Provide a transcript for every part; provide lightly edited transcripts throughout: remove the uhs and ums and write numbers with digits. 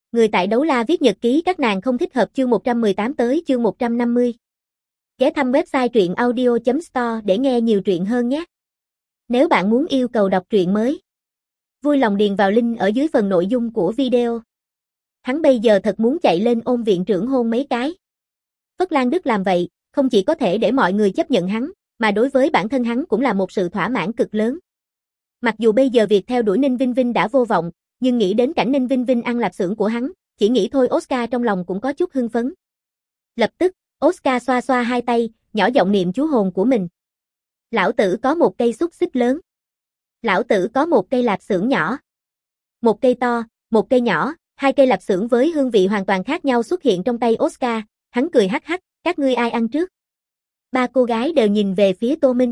Người tại Đấu La viết nhật ký các nàng không thích hợp chương 118 tới chương 150. Ghé thăm website truyện audio.store để nghe nhiều truyện hơn nhé. Nếu bạn muốn yêu cầu đọc truyện mới, vui lòng điền vào link ở dưới phần nội dung của video. Hắn bây giờ thật muốn chạy lên ôm viện trưởng hôn mấy cái. Phất Lan Đức làm vậy, không chỉ có thể để mọi người chấp nhận hắn, mà đối với bản thân hắn cũng là một sự thỏa mãn cực lớn. Mặc dù bây giờ việc theo đuổi Ninh Vinh Vinh đã vô vọng, nhưng nghĩ đến cảnh Ninh Vinh Vinh ăn lạp xưởng của hắn, chỉ nghĩ thôi Oscar trong lòng cũng có chút hưng phấn. Lập tức, Oscar xoa xoa hai tay, nhỏ giọng niệm chú hồn của mình. Lão tử có một cây xúc xích lớn. Lão tử có một cây lạp xưởng nhỏ. Một cây to, một cây nhỏ, hai cây lạp xưởng với hương vị hoàn toàn khác nhau xuất hiện trong tay Oscar, hắn cười hắc hắc, các ngươi ai ăn trước? Ba cô gái đều nhìn về phía Tô Minh.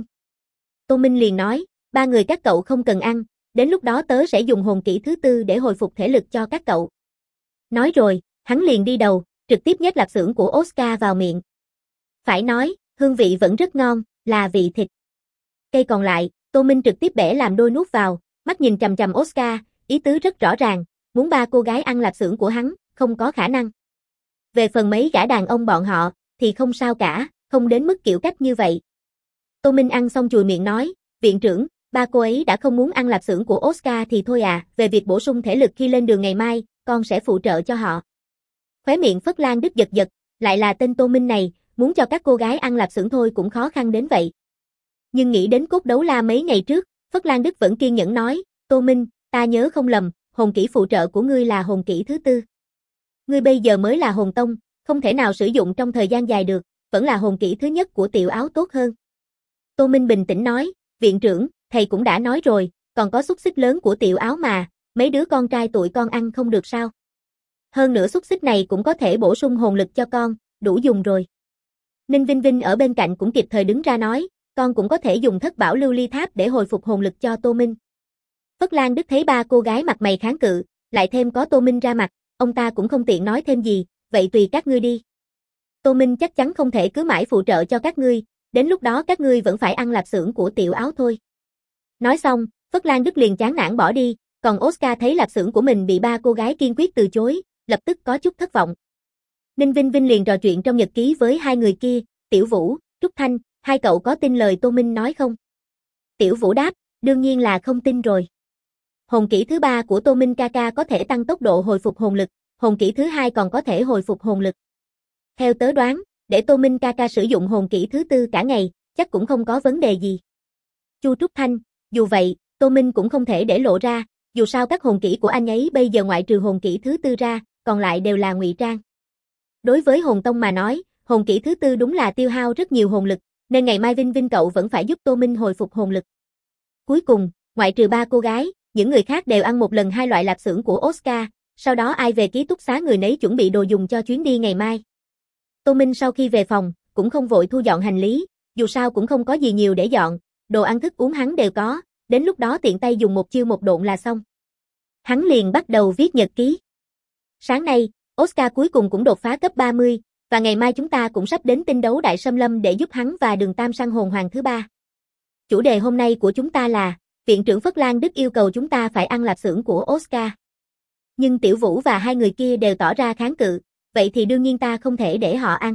Tô Minh liền nói, ba người các cậu không cần ăn, đến lúc đó tớ sẽ dùng hồn kỹ thứ tư để hồi phục thể lực cho các cậu. Nói rồi, hắn liền đi đầu, trực tiếp nhét lạp xưởng của Oscar vào miệng. Phải nói, hương vị vẫn rất ngon, là vị thịt. Cây còn lại, Tô Minh trực tiếp bẻ làm đôi nuốt vào, mắt nhìn chằm chằm Oscar, ý tứ rất rõ ràng, muốn ba cô gái ăn lạp xưởng của hắn, không có khả năng. Về phần mấy gã đàn ông bọn họ, thì không sao cả, không đến mức kiểu cách như vậy. Tô Minh ăn xong chùi miệng nói, viện trưởng, ba cô ấy đã không muốn ăn lạp xưởng của Oscar thì thôi à, về việc bổ sung thể lực khi lên đường ngày mai, con sẽ phụ trợ cho họ. Khóe miệng Phất Lan Đức giật giật, lại là tên Tô Minh này, muốn cho các cô gái ăn lạp xưởng thôi cũng khó khăn đến vậy. Nhưng nghĩ đến cốt đấu la mấy ngày trước, Phất Lan Đức vẫn kiên nhẫn nói, Tô Minh, ta nhớ không lầm, hồn kỹ phụ trợ của ngươi là hồn kỹ thứ tư. Ngươi bây giờ mới là hồn tông, không thể nào sử dụng trong thời gian dài được, vẫn là hồn kỹ thứ nhất của tiểu áo tốt hơn. Tô Minh bình tĩnh nói, viện trưởng, thầy cũng đã nói rồi, còn có xúc xích lớn của tiểu áo mà, mấy đứa con trai tụi con ăn không được sao? Hơn nữa xúc xích này cũng có thể bổ sung hồn lực cho con, đủ dùng rồi. Ninh Vinh Vinh ở bên cạnh cũng kịp thời đứng ra nói, con cũng có thể dùng thất bảo lưu ly tháp để hồi phục hồn lực cho Tô Minh. Phất Lan Đức thấy ba cô gái mặt mày kháng cự, lại thêm có Tô Minh ra mặt, ông ta cũng không tiện nói thêm gì, vậy tùy các ngươi đi. Tô Minh chắc chắn không thể cứ mãi phụ trợ cho các ngươi, đến lúc đó các ngươi vẫn phải ăn lạp xưởng của tiểu áo thôi. Nói xong, Phất Lan Đức liền chán nản bỏ đi, còn Oscar thấy lạp xưởng của mình bị ba cô gái kiên quyết từ chối, lập tức có chút thất vọng. Ninh Vinh Vinh liền trò chuyện trong nhật ký với hai người kia, Tiểu Vũ, Trúc Thanh, hai cậu có tin lời Tô Minh nói không? Tiểu Vũ đáp, đương nhiên là không tin rồi. Hồn kỹ thứ ba của Tô Minh ca ca có thể tăng tốc độ hồi phục hồn lực, hồn kỹ thứ hai còn có thể hồi phục hồn lực. Theo tớ đoán, để Tô Minh ca ca sử dụng hồn kỹ thứ tư cả ngày, chắc cũng không có vấn đề gì. Chu Trúc Thanh, dù vậy, Tô Minh cũng không thể để lộ ra, dù sao các hồn kỹ của anh ấy bây giờ ngoại trừ hồn kỹ thứ tư ra, còn lại đều là ngụy trang. Đối với hồn tông mà nói, hồn kỹ thứ tư đúng là tiêu hao rất nhiều hồn lực, nên ngày mai Vinh Vinh cậu vẫn phải giúp Tô Minh hồi phục hồn lực. Cuối cùng, ngoại trừ ba cô gái, những người khác đều ăn một lần hai loại lạp xưởng của Oscar, sau đó ai về ký túc xá người nấy chuẩn bị đồ dùng cho chuyến đi ngày mai. Tô Minh sau khi về phòng, cũng không vội thu dọn hành lý, dù sao cũng không có gì nhiều để dọn, đồ ăn thức uống hắn đều có, đến lúc đó tiện tay dùng một chiêu một độn là xong. Hắn liền bắt đầu viết nhật ký. Sáng nay, Oscar cuối cùng cũng đột phá cấp 30, và ngày mai chúng ta cũng sắp đến tinh đấu đại xâm lâm để giúp hắn và Đường Tam săn hồn hoàng thứ ba. Chủ đề hôm nay của chúng ta là, viện trưởng Phất Lan Đức yêu cầu chúng ta phải ăn lạp xưởng của Oscar. Nhưng Tiểu Vũ và hai người kia đều tỏ ra kháng cự, vậy thì đương nhiên ta không thể để họ ăn.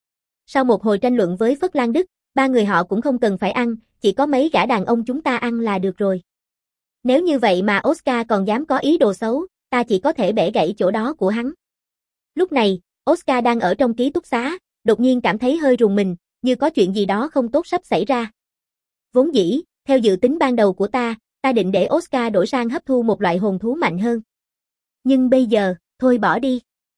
Sau một hồi tranh luận với Phất Lan Đức, ba người họ cũng không cần phải ăn, chỉ có mấy gã đàn ông chúng ta ăn là được rồi. Nếu như vậy mà Oscar còn dám có ý đồ xấu, ta chỉ có thể bẻ gãy chỗ đó của hắn. Lúc này, Oscar đang ở trong ký túc xá, đột nhiên cảm thấy hơi rùng mình, như có chuyện gì đó không tốt sắp xảy ra. Vốn dĩ, theo dự tính ban đầu của ta định để Oscar đổi sang hấp thu một loại hồn thú mạnh hơn. Nhưng bây giờ, thôi bỏ đi.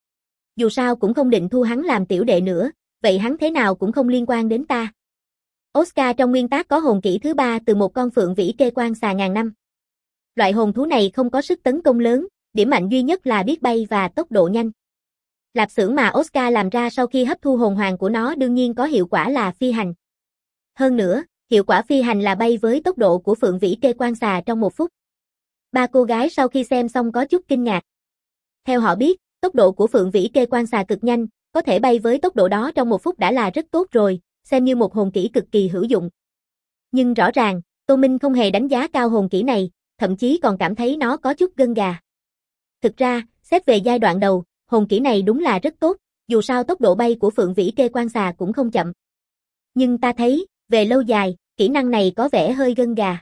Dù sao cũng không định thu hắn làm tiểu đệ nữa, vậy hắn thế nào cũng không liên quan đến ta. Oscar trong nguyên tác có hồn kỹ thứ ba từ một con phượng vĩ kê quan xà ngàn năm. Loại hồn thú này không có sức tấn công lớn, điểm mạnh duy nhất là biết bay và tốc độ nhanh. Lạp xưởng mà Oscar làm ra sau khi hấp thu hồn hoàng của nó đương nhiên có hiệu quả là phi hành. Hơn nữa, hiệu quả phi hành là bay với tốc độ của phượng vĩ kê quan xà trong 1 phút. Ba cô gái sau khi xem xong có chút kinh ngạc. Theo họ biết, tốc độ của phượng vĩ kê quan xà cực nhanh, có thể bay với tốc độ đó trong 1 phút đã là rất tốt rồi, xem như một hồn kỹ cực kỳ hữu dụng. Nhưng rõ ràng, Tô Minh không hề đánh giá cao hồn kỹ này, thậm chí còn cảm thấy nó có chút gân gà. Thực ra, Xét về giai đoạn đầu, hồn kỹ này đúng là rất tốt, dù sao tốc độ bay của Phượng Vĩ Kê Quan Xà cũng không chậm. Nhưng ta thấy, về lâu dài, kỹ năng này có vẻ hơi gân gà.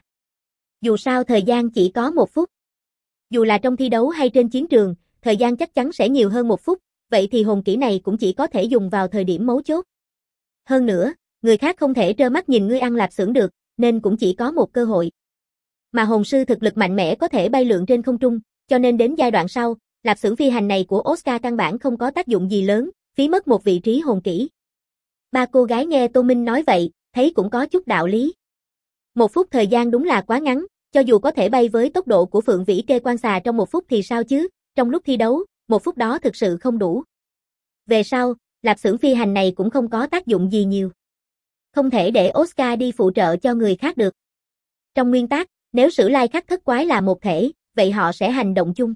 Dù sao thời gian chỉ có 1 phút. Dù là trong thi đấu hay trên chiến trường, thời gian chắc chắn sẽ nhiều hơn 1 phút, vậy thì hồn kỹ này cũng chỉ có thể dùng vào thời điểm mấu chốt. Hơn nữa, người khác không thể trơ mắt nhìn ngươi ăn lạp xưởng được, nên cũng chỉ có một cơ hội. Mà hồn sư thực lực mạnh mẽ có thể bay lượn trên không trung, cho nên đến giai đoạn sau, lạp xưởng phi hành này của Oscar căn bản không có tác dụng gì lớn, phí mất một vị trí hồn kỹ. Ba cô gái nghe Tô Minh nói vậy, thấy cũng có chút đạo lý. 1 phút thời gian đúng là quá ngắn, cho dù có thể bay với tốc độ của Phượng Vĩ Kê Quan Xà trong 1 phút thì sao chứ, trong lúc thi đấu, 1 phút đó thực sự không đủ. Về sau, lạp xưởng phi hành này cũng không có tác dụng gì nhiều. Không thể để Oscar đi phụ trợ cho người khác được. Trong nguyên tắc, nếu Sử Lai Khắc Thất Quái là một thể, vậy họ sẽ hành động chung.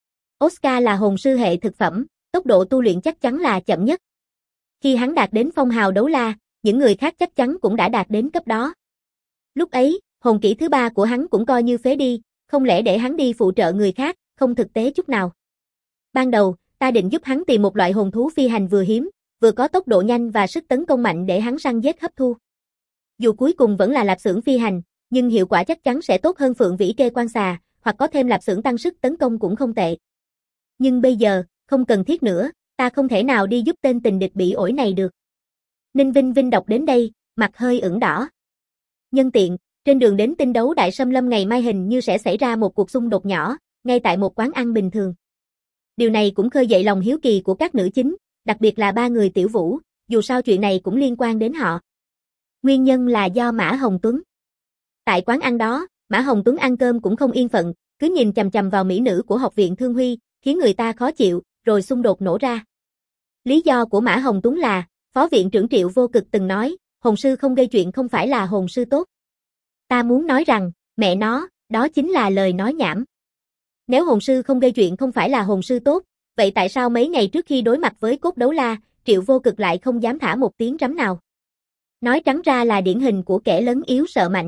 Oscar là hồn sư hệ thực phẩm, tốc độ tu luyện chắc chắn là chậm nhất. Khi hắn đạt đến phong hào đấu la, những người khác chắc chắn cũng đã đạt đến cấp đó. Lúc ấy, hồn kỹ thứ 3 của hắn cũng coi như phế đi, không lẽ để hắn đi phụ trợ người khác, không thực tế chút nào. Ban đầu, ta định giúp hắn tìm một loại hồn thú phi hành vừa hiếm, vừa có tốc độ nhanh và sức tấn công mạnh để hắn săn giết hấp thu. Dù cuối cùng vẫn là lạp xưởng phi hành, nhưng hiệu quả chắc chắn sẽ tốt hơn Phượng Vĩ Kê Quan Xà, hoặc có thêm lạp xưởng tăng sức tấn công cũng không tệ. Nhưng bây giờ, không cần thiết nữa, ta không thể nào đi giúp tên tình địch bị ổi này được. Ninh Vinh Vinh đọc đến đây, mặt hơi ửng đỏ. Nhân tiện, trên đường đến tinh đấu Đại Xâm Lâm ngày mai hình như sẽ xảy ra một cuộc xung đột nhỏ, ngay tại một quán ăn bình thường. Điều này cũng khơi dậy lòng hiếu kỳ của các nữ chính, đặc biệt là 3 người Tiểu Vũ, dù sao chuyện này cũng liên quan đến họ. Nguyên nhân là do Mã Hồng Tuấn. Tại quán ăn đó, Mã Hồng Tuấn ăn cơm cũng không yên phận, cứ nhìn chằm chằm vào mỹ nữ của học viện Thương Huy, khiến người ta khó chịu, rồi xung đột nổ ra. Lý do của Mã Hồng Tuấn là, Phó viện trưởng Triệu Vô Cực từng nói, hồn sư không gây chuyện không phải là hồn sư tốt. Ta muốn nói rằng, mẹ nó, đó chính là lời nói nhảm. Nếu hồn sư không gây chuyện không phải là hồn sư tốt, vậy tại sao mấy ngày trước khi đối mặt với Cốt Đấu La, Triệu Vô Cực lại không dám thả một tiếng rắm nào? Nói trắng ra là điển hình của kẻ lấn yếu sợ mạnh.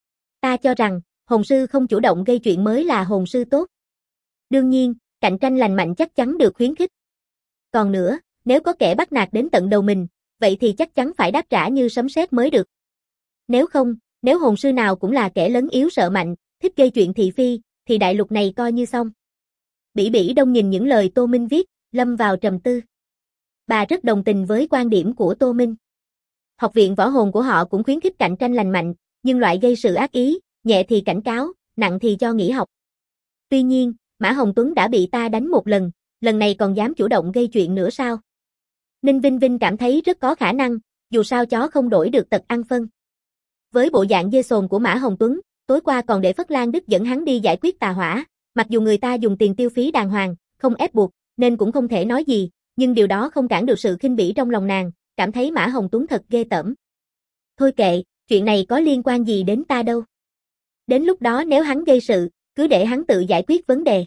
Ta cho rằng, hồn sư không chủ động gây chuyện mới là hồn sư tốt. Đương nhiên, cạnh tranh lành mạnh chắc chắn được khuyến khích. Còn nữa, nếu có kẻ bắt nạt đến tận đầu mình, vậy thì chắc chắn phải đáp trả như sấm sét mới được. Nếu không, nếu hồn sư nào cũng là kẻ lấn yếu sợ mạnh, thích gây chuyện thị phi, thì đại lục này coi như xong. Bỉ Bỉ Đông nhìn những lời Tô Minh viết, lâm vào trầm tư. Bà rất đồng tình với quan điểm của Tô Minh. Học viện võ hồn của họ cũng khuyến khích cạnh tranh lành mạnh, nhưng loại gây sự ác ý, nhẹ thì cảnh cáo, nặng thì cho nghỉ học. Tuy nhiên, Mã Hồng Tuấn đã bị ta đánh một lần này còn dám chủ động gây chuyện nữa sao? Ninh Vinh Vinh cảm thấy rất có khả năng, dù sao chó không đổi được tật ăn phân. Với bộ dạng dê sồn của Mã Hồng Tuấn, tối qua còn để Phất Lan Đức dẫn hắn đi giải quyết tà hỏa, mặc dù người ta dùng tiền tiêu phí đàng hoàng, không ép buộc, nên cũng không thể nói gì, nhưng điều đó không cản được sự khinh bỉ trong lòng nàng, cảm thấy Mã Hồng Tuấn thật ghê tởm. Thôi kệ, chuyện này có liên quan gì đến ta đâu. Đến lúc đó nếu hắn gây sự, cứ để hắn tự giải quyết vấn đề.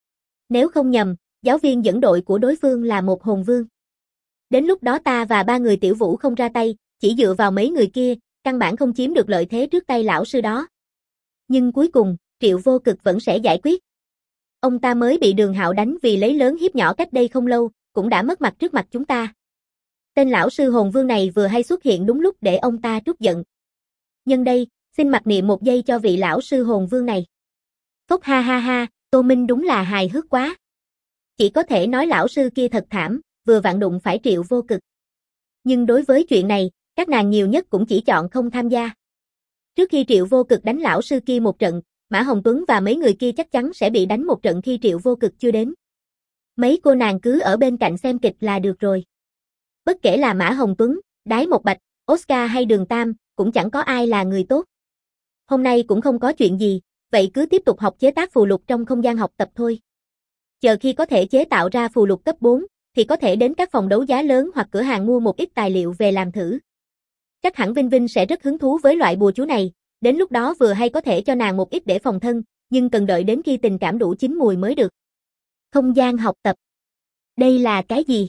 Nếu không nhầm, giáo viên dẫn đội của đối phương là một hồn vương. Đến lúc đó ta và 3 người Tiểu Vũ không ra tay, chỉ dựa vào mấy người kia, căn bản không chiếm được lợi thế trước tay lão sư đó. Nhưng cuối cùng, Triệu Vô Cực vẫn sẽ giải quyết. Ông ta mới bị Đường Hạo đánh vì lấy lớn hiếp nhỏ cách đây không lâu, cũng đã mất mặt trước mặt chúng ta. Tên lão sư hồn vương này vừa hay xuất hiện đúng lúc để ông ta trút giận. Nhân đây, xin mặc niệm một giây cho vị lão sư hồn vương này. Phốc ha ha ha, Tô Minh đúng là hài hước quá. Chỉ có thể nói lão sư kia thật thảm, vừa vặn đụng phải Triệu Vô Cực. Nhưng đối với chuyện này, các nàng nhiều nhất cũng chỉ chọn không tham gia. Trước khi Triệu Vô Cực đánh lão sư kia một trận, Mã Hồng Tuấn và mấy người kia chắc chắn sẽ bị đánh một trận khi Triệu Vô Cực chưa đến. Mấy cô nàng cứ ở bên cạnh xem kịch là được rồi. Bất kể là Mã Hồng Tuấn, Đái Một Bạch, Oscar hay Đường Tam, cũng chẳng có ai là người tốt. Hôm nay cũng không có chuyện gì, vậy cứ tiếp tục học chế tác phù lục trong không gian học tập thôi. Chờ khi có thể chế tạo ra phù lục cấp 4, thì có thể đến các phòng đấu giá lớn hoặc cửa hàng mua một ít tài liệu về làm thử. Chắc hẳn Vinh Vinh sẽ rất hứng thú với loại bùa chú này, đến lúc đó vừa hay có thể cho nàng một ít để phòng thân, nhưng cần đợi đến khi tình cảm đủ chín mùi mới được. Không gian học tập. Đây là cái gì?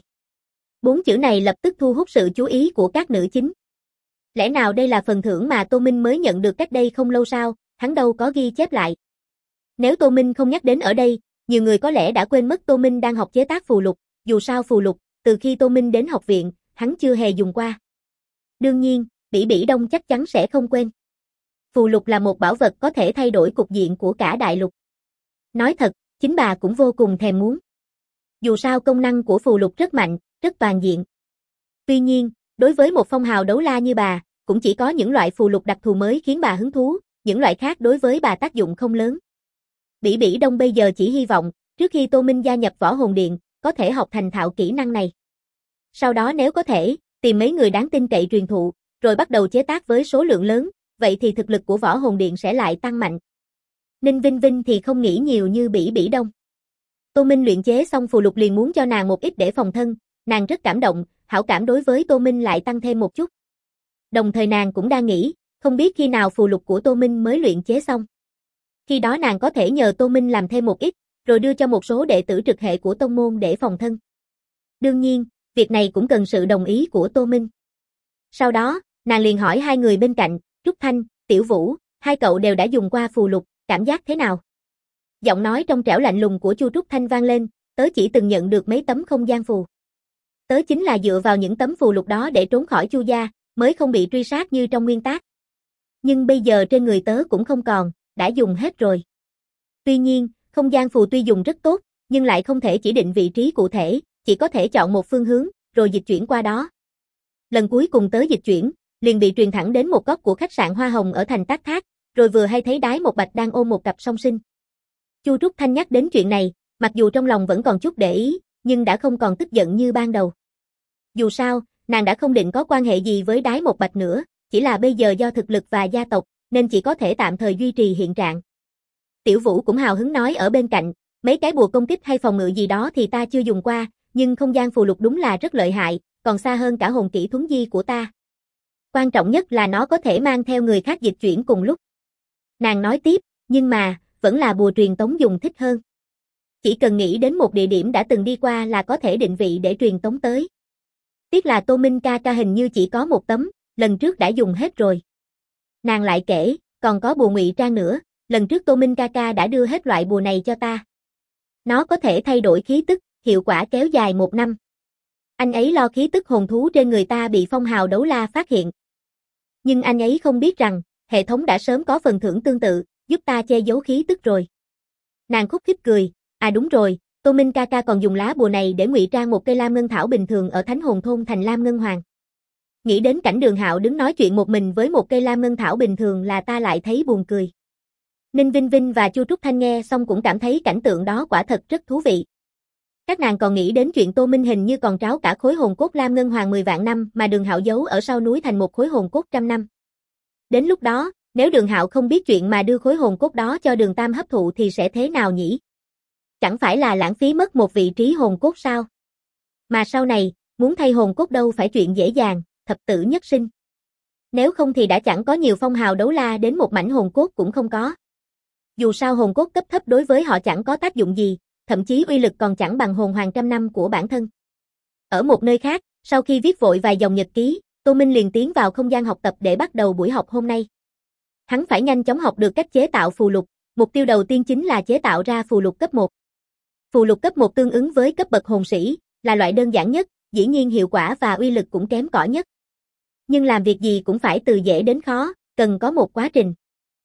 4 chữ này lập tức thu hút sự chú ý của các nữ chính. Lẽ nào đây là phần thưởng mà Tô Minh mới nhận được cách đây không lâu sao, hắn đâu có ghi chép lại. Nếu Tô Minh không nhắc đến ở đây, Nhiều người có lẽ đã quên mất Tô Minh đang học chế tác phù lục, dù sao phù lục, từ khi Tô Minh đến học viện, hắn chưa hề dùng qua. Đương nhiên, Bỉ Bỉ Đông chắc chắn sẽ không quên. Phù lục là một bảo vật có thể thay đổi cục diện của cả đại lục. Nói thật, chính bà cũng vô cùng thèm muốn. Dù sao công năng của phù lục rất mạnh, rất toàn diện. Tuy nhiên, đối với một phong hào đấu la như bà, cũng chỉ có những loại phù lục đặc thù mới khiến bà hứng thú, những loại khác đối với bà tác dụng không lớn. Bỉ Bỉ Đông bây giờ chỉ hy vọng, trước khi Tô Minh gia nhập Võ Hồn Điện, có thể học thành thạo kỹ năng này. Sau đó nếu có thể, tìm mấy người đáng tin cậy truyền thụ, rồi bắt đầu chế tác với số lượng lớn, vậy thì thực lực của Võ Hồn Điện sẽ lại tăng mạnh. Ninh Vinh Vinh thì không nghĩ nhiều như Bỉ Bỉ Đông. Tô Minh luyện chế xong phù lục liền muốn cho nàng một ít để phòng thân, nàng rất cảm động, hảo cảm đối với Tô Minh lại tăng thêm một chút. Đồng thời nàng cũng đang nghĩ, không biết khi nào phù lục của Tô Minh mới luyện chế xong. Khi đó nàng có thể nhờ Tô Minh làm thêm một ít, rồi đưa cho một số đệ tử trực hệ của tông môn để phòng thân. Đương nhiên, việc này cũng cần sự đồng ý của Tô Minh. Sau đó, nàng liền hỏi hai người bên cạnh, Trúc Thanh, Tiểu Vũ, hai cậu đều đã dùng qua phù lục, cảm giác thế nào? Giọng nói trong trẻo lạnh lùng của Chu Trúc Thanh vang lên, tớ chỉ từng nhận được mấy tấm không gian phù. Tớ chính là dựa vào những tấm phù lục đó để trốn khỏi Chu gia, mới không bị truy sát như trong nguyên tác. Nhưng bây giờ trên người tớ cũng không còn, đã dùng hết rồi. Tuy nhiên, không gian phù tuy dùng rất tốt, nhưng lại không thể chỉ định vị trí cụ thể, chỉ có thể chọn một phương hướng, rồi dịch chuyển qua đó. Lần cuối cùng tớ dịch chuyển, liền bị truyền thẳng đến một góc của khách sạn Hoa Hồng ở thành Tác Thác, rồi vừa hay thấy Đái Một Bạch đang ôm một cặp song sinh. Chu Trúc Thanh nhắc đến chuyện này, mặc dù trong lòng vẫn còn chút để ý, nhưng đã không còn tức giận như ban đầu. Dù sao, nàng đã không định có quan hệ gì với Đái Một Bạch nữa, chỉ là bây giờ do thực lực và gia tộc, nên chỉ có thể tạm thời duy trì hiện trạng. Tiểu Vũ cũng hào hứng nói ở bên cạnh, mấy cái bùa công kích hay phòng ngự gì đó thì ta chưa dùng qua, nhưng không gian phù lục đúng là rất lợi hại, còn xa hơn cả hồn kỹ thuấn di của ta. Quan trọng nhất là nó có thể mang theo người khác dịch chuyển cùng lúc. Nàng nói tiếp, nhưng mà, vẫn là bùa truyền tống dùng thích hơn. Chỉ cần nghĩ đến một địa điểm đã từng đi qua là có thể định vị để truyền tống tới. Tiếc là Tô Minh ca ca hình như chỉ có một tấm, lần trước đã dùng hết rồi. Nàng lại kể, còn có bùa ngụy trang nữa, lần trước Tô Minh ca ca đã đưa hết loại bùa này cho ta. Nó có thể thay đổi khí tức, hiệu quả kéo dài 1 năm. Anh ấy lo khí tức hồn thú trên người ta bị phong hào đấu la phát hiện. Nhưng anh ấy không biết rằng, hệ thống đã sớm có phần thưởng tương tự, giúp ta che giấu khí tức rồi. Nàng khúc khích cười, à đúng rồi, Tô Minh ca ca còn dùng lá bùa này để ngụy trang một cây lam ngân thảo bình thường ở Thánh Hồn Thôn thành lam ngân hoàng. Nghĩ đến cảnh Đường Hạo đứng nói chuyện một mình với một cây lam ngân thảo bình thường là ta lại thấy buồn cười. Ninh Vinh Vinh và Chu Trúc Thanh nghe xong cũng cảm thấy cảnh tượng đó quả thật rất thú vị. Các nàng còn nghĩ đến chuyện Tô Minh hình như còn tráo cả khối hồn cốt lam ngân hoàng 10 vạn năm mà Đường Hạo giấu ở sau núi thành một khối hồn cốt 100 năm. Đến lúc đó, nếu Đường Hạo không biết chuyện mà đưa khối hồn cốt đó cho Đường Tam hấp thụ thì sẽ thế nào nhỉ? Chẳng phải là lãng phí mất một vị trí hồn cốt sao? Mà sau này, muốn thay hồn cốt đâu phải chuyện dễ dàng, thập tử nhất sinh. Nếu không thì đã chẳng có nhiều phong hào đấu la đến một mảnh hồn cốt cũng không có. Dù sao hồn cốt cấp thấp đối với họ chẳng có tác dụng gì, thậm chí uy lực còn chẳng bằng hồn hoàng 100 năm của bản thân. Ở một nơi khác, sau khi viết vội vài dòng nhật ký, Tô Minh liền tiến vào không gian học tập để bắt đầu buổi học hôm nay. Hắn phải nhanh chóng học được cách chế tạo phù lục, mục tiêu đầu tiên chính là chế tạo ra phù lục cấp 1. Phù lục cấp 1 tương ứng với cấp bậc hồn sĩ, là loại đơn giản nhất, dĩ nhiên hiệu quả và uy lực cũng kém cỏi nhất. Nhưng làm việc gì cũng phải từ dễ đến khó, cần có một quá trình.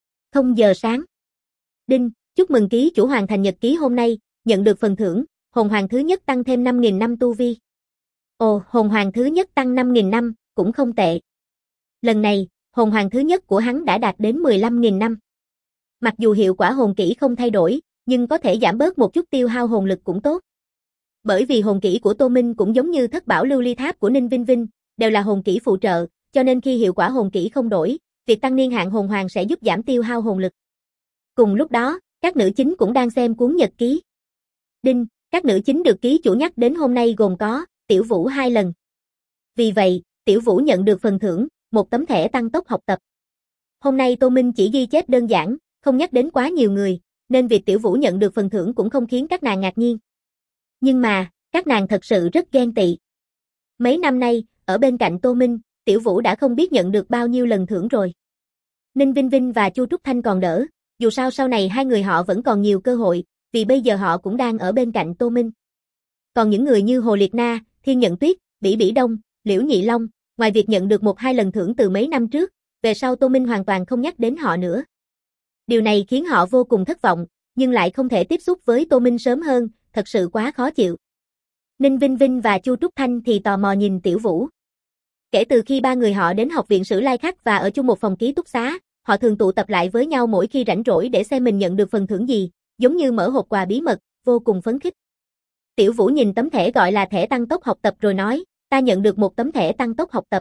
0 giờ sáng. Đinh, chúc mừng ký chủ hoàn thành nhật ký hôm nay, nhận được phần thưởng, hồn hoàng thứ nhất tăng thêm 5.000 năm tu vi. Ồ, hồn hoàng thứ nhất tăng 5.000 năm, cũng không tệ. Lần này, hồn hoàng thứ nhất của hắn đã đạt đến 15.000 năm. Mặc dù hiệu quả hồn kỹ không thay đổi, nhưng có thể giảm bớt một chút tiêu hao hồn lực cũng tốt. Bởi vì hồn kỹ của Tô Minh cũng giống như thất bảo lưu ly tháp của Ninh Vinh Vinh, đều là hồn kỹ phụ trợ, cho nên khi hiệu quả hồn kỹ không đổi, việc tăng niên hạn hồn hoàng sẽ giúp giảm tiêu hao hồn lực. Cùng lúc đó, các nữ chính cũng đang xem cuốn nhật ký. Đinh, các nữ chính được ký chủ nhắc đến hôm nay gồm có Tiểu Vũ 2 lần. Vì vậy, Tiểu Vũ nhận được phần thưởng, một tấm thẻ tăng tốc học tập. Hôm nay Tô Minh chỉ ghi chép đơn giản, không nhắc đến quá nhiều người, nên việc Tiểu Vũ nhận được phần thưởng cũng không khiến các nàng ngạc nhiên. Nhưng mà, các nàng thật sự rất ghen tị. Mấy năm nay, ở bên cạnh Tô Minh, Tiểu Vũ đã không biết nhận được bao nhiêu lần thưởng rồi. Ninh Vinh Vinh và Chu Trúc Thanh còn đỡ, dù sao sau này hai người họ vẫn còn nhiều cơ hội, vì bây giờ họ cũng đang ở bên cạnh Tô Minh. Còn những người như Hồ Liệt Na, Thiên Nhận Tuyết, Bỉ Bỉ Đông, Liễu Nhị Long, ngoài việc nhận được 1-2 lần thưởng từ mấy năm trước, về sau Tô Minh hoàn toàn không nhắc đến họ nữa. Điều này khiến họ vô cùng thất vọng, nhưng lại không thể tiếp xúc với Tô Minh sớm hơn, thật sự quá khó chịu. Ninh Vinh Vinh và Chu Trúc Thanh thì tò mò nhìn Tiểu Vũ. Kể từ khi ba người họ đến học viện Sử Lai Khắc và ở chung một phòng ký túc xá, họ thường tụ tập lại với nhau mỗi khi rảnh rỗi để xem mình nhận được phần thưởng gì, giống như mở hộp quà bí mật, vô cùng phấn khích. Tiểu Vũ nhìn tấm thẻ gọi là thẻ tăng tốc học tập rồi nói, ta nhận được một tấm thẻ tăng tốc học tập.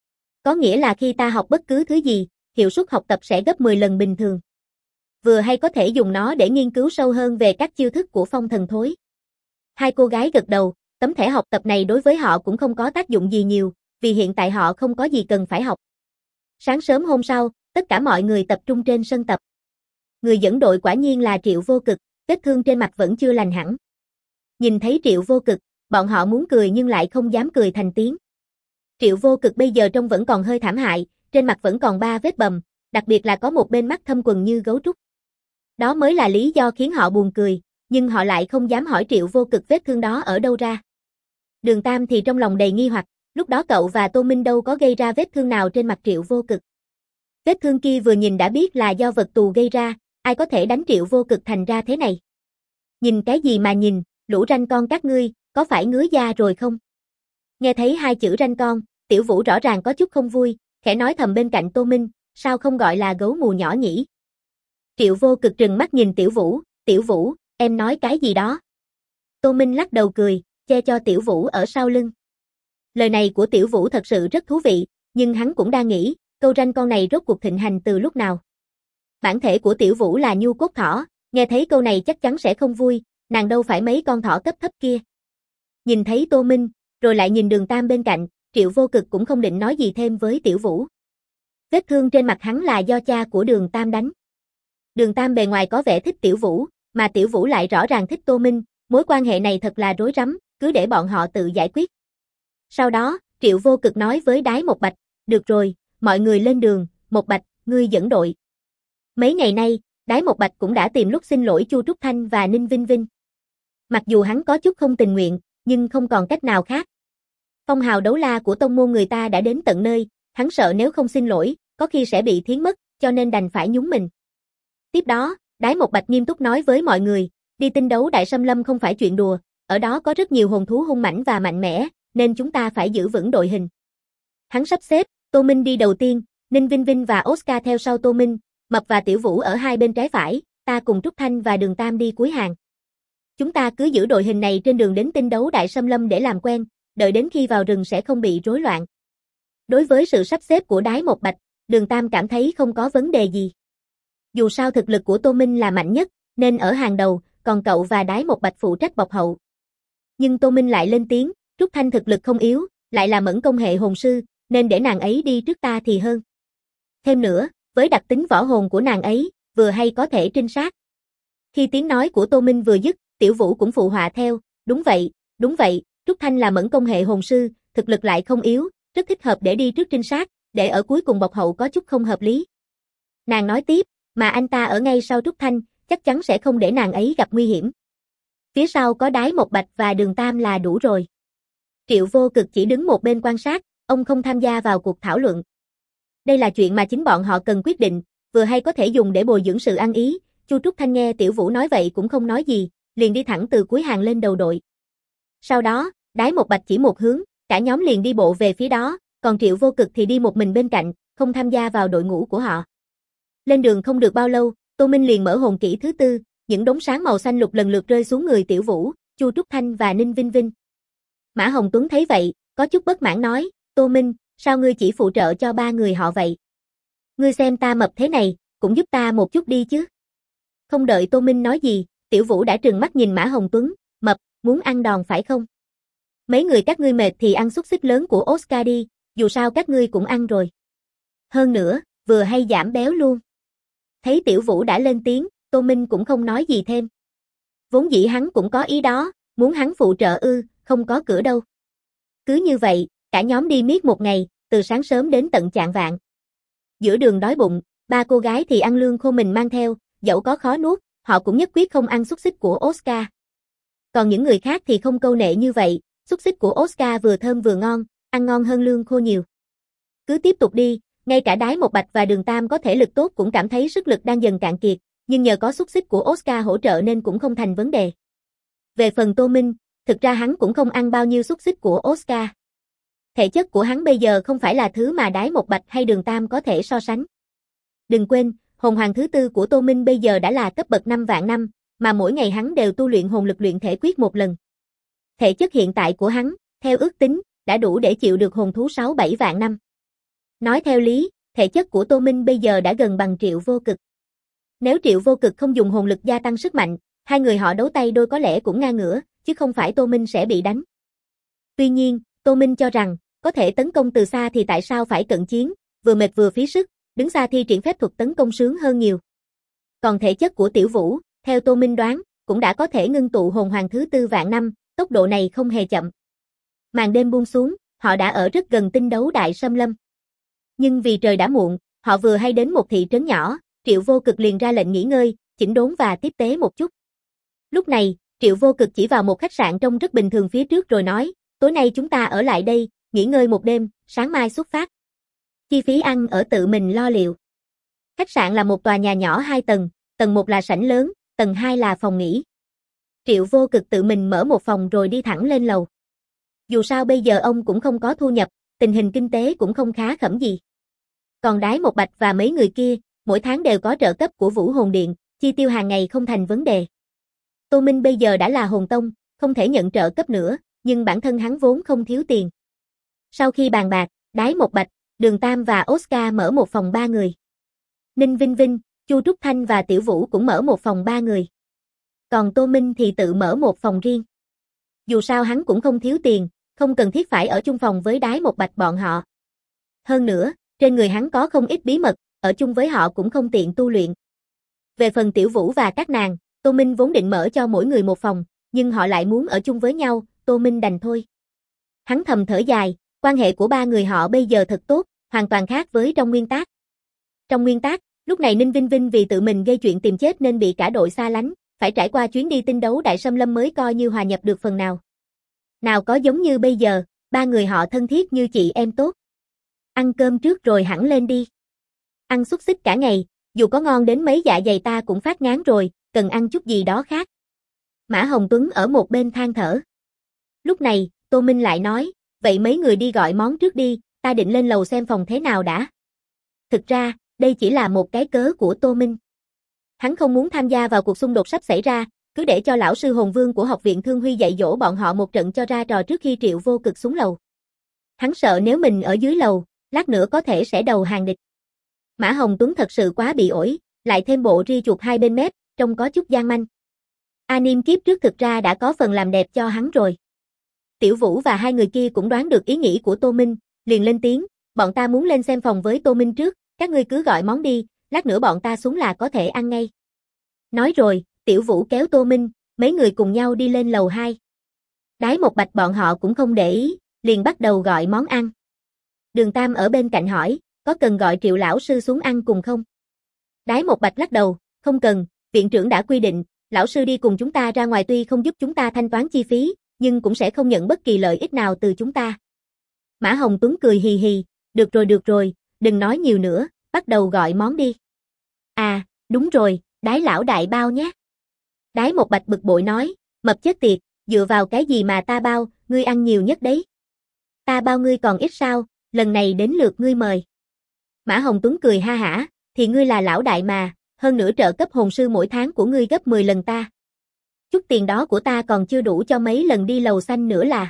Có nghĩa là khi ta học bất cứ thứ gì, hiệu suất học tập sẽ gấp 10 lần bình thường. Vừa hay có thể dùng nó để nghiên cứu sâu hơn về các chiêu thức của phong thần thối. Hai cô gái gật đầu, tấm thẻ học tập này đối với họ cũng không có tác dụng gì nhiều, vì hiện tại họ không có gì cần phải học. Sáng sớm hôm sau, tất cả mọi người tập trung trên sân tập. Người dẫn đội quả nhiên là Triệu Vô Cực, vết thương trên mặt vẫn chưa lành hẳn. Nhìn thấy Triệu Vô Cực, bọn họ muốn cười nhưng lại không dám cười thành tiếng. Triệu Vô Cực bây giờ trông vẫn còn hơi thảm hại, trên mặt vẫn còn 3 vết bầm, đặc biệt là có một bên mắt thâm quầng như gấu trúc. Đó mới là lý do khiến họ buồn cười, nhưng họ lại không dám hỏi Triệu Vô Cực vết thương đó ở đâu ra. Đường Tam thì trong lòng đầy nghi hoặc, lúc đó cậu và Tô Minh đâu có gây ra vết thương nào trên mặt Triệu Vô Cực. Vết thương kia vừa nhìn đã biết là do vật tù gây ra, ai có thể đánh Triệu Vô Cực thành ra thế này. Nhìn cái gì mà nhìn, lũ ranh con các ngươi, có phải ngứa da rồi không? Nghe thấy 2 chữ ranh con, Tiểu Vũ rõ ràng có chút không vui, khẽ nói thầm bên cạnh Tô Minh, sao không gọi là gấu mù nhỏ nhỉ? Triệu Vô Cực trừng mắt nhìn Tiểu Vũ, em nói cái gì đó? Tô Minh lắc đầu cười, che cho Tiểu Vũ ở sau lưng. Lời này của Tiểu Vũ thật sự rất thú vị, nhưng hắn cũng đang nghĩ, câu ranh con này rốt cuộc thịnh hành từ lúc nào? Bản thể của Tiểu Vũ là nhu cốt thỏ, nghe thấy câu này chắc chắn sẽ không vui, nàng đâu phải mấy con thỏ cấp thấp kia. Nhìn thấy Tô Minh, rồi lại nhìn Đường Tam bên cạnh, Triệu Vô Cực cũng không định nói gì thêm với Tiểu Vũ. Vết thương trên mặt hắn là do cha của Đường Tam đánh. Đường Tam bề ngoài có vẻ thích Tiểu Vũ, mà Tiểu Vũ lại rõ ràng thích Tô Minh, mối quan hệ này thật là rối rắm, cứ để bọn họ tự giải quyết. Sau đó, Triệu Vô Cực nói với Đái Một Bạch, được rồi, mọi người lên đường, Một Bạch, ngươi dẫn đội. Mấy ngày nay, Đái Một Bạch cũng đã tìm lúc xin lỗi Chu Trúc Thanh và Ninh Vinh Vinh. Mặc dù hắn có chút không tình nguyện, nhưng không còn cách nào khác. Phong hào đấu la của tông môn người ta đã đến tận nơi, hắn sợ nếu không xin lỗi, có khi sẽ bị thiến mất, cho nên đành phải nhún mình. Tiếp đó, Đái Một Bạch nghiêm túc nói với mọi người, đi tinh đấu Đại Sâm Lâm không phải chuyện đùa, ở đó có rất nhiều hồn thú hung mãnh và mạnh mẽ, nên chúng ta phải giữ vững đội hình. Hắn sắp xếp, Tô Minh đi đầu tiên, Ninh Vinh Vinh và Oscar theo sau Tô Minh, Mập và Tiểu Vũ ở hai bên trái phải, ta cùng Trúc Thanh và Đường Tam đi cuối hàng. Chúng ta cứ giữ đội hình này trên đường đến tinh đấu Đại Sâm Lâm để làm quen, đợi đến khi vào rừng sẽ không bị rối loạn. Đối với sự sắp xếp của Đái Một Bạch, Đường Tam cảm thấy không có vấn đề gì. Dù sao thực lực của Tô Minh là mạnh nhất, nên ở hàng đầu, còn cậu và Đái Một Bạch phụ trách bọc hậu. Nhưng Tô Minh lại lên tiếng, Trúc Thanh thực lực không yếu, lại là mẫn công hệ hồn sư, nên để nàng ấy đi trước ta thì hơn. Thêm nữa, với đặc tính võ hồn của nàng ấy, vừa hay có thể trinh sát. Khi tiếng nói của Tô Minh vừa dứt, Tiểu Vũ cũng phụ họa theo, đúng vậy, Trúc Thanh là mẫn công hệ hồn sư, thực lực lại không yếu, rất thích hợp để đi trước trinh sát, để ở cuối cùng bọc hậu có chút không hợp lý. Nàng nói tiếp, mà anh ta ở ngay sau Trúc Thanh, chắc chắn sẽ không để nàng ấy gặp nguy hiểm. Phía sau có Đái Một Bạch và Đường Tam là đủ rồi. Triệu Vô Cực chỉ đứng một bên quan sát, ông không tham gia vào cuộc thảo luận. Đây là chuyện mà chính bọn họ cần quyết định, vừa hay có thể dùng để bồi dưỡng sự ăn ý. Chu Trúc Thanh nghe Tiểu Vũ nói vậy cũng không nói gì, liền đi thẳng từ cuối hàng lên đầu đội. Sau đó, Đái Một Bạch chỉ một hướng, cả nhóm liền đi bộ về phía đó, còn Triệu Vô Cực thì đi một mình bên cạnh, không tham gia vào đội ngũ của họ. Lên đường không được bao lâu, Tô Minh liền mở hồn kỹ thứ 4, những đốm sáng màu xanh lục lần lượt rơi xuống người Tiểu Vũ, Chu Trúc Thanh và Ninh Vinh Vinh. Mã Hồng Tuấn thấy vậy, có chút bất mãn nói, Tô Minh, sao ngươi chỉ phụ trợ cho 3 người họ vậy? Ngươi xem ta mập thế này, cũng giúp ta một chút đi chứ. Không đợi Tô Minh nói gì, Tiểu Vũ đã trừng mắt nhìn Mã Hồng Tuấn, mập, muốn ăn đòn phải không? Mấy người các ngươi mệt thì ăn xúc xích lớn của Oscar đi, dù sao các ngươi cũng ăn rồi. Hơn nữa, vừa hay giảm béo luôn. Thấy Tiểu Vũ đã lên tiếng, Tô Minh cũng không nói gì thêm. Vốn dĩ hắn cũng có ý đó, muốn hắn phụ trợ không có cửa đâu. Cứ như vậy, cả nhóm đi miết một ngày, từ sáng sớm đến tận chạng vạng. Giữa đường đói bụng, 3 cô gái thì ăn lương khô mình mang theo, dẫu có khó nuốt, họ cũng nhất quyết không ăn xúc xích của Oscar. Còn những người khác thì không câu nệ như vậy, xúc xích của Oscar vừa thơm vừa ngon, ăn ngon hơn lương khô nhiều. Cứ tiếp tục đi, ngay cả Đái Một Bạch và Đường Tam có thể lực tốt cũng cảm thấy sức lực đang dần cạn kiệt, nhưng nhờ có xúc xích của Oscar hỗ trợ nên cũng không thành vấn đề. Về phần Tô Minh, thực ra hắn cũng không ăn bao nhiêu xúc xích của Oscar. Thể chất của hắn bây giờ không phải là thứ mà Đái Một Bạch hay Đường Tam có thể so sánh. Đừng quên, hồn hoàng thứ tư của Tô Minh bây giờ đã là cấp bậc 5 vạn năm, mà mỗi ngày hắn đều tu luyện hồn lực luyện thể quyết một lần. Thể chất hiện tại của hắn, theo ước tính, đã đủ để chịu được hồn thú 6-7 vạn năm. Nói theo lý, thể chất của Tô Minh bây giờ đã gần bằng Triệu Vô Cực. Nếu Triệu Vô Cực không dùng hồn lực gia tăng sức mạnh, hai người họ đấu tay đôi có lẽ cũng ngang ngửa, chứ không phải Tô Minh sẽ bị đánh. Tuy nhiên, Tô Minh cho rằng, có thể tấn công từ xa thì tại sao phải cận chiến, vừa mệt vừa phí sức, đứng xa thi triển phép thuật tấn công sướng hơn nhiều. Còn thể chất của Tiểu Vũ, theo Tô Minh đoán, cũng đã có thể ngưng tụ hồn hoàng thứ tư vạn năm, tốc độ này không hề chậm. Màn đêm buông xuống, họ đã ở rất gần tinh đấu đại xâm lâm. Nhưng vì trời đã muộn, họ vừa hay đến một thị trấn nhỏ, Triệu Vô Cực liền ra lệnh nghỉ ngơi, chỉnh đốn và tiếp tế một chút. Lúc này, Triệu Vô Cực chỉ vào một khách sạn trông rất bình thường phía trước rồi nói, tối nay chúng ta ở lại đây, nghỉ ngơi một đêm, sáng mai xuất phát. Chi phí ăn ở tự mình lo liệu. Khách sạn là một tòa nhà nhỏ 2 tầng, tầng 1 là sảnh lớn, tầng 2 là phòng nghỉ. Triệu Vô Cực tự mình mở một phòng rồi đi thẳng lên lầu. Dù sao bây giờ ông cũng không có thu nhập, tình hình kinh tế cũng không khá khẩm gì. Còn Đái Một Bạch và mấy người kia, mỗi tháng đều có trợ cấp của Vũ Hồn Điện, chi tiêu hàng ngày không thành vấn đề. Tô Minh bây giờ đã là hồn tông, không thể nhận trợ cấp nữa, nhưng bản thân hắn vốn không thiếu tiền. Sau khi bàn bạc, Đái Một Bạch, Đường Tam và Oscar mở một phòng 3 người. Ninh Vinh Vinh, Chu Trúc Thanh và Tiểu Vũ cũng mở một phòng 3 người. Còn Tô Minh thì tự mở một phòng riêng. Dù sao hắn cũng không thiếu tiền, không cần thiết phải ở chung phòng với Đái Một Bạch bọn họ. Hơn nữa, trên người hắn có không ít bí mật, ở chung với họ cũng không tiện tu luyện. Về phần Tiểu Vũ và các nàng, Tô Minh vốn định mở cho mỗi người một phòng, nhưng họ lại muốn ở chung với nhau, Tô Minh đành thôi. Hắn thầm thở dài, quan hệ của 3 người họ bây giờ thật tốt, hoàn toàn khác với trong nguyên tác. Trong nguyên tác, lúc này Ninh Vinh Vinh vì tự mình gây chuyện tìm chết nên bị cả đội xa lánh, phải trải qua chuyến đi tinh đấu đại xâm lâm mới coi như hòa nhập được phần nào. Nào có giống như bây giờ, 3 người họ thân thiết như chị em tốt. Ăn cơm trước rồi hẳn lên đi. Ăn xúc xích cả ngày, dù có ngon đến mấy dạ dày ta cũng phát ngán rồi, cần ăn chút gì đó khác. Mã Hồng Tuấn ở một bên than thở. Lúc này, Tô Minh lại nói, vậy mấy người đi gọi món trước đi, ta định lên lầu xem phòng thế nào đã. Thực ra, đây chỉ là một cái cớ của Tô Minh. Hắn không muốn tham gia vào cuộc xung đột sắp xảy ra, cứ để cho lão sư hồn vương của học viện Thương Huy dạy dỗ bọn họ một trận cho ra trò trước khi Triệu Vô Cực xuống lầu. Hắn sợ nếu mình ở dưới lầu, lát nữa có thể sẽ đầu hàng địch. Mã Hồng Tuấn thật sự quá bị ổi, lại thêm bộ ri chuột hai bên mép, trông có chút gian manh. Anim kiếp trước thực ra đã có phần làm đẹp cho hắn rồi. Tiểu Vũ và hai người kia cũng đoán được ý nghĩ của Tô Minh, liền lên tiếng, bọn ta muốn lên xem phòng với Tô Minh trước, các ngươi cứ gọi món đi, lát nữa bọn ta xuống là có thể ăn ngay. Nói rồi, Tiểu Vũ kéo Tô Minh, mấy người cùng nhau đi lên lầu 2. Đái Một Bạch bọn họ cũng không để ý, liền bắt đầu gọi món ăn. Đường Tam ở bên cạnh hỏi, có cần gọi Triệu lão sư xuống ăn cùng không? Đái Một Bạch lắc đầu, không cần, viện trưởng đã quy định, lão sư đi cùng chúng ta ra ngoài tuy không giúp chúng ta thanh toán chi phí, nhưng cũng sẽ không nhận bất kỳ lợi ích nào từ chúng ta. Mã Hồng Tuấn cười hì hì, được rồi, đừng nói nhiều nữa, bắt đầu gọi món đi. À, đúng rồi, Đái lão đại bao nhé. Đái Một Bạch bực bội nói, mập chết tiệt, dựa vào cái gì mà ta bao, ngươi ăn nhiều nhất đấy. Ta bao ngươi còn ít sao, lần này đến lượt ngươi mời. Mã Hồng Tuấn cười ha hả, thì ngươi là lão đại mà, hơn nữa trợ cấp hồn sư mỗi tháng của ngươi gấp 10 lần ta. Chút tiền đó của ta còn chưa đủ cho mấy lần đi lầu xanh nữa là.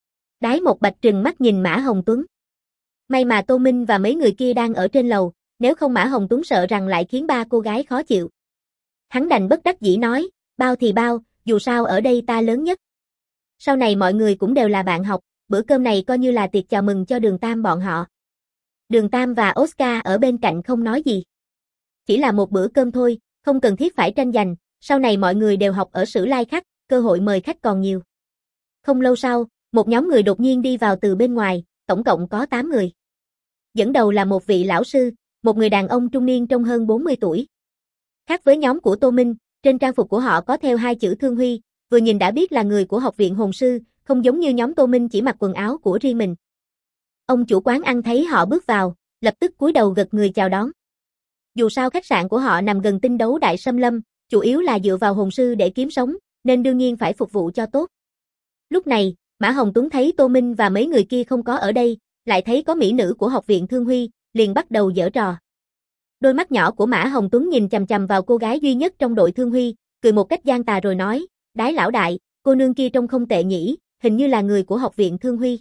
Đái Một Bạch trừng mắt nhìn Mã Hồng Tuấn. May mà Tô Minh và mấy người kia đang ở trên lầu, nếu không Mã Hồng Tuấn sợ rằng lại khiến 3 cô gái khó chịu. Hắn đành bất đắc dĩ nói, bao thì bao, dù sao ở đây ta lớn nhất. Sau này mọi người cũng đều là bạn học, bữa cơm này coi như là tiệc chào mừng cho Đường Tam bọn họ. Đường Tam và Oscar ở bên cạnh không nói gì. Chỉ là một bữa cơm thôi, không cần thiết phải tranh giành, sau này mọi người đều học ở Sử Lai Khách, cơ hội mời khách còn nhiều. Không lâu sau, một nhóm người đột nhiên đi vào từ bên ngoài, tổng cộng có 8 người. Dẫn đầu là một vị lão sư, một người đàn ông trung niên trông hơn 40 tuổi. Khác với nhóm của Tô Minh, Trên trang phục của họ có theo hai chữ Thương Huy, vừa nhìn đã biết là người của học viện hồn sư, không giống như nhóm Tô Minh chỉ mặc quần áo của riêng mình. Ông chủ quán ăn thấy họ bước vào, lập tức cúi đầu gật người chào đón. Dù sao khách sạn của họ nằm gần tinh đấu đại xâm lâm, chủ yếu là dựa vào hồn sư để kiếm sống, nên đương nhiên phải phục vụ cho tốt. Lúc này, Mã Hồng Tuấn thấy Tô Minh và mấy người kia không có ở đây, lại thấy có mỹ nữ của học viện Thương Huy, liền bắt đầu giở trò. Đôi mắt nhỏ của Mã Hồng Tuấn nhìn chằm chằm vào cô gái duy nhất trong đội Thương Huy, cười một cách gian tà rồi nói, Đái lão đại, cô nương kia trông không tệ nhỉ, hình như là người của học viện Thương Huy.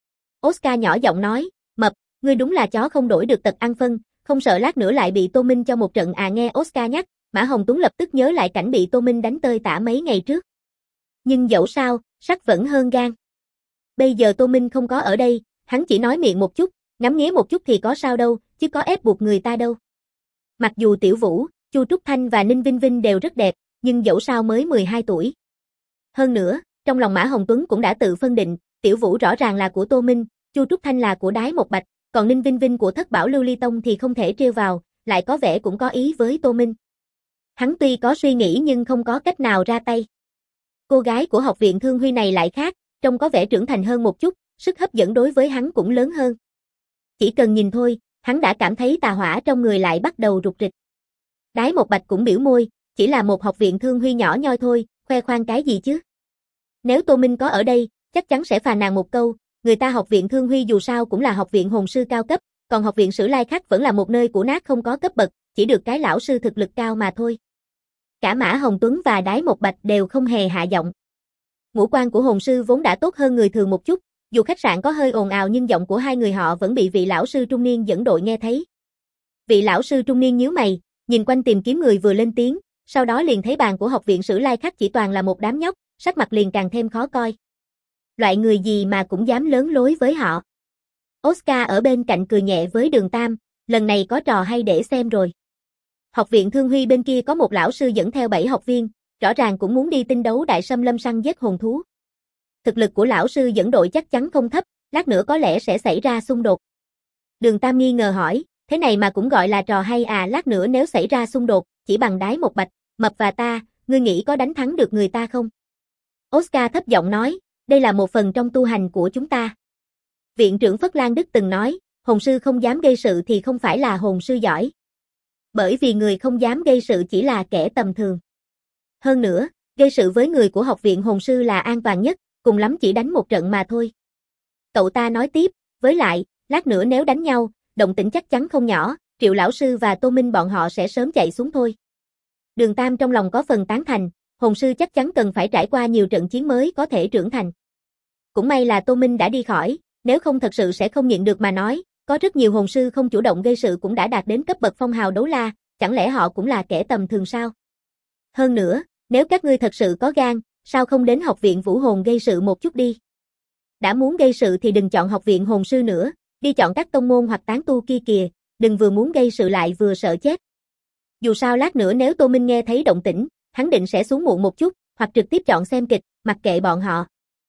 Oscar nhỏ giọng nói, Mập, ngươi đúng là chó không đổi được tật ăn phân, không sợ lát nữa lại bị Tô Minh cho một trận à. Nghe Oscar nhắc, Mã Hồng Tuấn lập tức nhớ lại cảnh bị Tô Minh đánh tơi tả mấy ngày trước. Nhưng dẫu sao, sắc vẫn hơn gan. Bây giờ Tô Minh không có ở đây, hắn chỉ nói miệng một chút, ngắm nghía một chút thì có sao đâu, chứ có ép buộc người ta đâu. Mặc dù Tiểu Vũ, Chu Trúc Thanh và Ninh Vinh Vinh đều rất đẹp, nhưng dẫu sao mới 12 tuổi. Hơn nữa, trong lòng Mã Hồng Tuấn cũng đã tự phân định, Tiểu Vũ rõ ràng là của Tô Minh, Chu Trúc Thanh là của Đái Một Bạch, còn Ninh Vinh Vinh của Thất Bảo Lưu Ly Tông thì không thể trêu vào, lại có vẻ cũng có ý với Tô Minh. Hắn tuy có suy nghĩ nhưng không có cách nào ra tay. Cô gái của học viện Thương Huy này lại khác, trông có vẻ trưởng thành hơn một chút, sức hấp dẫn đối với hắn cũng lớn hơn. Chỉ cần nhìn thôi, hắn đã cảm thấy tà hỏa trong người lại bắt đầu rục rịch. Đái Một Bạch cũng biểu môi, chỉ là một học viện Thương Huy nhỏ nhoi thôi, khoe khoang cái gì chứ. Nếu Tô Minh có ở đây, chắc chắn sẽ phàn nàn một câu, người ta học viện Thương Huy dù sao cũng là học viện hồn sư cao cấp, còn học viện Sử Lai Khắc vẫn là một nơi cũ nát không có cấp bậc, chỉ được cái lão sư thực lực cao mà thôi. Cả Mã Hồng Tuấn và Đái Một Bạch đều không hề hạ giọng. Ngũ quan của hồn sư vốn đã tốt hơn người thường một chút, dù khách sạn có hơi ồn ào nhưng giọng của hai người họ vẫn bị vị lão sư trung niên dẫn đội nghe thấy. Vị lão sư trung niên nhíu mày, nhìn quanh tìm kiếm người vừa lên tiếng, sau đó liền thấy bàn của học viện Sử Lai Khắc chỉ toàn là một đám nhóc, sắc mặt liền càng thêm khó coi. Loại người gì mà cũng dám lớn lối với họ. Oscar ở bên cạnh cười nhẹ với Đường Tam, lần này có trò hay để xem rồi. Học viện Thương Huy bên kia có một lão sư dẫn theo 7 học viên, rõ ràng cũng muốn đi tinh đấu đại xâm lâm săn giết hồn thú. Thực lực của lão sư dẫn đội chắc chắn không thấp, lát nữa có lẽ sẽ xảy ra xung đột. Đường Tam nghi ngờ hỏi, thế này mà cũng gọi là trò hay à? Lát nữa nếu xảy ra xung đột, chỉ bằng Đái Một Bạch, Mập và ta, ngươi nghĩ có đánh thắng được người ta không? Oscar thấp giọng nói, đây là một phần trong tu hành của chúng ta. Viện trưởng Phất Lan Đức từng nói, hồn sư không dám gây sự thì không phải là hồn sư giỏi. Bởi vì người không dám gây sự chỉ là kẻ tầm thường. Hơn nữa, gây sự với người của học viện hồn sư là an toàn nhất, cùng lắm chỉ đánh một trận mà thôi. Cậu ta nói tiếp, với lại, lát nữa nếu đánh nhau, động tĩnh chắc chắn không nhỏ, Triệu lão sư và Tô Minh bọn họ sẽ sớm chạy xuống thôi. Đường Tam trong lòng có phần tán thành, hồn sư chắc chắn cần phải trải qua nhiều trận chiến mới có thể trưởng thành. Cũng may là Tô Minh đã đi khỏi, nếu không thật sự sẽ không nhịn được mà nói, có rất nhiều hồn sư không chủ động gây sự cũng đã đạt đến cấp bậc phong hào đấu la, chẳng lẽ họ cũng là kẻ tầm thường sao? Hơn nữa, nếu các ngươi thật sự có gan, sao không đến học viện vũ hồn gây sự một chút đi? Đã muốn gây sự thì đừng chọn học viện hồn sư nữa, đi chọn các tông môn hoặc tán tu kia kìa, đừng vừa muốn gây sự lại vừa sợ chết. Dù sao lát nữa nếu Tô Minh nghe thấy động tĩnh, hắn định sẽ xuống muộn một chút, hoặc trực tiếp chọn xem kịch, mặc kệ bọn họ.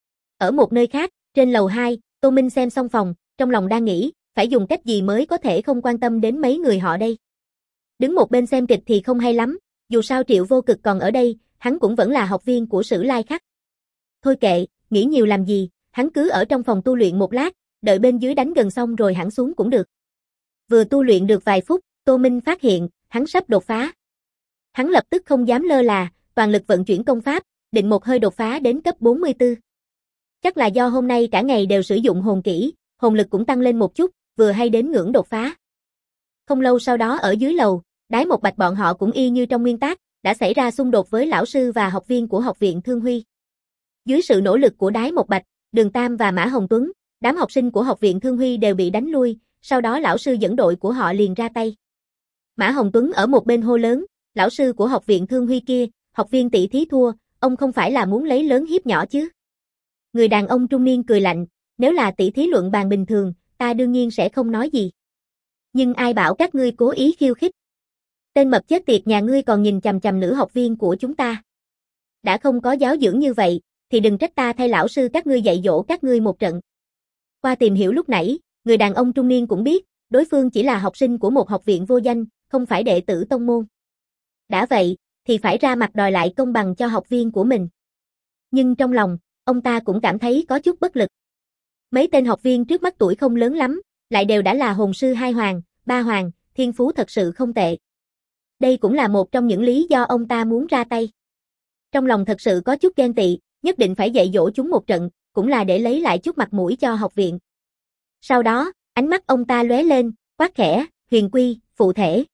Ở một nơi khác, trên lầu 2, Tô Minh xem xong phòng, trong lòng đang nghĩ, phải dùng cách gì mới có thể không quan tâm đến mấy người họ đây. Đứng một bên xem kịch thì không hay lắm, dù sao Triệu Vô Cực còn ở đây, hắn cũng vẫn là học viên của Sử Lai Khắc. Thôi kệ, nghĩ nhiều làm gì, hắn cứ ở trong phòng tu luyện một lát, đợi bên dưới đánh gần xong rồi hẳn xuống cũng được. Vừa tu luyện được vài phút, Tô Minh phát hiện, hắn sắp đột phá. Hắn lập tức không dám lơ là, toàn lực vận chuyển công pháp, định một hơi đột phá đến cấp 44. Chắc là do hôm nay cả ngày đều sử dụng hồn kỹ, hồn lực cũng tăng lên một chút, vừa hay đến ngưỡng đột phá. Không lâu sau đó ở dưới lầu, Đái Một Bạch bọn họ cũng y như trong nguyên tắc, đã xảy ra xung đột với lão sư và học viên của học viện Thương Huy. Dưới sự nỗ lực của Đái Một Bạch, Đường Tam và Mã Hồng Tuấn, đám học sinh của học viện Thương Huy đều bị đánh lui, sau đó lão sư dẫn đội của họ liền ra tay. Mã Hồng Tuấn ở một bên hô lớn, lão sư của học viện Thương Huy kia, học viên tỷ thí thua, ông không phải là muốn lấy lớn hiếp nhỏ chứ? Người đàn ông trung niên cười lạnh, nếu là tỷ thí luận bàn bình thường, ta đương nhiên sẽ không nói gì. Nhưng ai bảo các ngươi cố ý khiêu khích? Tên Mập chết tiệt nhà ngươi còn nhìn chằm chằm nữ học viên của chúng ta. Đã không có giáo dưỡng như vậy, thì đừng trách ta thay lão sư các ngươi dạy dỗ các ngươi một trận. Qua tìm hiểu lúc nãy, người đàn ông trung niên cũng biết, đối phương chỉ là học sinh của một học viện vô danh, không phải đệ tử tông môn. Đã vậy, thì phải ra mặt đòi lại công bằng cho học viên của mình. Nhưng trong lòng, ông ta cũng cảm thấy có chút bất lực. Mấy tên học viên trước mắt tuổi không lớn lắm, lại đều đã là hồn sư 2 hoàng, 3 hoàng, thiên phú thật sự không tệ. Đây cũng là một trong những lý do ông ta muốn ra tay. Trong lòng thật sự có chút ghen tị, nhất định phải dạy dỗ chúng một trận, cũng là để lấy lại chút mặt mũi cho học viện. Sau đó, ánh mắt ông ta lóe lên, quát khẽ, huyền quy, phụ thể.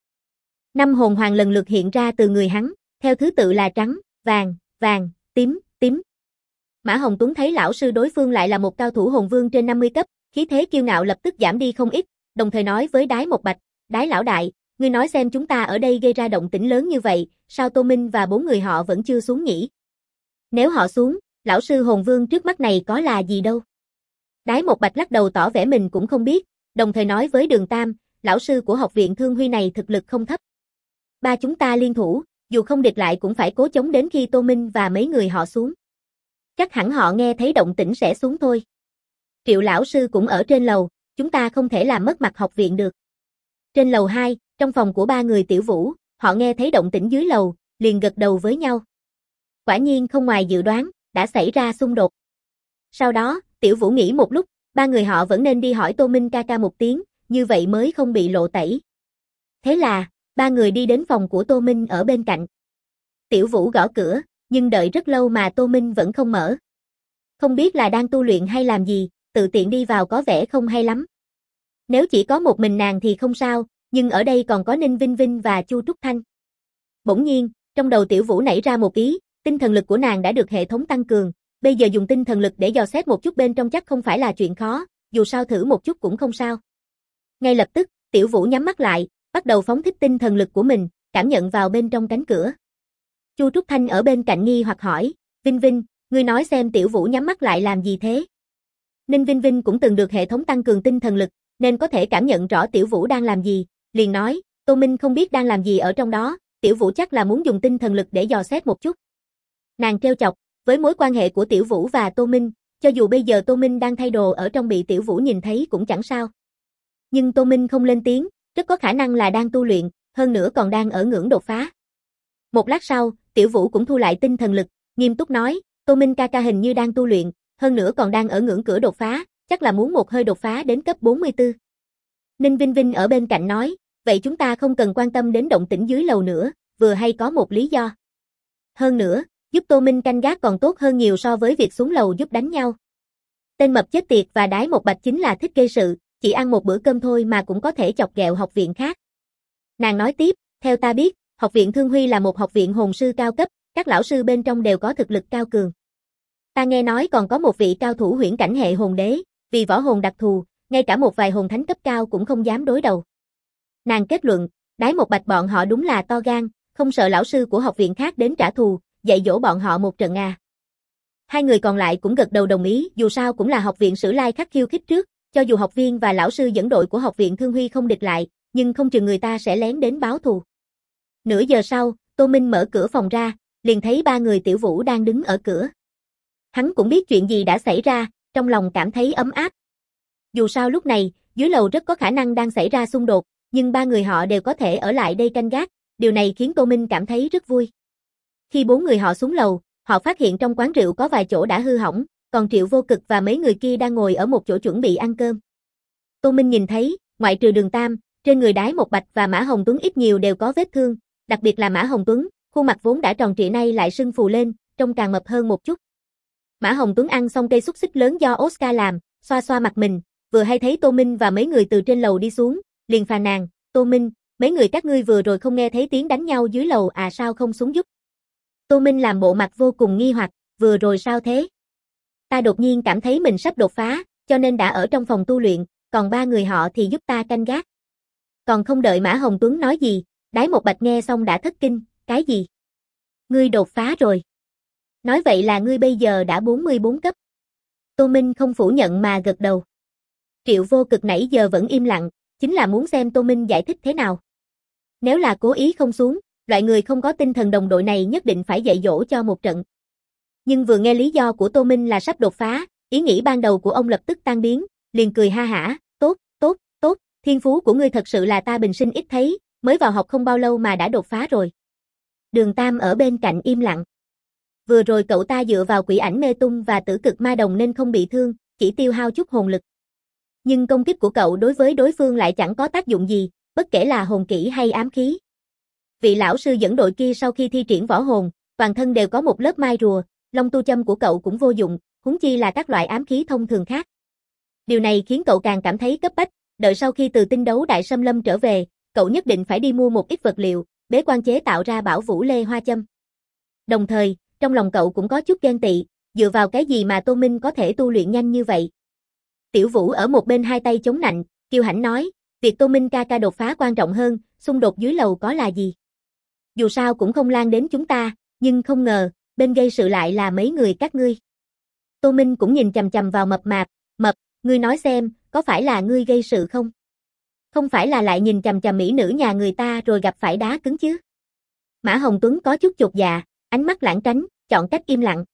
5 hồn hoàng lần lượt hiện ra từ người hắn, theo thứ tự là trắng, vàng, vàng, tím, tím. Mã Hồng Tuấn thấy lão sư đối phương lại là một cao thủ hồn vương trên 50 cấp, khí thế kiêu ngạo lập tức giảm đi không ít, đồng thời nói với Đái Một Bạch, Đái lão đại, ngươi nói xem chúng ta ở đây gây ra động tĩnh lớn như vậy, sao Tô Minh và 4 người họ vẫn chưa xuống nhỉ? Nếu họ xuống, lão sư hồn vương trước mắt này có là gì đâu? Đái Một Bạch lắc đầu tỏ vẻ mình cũng không biết, đồng thời nói với Đường Tam, lão sư của học viện Thương Huy này thực lực không thấp. Ba chúng ta liên thủ, dù không địch lại cũng phải cố chống đến khi Tô Minh và mấy người họ xuống. Chắc hẳn họ nghe thấy động tĩnh sẽ xuống thôi. Triệu lão sư cũng ở trên lầu, chúng ta không thể làm mất mặt học viện được. Trên lầu 2, trong phòng của 3 người Tiểu Vũ, họ nghe thấy động tĩnh dưới lầu, liền gật đầu với nhau. Quả nhiên không ngoài dự đoán, đã xảy ra xung đột. Sau đó, Tiểu Vũ nghĩ một lúc, 3 người họ vẫn nên đi hỏi Tô Minh ca ca một tiếng, như vậy mới không bị lộ tẩy. Thế là, 3 người đi đến phòng của Tô Minh ở bên cạnh. Tiểu Vũ gõ cửa, nhưng đợi rất lâu mà Tô Minh vẫn không mở. Không biết là đang tu luyện hay làm gì, tự tiện đi vào có vẻ không hay lắm. Nếu chỉ có một mình nàng thì không sao, nhưng ở đây còn có Ninh Vinh Vinh và Chu Trúc Thanh. Bỗng nhiên, trong đầu Tiểu Vũ nảy ra một ý, tinh thần lực của nàng đã được hệ thống tăng cường, bây giờ dùng tinh thần lực để dò xét một chút bên trong chắc không phải là chuyện khó, dù sao thử một chút cũng không sao. Ngay lập tức, Tiểu Vũ nhắm mắt lại, bắt đầu phóng thích tinh thần lực của mình, cảm nhận vào bên trong cánh cửa. Chu Trúc Thanh ở bên cạnh nghi hoặc hỏi, Vinh Vinh, ngươi nói xem Tiểu Vũ nhắm mắt lại làm gì thế? Ninh Vinh Vinh cũng từng được hệ thống tăng cường tinh thần lực, nên có thể cảm nhận rõ Tiểu Vũ đang làm gì, liền nói, Tô Minh không biết đang làm gì ở trong đó, Tiểu Vũ chắc là muốn dùng tinh thần lực để dò xét một chút. Nàng trêu chọc, với mối quan hệ của Tiểu Vũ và Tô Minh, cho dù bây giờ Tô Minh đang thay đồ ở trong bị Tiểu Vũ nhìn thấy cũng chẳng sao. Nhưng Tô Minh không lên tiếng, rất có khả năng là đang tu luyện, hơn nữa còn đang ở ngưỡng đột phá. Một lát sau, Tiểu Vũ cũng thu lại tinh thần lực, nghiêm túc nói, Tô Minh ca ca hình như đang tu luyện, hơn nữa còn đang ở ngưỡng cửa đột phá, chắc là muốn một hơi đột phá đến cấp 44. Ninh Vinh Vinh ở bên cạnh nói, vậy chúng ta không cần quan tâm đến động tĩnh dưới lầu nữa, vừa hay có một lý do. Hơn nữa, giúp Tô Minh canh gác còn tốt hơn nhiều so với việc xuống lầu giúp đánh nhau. Tên mập chết tiệt và Đái Một Bạch chính là thích gây sự, chỉ ăn một bữa cơm thôi mà cũng có thể chọc ghẹo học viện khác. Nàng nói tiếp, theo ta biết, học viện Thương Huy là một học viện hồn sư cao cấp, các lão sư bên trong đều có thực lực cao cường. Ta nghe nói còn có một vị cao thủ huyễn cảnh hệ hồn đế, vì võ hồn đặc thù, ngay cả một vài hồn thánh cấp cao cũng không dám đối đầu. Nàng kết luận, Đái Một Bạch bọn họ đúng là to gan, không sợ lão sư của học viện khác đến trả thù, dạy dỗ bọn họ một trận à. Hai người còn lại cũng gật đầu đồng ý, dù sao cũng là học viện Sử Lai Khắc khiêu khích trước, cho dù học viên và lão sư dẫn đội của học viện Thương Huy không địch lại, nhưng không chừng người ta sẽ lén đến báo thù. Nửa giờ sau, Tô Minh mở cửa phòng ra, liền thấy 3 người Tiểu Vũ đang đứng ở cửa. Hắn cũng biết chuyện gì đã xảy ra, trong lòng cảm thấy ấm áp. Dù sao lúc này, dưới lầu rất có khả năng đang xảy ra xung đột, nhưng 3 người họ đều có thể ở lại đây canh gác, điều này khiến Tô Minh cảm thấy rất vui. Khi 4 người họ xuống lầu, họ phát hiện trong quán rượu có vài chỗ đã hư hỏng, còn Triệu Vô Cực và mấy người kia đang ngồi ở một chỗ chuẩn bị ăn cơm. Tô Minh nhìn thấy, ngoại trừ Đường Tam, trên người Đái Một Bạch và Mã Hồng Tuấn ít nhiều đều có vết thương, đặc biệt là Mã Hồng Tuấn, khuôn mặt vốn đã tròn trịa nay lại sưng phù lên, trông càng mập hơn một chút. Mã Hồng Tuấn ăn xong cây xúc xích lớn do Oscar làm, xoa xoa mặt mình, vừa hay thấy Tô Minh và mấy người từ trên lầu đi xuống, liền phàn nàn, Tô Minh, mấy người các ngươi vừa rồi không nghe thấy tiếng đánh nhau dưới lầu à, sao không xuống giúp? Tô Minh làm bộ mặt vô cùng nghi hoặc, vừa rồi sao thế? Ta đột nhiên cảm thấy mình sắp đột phá, cho nên đã ở trong phòng tu luyện, còn 3 người họ thì giúp ta canh gác. Còn không đợi Mã Hồng Tuấn nói gì, Đái Một Bạch nghe xong đã thất kinh, cái gì? Ngươi đột phá rồi. Nói vậy là ngươi bây giờ đã 44 cấp. Tô Minh không phủ nhận mà gật đầu. Triệu Vô Cực nãy giờ vẫn im lặng, chính là muốn xem Tô Minh giải thích thế nào. Nếu là cố ý không xuống, loại người không có tinh thần đồng đội này nhất định phải dạy dỗ cho một trận. Nhưng vừa nghe lý do của Tô Minh là sắp đột phá, ý nghĩ ban đầu của ông lập tức tan biến, liền cười ha hả, tốt, tốt, tốt, thiên phú của ngươi thật sự là ta bình sinh ít thấy, mới vào học không bao lâu mà đã đột phá rồi. Đường Tam ở bên cạnh im lặng. Vừa rồi cậu ta dựa vào quỷ ảnh mê tung và tử cực ma đồng nên không bị thương, chỉ tiêu hao chút hồn lực. Nhưng công kích của cậu đối với đối phương lại chẳng có tác dụng gì, bất kể là hồn kỹ hay ám khí. Vị lão sư dẫn đội kia sau khi thi triển võ hồn, toàn thân đều có một lớp mai rùa, long tu châm của cậu cũng vô dụng, huống chi là các loại ám khí thông thường khác. Điều này khiến cậu càng cảm thấy cấp bách, đợi sau khi từ tinh đấu đại xâm lâm trở về, cậu nhất định phải đi mua một ít vật liệu, bế quan chế tạo ra bảo vũ lê hoa châm. Đồng thời, trong lòng cậu cũng có chút ghen tị, dựa vào cái gì mà Tô Minh có thể tu luyện nhanh như vậy. Tiểu Vũ ở một bên hai tay chống nạnh, kiêu hãnh nói, việc Tô Minh ca ca đột phá quan trọng hơn, xung đột dưới lầu có là gì. Dù sao cũng không lan đến chúng ta, nhưng không ngờ, bên gây sự lại là mấy người các ngươi. Tô Minh cũng nhìn chằm chằm vào Mập Mạp, Mập, ngươi nói xem, có phải là ngươi gây sự không? Không phải là lại nhìn chằm chằm mỹ nữ nhà người ta rồi gặp phải đá cứng chứ? Mã Hồng Tuấn có chút chột dạ, ánh mắt lảng tránh, chọn cách im lặng.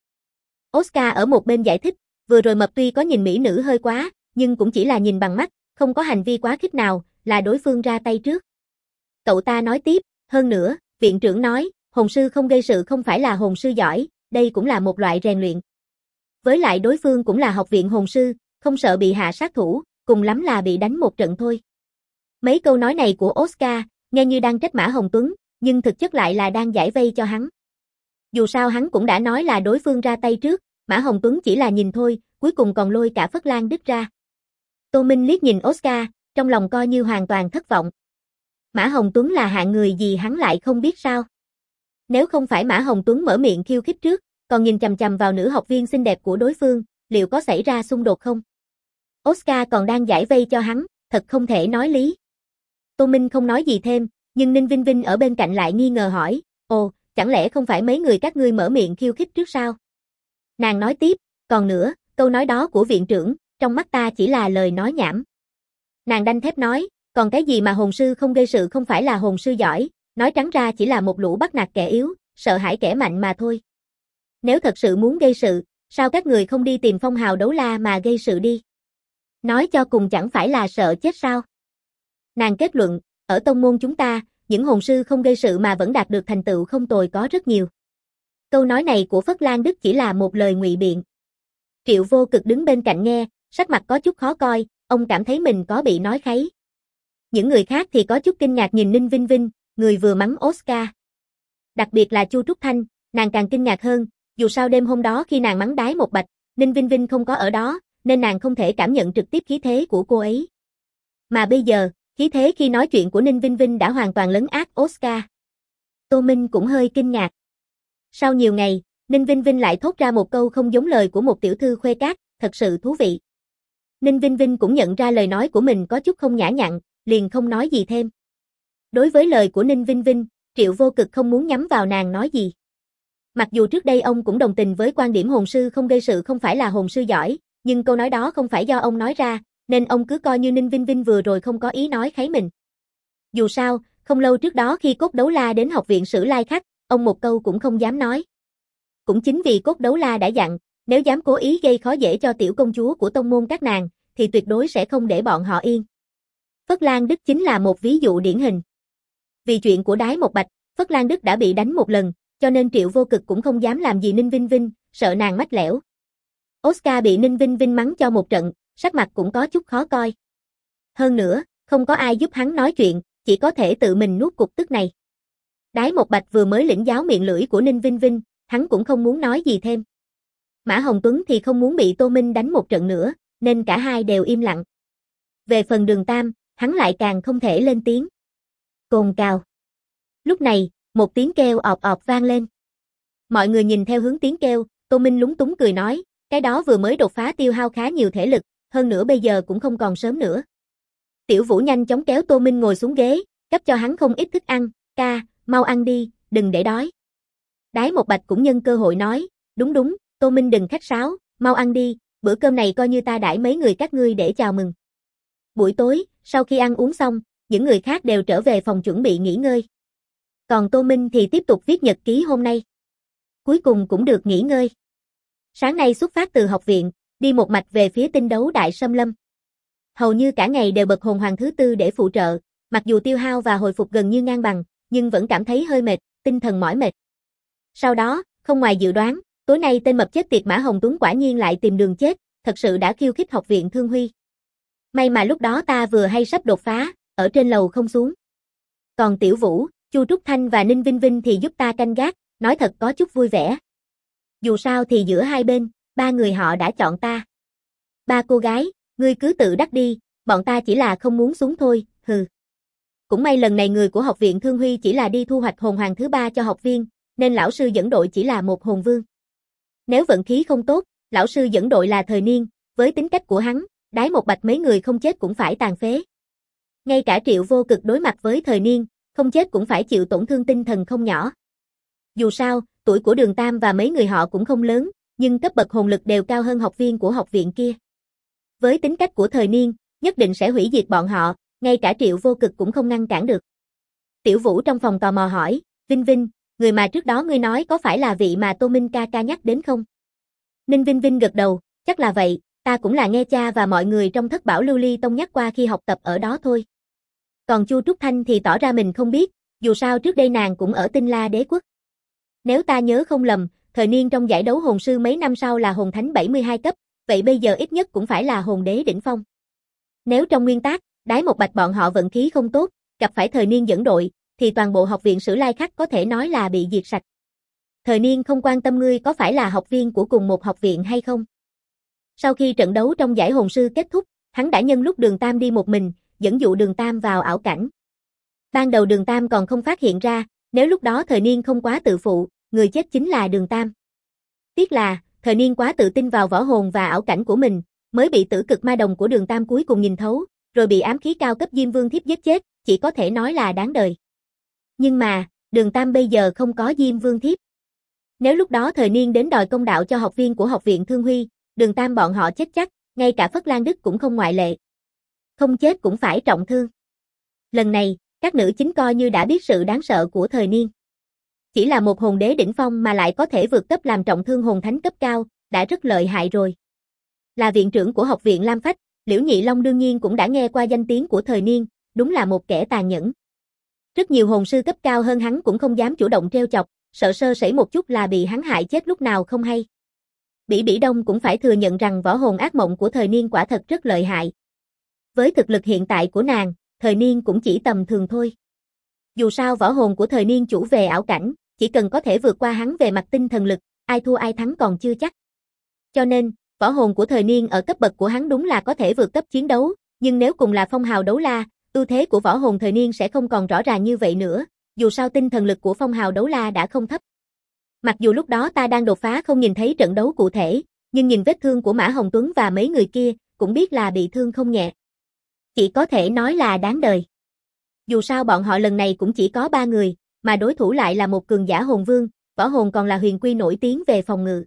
Oscar ở một bên giải thích, vừa rồi Mập tuy có nhìn mỹ nữ hơi quá, nhưng cũng chỉ là nhìn bằng mắt, không có hành vi quá khích nào, là đối phương ra tay trước. Cậu ta nói tiếp, hơn nữa, viện trưởng nói, hồn sư không gây sự không phải là hồn sư giỏi, đây cũng là một loại rèn luyện. Với lại đối phương cũng là học viện hồn sư, không sợ bị hạ sát thủ, cùng lắm là bị đánh một trận thôi. Mấy câu nói này của Oscar, nghe như đang trách Mã Hồng Tuấn, nhưng thực chất lại là đang giải vây cho hắn. Dù sao hắn cũng đã nói là đối phương ra tay trước, Mã Hồng Tuấn chỉ là nhìn thôi, cuối cùng còn lôi cả Phất Lan Đức ra. Tô Minh liếc nhìn Oscar, trong lòng coi như hoàn toàn thất vọng. Mã Hồng Tuấn là hạng người gì hắn lại không biết sao? Nếu không phải Mã Hồng Tuấn mở miệng khiêu khích trước, còn nhìn chằm chằm vào nữ học viên xinh đẹp của đối phương, liệu có xảy ra xung đột không? Oscar còn đang giải vây cho hắn, thật không thể nói lý. Tô Minh không nói gì thêm, nhưng Ninh Vinh Vinh ở bên cạnh lại nghi ngờ hỏi, ồ, chẳng lẽ không phải mấy người các ngươi mở miệng khiêu khích trước sao? Nàng nói tiếp, còn nữa, câu nói đó của viện trưởng, trong mắt ta chỉ là lời nói nhảm. Nàng đanh thép nói, còn cái gì mà hồn sư không gây sự không phải là hồn sư giỏi, nói trắng ra chỉ là một lũ bắt nạt kẻ yếu, sợ hãi kẻ mạnh mà thôi. Nếu thật sự muốn gây sự, sao các người không đi tìm Phong Hào Đấu La mà gây sự đi? Nói cho cùng chẳng phải là sợ chết sao? Nàng kết luận, ở tông môn chúng ta, những hồn sư không gây sự mà vẫn đạt được thành tựu không tồi có rất nhiều. Câu nói này của Phất Lan Đức chỉ là một lời ngụy biện. Triệu Vô Cực đứng bên cạnh nghe, sắc mặt có chút khó coi, ông cảm thấy mình có bị nói kháy. Những người khác thì có chút kinh ngạc nhìn Ninh Vinh Vinh, người vừa mắng Oscar. Đặc biệt là Chu Trúc Thanh, nàng càng kinh ngạc hơn, dù sao đêm hôm đó khi nàng mắng Đái Một Bạch, Ninh Vinh Vinh không có ở đó, nên nàng không thể cảm nhận trực tiếp khí thế của cô ấy. Mà bây giờ, khí thế khi nói chuyện của Ninh Vinh Vinh đã hoàn toàn lấn át Oscar. Tô Minh cũng hơi kinh ngạc. Sau nhiều ngày, Ninh Vinh Vinh lại thốt ra một câu không giống lời của một tiểu thư khuê cát, thật sự thú vị. Ninh Vinh Vinh cũng nhận ra lời nói của mình có chút không nhã nhặn, liền không nói gì thêm. Đối với lời của Ninh Vinh Vinh, Triệu Vô Cực không muốn nhắm vào nàng nói gì. Mặc dù trước đây ông cũng đồng tình với quan điểm hồn sư không gây sự không phải là hồn sư giỏi, nhưng câu nói đó không phải do ông nói ra, nên ông cứ coi như Ninh Vinh Vinh vừa rồi không có ý nói kháy mình. Dù sao, không lâu trước đó khi Cốt Đấu La đến học viện Sử Lai Khắc, ông một câu cũng không dám nói. Cũng chính vì Cốt Đấu La đã dặn, nếu dám cố ý gây khó dễ cho tiểu công chúa của tông môn các nàng, thì tuyệt đối sẽ không để bọn họ yên. Phất Lan Đức chính là một ví dụ điển hình. Vì chuyện của Đái Một Bạch, Phất Lan Đức đã bị đánh một lần, cho nên Triệu Vô Cực cũng không dám làm gì Ninh Vinh Vinh, sợ nàng mách lẻo. Oscar bị Ninh Vinh Vinh mắng cho một trận, sắc mặt cũng có chút khó coi. Hơn nữa, không có ai giúp hắn nói chuyện, chỉ có thể tự mình nuốt cục tức này. Đái Một Bạch vừa mới lĩnh giáo miệng lưỡi của Ninh Vinh Vinh, hắn cũng không muốn nói gì thêm. Mã Hồng Tuấn thì không muốn bị Tô Minh đánh một trận nữa, nên cả hai đều im lặng. Về phần Đường Tam, hắn lại càng không thể lên tiếng. Cồn cào. Lúc này, một tiếng kêu ọp ọp vang lên. Mọi người nhìn theo hướng tiếng kêu, Tô Minh lúng túng cười nói, cái đó vừa mới đột phá tiêu hao khá nhiều thể lực, hơn nữa bây giờ cũng không còn sớm nữa. Tiểu Vũ nhanh chóng kéo Tô Minh ngồi xuống ghế, cấp cho hắn không ít thức ăn, ca, mau ăn đi, đừng để đói. Đái Một Bạch cũng nhân cơ hội nói, đúng, Tô Minh đừng khách sáo, mau ăn đi, bữa cơm này coi như ta đãi mấy người các ngươi để chào mừng. Buổi tối, sau khi ăn uống xong, những người khác đều trở về phòng chuẩn bị nghỉ ngơi. Còn Tô Minh thì tiếp tục viết nhật ký hôm nay. Cuối cùng cũng được nghỉ ngơi. Sáng nay xuất phát từ học viện, đi một mạch về phía tinh đấu đại xâm lâm. Hầu như cả ngày đều bật hồn hoàng thứ tư để phụ trợ, mặc dù tiêu hao và hồi phục gần như ngang bằng, nhưng vẫn cảm thấy hơi mệt, tinh thần mỏi mệt. Sau đó, không ngoài dự đoán, tối nay tên mập chết tiệt Mã Hồng Tuấn quả nhiên lại tìm đường chết, thật sự đã khiêu khích học viện Thương Huy. May mà lúc đó ta vừa hay sắp đột phá, ở trên lầu không xuống. Còn Tiểu Vũ, Chu Trúc Thanh và Ninh Vinh Vinh thì giúp ta canh gác, nói thật có chút vui vẻ. Dù sao thì giữa hai bên, ba người họ đã chọn ta. Ba cô gái, ngươi cứ tự đắc đi, bọn ta chỉ là không muốn xuống thôi, hừ. Cũng may lần này người của học viện Thương Huy chỉ là đi thu hoạch hồn hoàng thứ 3 cho học viên, nên lão sư dẫn đội chỉ là một hồn vương. Nếu vận khí không tốt, lão sư dẫn đội là Thời Niên, với tính cách của hắn, đái một bạch mấy người không chết cũng phải tàn phế. Ngay cả Triệu Vô Cực đối mặt với Thời Niên, không chết cũng phải chịu tổn thương tinh thần không nhỏ. Dù sao, tuổi của Đường Tam và mấy người họ cũng không lớn, nhưng cấp bậc hồn lực đều cao hơn học viên của học viện kia. Với tính cách của Thời Niên, nhất định sẽ hủy diệt bọn họ, ngay cả Triệu Vô Cực cũng không ngăn cản được. Tiểu Vũ trong phòng tò mò hỏi, Vinh Vinh, người mà trước đó ngươi nói có phải là vị mà Tô Minh ca ca nhắc đến không? Ninh Vinh Vinh gật đầu, chắc là vậy, ta cũng là nghe cha và mọi người trong Thất Bảo Lưu Ly Tông nhắc qua khi học tập ở đó thôi. Còn Chu Trúc Thanh thì tỏ ra mình không biết, dù sao trước đây nàng cũng ở Tinh La Đế Quốc. Nếu ta nhớ không lầm, Thời Niên trong giải đấu hồn sư mấy năm sau là hồn thánh 72 cấp, vậy bây giờ ít nhất cũng phải là hồn đế đỉnh phong. Nếu trong nguyên tắc, đái một bạch bọn họ vận khí không tốt, gặp phải Thời Niên dẫn đội, thì toàn bộ học viện Sử Lai Khắc có thể nói là bị diệt sạch. Thời Niên không quan tâm ngươi có phải là học viên của cùng một học viện hay không. Sau khi trận đấu trong giải hồn sư kết thúc, hắn đã nhân lúc Đường Tam đi một mình, dẫn dụ Đường Tam vào ảo cảnh. Ban đầu Đường Tam còn không phát hiện ra, nếu lúc đó Thời Niên không quá tự phụ, người chết chính là Đường Tam. Tiếc là, Thời Niên quá tự tin vào võ hồn và ảo cảnh của mình, mới bị tử cực ma đồng của Đường Tam cuối cùng nhìn thấu, rồi bị ám khí cao cấp Diêm Vương Thiếp giết chết, chỉ có thể nói là đáng đời. Nhưng mà, Đường Tam bây giờ không có Diêm Vương Thiếp. Nếu lúc đó Thời Niên đến đòi công đạo cho học viên của học viện Thương Huy, Đường Tam bọn họ chết chắc, ngay cả Phất Lan Đức cũng không ngoại lệ. Không chết cũng phải trọng thương. Lần này, các nữ chính coi như đã biết sự đáng sợ của Thời Niên. Chỉ là một hồn đế đỉnh phong mà lại có thể vượt cấp làm trọng thương hồn thánh cấp cao, đã rất lợi hại rồi. Là viện trưởng của học viện Lam Phách, Liễu Nhị Long đương nhiên cũng đã nghe qua danh tiếng của Thời Niên, đúng là một kẻ tàn nhẫn. Rất nhiều hồn sư cấp cao hơn hắn cũng không dám chủ động trêu chọc, sợ sơ sẩy một chút là bị hắn hại chết lúc nào không hay. Bỉ Bỉ Đông cũng phải thừa nhận rằng võ hồn ác mộng của Thời Niên quả thật rất lợi hại. Với thực lực hiện tại của nàng, Thời Niên cũng chỉ tầm thường thôi. Dù sao võ hồn của Thời Niên chủ về ảo cảnh, chỉ cần có thể vượt qua hắn về mặt tinh thần lực, ai thua ai thắng còn chưa chắc. Cho nên, võ hồn của Thời Niên ở cấp bậc của hắn đúng là có thể vượt cấp chiến đấu, nhưng nếu cùng là phong hào đấu la, ưu thế của võ hồn Thời Niên sẽ không còn rõ ràng như vậy nữa, dù sao tinh thần lực của phong hào đấu la đã không thấp. Mặc dù lúc đó ta đang đột phá không nhìn thấy trận đấu cụ thể, nhưng nhìn vết thương của Mã Hồng Tuấn và mấy người kia, cũng biết là bị thương không nhẹ. Chỉ có thể nói là đáng đời. Dù sao bọn họ lần này cũng chỉ có 3 người, mà đối thủ lại là một cường giả hồn vương, võ hồn còn là huyền quy nổi tiếng về phòng ngự.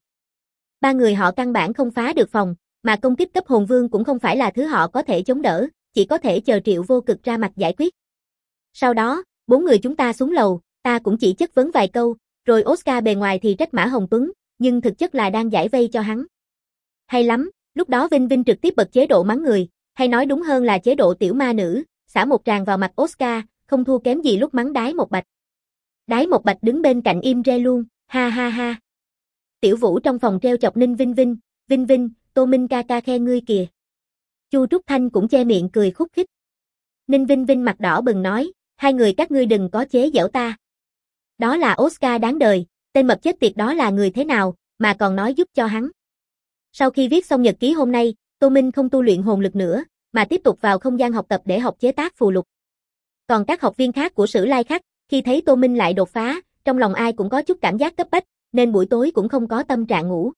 3 người họ căn bản không phá được phòng, mà công kích cấp hồn vương cũng không phải là thứ họ có thể chống đỡ, chỉ có thể chờ Triệu Vô Cực ra mặt giải quyết. Sau đó, 4 người chúng ta xuống lầu, ta cũng chỉ chất vấn vài câu, rồi Oscar bề ngoài thì trách Mã Hồng Tuấn, nhưng thực chất là đang giải vây cho hắn. Hay lắm, lúc đó Vinh Vinh trực tiếp bật chế độ mắng người, hay nói đúng hơn là chế độ tiểu ma nữ, xả một tràng vào mặt Oscar, không thua kém gì lúc mắng Đái Một Bạch. Đái Một Bạch đứng bên cạnh im re luôn, ha ha ha. Tiểu Vũ trong phòng treo chọc Ninh Vinh Vinh, Vinh Vinh, Tô Minh ca ca khen ngươi kìa. Chu Trúc Thanh cũng che miệng cười khúc khích. Ninh Vinh Vinh mặt đỏ bừng nói, hai người các ngươi đừng có chế giễu ta. Đó là Oscar đáng đời, tên mập chết tiệt đó là người thế nào, mà còn nói giúp cho hắn. Sau khi viết xong nhật ký hôm nay, Tô Minh không tu luyện hồn lực nữa, mà tiếp tục vào không gian học tập để học chế tác phù lục. Còn các học viên khác của Sử Lai Khắc, khi thấy Tô Minh lại đột phá, trong lòng ai cũng có chút cảm giác cấp bách, nên buổi tối cũng không có tâm trạng ngủ.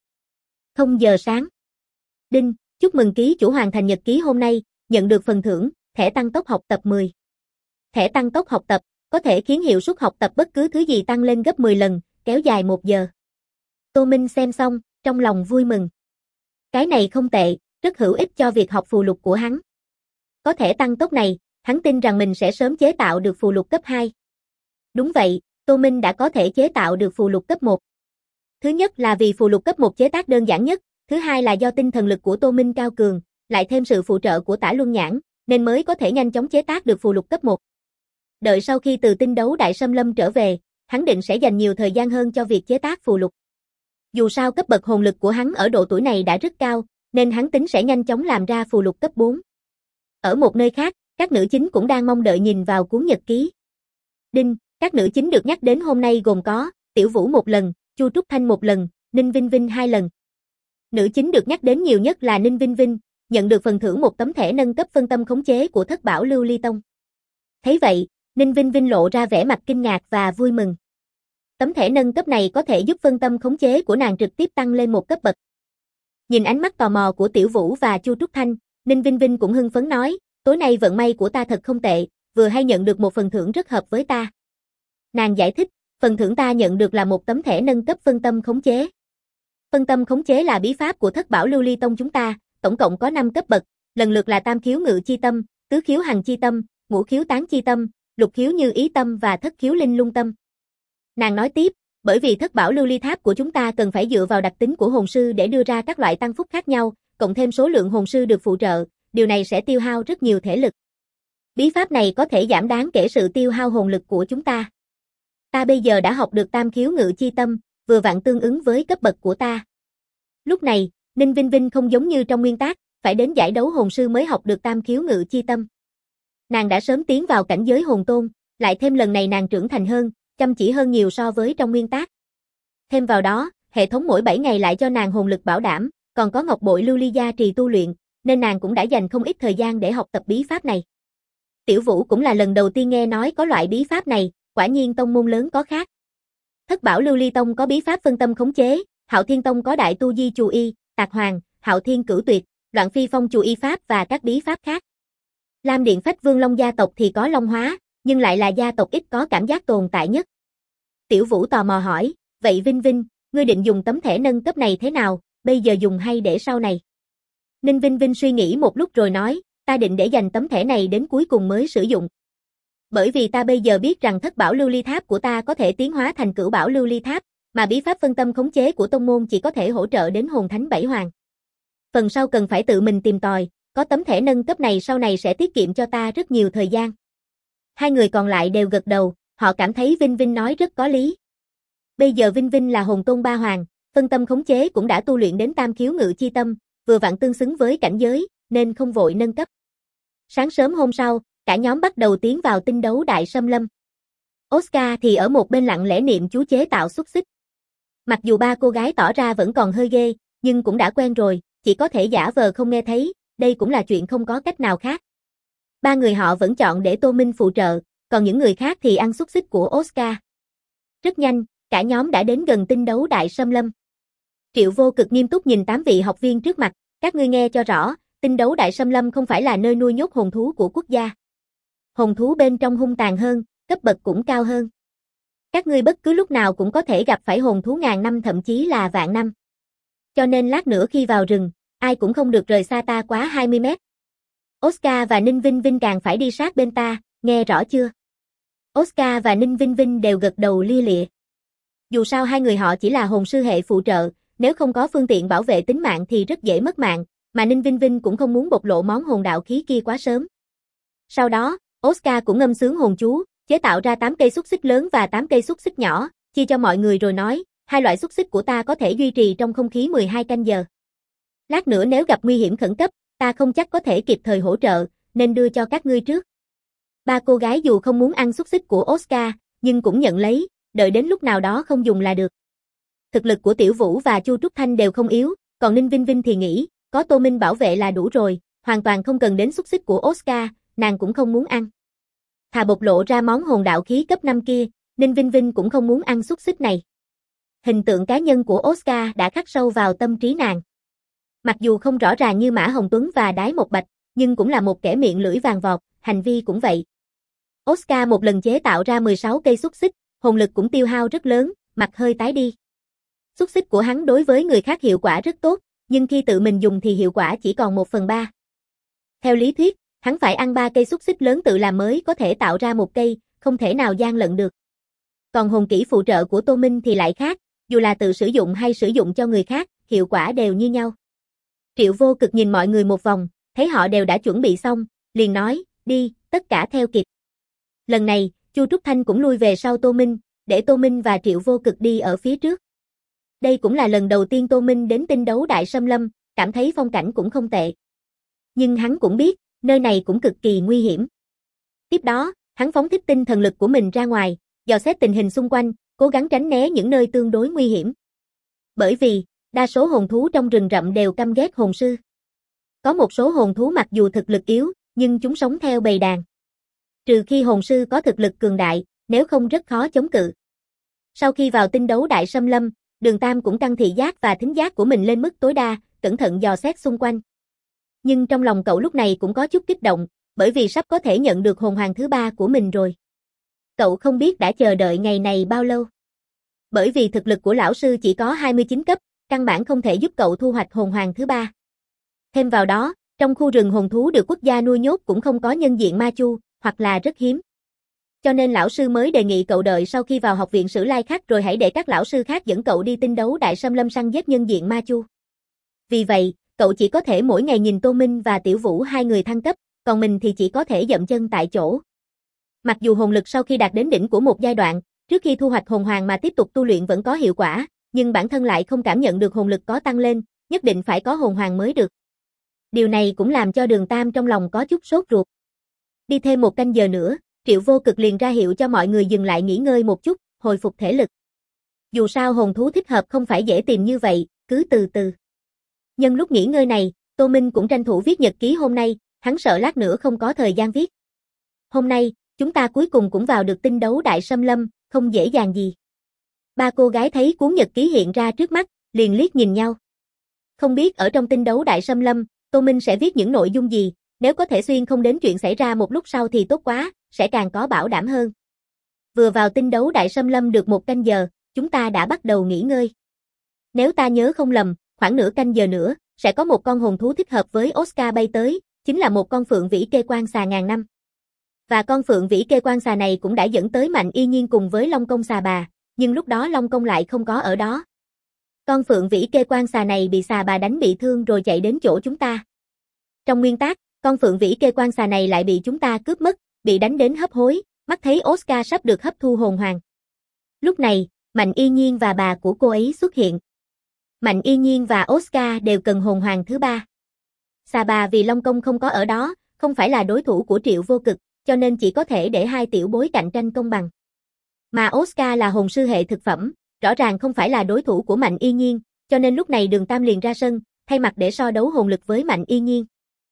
0 giờ sáng. Đinh, chúc mừng ký chủ hoàn thành nhật ký hôm nay, nhận được phần thưởng, thẻ tăng tốc học tập 10. Thẻ tăng tốc học tập, có thể khiến hiệu suất học tập bất cứ thứ gì tăng lên gấp 10 lần, kéo dài 1 giờ. Tô Minh xem xong, trong lòng vui mừng. Cái này không tệ, rất hữu ích cho việc học phù lục của hắn. Có thẻ tăng tốc này, hắn tin rằng mình sẽ sớm chế tạo được phù lục cấp 2. Đúng vậy, Tô Minh đã có thể chế tạo được phù lục cấp 1. Thứ nhất là vì phù lục cấp 1 chế tác đơn giản nhất, thứ hai là do tinh thần lực của Tô Minh cao cường, lại thêm sự phụ trợ của Tả Luân Nhãn, nên mới có thể nhanh chóng chế tác được phù lục cấp 1. Đợi sau khi từ tinh đấu đại xâm lâm trở về, hắn định sẽ dành nhiều thời gian hơn cho việc chế tác phù lục. Dù sao cấp bậc hồn lực của hắn ở độ tuổi này đã rất cao, nên hắn tính sẽ nhanh chóng làm ra phù lục cấp 4. Ở một nơi khác, các nữ chính cũng đang mong đợi nhìn vào cuốn nhật ký. Đinh, các nữ chính được nhắc đến hôm nay gồm có Tiểu Vũ một lần, Chu Trúc Thanh một lần, Ninh Vinh Vinh 2 lần. Nữ chính được nhắc đến nhiều nhất là Ninh Vinh Vinh, nhận được phần thưởng một tấm thẻ nâng cấp phân tâm khống chế của Thất Bảo Lưu Ly Tông. Thấy vậy, Ninh Vinh Vinh lộ ra vẻ mặt kinh ngạc và vui mừng. Tấm thẻ nâng cấp này có thể giúp phân tâm khống chế của nàng trực tiếp tăng lên một cấp bậc. Nhìn ánh mắt tò mò của Tiểu Vũ và Chu Trúc Thanh, Ninh Vinh Vinh cũng hưng phấn nói, tối nay vận may của ta thật không tệ, vừa hay nhận được một phần thưởng rất hợp với ta. Nàng giải thích, phần thưởng ta nhận được là một tấm thẻ nâng cấp phân tâm khống chế. Phân tâm khống chế là bí pháp của Thất Bảo Lưu Ly Tông chúng ta, tổng cộng có 5 cấp bậc, lần lượt là Tam khiếu ngự chi tâm, Tứ khiếu hằng chi tâm, Ngũ khiếu tán chi tâm, Lục khiếu như ý tâm và Thất khiếu linh lung tâm. Nàng nói tiếp, bởi vì Thất Bảo Lưu Ly Tháp của chúng ta cần phải dựa vào đặc tính của hồn sư để đưa ra các loại tăng phúc khác nhau, cộng thêm số lượng hồn sư được phụ trợ, điều này sẽ tiêu hao rất nhiều thể lực. Bí pháp này có thể giảm đáng kể sự tiêu hao hồn lực của chúng ta. Ta bây giờ đã học được Tam khiếu ngự chi tâm, vừa vặn tương ứng với cấp bậc của ta. Lúc này, Ninh Vinh Vinh không giống như trong nguyên tác, phải đến giải đấu hồn sư mới học được Tam khiếu ngự chi tâm. Nàng đã sớm tiến vào cảnh giới hồn tôn, lại thêm lần này nàng trưởng thành hơn, chăm chỉ hơn nhiều so với trong nguyên tác. Thêm vào đó, hệ thống mỗi 7 ngày lại cho nàng hồn lực bảo đảm, còn có ngọc bội lưu ly gia trì tu luyện, nên nàng cũng đã dành không ít thời gian để học tập bí pháp này. Tiểu Vũ cũng là lần đầu tiên nghe nói có loại bí pháp này, quả nhiên tông môn lớn có khác. Thất Bảo Lưu Ly Tông có bí pháp phân tâm khống chế, Hạo Thiên Tông có Đại Tu Di Chù Y, Tạc Hoàng, Hạo Thiên Cửu Tuyệt, Loạn Phi Phong Chù Y pháp và các bí pháp khác. Lam Điện Phách Vương Long gia tộc thì có Long Hóa, nhưng lại là gia tộc ít có cảm giác tồn tại nhất. Tiểu Vũ tò mò hỏi, vậy Vinh Vinh, ngươi định dùng tấm thẻ nâng cấp này thế nào, bây giờ dùng hay để sau này? Ninh Vinh Vinh suy nghĩ một lúc rồi nói, ta định để dành tấm thẻ này đến cuối cùng mới sử dụng. Bởi vì ta bây giờ biết rằng Thất Bảo Lưu Ly Tháp của ta có thể tiến hóa thành Cửu Bảo Lưu Ly Tháp, mà bí pháp phân tâm khống chế của tông môn chỉ có thể hỗ trợ đến hồn thánh 7 hoàng. Phần sau cần phải tự mình tìm tòi, có tấm thẻ nâng cấp này sau này sẽ tiết kiệm cho ta rất nhiều thời gian. Hai người còn lại đều gật đầu, họ cảm thấy Vinh Vinh nói rất có lý. Bây giờ Vinh Vinh là hồn tôn 3 hoàng, phân tâm khống chế cũng đã tu luyện đến Tam khiếu ngự chi tâm, vừa vặn tương xứng với cảnh giới, nên không vội nâng cấp. Sáng sớm hôm sau, cả nhóm bắt đầu tiến vào tinh đấu đại xâm lâm. Oscar thì ở một bên lặng lẽ niệm chú chế tạo xúc xích. Mặc dù ba cô gái tỏ ra vẫn còn hơi ghê, nhưng cũng đã quen rồi, chỉ có thể giả vờ không nghe thấy, đây cũng là chuyện không có cách nào khác. Ba người họ vẫn chọn để Tô Minh phụ trợ, còn những người khác thì ăn xúc xích của Oscar. Rất nhanh, cả nhóm đã đến gần tinh đấu đại xâm lâm. Triệu Vô Cực nghiêm túc nhìn 8 vị học viên trước mặt, các ngươi nghe cho rõ, tinh đấu đại xâm lâm không phải là nơi nuôi nhốt hồn thú của quốc gia. Hồn thú bên trong hung tàn hơn, cấp bậc cũng cao hơn. Các ngươi bất cứ lúc nào cũng có thể gặp phải hồn thú ngàn năm thậm chí là vạn năm. Cho nên lát nữa khi vào rừng, ai cũng không được rời xa ta quá 20 mét. Oscar và Ninh Vinh Vinh càng phải đi sát bên ta, nghe rõ chưa? Oscar và Ninh Vinh Vinh đều gật đầu lia lịa. Dù sao hai người họ chỉ là hồn sư hệ phụ trợ, nếu không có phương tiện bảo vệ tính mạng thì rất dễ mất mạng, mà Ninh Vinh Vinh cũng không muốn bộc lộ món hồn đạo khí kia quá sớm. Sau đó, Oscar cũng ngâm sướng hồn chú, chế tạo ra 8 cây xúc xích lớn và 8 cây xúc xích nhỏ, chia cho mọi người rồi nói, hai loại xúc xích của ta có thể duy trì trong không khí 12 canh giờ. Lát nữa nếu gặp nguy hiểm khẩn cấp, ta không chắc có thể kịp thời hỗ trợ, nên đưa cho các ngươi trước. Ba cô gái dù không muốn ăn xúc xích của Oscar, nhưng cũng nhận lấy, đợi đến lúc nào đó không dùng là được. Thực lực của Tiểu Vũ và Chu Trúc Thanh đều không yếu, còn Ninh Vinh Vinh thì nghĩ, có Tô Minh bảo vệ là đủ rồi, hoàn toàn không cần đến xúc xích của Oscar, nàng cũng không muốn ăn. Thà bộc lộ ra món hồn đạo khí cấp 5 kia, Ninh Vinh Vinh cũng không muốn ăn xúc xích này. Hình tượng cá nhân của Oscar đã khắc sâu vào tâm trí nàng. Mặc dù không rõ ràng như Mã Hồng Tuấn và Đái Một Bạch, nhưng cũng là một kẻ miệng lưỡi vàng vọt, hành vi cũng vậy. Oscar một lần chế tạo ra 16 cây xúc xích, hồn lực cũng tiêu hao rất lớn, mặt hơi tái đi. Xúc xích của hắn đối với người khác hiệu quả rất tốt, nhưng khi tự mình dùng thì hiệu quả chỉ còn 1/3. Theo lý thuyết, hắn phải ăn 3 cây xúc xích lớn tự làm mới có thể tạo ra một cây, không thể nào gian lận được. Còn hồn kỹ phụ trợ của Tô Minh thì lại khác, dù là tự sử dụng hay sử dụng cho người khác, hiệu quả đều như nhau. Triệu Vô Cực nhìn mọi người một vòng, thấy họ đều đã chuẩn bị xong, liền nói, đi, tất cả theo kịp. Lần này, Chu Trúc Thanh cũng lui về sau Tô Minh, để Tô Minh và Triệu Vô Cực đi ở phía trước. Đây cũng là lần đầu tiên Tô Minh đến tinh đấu Đại Sâm Lâm, cảm thấy phong cảnh cũng không tệ. Nhưng hắn cũng biết, nơi này cũng cực kỳ nguy hiểm. Tiếp đó, hắn phóng thích tinh thần lực của mình ra ngoài, dò xét tình hình xung quanh, cố gắng tránh né những nơi tương đối nguy hiểm. Bởi vì, đa số hồn thú trong rừng rậm đều căm ghét hồn sư. Có một số hồn thú mặc dù thực lực yếu, nhưng chúng sống theo bầy đàn. Trừ khi hồn sư có thực lực cường đại, nếu không rất khó chống cự. Sau khi vào tinh đấu Đại Sâm Lâm, Đường Tam cũng tăng thị giác và thính giác của mình lên mức tối đa, cẩn thận dò xét xung quanh. Nhưng trong lòng cậu lúc này cũng có chút kích động, bởi vì sắp có thể nhận được hồn hoàng thứ 3 của mình rồi. Cậu không biết đã chờ đợi ngày này bao lâu. Bởi vì thực lực của lão sư chỉ có 29 cấp, căn bản không thể giúp cậu thu hoạch hồn hoàng thứ 3. Thêm vào đó, trong khu rừng hồn thú được quốc gia nuôi nhốt cũng không có nhân diện ma chu, hoặc là rất hiếm. Cho nên lão sư mới đề nghị cậu đợi sau khi vào học viện Sử Lai Khắc rồi hãy để các lão sư khác dẫn cậu đi tinh đấu Đại Sâm Lâm săn giết nhân diện ma chu. Vì vậy, cậu chỉ có thể mỗi ngày nhìn Tô Minh và Tiểu Vũ hai người thăng cấp, còn mình thì chỉ có thể dậm chân tại chỗ. Mặc dù hồn lực sau khi đạt đến đỉnh của một giai đoạn, trước khi thu hoạch hồn hoàng mà tiếp tục tu luyện vẫn có hiệu quả, nhưng bản thân lại không cảm nhận được hồn lực có tăng lên, nhất định phải có hồn hoàng mới được. Điều này cũng làm cho Đường Tam trong lòng có chút sốt ruột. Đi thêm một canh giờ nữa, Triệu Vô Cực liền ra hiệu cho mọi người dừng lại nghỉ ngơi một chút, hồi phục thể lực. Dù sao hồn thú thích hợp không phải dễ tìm như vậy, cứ từ từ. Nhân lúc nghỉ ngơi này, Tô Minh cũng tranh thủ viết nhật ký hôm nay, hắn sợ lát nữa không có thời gian viết. Hôm nay, chúng ta cuối cùng cũng vào được tinh đấu Đại Sâm Lâm, không dễ dàng gì. Ba cô gái thấy cuốn nhật ký hiện ra trước mắt, liền liếc nhìn nhau. Không biết ở trong tinh đấu Đại Sâm Lâm, Tô Minh sẽ viết những nội dung gì, nếu có thể xuyên không đến chuyện xảy ra một lúc sau thì tốt quá, sẽ càng có bảo đảm hơn. Vừa vào tinh đấu Đại Sâm Lâm được một canh giờ, chúng ta đã bắt đầu nghỉ ngơi. Nếu ta nhớ không lầm, khoảng nửa canh giờ nữa, sẽ có một con hồn thú thích hợp với Oscar bay tới, chính là một con phượng vĩ kê quan xà ngàn năm. Và con phượng vĩ kê quan xà này cũng đã dẫn tới Mạnh Y Nhiên cùng với Long Công xà bà, nhưng lúc đó Long Công lại không có ở đó. Con phượng vĩ kê quan xà này bị xà bà đánh bị thương rồi chạy đến chỗ chúng ta. Trong nguyên tắc, con phượng vĩ kê quan xà này lại bị chúng ta cướp mất, bị đánh đến hấp hối, mắt thấy Oscar sắp được hấp thu hồn hoàng. Lúc này, Mạnh Y Nhiên và bà của cô ấy xuất hiện. Mạnh Y Nhiên và Oscar đều cần hồn hoàng thứ 3. Xà bà vì Long Công không có ở đó, không phải là đối thủ của Triệu Vô Cực, cho nên chỉ có thể để hai tiểu bối cạnh tranh công bằng. Mà Oscar là hồn sư hệ thực phẩm, rõ ràng không phải là đối thủ của Mạnh Y Nhiên, cho nên lúc này Đường Tam liền ra sân, thay mặt để so đấu hồn lực với Mạnh Y Nhiên.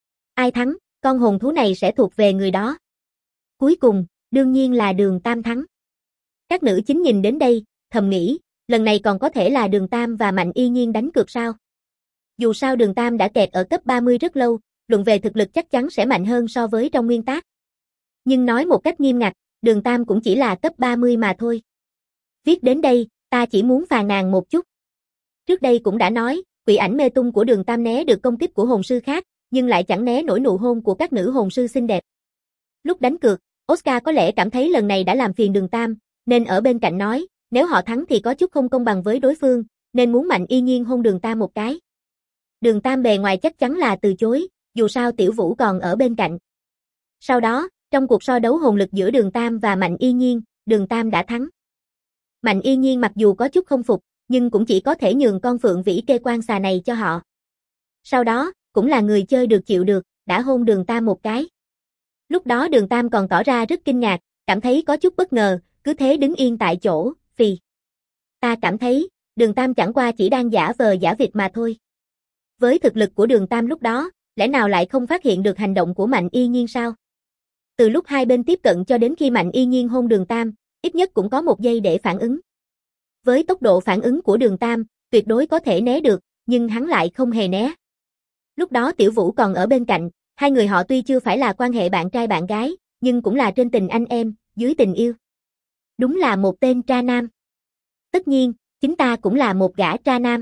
Ai thắng, con hồn thú này sẽ thuộc về người đó. Cuối cùng, đương nhiên là Đường Tam thắng. Các nữ chính nhìn đến đây, thầm nghĩ, lần này còn có thể là Đường Tam và Mạnh Y Nhiên đánh cược sao? Dù sao Đường Tam đã kẹt ở cấp 30 rất lâu, luận về thực lực chắc chắn sẽ mạnh hơn so với trong nguyên tác. Nhưng nói một cách nghiêm ngặt, Đường Tam cũng chỉ là cấp 30 mà thôi. Viết đến đây, ta chỉ muốn phàn nàn một chút. Trước đây cũng đã nói, quỷ ảnh mê tung của Đường Tam né được công kích của hồn sư khác, nhưng lại chẳng né nổi nụ hôn của các nữ hồn sư xinh đẹp. Lúc đánh cược, Oscar có lẽ cảm thấy lần này đã làm phiền Đường Tam, nên ở bên cạnh nói, nếu họ thắng thì có chút không công bằng với đối phương, nên muốn Mạnh Y Nhiên hôn Đường Tam một cái. Đường Tam bề ngoài chắc chắn là từ chối, dù sao Tiểu Vũ còn ở bên cạnh. Sau đó, trong cuộc so đấu hồn lực giữa Đường Tam và Mạnh Y Nhiên, Đường Tam đã thắng. Mạnh Y Nhiên mặc dù có chút không phục, nhưng cũng chỉ có thể nhường con phượng vĩ kê quan xà này cho họ. Sau đó, cũng là người chơi được chịu được, đã hôn Đường Tam một cái. Lúc đó Đường Tam còn tỏ ra rất kinh ngạc, cảm thấy có chút bất ngờ, cứ thế đứng yên tại chỗ, phì. Ta cảm thấy, Đường Tam chẳng qua chỉ đang giả vờ giả vịt mà thôi. Với thực lực của Đường Tam lúc đó, lẽ nào lại không phát hiện được hành động của Mạnh Y Nhiên sao? Từ lúc hai bên tiếp cận cho đến khi Mạnh Y Nhiên hôn Đường Tam, ít nhất cũng có một giây để phản ứng. Với tốc độ phản ứng của Đường Tam, tuyệt đối có thể né được, nhưng hắn lại không hề né. Lúc đó Tiểu Vũ còn ở bên cạnh, hai người họ tuy chưa phải là quan hệ bạn trai bạn gái, nhưng cũng là trên tình anh em, dưới tình yêu. Đúng là một tên tra nam. Tất nhiên, chính ta cũng là một gã tra nam.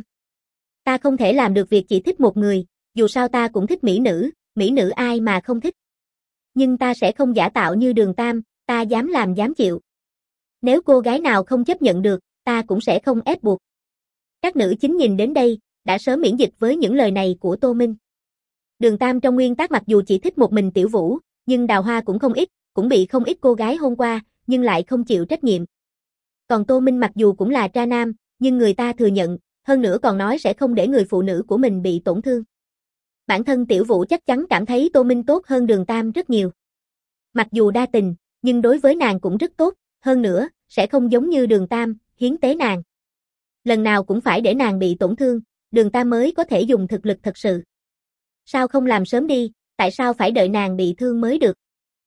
Ta không thể làm được việc chỉ thích một người, dù sao ta cũng thích mỹ nữ ai mà không thích. Nhưng ta sẽ không giả tạo như Đường Tam, ta dám làm dám chịu. Nếu cô gái nào không chấp nhận được, ta cũng sẽ không ép buộc. Các nữ chính nhìn đến đây, đã sớm miễn dịch với những lời này của Tô Minh. Đường Tam trong nguyên tác mặc dù chỉ thích một mình Tiểu Vũ, nhưng đào hoa cũng không ít, cũng bị không ít cô gái hôn qua, nhưng lại không chịu trách nhiệm. Còn Tô Minh mặc dù cũng là tra nam, nhưng người ta thừa nhận, hơn nữa còn nói sẽ không để người phụ nữ của mình bị tổn thương. Bản thân Tiểu Vũ chắc chắn cảm thấy Tô Minh tốt hơn Đường Tam rất nhiều. Mặc dù đa tình, nhưng đối với nàng cũng rất tốt, hơn nữa, sẽ không giống như Đường Tam, hiến tế nàng. Lần nào cũng phải để nàng bị tổn thương, Đường Tam mới có thể dùng thực lực thật sự. Sao không làm sớm đi, tại sao phải đợi nàng bị thương mới được?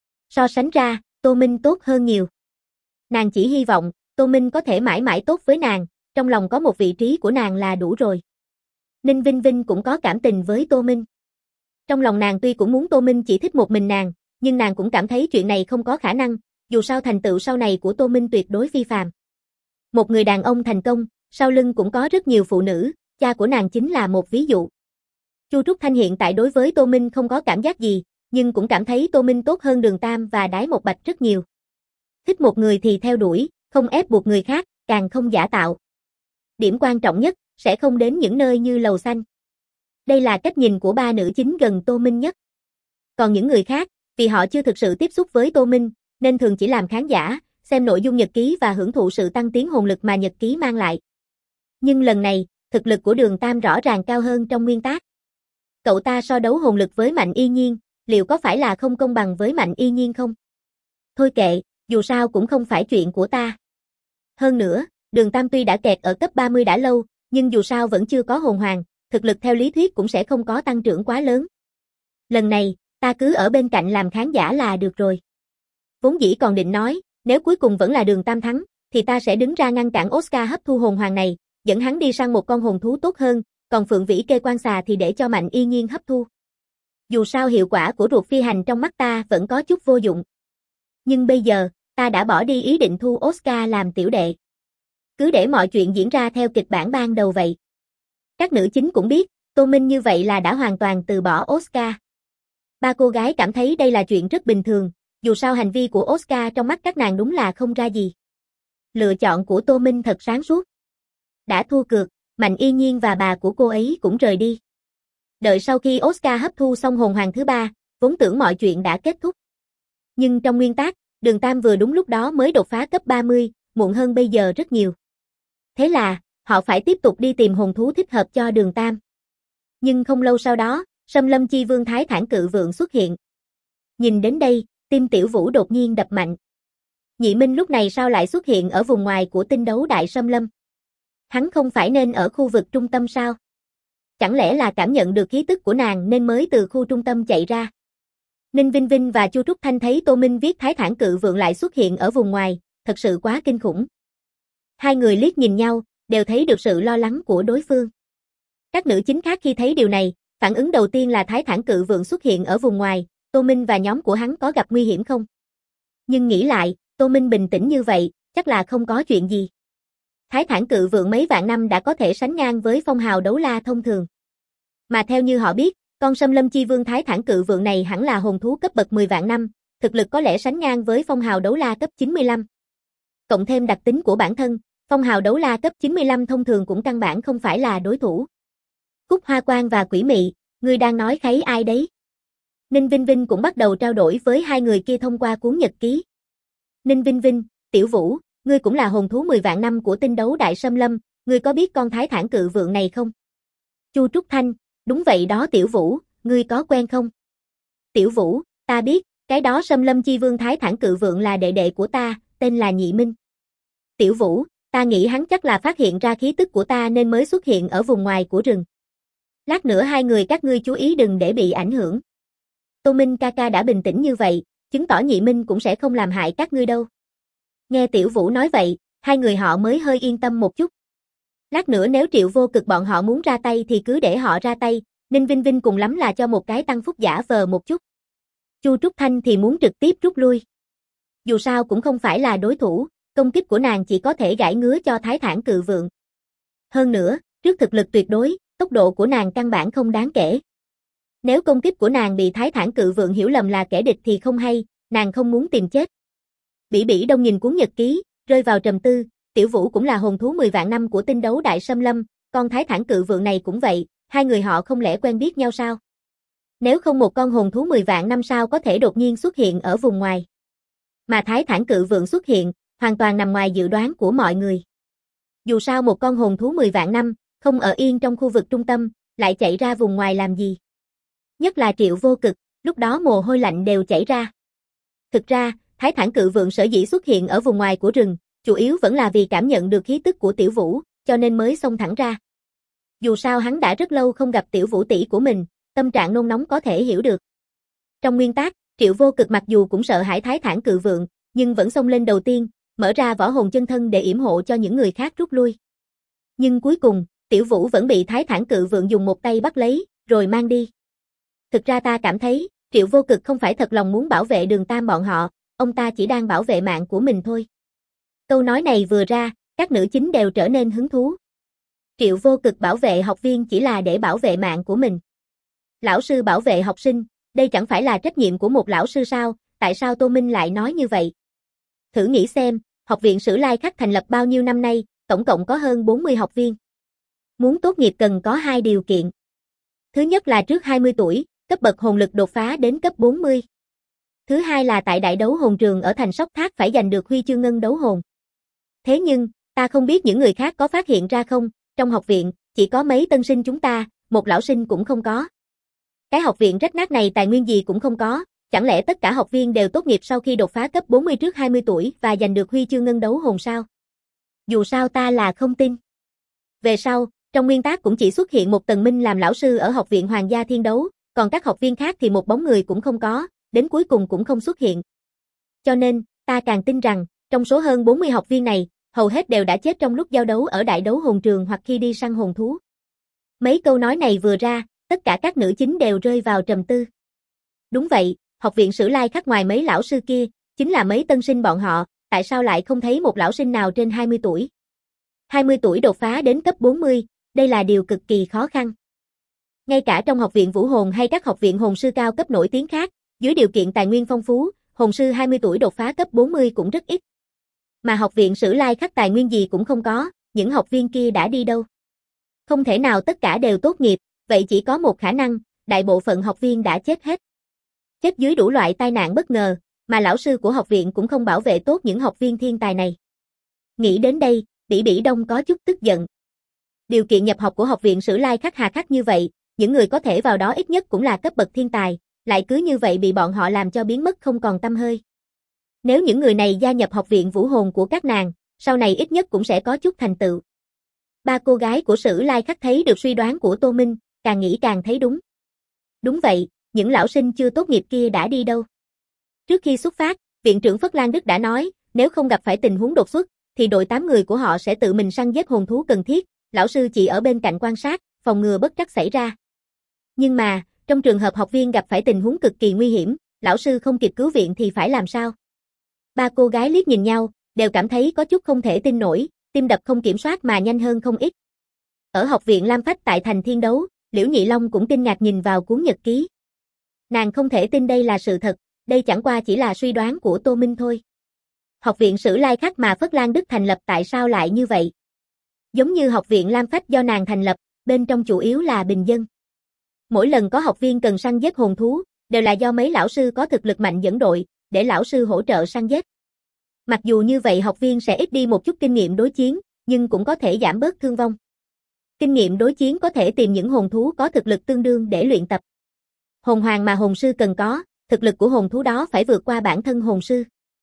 So sánh ra, Tô Minh tốt hơn nhiều. Nàng chỉ hy vọng, Tô Minh có thể mãi mãi tốt với nàng, trong lòng có một vị trí của nàng là đủ rồi. Ninh Vinh Vinh cũng có cảm tình với Tô Minh. Trong lòng nàng tuy cũng muốn Tô Minh chỉ thích một mình nàng, nhưng nàng cũng cảm thấy chuyện này không có khả năng, dù sao thành tựu sau này của Tô Minh tuyệt đối phi phàm. Một người đàn ông thành công, sau lưng cũng có rất nhiều phụ nữ, cha của nàng chính là một ví dụ. Chu Trúc Thanh hiện tại đối với Tô Minh không có cảm giác gì, nhưng cũng cảm thấy Tô Minh tốt hơn Đường Tam và Đái Một Bạch rất nhiều. Thích một người thì theo đuổi, không ép buộc người khác, càng không giả tạo. Điểm quan trọng nhất, sẽ không đến những nơi như lầu xanh. Đây là cách nhìn của ba nữ chính gần Tô Minh nhất. Còn những người khác, vì họ chưa thực sự tiếp xúc với Tô Minh, nên thường chỉ làm khán giả, xem nội dung nhật ký và hưởng thụ sự tăng tiến hồn lực mà nhật ký mang lại. Nhưng lần này, thực lực của Đường Tam rõ ràng cao hơn trong nguyên tác. Cậu ta so đấu hồn lực với Mạnh Y Nhiên, liệu có phải là không công bằng với Mạnh Y Nhiên không? Thôi kệ, dù sao cũng không phải chuyện của ta. Hơn nữa, Đường Tam tuy đã kẹt ở cấp 30 đã lâu, nhưng dù sao vẫn chưa có hồn hoàng, thực lực theo lý thuyết cũng sẽ không có tăng trưởng quá lớn. Lần này, ta cứ ở bên cạnh làm khán giả là được rồi. Vốn dĩ còn định nói, nếu cuối cùng vẫn là Đường Tam thắng, thì ta sẽ đứng ra ngăn cản Oscar hấp thu hồn hoàng này, dẫn hắn đi săn một con hồn thú tốt hơn, còn Phượng Vĩ Kê quan xà thì để cho Mạnh Y Nhiên hấp thu. Dù sao hiệu quả của ruột phi hành trong mắt ta vẫn có chút vô dụng. Nhưng bây giờ, ta đã bỏ đi ý định thu Oscar làm tiểu đệ. Cứ để mọi chuyện diễn ra theo kịch bản ban đầu vậy. Các nữ chính cũng biết, Tô Minh như vậy là đã hoàn toàn từ bỏ Oscar. Ba cô gái cảm thấy đây là chuyện rất bình thường, dù sao hành vi của Oscar trong mắt các nàng đúng là không ra gì. Lựa chọn của Tô Minh thật sáng suốt. Đã thua cược, Mạnh Y Nhiên và bà của cô ấy cũng rời đi. Đợi sau khi Oscar hấp thu xong hồn hoàng thứ ba, vốn tưởng mọi chuyện đã kết thúc. Nhưng trong nguyên tác, Đường Tam vừa đúng lúc đó mới đột phá cấp 30, muộn hơn bây giờ rất nhiều. Thế là, họ phải tiếp tục đi tìm hồn thú thích hợp cho Đường Tam. Nhưng không lâu sau đó, Sâm Lâm Chi Vương Thái Thản Cự Vượng xuất hiện. Nhìn đến đây, tim Tiểu Vũ đột nhiên đập mạnh. Nhị Minh lúc này sao lại xuất hiện ở vùng ngoài của tinh đấu Đại Sâm Lâm? Hắn không phải nên ở khu vực trung tâm sao? Chẳng lẽ là cảm nhận được khí tức của nàng nên mới từ khu trung tâm chạy ra? Ninh Vinh Vinh và Chu Trúc Thanh thấy Tô Minh viết Thái Thản Cự Vượng lại xuất hiện ở vùng ngoài, thật sự quá kinh khủng. Hai người liếc nhìn nhau, đều thấy được sự lo lắng của đối phương. Các nữ chính khác khi thấy điều này, phản ứng đầu tiên là Thái Thản Cự Vượng xuất hiện ở vùng ngoài, Tô Minh và nhóm của hắn có gặp nguy hiểm không? Nhưng nghĩ lại, Tô Minh bình tĩnh như vậy, chắc là không có chuyện gì. Thái Thản Cự Vượng mấy vạn năm đã có thể sánh ngang với phong hào đấu la thông thường. Mà theo như họ biết, con Sâm Lâm Chi Vương Thái Thản Cự Vượng này hẳn là hồn thú cấp bậc 10 vạn năm, thực lực có lẽ sánh ngang với phong hào đấu la cấp 95. Cộng thêm đặc tính của bản thân, phong hào đấu la cấp 95 thông thường cũng căn bản không phải là đối thủ. Cúc Hoa Quang và Quỷ Mị, ngươi đang nói khấy ai đấy? Ninh Vinh Vinh cũng bắt đầu trao đổi với hai người kia thông qua cuốn nhật ký. Ninh Vinh Vinh, Tiểu Vũ, ngươi cũng là hồn thú 10 vạn năm của tinh đấu Đại Sâm Lâm, ngươi có biết con Thái Thản Cự Vượng này không? Chu Trúc Thanh, đúng vậy đó Tiểu Vũ, ngươi có quen không? Tiểu Vũ, ta biết, cái đó Sâm Lâm Chi Vương Thái Thản Cự Vượng là đệ đệ của ta, tên là Nhị Minh. Tiểu Vũ, ta nghĩ hắn chắc là phát hiện ra khí tức của ta nên mới xuất hiện ở vùng ngoài của rừng. Lát nữa hai người các ngươi chú ý đừng để bị ảnh hưởng. Tô Minh ca ca đã bình tĩnh như vậy, chứng tỏ Nhị Minh cũng sẽ không làm hại các ngươi đâu. Nghe Tiểu Vũ nói vậy, hai người họ mới hơi yên tâm một chút. Lát nữa nếu Triệu Vô Cực bọn họ muốn ra tay thì cứ để họ ra tay, Ninh Vinh Vinh cùng lắm là cho một cái tăng phúc giả vờ một chút. Chu Trúc Thanh thì muốn trực tiếp rút lui. Dù sao cũng không phải là đối thủ, công kích của nàng chỉ có thể gãi ngứa cho Thái Thản Cự Vượng. Hơn nữa, trước thực lực tuyệt đối, tốc độ của nàng căn bản không đáng kể. Nếu công kích của nàng bị Thái Thản Cự Vượng hiểu lầm là kẻ địch thì không hay, nàng không muốn tìm chết. Bỉ Bỉ Đông nhìn cuốn nhật ký, rơi vào trầm tư, Tiểu Vũ cũng là hồn thú 10 vạn năm của tinh đấu Đại Sâm Lâm, con Thái Thản Cự Vượng này cũng vậy, hai người họ không lẽ quen biết nhau sao? Nếu không một con hồn thú 10 vạn năm sao có thể đột nhiên xuất hiện ở vùng ngoài? Mà Thái Thản Cự Vượng xuất hiện, hoàn toàn nằm ngoài dự đoán của mọi người. Dù sao một con hồn thú 10 vạn năm, không ở yên trong khu vực trung tâm, lại chạy ra vùng ngoài làm gì? Nhất là Triệu Vô Cực, lúc đó mồ hôi lạnh đều chảy ra. Thực ra, Thái Thản Cự Vượng sở dĩ xuất hiện ở vùng ngoài của rừng, chủ yếu vẫn là vì cảm nhận được khí tức của Tiểu Vũ, cho nên mới xông thẳng ra. Dù sao hắn đã rất lâu không gặp Tiểu Vũ tỷ của mình, tâm trạng nôn nóng có thể hiểu được. Trong nguyên tắc, Triệu Vô Cực mặc dù cũng sợ hãi Thái Thản Cự Vượng, nhưng vẫn xông lên đầu tiên, mở ra võ hồn chân thân để yểm hộ cho những người khác rút lui. Nhưng cuối cùng, Tiểu Vũ vẫn bị Thái Thản Cự Vượng dùng một tay bắt lấy, rồi mang đi. Thực ra ta cảm thấy, Triệu Vô Cực không phải thật lòng muốn bảo vệ Đường Tam bọn họ, ông ta chỉ đang bảo vệ mạng của mình thôi. Câu nói này vừa ra, các nữ chính đều trở nên hứng thú. Triệu Vô Cực bảo vệ học viên chỉ là để bảo vệ mạng của mình. Lão sư bảo vệ học sinh, đây chẳng phải là trách nhiệm của một lão sư sao, tại sao Tô Minh lại nói như vậy? Thử nghĩ xem, Học viện Sử Lai Khắc thành lập bao nhiêu năm nay, tổng cộng có hơn 40 học viên. Muốn tốt nghiệp cần có 2 điều kiện. Thứ nhất là trước 20 tuổi, cấp bậc hồn lực đột phá đến cấp 40. Thứ hai là tại đại đấu hồn trường ở thành Sóc Thác phải giành được huy chương ngân đấu hồn. Thế nhưng, ta không biết những người khác có phát hiện ra không, trong học viện, chỉ có mấy tân sinh chúng ta, một lão sinh cũng không có. Cái học viện rách nát này tài nguyên gì cũng không có, chẳng lẽ tất cả học viên đều tốt nghiệp sau khi đột phá cấp 40 trước 20 tuổi và giành được huy chương ngân đấu hồn sao? Dù sao ta là không tin. Về sau, trong nguyên tắc cũng chỉ xuất hiện một Tần Minh làm lão sư ở học viện Hoàng gia Thiên Đấu, còn các học viên khác thì một bóng người cũng không có, đến cuối cùng cũng không xuất hiện. Cho nên, ta càng tin rằng, trong số hơn 40 học viên này, hầu hết đều đã chết trong lúc giao đấu ở đại đấu hồn trường hoặc khi đi săn hồn thú. Mấy câu nói này vừa ra, tất cả các nữ chính đều rơi vào trầm tư. Đúng vậy, học viện Sử Lai Khắc ngoài mấy lão sư kia, chính là mấy tân sinh bọn họ, tại sao lại không thấy một lão sinh nào trên 20 tuổi? 20 tuổi đột phá đến cấp 40, đây là điều cực kỳ khó khăn. Ngay cả trong học viện Vũ Hồn hay các học viện hồn sư cao cấp nổi tiếng khác, dưới điều kiện tài nguyên phong phú, hồn sư 20 tuổi đột phá cấp 40 cũng rất ít. Mà học viện Sử Lai Khắc tài nguyên gì cũng không có, những học viên kia đã đi đâu? Không thể nào tất cả đều tốt nghiệp, vậy chỉ có một khả năng, đại bộ phận học viên đã chết hết. Chết dưới đủ loại tai nạn bất ngờ, mà lão sư của học viện cũng không bảo vệ tốt những học viên thiên tài này. Nghĩ đến đây, Bỉ Bỉ Đông có chút tức giận. Điều kiện nhập học của học viện Sử Lai Khắc hà khắc như vậy, những người có thể vào đó ít nhất cũng là cấp bậc thiên tài, lại cứ như vậy bị bọn họ làm cho biến mất không còn tăm hơi. Nếu những người này gia nhập học viện Vũ Hồn của các nàng, sau này ít nhất cũng sẽ có chút thành tựu. Ba cô gái của Sử Lai Khắc thấy được suy đoán của Tô Minh, càng nghĩ càng thấy đúng. Đúng vậy, những lão sinh chưa tốt nghiệp kia đã đi đâu? Trước khi xuất phát, viện trưởng Phất Lan Đức đã nói, nếu không gặp phải tình huống đột xuất, thì đội 8 người của họ sẽ tự mình săn giết hồn thú cần thiết, lão sư chỉ ở bên cạnh quan sát, phòng ngừa bất trắc xảy ra. Nhưng mà, trong trường hợp học viên gặp phải tình huống cực kỳ nguy hiểm, lão sư không kịp cứu viện thì phải làm sao? Ba cô gái liếc nhìn nhau, đều cảm thấy có chút không thể tin nổi, tim đập không kiểm soát mà nhanh hơn không ít. Ở học viện Lam Phách tại thành Thiên Đấu, Liễu Nhị Long cũng kinh ngạc nhìn vào cuốn nhật ký. Nàng không thể tin đây là sự thật, đây chẳng qua chỉ là suy đoán của Tô Minh thôi. Học viện Sử Lai Khắc mà Phất Lan Đức thành lập tại sao lại như vậy? Giống như học viện Lam Phách do nàng thành lập, bên trong chủ yếu là bình dân. Mỗi lần có học viên cần săn giết hồn thú, đều là do mấy lão sư có thực lực mạnh dẫn đội, để lão sư hỗ trợ săn giết. Mặc dù như vậy học viên sẽ ít đi một chút kinh nghiệm đối chiến, nhưng cũng có thể giảm bớt thương vong. Kinh nghiệm đối chiến có thể tìm những hồn thú có thực lực tương đương để luyện tập. Hồn hoàng mà hồn sư cần có, thực lực của hồn thú đó phải vượt qua bản thân hồn sư.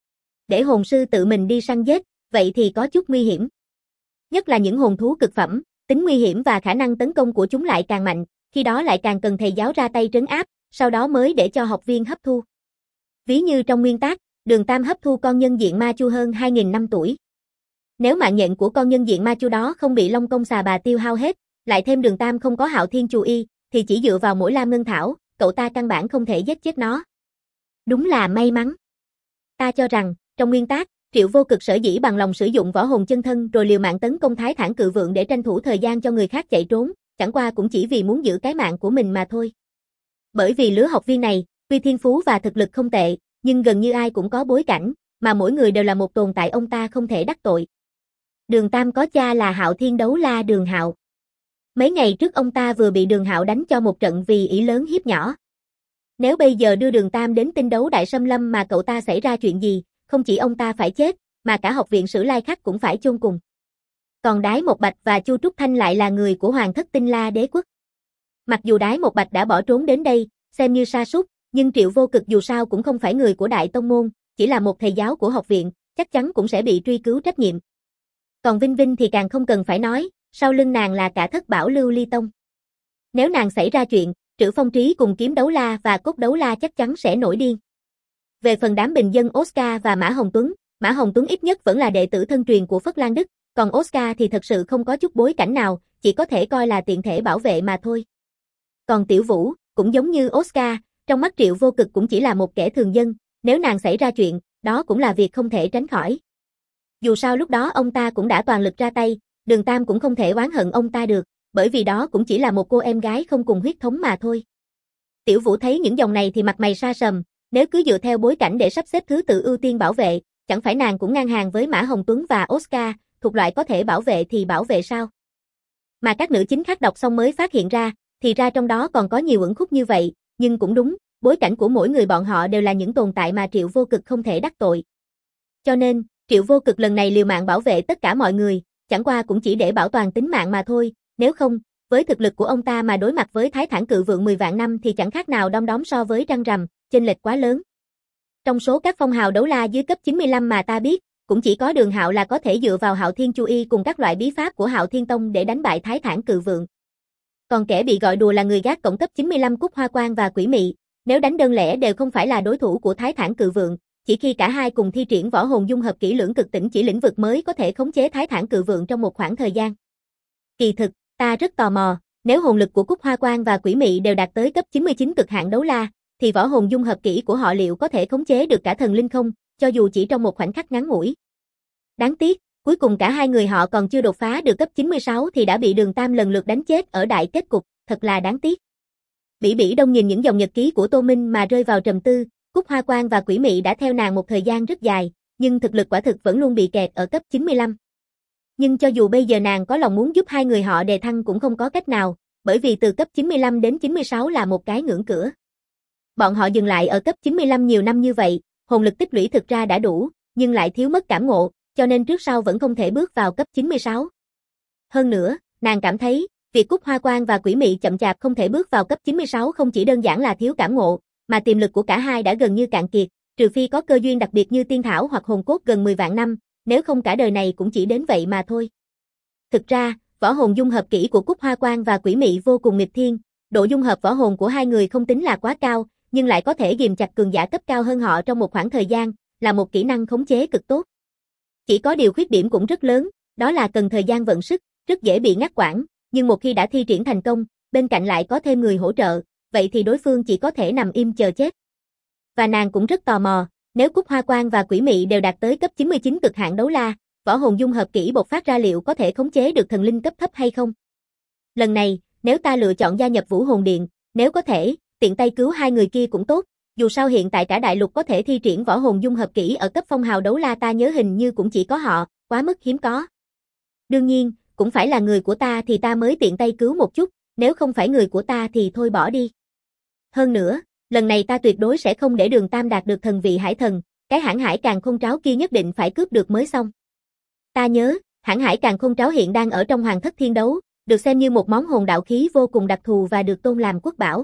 Để hồn sư tự mình đi săn giết, vậy thì có chút nguy hiểm. Nhất là những hồn thú cực phẩm, tính nguy hiểm và khả năng tấn công của chúng lại càng mạnh, khi đó lại càng cần thầy giáo ra tay trấn áp, sau đó mới để cho học viên hấp thu. Ví như trong nguyên tắc, Đường Tam hấp thu con nhân diện ma chu hơn 2.000 năm tuổi. Nếu mạng nhện của con nhân diện ma chu đó không bị Long Công Xà Bà tiêu hao hết, lại thêm Đường Tam không có Hạo Thiên Chù Y, thì chỉ dựa vào mỗi lam ngân thảo, cậu ta căn bản không thể giết chết nó. Đúng là may mắn. Ta cho rằng, trong nguyên tắc, Triệu Vô Cực sở dĩ bằng lòng sử dụng võ hồn chân thân rồi liều mạng tấn công Thái Thản Cự Vượng để tranh thủ thời gian cho người khác chạy trốn, chẳng qua cũng chỉ vì muốn giữ cái mạng của mình mà thôi. Bởi vì lứa học viên này, tuy thiên phú và thực lực không tệ, nhưng gần như ai cũng có bối cảnh, mà mỗi người đều là một tồn tại ông ta không thể đắc tội. Đường Tam có cha là Hạo Thiên Đấu La Đường Hạo. Mấy ngày trước ông ta vừa bị Đường Hạo đánh cho một trận vì ỷ lớn hiếp nhỏ. Nếu bây giờ đưa Đường Tam đến Tinh Đấu Đại Xâm Lâm mà cậu ta xảy ra chuyện gì, không chỉ ông ta phải chết, mà cả học viện Sử Lai Khắc cũng phải chôn cùng. Còn Đái Một Bạch và Chu Trúc Thanh lại là người của Hoàng thất Tinh La Đế quốc. Mặc dù Đái Một Bạch đã bỏ trốn đến đây, xem như sa sút, nhưng Triệu Vô Cực dù sao cũng không phải người của Đại Tông môn, chỉ là một thầy giáo của học viện, chắc chắn cũng sẽ bị truy cứu trách nhiệm. Còn Vinh Vinh thì càng không cần phải nói, sau lưng nàng là cả thất bảo Lưu Ly Tông. Nếu nàng xảy ra chuyện, Trữ Phong Trí cùng Kiếm Đấu La và Cốt Đấu La chắc chắn sẽ nổi điên. Về phần đám bình dân Oscar và Mã Hồng Tuấn ít nhất vẫn là đệ tử thân truyền của Phất Lan Đức, còn Oscar thì thật sự không có chút bối cảnh nào, chỉ có thể coi là tiện thể bảo vệ mà thôi. Còn Tiểu Vũ, cũng giống như Oscar, trong mắt Triệu Vô Cực cũng chỉ là một kẻ thường dân, nếu nàng xảy ra chuyện, đó cũng là việc không thể tránh khỏi. Dù sao lúc đó ông ta cũng đã toàn lực ra tay, Đường Tam cũng không thể oán hận ông ta được, bởi vì đó cũng chỉ là một cô em gái không cùng huyết thống mà thôi. Tiểu Vũ thấy những dòng này thì mặt mày sa sầm, nếu cứ dựa theo bối cảnh để sắp xếp thứ tự ưu tiên bảo vệ, chẳng phải nàng cũng ngang hàng với Mã Hồng Tuấn và Oscar, thuộc loại có thể bảo vệ thì bảo vệ sao? Mà các nữ chính khác đọc xong mới phát hiện ra, thì ra trong đó còn có nhiều uẩn khúc như vậy, nhưng cũng đúng, bối cảnh của mỗi người bọn họ đều là những tồn tại mà Triệu Vô Cực không thể đắc tội. Cho nên, Triệu Vô Cực lần này liều mạng bảo vệ tất cả mọi người, chẳng qua cũng chỉ để bảo toàn tính mạng mà thôi, nếu không, với thực lực của ông ta mà đối mặt với Thái Thản Cự Vượng 10 vạn năm thì chẳng khác nào đom đóm so với trăng rằm, chênh lệch quá lớn. Trong số các phong hào đấu la dưới cấp 95 mà ta biết, cũng chỉ có Đường Hạo là có thể dựa vào Hạo Thiên Chu Y cùng các loại bí pháp của Hạo Thiên Tông để đánh bại Thái Thản Cự Vượng. Còn kẻ bị gọi đùa là người gác cổng cấp 95 Cúc Hoa Quang và Quỷ Mị, nếu đánh đơn lẻ đều không phải là đối thủ của Thái Thản Cự Vượng, chỉ khi cả hai cùng thi triển võ hồn dung hợp kỹ lưỡng cực tỉnh chỉ lĩnh vực mới có thể khống chế Thái Thản Cự Vượng trong một khoảng thời gian. Kỳ thực, ta rất tò mò, nếu hồn lực của Cúc Hoa Quang và Quỷ Mị đều đạt tới cấp 99 cực hạn đấu la, thì võ hồn dung hợp kỹ của họ liệu có thể khống chế được cả thần linh không, cho dù chỉ trong một khoảnh khắc ngắn ngủi. Đáng tiếc, cuối cùng cả hai người họ còn chưa đột phá được cấp 96 thì đã bị Đường Tam lần lượt đánh chết ở đại kết cục, thật là đáng tiếc. Bỉ Bỉ Đông nhìn những dòng nhật ký của Tô Minh mà rơi vào trầm tư, Cúc Hoa Quang và Quỷ Mị đã theo nàng một thời gian rất dài, nhưng thực lực quả thực vẫn luôn bị kẹt ở cấp 95. Nhưng cho dù bây giờ nàng có lòng muốn giúp hai người họ đề thăng cũng không có cách nào, bởi vì từ cấp 95 đến 96 là một cái ngưỡng cửa. Bọn họ dừng lại ở cấp 95 nhiều năm như vậy, hồn lực tích lũy thực ra đã đủ, nhưng lại thiếu mất cảm ngộ, cho nên trước sau vẫn không thể bước vào cấp 96. Hơn nữa, nàng cảm thấy, việc Cúc Hoa Quang và Quỷ Mị chậm chạp không thể bước vào cấp 96 không chỉ đơn giản là thiếu cảm ngộ, mà tiềm lực của cả hai đã gần như cạn kiệt, trừ phi có cơ duyên đặc biệt như tiên thảo hoặc hồn cốt gần 10 vạn năm, nếu không cả đời này cũng chỉ đến vậy mà thôi. Thực ra, võ hồn dung hợp kỹ của Cúc Hoa Quang và Quỷ Mị vô cùng nghịch thiên, độ dung hợp võ hồn của hai người không tính là quá cao, nhưng lại có thể ghìm chặt cường giả cấp cao hơn họ trong một khoảng thời gian, là một kỹ năng khống chế cực tốt. Chỉ có điều khuyết điểm cũng rất lớn, đó là cần thời gian vận sức, rất dễ bị ngắt quãng, nhưng một khi đã thi triển thành công, bên cạnh lại có thêm người hỗ trợ, vậy thì đối phương chỉ có thể nằm im chờ chết. Và nàng cũng rất tò mò, nếu Cúc Hoa Quang và Quỷ Mị đều đạt tới cấp 99 cực hạn đấu la, võ hồn dung hợp kỹ bộc phát ra liệu có thể khống chế được thần linh cấp thấp hay không? Lần này, nếu ta lựa chọn gia nhập Vũ Hồn Điện, nếu có thể, tiện tay cứu hai người kia cũng tốt, dù sao hiện tại cả đại lục có thể thi triển võ hồn dung hợp kỹ ở cấp phong hào đấu la ta nhớ hình như cũng chỉ có họ, quá mức hiếm có. Đương nhiên, cũng phải là người của ta thì ta mới tiện tay cứu một chút, nếu không phải người của ta thì thôi bỏ đi. Hơn nữa, lần này ta tuyệt đối sẽ không để Đường Tam đạt được thần vị hải thần, cái hãn hải càn khôn tráo kia nhất định phải cướp được mới xong. Ta nhớ, hãn hải càn khôn tráo hiện đang ở trong Hoàng thất thiên đấu, được xem như một món hồn đạo khí vô cùng đặc thù và được tôn làm quốc bảo.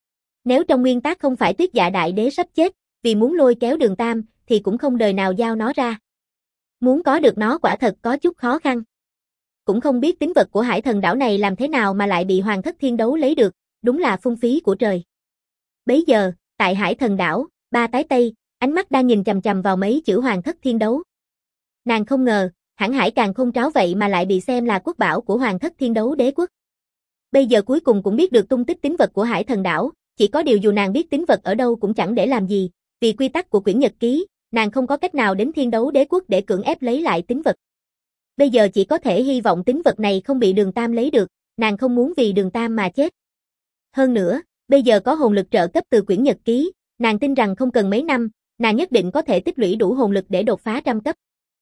Nếu trong nguyên tắc không phải Tuyết Dạ Đại Đế sắp chết, vì muốn lôi kéo Đường Tam, thì cũng không đời nào giao nó ra. Muốn có được nó quả thật có chút khó khăn. Cũng không biết tính vật của hải thần đảo này làm thế nào mà lại bị Hoàng thất thiên đấu lấy được, đúng là phung phí của trời. Bấy giờ, tại hải thần đảo, Ba Tái Tây, ánh mắt đang nhìn chằm chằm vào mấy chữ Hoàng thất thiên đấu. Nàng không ngờ, hãn hải càn khôn tráo vậy mà lại bị xem là quốc bảo của Hoàng thất thiên đấu đế quốc. Bây giờ cuối cùng cũng biết được tung tích tính vật của hải thần đảo, chỉ có điều dù nàng biết tính vật ở đâu cũng chẳng để làm gì, vì quy tắc của quyển nhật ký, nàng không có cách nào đến thiên đấu đế quốc để cưỡng ép lấy lại tính vật. Bây giờ chỉ có thể hy vọng tính vật này không bị Đường Tam lấy được, nàng không muốn vì Đường Tam mà chết. Hơn nữa, bây giờ có hồn lực trợ cấp từ quyển nhật ký, nàng tin rằng không cần mấy năm, nàng nhất định có thể tích lũy đủ hồn lực để đột phá trăm cấp.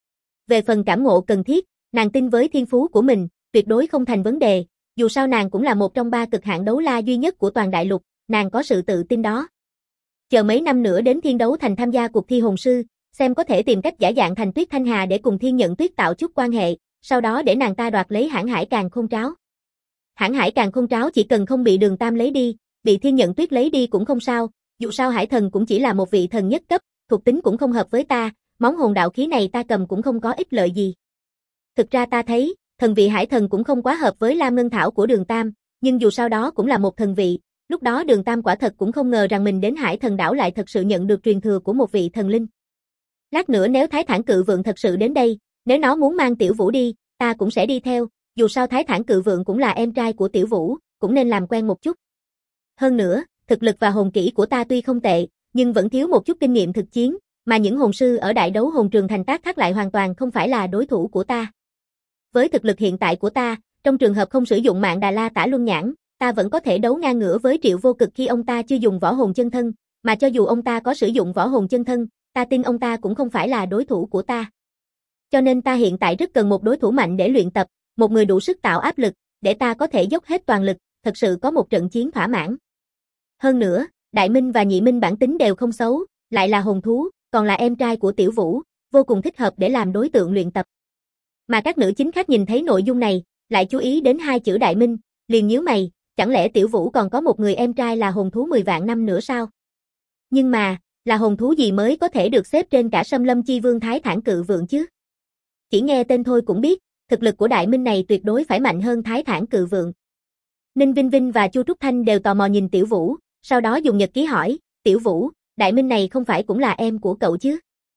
Về phần cảm ngộ cần thiết, nàng tin với thiên phú của mình, tuyệt đối không thành vấn đề, dù sao nàng cũng là một trong 3 cực hạn đấu la duy nhất của toàn đại lục, nàng có sự tự tin đó. Chờ mấy năm nữa đến thiên đấu thành tham gia cuộc thi hồn sư, xem có thể tìm cách giả dạng thành Tuyết Thanh Hà để cùng Thiên Nhận Tuyết tạo chút quan hệ, sau đó để nàng ta đoạt lấy Hãn Hải Càn Khôn Tráo. Hãn Hải Càn Khôn Tráo chỉ cần không bị Đường Tam lấy đi, bị Thiên Nhận Tuyết lấy đi cũng không sao, dù sao Hải Thần cũng chỉ là một vị thần nhất cấp, thuộc tính cũng không hợp với ta, món hồn đạo khí này ta cầm cũng không có ích lợi gì. Thực ra ta thấy, thần vị Hải Thần cũng không quá hợp với Lam Ngân Thảo của Đường Tam, nhưng dù sao đó cũng là một thần vị, lúc đó Đường Tam quả thật cũng không ngờ rằng mình đến Hải Thần đảo lại thật sự nhận được truyền thừa của một vị thần linh. Lát nữa nếu Thái Thản Cự Vượng thật sự đến đây, nếu nó muốn mang Tiểu Vũ đi, ta cũng sẽ đi theo, dù sao Thái Thản Cự Vượng cũng là em trai của Tiểu Vũ, cũng nên làm quen một chút. Hơn nữa, thực lực và hồn kỹ của ta tuy không tệ, nhưng vẫn thiếu một chút kinh nghiệm thực chiến, mà những hồn sư ở Đại Đấu Hồn Trường Thành Tác Thác lại hoàn toàn không phải là đối thủ của ta. Với thực lực hiện tại của ta, trong trường hợp không sử dụng Mạng Đà La Tả Luân Nhãn, ta vẫn có thể đấu ngang ngửa với Triệu Vô Cực khi ông ta chưa dùng võ hồn chân thân, mà cho dù ông ta có sử dụng võ hồn chân thân, ta tin ông ta cũng không phải là đối thủ của ta. Cho nên ta hiện tại rất cần một đối thủ mạnh để luyện tập, một người đủ sức tạo áp lực, để ta có thể dốc hết toàn lực, thật sự có một trận chiến thỏa mãn. Hơn nữa, Đại Minh và Nhị Minh bản tính đều không xấu, lại là hồn thú, còn là em trai của Tiểu Vũ, vô cùng thích hợp để làm đối tượng luyện tập. Mà các nữ chính khác nhìn thấy nội dung này, lại chú ý đến hai chữ Đại Minh, liền nhíu mày, chẳng lẽ Tiểu Vũ còn có một người em trai là hồn thú 10 vạn năm nữa sao? Nhưng mà, là hồn thú gì mới có thể được xếp trên cả Sâm Lâm Chi Vương Thái Thản Cự Vượng chứ? Chỉ nghe tên thôi cũng biết, thực lực của Đại Minh này tuyệt đối phải mạnh hơn Thái Thản Cự Vượng. Ninh Vinh Vinh và Chu Trúc Thanh đều tò mò nhìn Tiểu Vũ, sau đó dùng nhật ký hỏi, Tiểu Vũ, Đại Minh này không phải cũng là em của cậu chứ?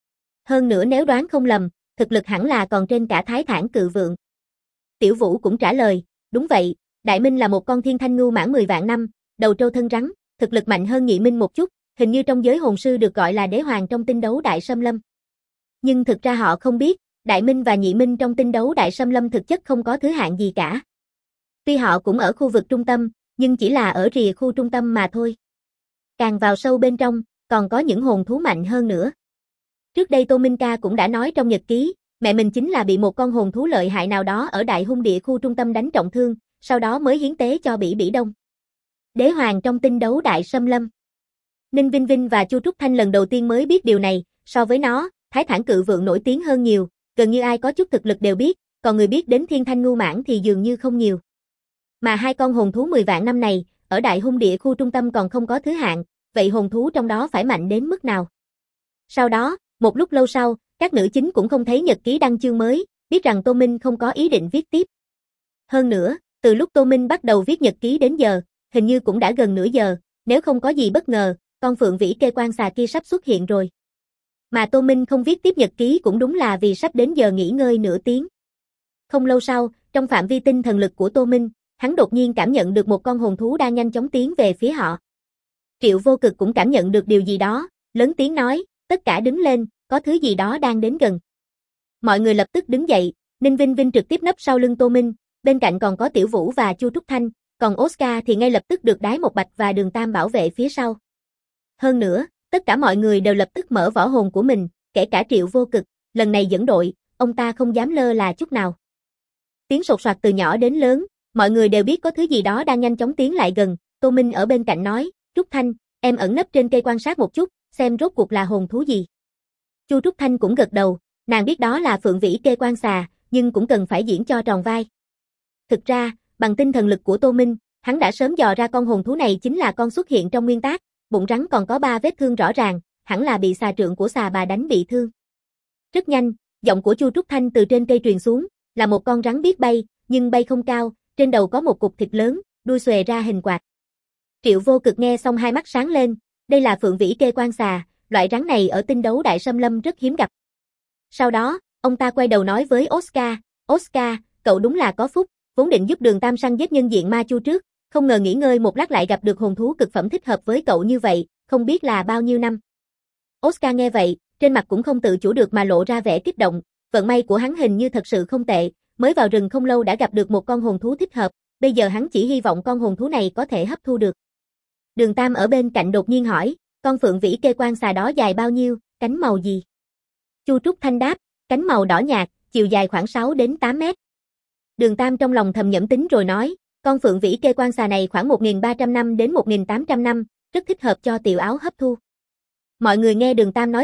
Hơn nữa nếu đoán không lầm, thực lực hẳn là còn trên cả Thái Thản Cự Vượng. Tiểu Vũ cũng trả lời, đúng vậy, Đại Minh là một con thiên thanh ngưu mãn 10 vạn năm, đầu trâu thân rắn, thực lực mạnh hơn Nhị Minh một chút, hình như trong giới hồn sư được gọi là đế hoàng trong tinh đấu Đại Sâm Lâm. Nhưng thực ra họ không biết, Đại Minh và Nhị Minh trong tinh đấu Đại Sâm Lâm thực chất không có thứ hạng gì cả. Tuy họ cũng ở khu vực trung tâm, nhưng chỉ là ở rìa khu trung tâm mà thôi. Càng vào sâu bên trong, còn có những hồn thú mạnh hơn nữa. Trước đây Tô Minh Ca cũng đã nói trong nhật ký, mẹ mình chính là bị một con hồn thú lợi hại nào đó ở Đại Hung Địa khu trung tâm đánh trọng thương, sau đó mới hiến tế cho Bỉ Bỉ Đông. Đế hoàng trong tinh đấu Đại Sâm Lâm. Ninh Vinh Vinh và Chu Trúc Thanh lần đầu tiên mới biết điều này, so với nó, Thái Thản Cự Vượng nổi tiếng hơn nhiều, gần như ai có chút thực lực đều biết, còn người biết đến Thiên Thanh Ngưu Mãn thì dường như không nhiều. Mà hai con hồn thú 10 vạn năm này, ở Đại Hung Địa khu trung tâm còn không có thứ hạng, vậy hồn thú trong đó phải mạnh đến mức nào? Sau đó, một lúc lâu sau, các nữ chính cũng không thấy nhật ký đăng chương mới, biết rằng Tô Minh không có ý định viết tiếp. Hơn nữa, từ lúc Tô Minh bắt đầu viết nhật ký đến giờ, hình như cũng đã gần nửa giờ, nếu không có gì bất ngờ, con Phượng Vĩ Kê Quan Xà kia sắp xuất hiện rồi. Mà Tô Minh không viết tiếp nhật ký cũng đúng là vì sắp đến giờ nghỉ ngơi nửa tiếng. Không lâu sau, trong phạm vi tinh thần lực của Tô Minh, hắn đột nhiên cảm nhận được một con hồn thú đang nhanh chóng tiến về phía họ. Triệu Vô Cực cũng cảm nhận được điều gì đó, lớn tiếng nói, tất cả đứng lên, có thứ gì đó đang đến gần. Mọi người lập tức đứng dậy, Ninh Vinh Vinh trực tiếp nấp sau lưng Tô Minh, bên cạnh còn có Tiểu Vũ và Chu Trúc Thanh, còn Oscar thì ngay lập tức được Đái Một Bạch và Đường Tam bảo vệ phía sau. Hơn nữa, tất cả mọi người đều lập tức mở võ hồn của mình, kể cả Triệu Vô Cực, lần này dẫn đội, ông ta không dám lơ là chút nào. Tiếng sột soạt từ nhỏ đến lớn, mọi người đều biết có thứ gì đó đang nhanh chóng tiến lại gần, Tô Minh ở bên cạnh nói, Trúc Thanh, em ẩn nấp trên cây quan sát một chút, xem rốt cuộc là hồn thú gì. Chu Trúc Thanh cũng gật đầu, nàng biết đó là Phượng Vĩ Kê Quan Xà, nhưng cũng cần phải diễn cho tròn vai. Thực ra, bằng tinh thần lực của Tô Minh, hắn đã sớm dò ra con hồn thú này chính là con xuất hiện trong nguyên tác, bụng rắn còn có 3 vết thương rõ ràng, hẳn là bị xà trượng của xà bà đánh bị thương. Rất nhanh, giọng của Chu Trúc Thanh từ trên cây truyền xuống, là một con rắn biết bay, nhưng bay không cao, trên đầu có một cục thịt lớn, đuôi xòe ra hình quạt. Triệu Vô Cực nghe xong hai mắt sáng lên, đây là Phượng Vĩ Kê Quan Xà, loại rắn này ở tinh đấu Đại Sâm Lâm rất hiếm gặp. Sau đó, ông ta quay đầu nói với Oscar, Oscar, cậu đúng là có phúc, vốn định giúp Đường Tam săn giết nhân diện ma chu trước, không ngờ nghỉ ngơi một lát lại gặp được hồn thú cực phẩm thích hợp với cậu như vậy, không biết là bao nhiêu năm. Oscar nghe vậy, trên mặt cũng không tự chủ được mà lộ ra vẻ kích động, vận may của hắn hình như thật sự không tệ, mới vào rừng không lâu đã gặp được một con hồn thú thích hợp, bây giờ hắn chỉ hy vọng con hồn thú này có thể hấp thu được. Đường Tam ở bên cạnh đột nhiên hỏi, con Phượng Vĩ Kê Quan Xà đó dài bao nhiêu, cánh màu gì? Chu Trúc Thanh đáp, cánh màu đỏ nhạt, chiều dài khoảng 6 đến 8 mét. Đường Tam trong lòng thầm nhẩm tính rồi nói, con Phượng Vĩ Kê Quan Xà này khoảng 1.300 năm đến 1.800 năm, rất thích hợp cho tiểu áo hấp thu. Mọi người nghe Đường Tam nói vậy,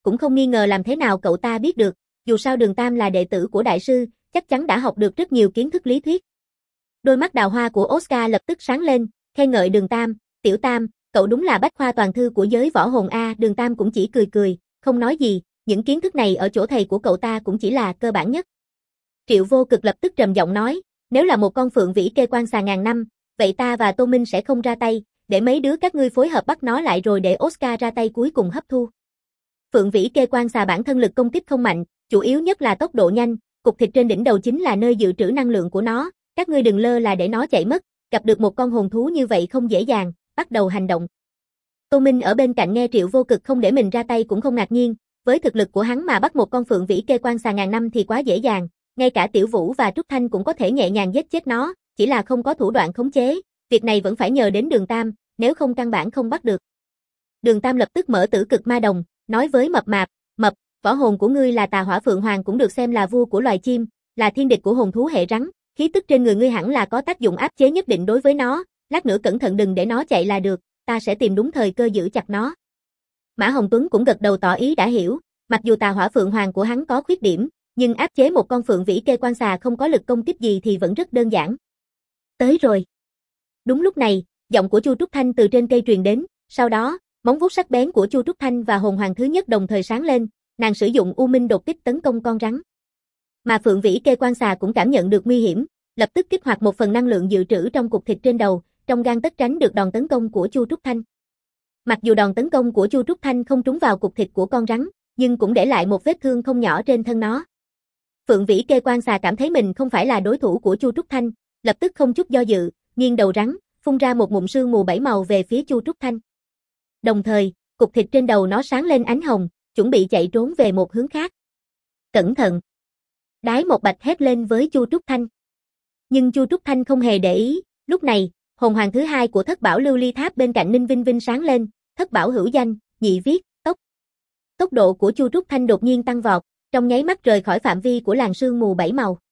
cũng không nghi ngờ làm thế nào cậu ta biết được, dù sao Đường Tam là đệ tử của đại sư, chắc chắn đã học được rất nhiều kiến thức lý thuyết. Đôi mắt đào hoa của Oscar lập tức sáng lên, khen ngợi Đường Tam, "Tiểu Tam, cậu đúng là bách khoa toàn thư của giới võ hồn a." Đường Tam cũng chỉ cười cười, không nói gì, những kiến thức này ở chỗ thầy của cậu ta cũng chỉ là cơ bản nhất. Triệu Vô Cực lập tức trầm giọng nói, "Nếu là một con phượng vĩ kê quan xà ngàn năm, vậy ta và Tô Minh sẽ không ra tay, để mấy đứa các ngươi phối hợp bắt nó lại rồi để Oscar ra tay cuối cùng hấp thu." Phượng vĩ kê quan xà bản thân lực công kích không mạnh, chủ yếu nhất là tốc độ nhanh, cục thịt trên đỉnh đầu chính là nơi dự trữ năng lượng của nó, các ngươi đừng lơ là để nó chạy mất, gặp được một con hồn thú như vậy không dễ dàng, bắt đầu hành động. Tô Minh ở bên cạnh nghe Triệu Vô Cực không để mình ra tay cũng không ngạc nhiên, với thực lực của hắn mà bắt một con phượng vĩ kê quan xà ngàn năm thì quá dễ dàng, ngay cả Tiểu Vũ và Trúc Thanh cũng có thể nhẹ nhàng giết chết nó, chỉ là không có thủ đoạn khống chế, việc này vẫn phải nhờ đến Đường Tam, nếu không căn bản không bắt được. Đường Tam lập tức mở Tử Cực Ma Đồng, nói với Mập Mạp, "Mập, võ hồn của ngươi là Tà Hỏa Phượng Hoàng cũng được xem là vua của loài chim, là thiên địch của hồn thú hệ rắn, khí tức trên người ngươi hẳn là có tác dụng áp chế nhất định đối với nó, lát nữa cẩn thận đừng để nó chạy là được, ta sẽ tìm đúng thời cơ giữ chặt nó." Mã Hồng Tuấn cũng gật đầu tỏ ý đã hiểu, mặc dù Tà Hỏa Phượng Hoàng của hắn có khuyết điểm, nhưng áp chế một con phượng vĩ kê quan xà không có lực công kích gì thì vẫn rất đơn giản. Tới rồi. Đúng lúc này, giọng của Chu Trúc Thanh từ trên cây truyền đến, sau đó, móng vuốt sắc bén của Chu Trúc Thanh và hồn hoàng thứ nhất đồng thời sáng lên, nàng sử dụng U Minh đột kích tấn công con rắn. Mà phượng vĩ kê quan xà cũng cảm nhận được nguy hiểm, lập tức kích hoạt một phần năng lượng dự trữ trong cục thịt trên đầu, trong gang tấc tránh được đòn tấn công của Chu Trúc Thanh. Mặc dù đòn tấn công của Chu Trúc Thanh không trúng vào cục thịt của con rắn, nhưng cũng để lại một vết thương không nhỏ trên thân nó. Phượng vĩ kê quan xà cảm thấy mình không phải là đối thủ của Chu Trúc Thanh, lập tức không chút do dự, nghiêng đầu rắn, phun ra một ngụm sương mù 7 màu về phía Chu Trúc Thanh. Đồng thời, cục thịt trên đầu nó sáng lên ánh hồng, chuẩn bị chạy trốn về một hướng khác. "Cẩn thận!" Đái Một Bạch hét lên với Chu Trúc Thanh. Nhưng Chu Trúc Thanh không hề để ý, lúc này, hồn hoàng thứ hai của Thất Bảo Lưu Ly Tháp bên cạnh Ninh Vinh Vinh sáng lên, Thất Bảo hữu danh, nhị viết, tốc. Tốc độ của Chu Trúc Thanh đột nhiên tăng vọt, trong nháy mắt rời khỏi phạm vi của làn sương mù 7 màu.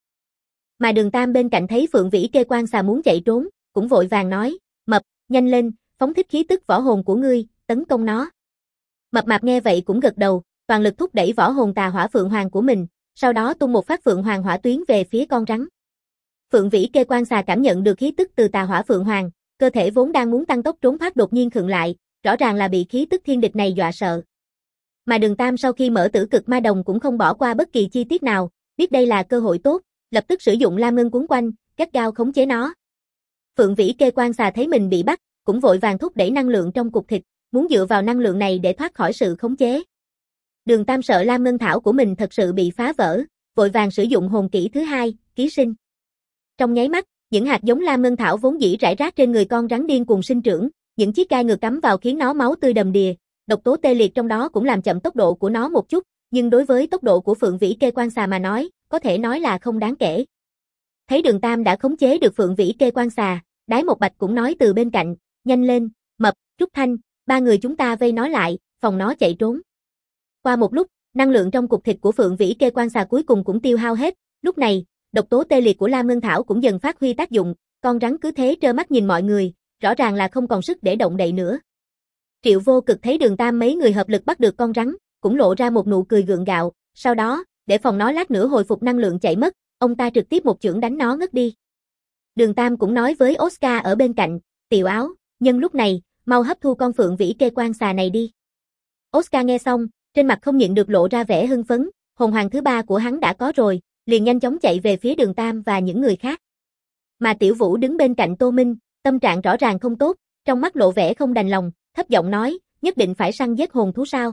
Mà Đường Tam bên cạnh thấy phượng vĩ kê quan xà muốn chạy trốn, cũng vội vàng nói, "Mập, nhanh lên, phóng thích khí tức võ hồn của ngươi, tấn công nó." Mập Mạp nghe vậy cũng gật đầu, toàn lực thúc đẩy võ hồn Tà Hỏa Phượng Hoàng của mình, sau đó tung một phát Phượng Hoàng hỏa tuyến về phía con rắn. Phượng vĩ kê quan xà cảm nhận được khí tức từ Tà Hỏa Phượng Hoàng, cơ thể vốn đang muốn tăng tốc trốn thoát đột nhiên khựng lại, rõ ràng là bị khí tức thiên địch này dọa sợ. Mà Đường Tam sau khi mở Tử Cực Ma Đồng cũng không bỏ qua bất kỳ chi tiết nào, biết đây là cơ hội tốt, lập tức sử dụng lam ngân cuốn quanh, gắt gao khống chế nó. Phượng vĩ kê quan xà thấy mình bị bắt, cũng vội vàng thúc đẩy năng lượng trong cục thịt, muốn dựa vào năng lượng này để thoát khỏi sự khống chế. Đường Tam sợ lam ngân thảo của mình thật sự bị phá vỡ, vội vàng sử dụng hồn kỹ thứ hai, ký sinh. Trong nháy mắt, những hạt giống lam ngân thảo vốn dĩ rải rác trên người con rắn điên cuồng sinh trưởng, những chiếc gai ngược cắm vào khiến nó máu tươi đầm đìa, độc tố tê liệt trong đó cũng làm chậm tốc độ của nó một chút, nhưng đối với tốc độ của phượng vĩ kê quan xà mà nói, có thể nói là không đáng kể. Thấy Đường Tam đã khống chế được phượng vĩ kê quan xà, Đái Một Bạch cũng nói từ bên cạnh, "Nhanh lên, Mập, Trúc Thanh, ba người chúng ta vây nó lại, phòng nó chạy trốn." Qua một lúc, năng lượng trong cục thịt của phượng vĩ kê quan xà cuối cùng cũng tiêu hao hết, lúc này, độc tố tê liệt của lam ngân thảo cũng dần phát huy tác dụng, con rắn cứ thế trơ mắt nhìn mọi người, rõ ràng là không còn sức để động đậy nữa. Triệu Vô Cực thấy Đường Tam mấy người hợp lực bắt được con rắn, cũng lộ ra một nụ cười gượng gạo, sau đó, để phòng nó lát nữa hồi phục năng lượng chạy mất, ông ta trực tiếp một chưởng đánh nó ngất đi. Đường Tam cũng nói với Oscar ở bên cạnh, "Tiểu Áo, nhân lúc này, mau hấp thu con phượng vĩ kê quan xà này đi." Oscar nghe xong, trên mặt không nhịn được lộ ra vẻ hưng phấn, hồn hoàng thứ ba của hắn đã có rồi, liền nhanh chóng chạy về phía Đường Tam và những người khác. Mà Tiểu Vũ đứng bên cạnh Tô Minh, tâm trạng rõ ràng không tốt, trong mắt lộ vẻ không đành lòng, thấp giọng nói, "Nhất định phải săn giết hồn thú sao?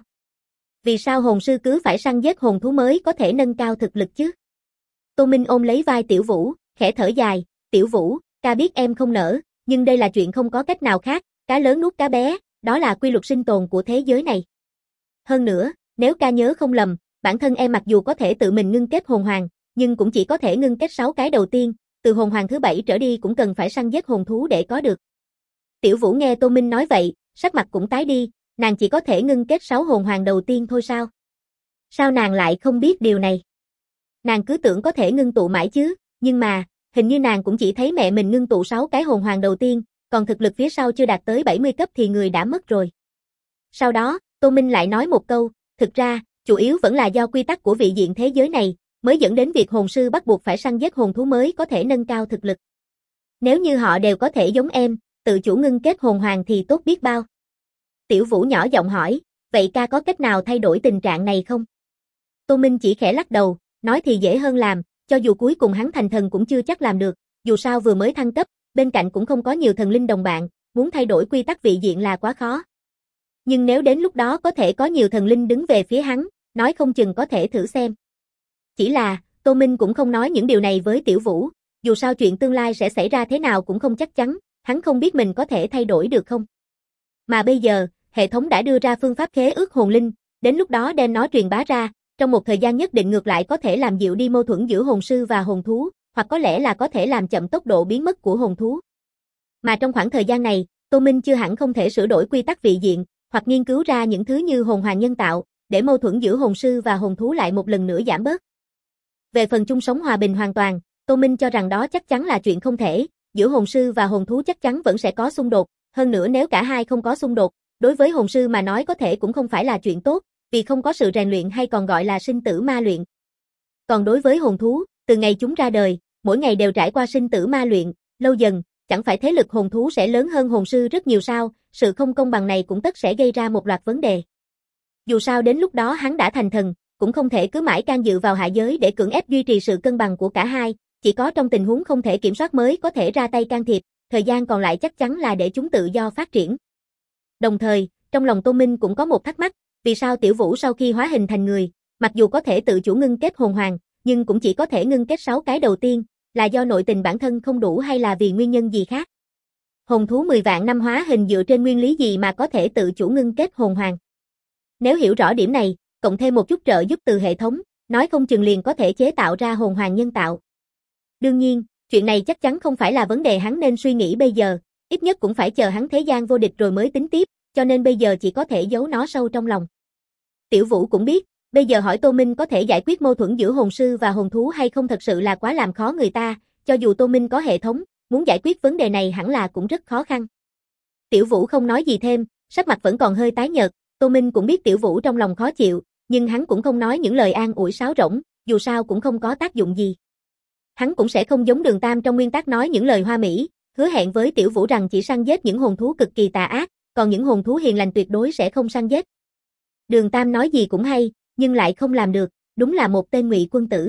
Vì sao hồn sư cứ phải săn giết hồn thú mới có thể nâng cao thực lực chứ?" Tô Minh ôm lấy vai Tiểu Vũ, khẽ thở dài, "Tiểu Vũ, ca biết em không nỡ, nhưng đây là chuyện không có cách nào khác, cá lớn nuốt cá bé, đó là quy luật sinh tồn của thế giới này. Hơn nữa, nếu ca nhớ không lầm, bản thân em mặc dù có thể tự mình ngưng kết hồn hoàng, nhưng cũng chỉ có thể ngưng kết 6 cái đầu tiên, từ hồn hoàng thứ 7 trở đi cũng cần phải săn giết hồn thú để có được." Tiểu Vũ nghe Tô Minh nói vậy, sắc mặt cũng tái đi, nàng chỉ có thể ngưng kết 6 hồn hoàng đầu tiên thôi sao? Sao nàng lại không biết điều này? Nàng cứ tưởng có thể ngưng tụ mãi chứ, nhưng mà, hình như nàng cũng chỉ thấy mẹ mình ngưng tụ 6 cái hồn hoàng đầu tiên, còn thực lực phía sau chưa đạt tới 70 cấp thì người đã mất rồi. Sau đó, Tô Minh lại nói một câu, thực ra, chủ yếu vẫn là do quy tắc của vị diện thế giới này, mới dẫn đến việc hồn sư bắt buộc phải săn giết hồn thú mới có thể nâng cao thực lực. Nếu như họ đều có thể giống em, tự chủ ngưng kết hồn hoàng thì tốt biết bao. Tiểu Vũ nhỏ giọng hỏi, vậy ca có cách nào thay đổi tình trạng này không? Tô Minh chỉ khẽ lắc đầu, nói thì dễ hơn làm, cho dù cuối cùng hắn thành thần cũng chưa chắc làm được, dù sao vừa mới thăng cấp, bên cạnh cũng không có nhiều thần linh đồng bạn, muốn thay đổi quy tắc vị diện là quá khó. Nhưng nếu đến lúc đó có thể có nhiều thần linh đứng về phía hắn, nói không chừng có thể thử xem. Chỉ là, Tô Minh cũng không nói những điều này với Tiểu Vũ, dù sao chuyện tương lai sẽ xảy ra thế nào cũng không chắc chắn, hắn không biết mình có thể thay đổi được không. Mà bây giờ, hệ thống đã đưa ra phương pháp khế ước hồn linh, đến lúc đó đem nó truyền bá ra, trong một thời gian nhất định ngược lại có thể làm dịu đi mâu thuẫn giữa hồn sư và hồn thú, hoặc có lẽ là có thể làm chậm tốc độ biến mất của hồn thú. Mà trong khoảng thời gian này, Tô Minh chưa hẳn không thể sửa đổi quy tắc vị diện, hoặc nghiên cứu ra những thứ như hồn hoàng nhân tạo, để mâu thuẫn giữa hồn sư và hồn thú lại một lần nữa giảm bớt. Về phần chung sống hòa bình hoàn toàn, Tô Minh cho rằng đó chắc chắn là chuyện không thể, giữa hồn sư và hồn thú chắc chắn vẫn sẽ có xung đột, hơn nữa nếu cả hai không có xung đột, đối với hồn sư mà nói có thể cũng không phải là chuyện tốt, vì không có sự rèn luyện hay còn gọi là sinh tử ma luyện. Còn đối với hồn thú, từ ngày chúng ra đời, mỗi ngày đều trải qua sinh tử ma luyện, lâu dần, chẳng phải thế lực hồn thú sẽ lớn hơn hồn sư rất nhiều sao, sự không công bằng này cũng tất sẽ gây ra một loạt vấn đề. Dù sao đến lúc đó hắn đã thành thần, cũng không thể cứ mãi can dự vào hạ giới để cưỡng ép duy trì sự cân bằng của cả hai, chỉ có trong tình huống không thể kiểm soát mới có thể ra tay can thiệp, thời gian còn lại chắc chắn là để chúng tự do phát triển. Đồng thời, trong lòng Tô Minh cũng có một thắc mắc, vì sao Tiểu Vũ sau khi hóa hình thành người, mặc dù có thể tự chủ ngưng kết hồn hoàng, nhưng cũng chỉ có thể ngưng kết 6 cái đầu tiên, là do nội tình bản thân không đủ hay là vì nguyên nhân gì khác? Hồn thú 10 vạn năm hóa hình dựa trên nguyên lý gì mà có thể tự chủ ngưng kết hồn hoàng? Nếu hiểu rõ điểm này, cộng thêm một chút trợ giúp từ hệ thống, nói không chừng liền có thể chế tạo ra hồn hoàng nhân tạo. Đương nhiên, chuyện này chắc chắn không phải là vấn đề hắn nên suy nghĩ bây giờ, ít nhất cũng phải chờ hắn thế gian vô địch rồi mới tính tiếp, cho nên bây giờ chỉ có thể giấu nó sâu trong lòng. Tiểu Vũ cũng biết, bây giờ hỏi Tô Minh có thể giải quyết mâu thuẫn giữa hồn sư và hồn thú hay không thật sự là quá làm khó người ta, cho dù Tô Minh có hệ thống, muốn giải quyết vấn đề này hẳn là cũng rất khó khăn. Tiểu Vũ không nói gì thêm, sắc mặt vẫn còn hơi tái nhợt, Tô Minh cũng biết Tiểu Vũ trong lòng khó chịu, nhưng hắn cũng không nói những lời an ủi sáo rỗng, dù sao cũng không có tác dụng gì. Hắn cũng sẽ không giống Đường Tam trong nguyên tắc nói những lời hoa mỹ, hứa hẹn với Tiểu Vũ rằng chỉ săn giết những hồn thú cực kỳ tà ác, còn những hồn thú hiền lành tuyệt đối sẽ không săn giết. Đường Tam nói gì cũng hay, nhưng lại không làm được, đúng là một tên ngụy quân tử.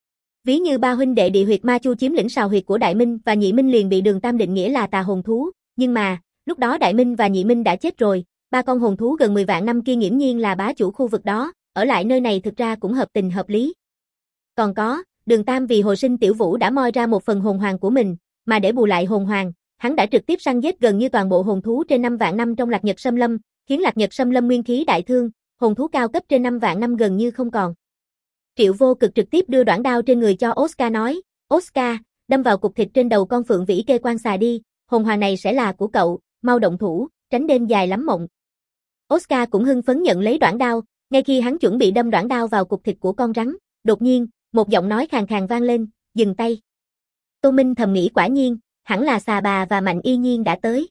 Ví như ba huynh đệ địa huyệt ma chu chiếm lĩnh sào huyệt của Đại Minh và Nhị Minh liền bị Đường Tam định nghĩa là tà hồn thú, nhưng mà, lúc đó Đại Minh và Nhị Minh đã chết rồi, ba con hồn thú gần 10 vạn năm kia nghiễm nhiên là bá chủ khu vực đó, ở lại nơi này thực ra cũng hợp tình hợp lý. Còn có, Đường Tam vì hồi sinh Tiểu Vũ đã moi ra một phần hồn hoàng của mình, mà để bù lại hồn hoàng, hắn đã trực tiếp săn giết gần như toàn bộ hồn thú trên 5 vạn năm trong Lạc Nhật Sâm Lâm, khiến Lạc Nhật Sâm Lâm nguyên khí đại thương, hồn thú cao cấp trên 5 vạn năm gần như không còn. Triệu Vô Cực trực tiếp đưa đoản đao trên người cho Oscar nói, Oscar, đâm vào cục thịt trên đầu con phượng vĩ kê quan xà đi, hồn hoàng này sẽ là của cậu, mau động thủ, tránh đêm dài lắm mộng. Oscar cũng hưng phấn nhận lấy đoản đao, ngay khi hắn chuẩn bị đâm đoản đao vào cục thịt của con rắn, đột nhiên, một giọng nói khàn khàn vang lên, dừng tay. Tô Minh thầm nghĩ quả nhiên, hẳn là xà bà và Mạnh Y Nhiên đã tới.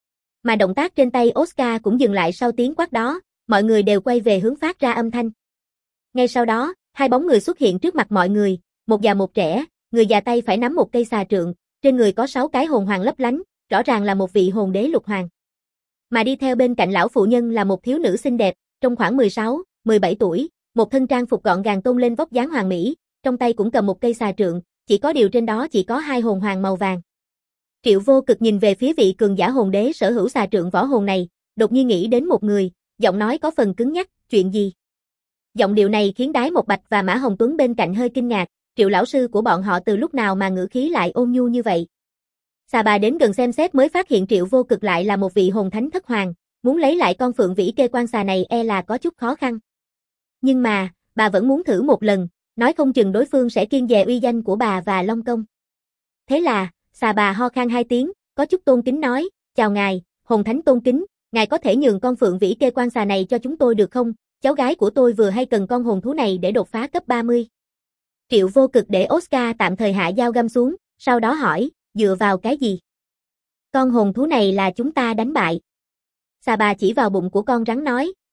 Mà động tác trên tay Oscar cũng dừng lại sau tiếng quát đó, mọi người đều quay về hướng phát ra âm thanh. Ngay sau đó, hai bóng người xuất hiện trước mặt mọi người, một già một trẻ, người già tay phải nắm một cây xà trượng, trên người có 6 cái hồn hoàng lấp lánh, rõ ràng là một vị hồn đế lục hoàng. Mà đi theo bên cạnh lão phụ nhân là một thiếu nữ xinh đẹp, trong khoảng 16, 17 tuổi, một thân trang phục gọn gàng tôn lên vóc dáng hoàng mỹ, trong tay cũng cầm một cây xà trượng, chỉ có điều trên đó chỉ có 2 hồn hoàng màu vàng. Triệu Vô Cực nhìn về phía vị cường giả hồn đế sở hữu xà trượng võ hồn này, đột nhiên nghĩ đến một người, giọng nói có phần cứng nhắc, chuyện gì? Giọng điệu này khiến Đái Một Bạch và Mã Hồng Tuấn bên cạnh hơi kinh ngạc, Triệu lão sư của bọn họ từ lúc nào mà ngữ khí lại ôn nhu như vậy? Xà bà đến gần xem xét mới phát hiện Triệu Vô Cực lại là một vị hồn thánh thất hoàng, muốn lấy lại con phượng vĩ kê quan xà này e là có chút khó khăn. Nhưng mà, bà vẫn muốn thử một lần, nói không chừng đối phương sẽ kiêng dè uy danh của bà và Long Công. Thế là, xà bà ho khan 2 tiếng, có chút tôn kính nói, chào ngài, hồn thánh tôn kính, ngài có thể nhường con phượng vĩ kê quan xà này cho chúng tôi được không? Cháu gái của tôi vừa hay cần con hồn thú này để đột phá cấp 30. Triệu Vô Cực để Oscar tạm thời hạ dao găm xuống, sau đó hỏi, dựa vào cái gì? Con hồn thú này là chúng ta đánh bại. Xà bà chỉ vào bụng của con rắn nói,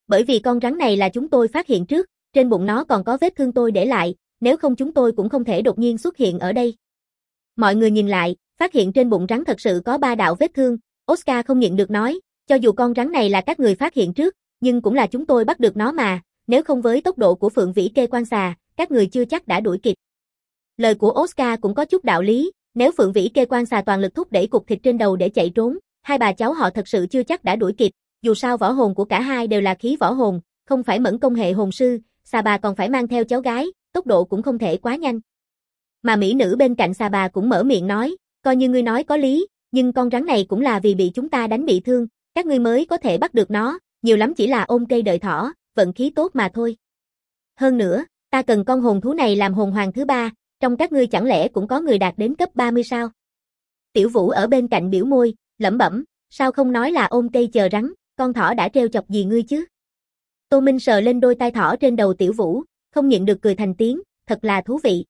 Bởi vì con rắn này là chúng tôi phát hiện trước, trên bụng nó còn có vết thương tôi để lại, nếu không chúng tôi cũng không thể đột nhiên xuất hiện ở đây. Mọi người nhìn lại, phát hiện trên bụng rắn thật sự có 3 đạo vết thương, Oscar không nhịn được nói, cho dù con rắn này là các người phát hiện trước, nhưng cũng là chúng tôi bắt được nó mà, nếu không với tốc độ của Phượng Vĩ Kê quan xà, các người chưa chắc đã đuổi kịp. Lời của Oscar cũng có chút đạo lý, nếu Phượng Vĩ Kê quan xà toàn lực thúc đẩy cục thịt trên đầu để chạy trốn, hai bà cháu họ thật sự chưa chắc đã đuổi kịp, dù sao võ hồn của cả hai đều là khí võ hồn, không phải mẫn công hệ hồn sư, xà bà còn phải mang theo cháu gái, tốc độ cũng không thể quá nhanh. Mà mỹ nữ bên cạnh xà bà cũng mở miệng nói, coi như ngươi nói có lý, nhưng con rắn này cũng là vì bị chúng ta đánh bị thương, các ngươi mới có thể bắt được nó, nhiều lắm chỉ là ôm cây đợi thỏ, vận khí tốt mà thôi. Hơn nữa, ta cần con hồn thú này làm hồn hoàng thứ 3, trong các ngươi chẳng lẽ cũng có người đạt đến cấp 30 sao? Tiểu Vũ ở bên cạnh biểu môi, lẩm bẩm, sao không nói là ôm cây chờ rắn, con thỏ đã trêu chọc gì ngươi chứ? Tô Minh sờ lên đôi tai thỏ trên đầu Tiểu Vũ, không nhịn được cười thành tiếng, thật là thú vị.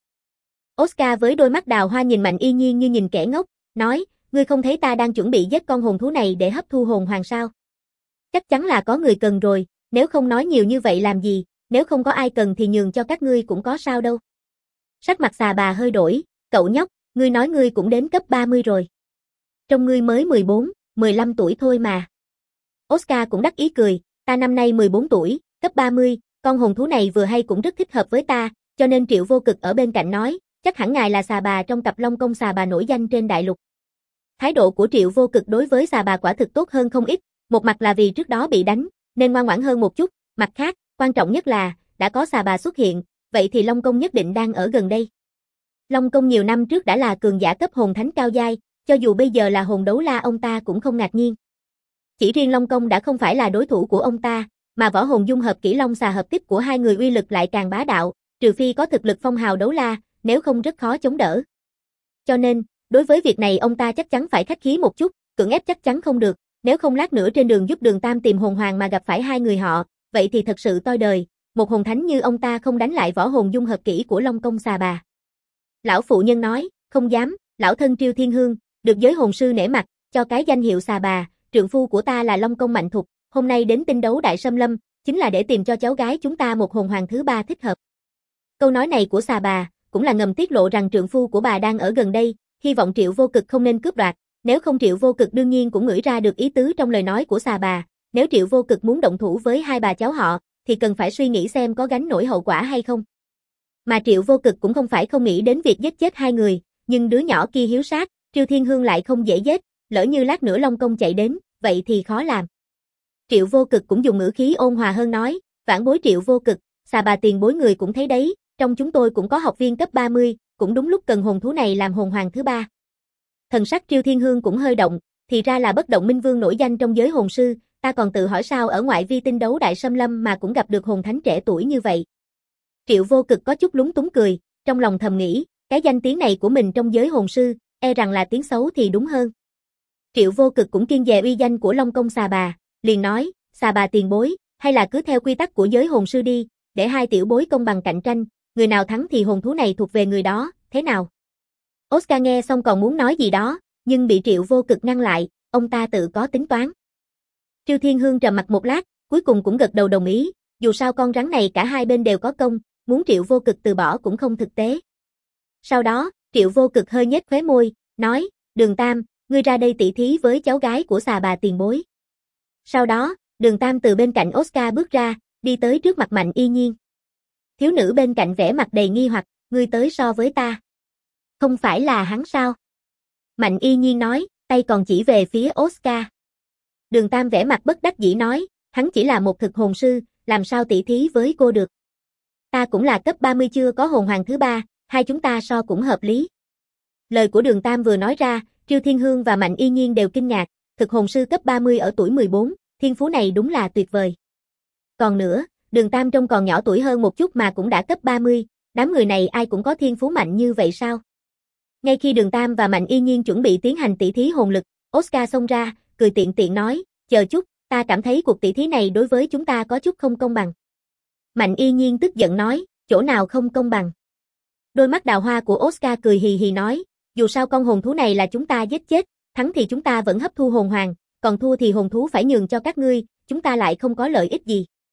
Oscar với đôi mắt đào hoa nhìn Mạnh Y Nhiên như nhìn kẻ ngốc, nói, ngươi không thấy ta đang chuẩn bị giết con hồn thú này để hấp thu hồn hoàng sao? Chắc chắn là có người cần rồi, nếu không nói nhiều như vậy làm gì, nếu không có ai cần thì nhường cho các ngươi cũng có sao đâu. Sắc mặt xà bà hơi đổi, cậu nhóc, ngươi nói ngươi cũng đến cấp 30 rồi. Trong ngươi mới 14, 15 tuổi thôi mà. Oscar cũng đắc ý cười, ta năm nay 14 tuổi, cấp 30, con hồn thú này vừa hay cũng rất thích hợp với ta, cho nên Triệu Vô Cực ở bên cạnh nói, chắc hẳn ngài là xà bà trong cặp Long Công xà bà nổi danh trên đại lục. Thái độ của Triệu Vô Cực đối với xà bà quả thực tốt hơn không ít, một mặt là vì trước đó bị đánh, nên ngoan ngoãn hơn một chút, mặt khác, quan trọng nhất là, đã có xà bà xuất hiện, vậy thì Long Công nhất định đang ở gần đây. Long Công nhiều năm trước đã là cường giả cấp hồn thánh cao giai, cho dù bây giờ là hồn đấu la ông ta cũng không ngạc nhiên. Chỉ riêng Long Công đã không phải là đối thủ của ông ta, mà võ hồn dung hợp kỹ long xà hợp kích của hai người uy lực lại càng bá đạo, trừ phi có thực lực phong hào đấu la, nếu không rất khó chống đỡ. Cho nên, đối với việc này ông ta chắc chắn phải khách khí một chút, cưỡng ép chắc chắn không được, nếu không lát nữa trên đường giúp Đường Tam tìm hồn hoàng mà gặp phải hai người họ, vậy thì thật sự toi đời, một hồn thánh như ông ta không đánh lại võ hồn dung hợp kỹ của Long Công xà bà. Lão phụ nhân nói, không dám, lão thân Triêu Thiên Hương, được giới hồn sư nể mặt, cho cái danh hiệu xà bà, trượng phu của ta là Long Công Mạnh Thục, hôm nay đến tinh đấu Đại Sâm Lâm, chính là để tìm cho cháu gái chúng ta một hồn hoàng thứ 3 thích hợp. Câu nói này của xà bà, cũng là ngầm tiết lộ rằng trượng phu của bà đang ở gần đây, hy vọng Triệu Vô Cực không nên cướp đoạt, nếu không Triệu Vô Cực đương nhiên cũng ngửi ra được ý tứ trong lời nói của xà bà, nếu Triệu Vô Cực muốn động thủ với hai bà cháu họ, thì cần phải suy nghĩ xem có gánh nổi hậu quả hay không. Mà Triệu Vô Cực cũng không phải không nghĩ đến việc giết chết hai người, nhưng đứa nhỏ kia hiếu sát, Triêu Thiên Hương lại không dễ giết, lỡ như lát nữa Long Công chạy đến, vậy thì khó làm. Triệu Vô Cực cũng dùng ngữ khí ôn hòa hơn nói, vãn bối Triệu Vô Cực, xà bà tiền bối người cũng thấy đấy, trong chúng tôi cũng có học viên cấp 30, cũng đúng lúc cần hồn thú này làm hồn hoàng thứ 3. Thần sắc Triêu Thiên Hương cũng hơi động, thì ra là Bất Động Minh Vương nổi danh trong giới hồn sư, ta còn tự hỏi sao ở ngoại vi tinh đấu Đại Sâm Lâm mà cũng gặp được hồn thánh trẻ tuổi như vậy. Triệu Vô Cực có chút lúng túng cười, trong lòng thầm nghĩ, cái danh tiếng này của mình trong giới hồn sư, e rằng là tiếng xấu thì đúng hơn. Triệu Vô Cực cũng kiêng dè uy danh của Long Công xà bà, liền nói, xà bà tiền bối, hay là cứ theo quy tắc của giới hồn sư đi, để hai tiểu bối công bằng cạnh tranh, người nào thắng thì hồn thú này thuộc về người đó, thế nào? Oscar nghe xong còn muốn nói gì đó, nhưng bị Triệu Vô Cực ngăn lại, ông ta tự có tính toán. Triêu Thiên Hương trầm mặt một lát, cuối cùng cũng gật đầu đồng ý, dù sao con rắn này cả hai bên đều có công, muốn Triệu Vô Cực từ bỏ cũng không thực tế. Sau đó, Triệu Vô Cực hơi nhếch khóe môi, nói, Đường Tam, ngươi ra đây tỉ thí với cháu gái của xà bà tiền bối. Sau đó, Đường Tam từ bên cạnh Oscar bước ra, đi tới trước mặt Mạnh Y Nhiên. Thiếu nữ bên cạnh vẻ mặt đầy nghi hoặc, ngươi tới so với ta. Không phải là hắn sao? Mạnh Y Nhiên nói, tay còn chỉ về phía Oscar. Đường Tam vẻ mặt bất đắc dĩ nói, hắn chỉ là một thực hồn sư, làm sao tỉ thí với cô được. Ta cũng là cấp 30 chưa có hồn hoàng thứ 3, hai chúng ta so cũng hợp lý. Lời của Đường Tam vừa nói ra, Triêu Thiên Hương và Mạnh Y Nhiên đều kinh ngạc, thực hồn sư cấp 30 ở tuổi 14, thiên phú này đúng là tuyệt vời. Còn nữa, Đường Tam trông còn nhỏ tuổi hơn một chút mà cũng đã cấp 30, đám người này ai cũng có thiên phú mạnh như vậy sao? Ngay khi Đường Tam và Mạnh Y Nhiên chuẩn bị tiến hành tỷ thí hồn lực, Oscar xông ra, cười tiện tiện nói, chờ chút, ta cảm thấy cuộc tỷ thí này đối với chúng ta có chút không công bằng. Mạnh Y Nhiên tức giận nói, chỗ nào không công bằng? Đôi mắt đào hoa của Oscar cười hì hì nói, dù sao con hồn thú này là chúng ta giết chết, thắng thì chúng ta vẫn hấp thu hồn hoàng, còn thua thì hồn thú phải nhường cho các ngươi, chúng ta lại không có lợi ích gì.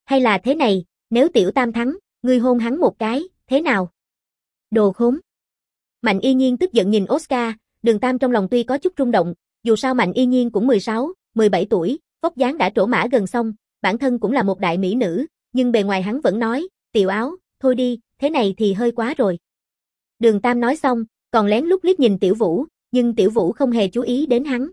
Hay là thế này, nếu Tiểu Tam thắng, ngươi hôn hắn một cái, thế nào? Đồ khốn. Mạnh Y Nhiên tức giận nhìn Oscar, Đường Tam trong lòng tuy có chút rung động, dù sao Mạnh Y Nhiên cũng 16, 17 tuổi, vóc dáng đã trổ mã gần xong, bản thân cũng là một đại mỹ nữ, nhưng bề ngoài hắn vẫn nói, Tiểu Áo, thôi đi, thế này thì hơi quá rồi. Đường Tam nói xong, còn lén lút liếc nhìn Tiểu Vũ, nhưng Tiểu Vũ không hề chú ý đến hắn.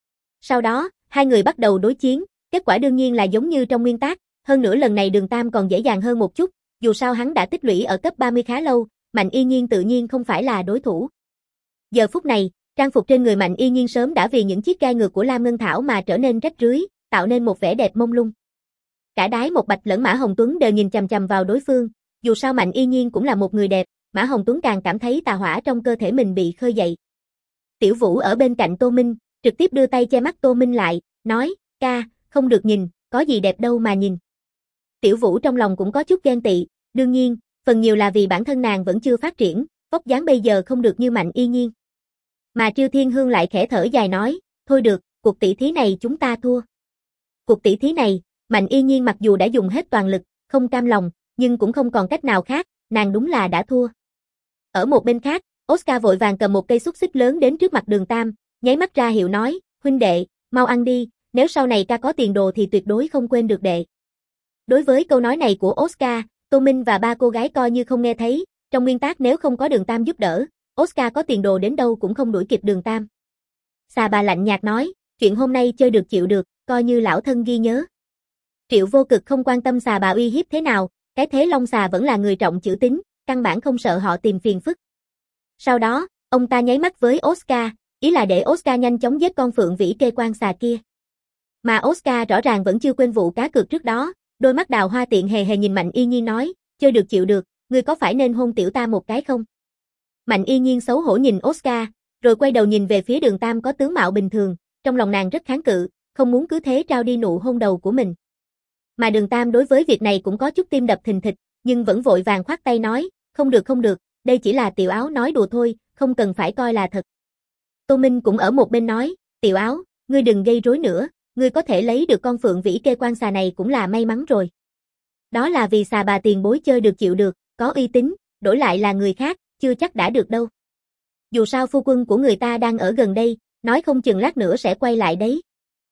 Sau đó, hai người bắt đầu đối chiến, kết quả đương nhiên là giống như trong nguyên tắc, hơn nữa lần này Đường Tam còn dễ dàng hơn một chút, dù sao hắn đã tích lũy ở cấp 30 khá lâu, Mạnh Y Nhiên tự nhiên không phải là đối thủ. Giờ phút này, trang phục trên người Mạnh Y Nhiên sớm đã vì những chiếc gai ngược của Lam Ngân Thảo mà trở nên rách rưới, tạo nên một vẻ đẹp mông lung. Cả Đái Một Bạch lẫn Mã Hồng Tuấn đều nhìn chằm chằm vào đối phương, dù sao Mạnh Y Nhiên cũng là một người đẹp, Mã Hồng Tuấn càng cảm thấy tà hỏa trong cơ thể mình bị khơi dậy. Tiểu Vũ ở bên cạnh Tô Minh, trực tiếp đưa tay che mắt Tô Minh lại, nói, ca, không được nhìn, có gì đẹp đâu mà nhìn. Tiểu Vũ trong lòng cũng có chút ghen tị, đương nhiên, phần nhiều là vì bản thân nàng vẫn chưa phát triển, vóc dáng bây giờ không được như Mạnh Y Nhiên. Mà Triêu Thiên Hương lại khẽ thở dài nói, thôi được, cuộc tỷ thí này chúng ta thua. Cuộc tỷ thí này, Mạnh Y Nhiên mặc dù đã dùng hết toàn lực, không cam lòng, nhưng cũng không còn cách nào khác, nàng đúng là đã thua. Ở một bên khác, Oscar vội vàng cầm một cây xúc xích lớn đến trước mặt Đường Tam, nháy mắt ra hiệu nói, huynh đệ, mau ăn đi, nếu sau này ca có tiền đồ thì tuyệt đối không quên được đệ. Đối với câu nói này của Oscar, Tô Minh và ba cô gái coi như không nghe thấy, trong nguyên tắc nếu không có Đường Tam giúp đỡ, Oscar có tiền đồ đến đâu cũng không đuổi kịp Đường Tam. Xà Bà lạnh nhạt nói, chuyện hôm nay chơi được chịu được, coi như lão thân ghi nhớ. Triệu Vô Cực không quan tâm Xà Bà uy hiếp thế nào, cái thế Long Xà vẫn là người trọng chữ tín, căn bản không sợ họ tìm phiền phức. Sau đó, ông ta nháy mắt với Oscar, ý là để Oscar nhanh chóng giết con Phượng Vĩ Kê Quan Xà kia. Mà Oscar rõ ràng vẫn chưa quên vụ cá cược trước đó, đôi mắt đào hoa tiện hề hề nhìn Mạnh Y Nhiên nói, chơi được chịu được, ngươi có phải nên hôn Tiểu Tam một cái không? Mạnh Y Nhiên xấu hổ nhìn Oscar, rồi quay đầu nhìn về phía Đường Tam có tướng mạo bình thường, trong lòng nàng rất kháng cự, không muốn cứ thế trao đi nụ hôn đầu của mình. Mà Đường Tam đối với việc này cũng có chút tim đập thình thịch, nhưng vẫn vội vàng khoát tay nói, không được, đây chỉ là Tiểu Áo nói đùa thôi, không cần phải coi là thật. Tô Minh cũng ở một bên nói, Tiểu Áo, ngươi đừng gây rối nữa, ngươi có thể lấy được con Phượng Vĩ Kê Quan Xà này cũng là may mắn rồi. Đó là vì Xà Bà tiền bối chơi được chịu được, có uy tín, đổi lại là người khác, chưa chắc đã được đâu. Dù sao phu quân của người ta đang ở gần đây, nói không chừng lát nữa sẽ quay lại đấy.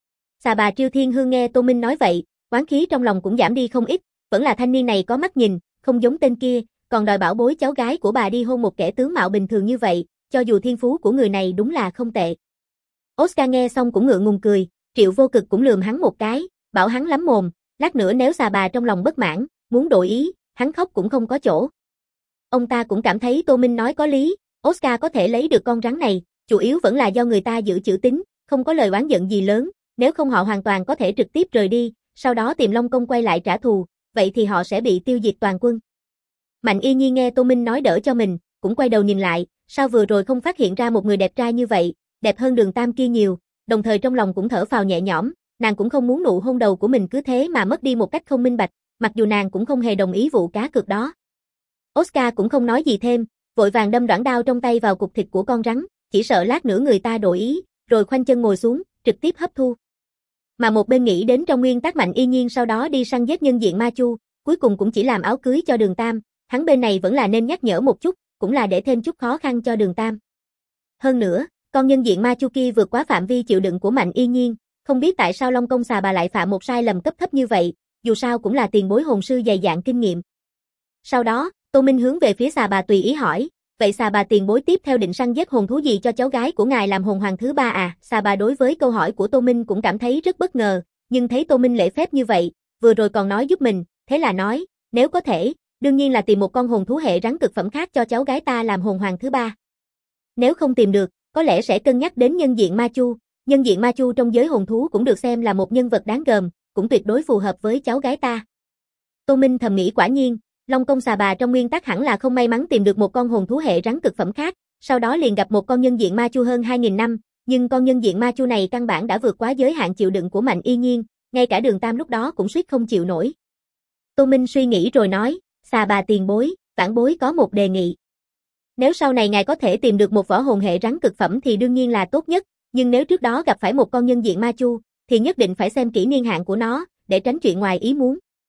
Xà Bà Triêu Thiên Hương nghe Tô Minh nói vậy, oán khí trong lòng cũng giảm đi không ít, vẫn là thanh niên này có mắt nhìn, không giống tên kia, còn đòi bảo bối cháu gái của bà đi hôn một kẻ tướng mạo bình thường như vậy, cho dù thiên phú của người này đúng là không tệ. Oscar nghe xong cũng ngượng ngùng cười, Triệu Vô Cực cũng lườm hắn một cái, bảo hắn lắm mồm, lát nữa nếu Xà Bà trong lòng bất mãn, muốn đổi ý, hắn khóc cũng không có chỗ. Ông ta cũng cảm thấy Tô Minh nói có lý, Oscar có thể lấy được con rắn này, chủ yếu vẫn là do người ta giữ chữ tín, không có lời oán giận gì lớn, nếu không họ hoàn toàn có thể trực tiếp rời đi, sau đó tìm Long Công quay lại trả thù, vậy thì họ sẽ bị tiêu diệt toàn quân. Mạnh Y Nhiên nghe Tô Minh nói đỡ cho mình, cũng quay đầu nhìn lại, sao vừa rồi không phát hiện ra một người đẹp trai như vậy, đẹp hơn Đường Tam kia nhiều, đồng thời trong lòng cũng thở phào nhẹ nhõm, nàng cũng không muốn nụ hôn đầu của mình cứ thế mà mất đi một cách không minh bạch, mặc dù nàng cũng không hề đồng ý vụ cá cược đó. Oscar cũng không nói gì thêm, vội vàng đâm đoạn đao trong tay vào cục thịt của con rắn, chỉ sợ lát nữa người ta đổi ý, rồi khoanh chân ngồi xuống, trực tiếp hấp thu. Mà một bên nghĩ đến trong nguyên tắc Mạnh Y Nhiên sau đó đi săn giết nhân diện Ma Chu, cuối cùng cũng chỉ làm áo cưới cho Đường Tam, hắn bên này vẫn là nên nhắc nhở một chút, cũng là để thêm chút khó khăn cho Đường Tam. Hơn nữa, con nhân diện Ma Chu kia vượt quá phạm vi chịu đựng của Mạnh Y Nhiên, không biết tại sao Long Công Xà Bà lại phạm một sai lầm cấp thấp như vậy, dù sao cũng là tiền bối hồn sư dày dạn kinh nghiệm. Sau đó, Tô Minh hướng về phía Xà Bà tùy ý hỏi, vậy Xà Bà tiền bối tiếp theo định săn giết hồn thú gì cho cháu gái của ngài làm hồn hoàng thứ 3 à? Xà Bà đối với câu hỏi của Tô Minh cũng cảm thấy rất bất ngờ, nhưng thấy Tô Minh lễ phép như vậy, vừa rồi còn nói giúp mình, thế là nói, nếu có thể, đương nhiên là tìm một con hồn thú hệ rắn cực phẩm khác cho cháu gái ta làm hồn hoàng thứ 3. Nếu không tìm được, có lẽ sẽ cân nhắc đến nhân diện Ma Chu. Nhân diện Ma Chu trong giới hồn thú cũng được xem là một nhân vật đáng gờm, cũng tuyệt đối phù hợp với cháu gái ta. Tô Minh thầm nghĩ quả nhiên, Long Công Xà Bà trong nguyên tắc hẳn là không may mắn tìm được một con hồn thú hệ rắn cực phẩm khác, sau đó liền gặp một con nhân diện Ma Chu hơn 2000 năm, nhưng con nhân diện Ma Chu này căn bản đã vượt quá giới hạn chịu đựng của Mạnh Y Nhiên, ngay cả Đường Tam lúc đó cũng suýt không chịu nổi. Tô Minh suy nghĩ rồi nói, Xà Bà tiền bối, vãn bối có một đề nghị. Nếu sau này ngài có thể tìm được một võ hồn hệ rắn cực phẩm thì đương nhiên là tốt nhất, nhưng nếu trước đó gặp phải một con nhân diện Ma Chu, thì nhất định phải xem kỹ niên hạn của nó, để tránh chuyện ngoài ý muốn.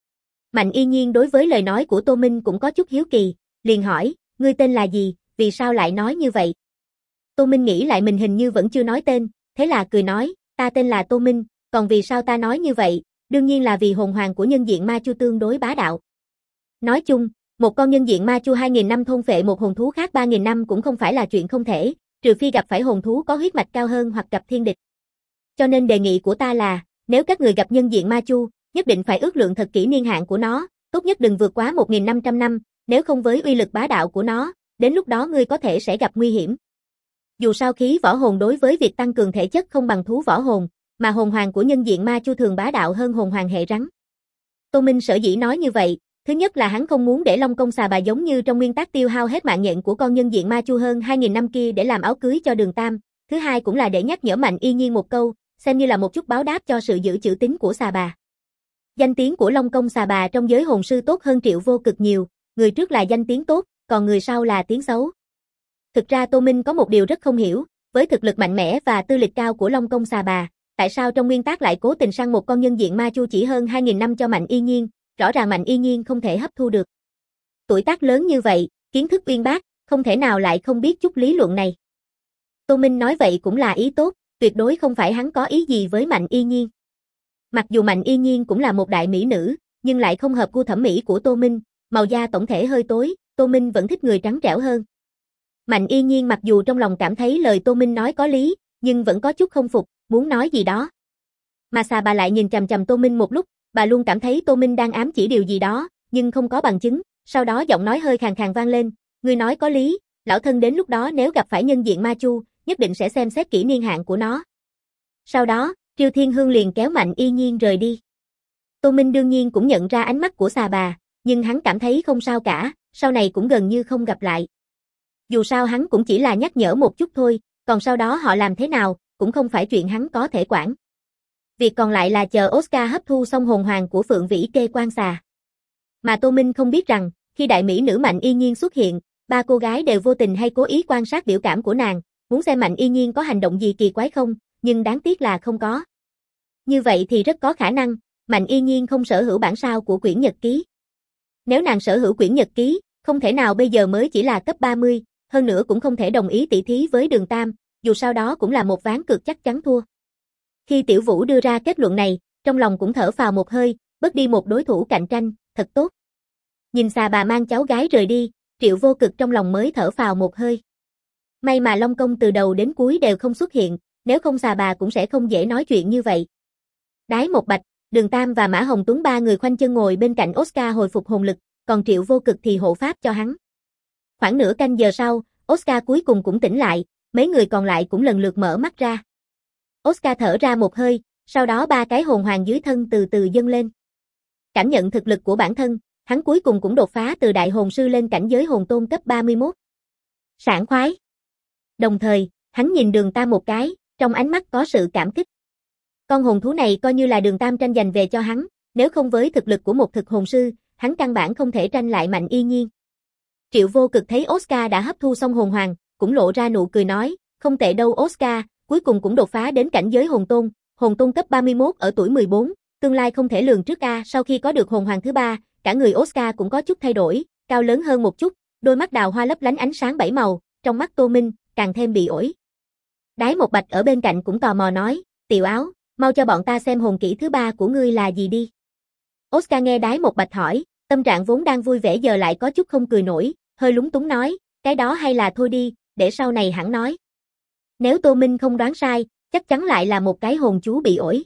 Mạnh Y Nhiên đối với lời nói của Tô Minh cũng có chút hiếu kỳ, liền hỏi, ngươi tên là gì, vì sao lại nói như vậy? Tô Minh nghĩ lại mình hình như vẫn chưa nói tên, thế là cười nói, ta tên là Tô Minh, còn vì sao ta nói như vậy, đương nhiên là vì hồn hoàng của nhân diện ma chu tương đối bá đạo. Nói chung, một con nhân diện ma chu 2.000 năm thôn phệ một hồn thú khác 3.000 năm cũng không phải là chuyện không thể, trừ phi gặp phải hồn thú có huyết mạch cao hơn hoặc gặp thiên địch. Cho nên đề nghị của ta là, nếu các người gặp nhân diện ma chu, nhất định phải ước lượng thật kỹ niên hạn của nó, tốt nhất đừng vượt quá 1.500 năm, nếu không với uy lực bá đạo của nó, đến lúc đó ngươi có thể sẽ gặp nguy hiểm. Dù sao khí võ hồn đối với việc tăng cường thể chất không bằng thú võ hồn, mà hồn hoàng của nhân diện ma chu thường bá đạo hơn hồn hoàng hệ rắn. Tô Minh sở dĩ nói như vậy, thứ nhất là hắn không muốn để Long Công Xà Bà giống như trong nguyên tắc tiêu hao hết mạng nhện của con nhân diện ma chu hơn 2.000 năm kia để làm áo cưới cho Đường Tam, thứ hai cũng là để nhắc nhở Mạnh Y Nhiên một câu, xem như là một chút báo đáp cho sự giữ chữ tín của Xà Bà. Danh tiếng của Long Công Xà Bà trong giới hồn sư tốt hơn Triệu Vô Cực nhiều, người trước là danh tiếng tốt, còn người sau là tiếng xấu. Thực ra Tô Minh có một điều rất không hiểu, với thực lực mạnh mẽ và tư lịch cao của Long Công Xà Bà, tại sao trong nguyên tắc lại cố tình săn một con nhân diện ma chu chỉ hơn 2.000 năm cho Mạnh Y Nhiên, rõ ràng Mạnh Y Nhiên không thể hấp thu được. Tuổi tác lớn như vậy, kiến thức uyên bác, không thể nào lại không biết chút lý luận này. Tô Minh nói vậy cũng là ý tốt, tuyệt đối không phải hắn có ý gì với Mạnh Y Nhiên. Mặc dù Mạnh Y Nhiên cũng là một đại mỹ nữ, nhưng lại không hợp gu thẩm mỹ của Tô Minh, màu da tổng thể hơi tối, Tô Minh vẫn thích người trắng trẻo hơn. Mạnh Y Nhiên mặc dù trong lòng cảm thấy lời Tô Minh nói có lý, nhưng vẫn có chút không phục, muốn nói gì đó. Mà Xà Bà lại nhìn chằm chằm Tô Minh một lúc, bà luôn cảm thấy Tô Minh đang ám chỉ điều gì đó, nhưng không có bằng chứng, sau đó giọng nói hơi khàn khàn vang lên, ngươi nói có lý, lão thân đến lúc đó nếu gặp phải nhân diện ma chu, nhất định sẽ xem xét kỹ niên hạn của nó. Sau đó, Triêu Thiên Hương liền kéo Mạnh Y Nhiên rời đi. Tô Minh đương nhiên cũng nhận ra ánh mắt của Xà Bà, nhưng hắn cảm thấy không sao cả, sau này cũng gần như không gặp lại. Dù sao hắn cũng chỉ là nhắc nhở một chút thôi, còn sau đó họ làm thế nào, cũng không phải chuyện hắn có thể quản. Việc còn lại là chờ Oscar hấp thu xong hồn hoàng của Phượng Vĩ Kê Quan Xà. Mà Tô Minh không biết rằng, khi đại mỹ nữ Mạnh Y Nhiên xuất hiện, ba cô gái đều vô tình hay cố ý quan sát biểu cảm của nàng, muốn xem Mạnh Y Nhiên có hành động gì kỳ quái không, nhưng đáng tiếc là không có. Như vậy thì rất có khả năng, Mạnh Y Nhiên không sở hữu bản sao của quyển nhật ký. Nếu nàng sở hữu quyển nhật ký, không thể nào bây giờ mới chỉ là cấp 30, hơn nữa cũng không thể đồng ý tỷ thí với Đường Tam, dù sao đó cũng là một ván cược chắc chắn thua. Khi Tiểu Vũ đưa ra kết luận này, trong lòng cũng thở phào một hơi, bớt đi một đối thủ cạnh tranh, thật tốt. Nhìn Xà Bà mang cháu gái rời đi, Triệu Vô Cực trong lòng mới thở phào một hơi. May mà Long Công từ đầu đến cuối đều không xuất hiện, nếu không Xà Bà cũng sẽ không dễ nói chuyện như vậy. Đái Một Bạch, Đường Tam và Mã Hồng Tuấn ba người khoanh chân ngồi bên cạnh Oscar hồi phục hồn lực, còn Triệu Vô Cực thì hộ pháp cho hắn. Khoảng nửa canh giờ sau, Oscar cuối cùng cũng tỉnh lại, mấy người còn lại cũng lần lượt mở mắt ra. Oscar thở ra một hơi, sau đó ba cái hồn hoàng dưới thân từ từ dâng lên. Cảm nhận thực lực của bản thân, hắn cuối cùng cũng đột phá từ đại hồn sư lên cảnh giới hồn tôn cấp 31. Sảng khoái. Đồng thời, hắn nhìn Đường Tam một cái, trong ánh mắt có sự cảm kích. Con hồn thú này coi như là Đường Tam tranh giành về cho hắn, nếu không với thực lực của một thực hồn sư, hắn căn bản không thể tranh lại Mạnh Y Nhiên. Triệu Vô Cực thấy Oscar đã hấp thu xong hồn hoàng, cũng lộ ra nụ cười nói, không tệ đâu Oscar, cuối cùng cũng đột phá đến cảnh giới hồn tôn cấp 31 ở tuổi 14, tương lai không thể lường trước a. Sau khi có được hồn hoàng thứ ba, cả người Oscar cũng có chút thay đổi, cao lớn hơn một chút, đôi mắt đào hoa lấp lánh ánh sáng bảy màu, trong mắt Tô Minh, càng thêm bị ổi. Đái Một Bạch ở bên cạnh cũng tò mò nói, Tiểu Áo, mau cho bọn ta xem hồn kỹ thứ ba của ngươi là gì đi. Oscar nghe Đái Một Bạch hỏi, tâm trạng vốn đang vui vẻ giờ lại có chút không cười nổi, hơi lúng túng nói, cái đó hay là thôi đi, để sau này hẳn nói. Nếu Tô Minh không đoán sai, chắc chắn lại là một cái hồn chú bị ổi.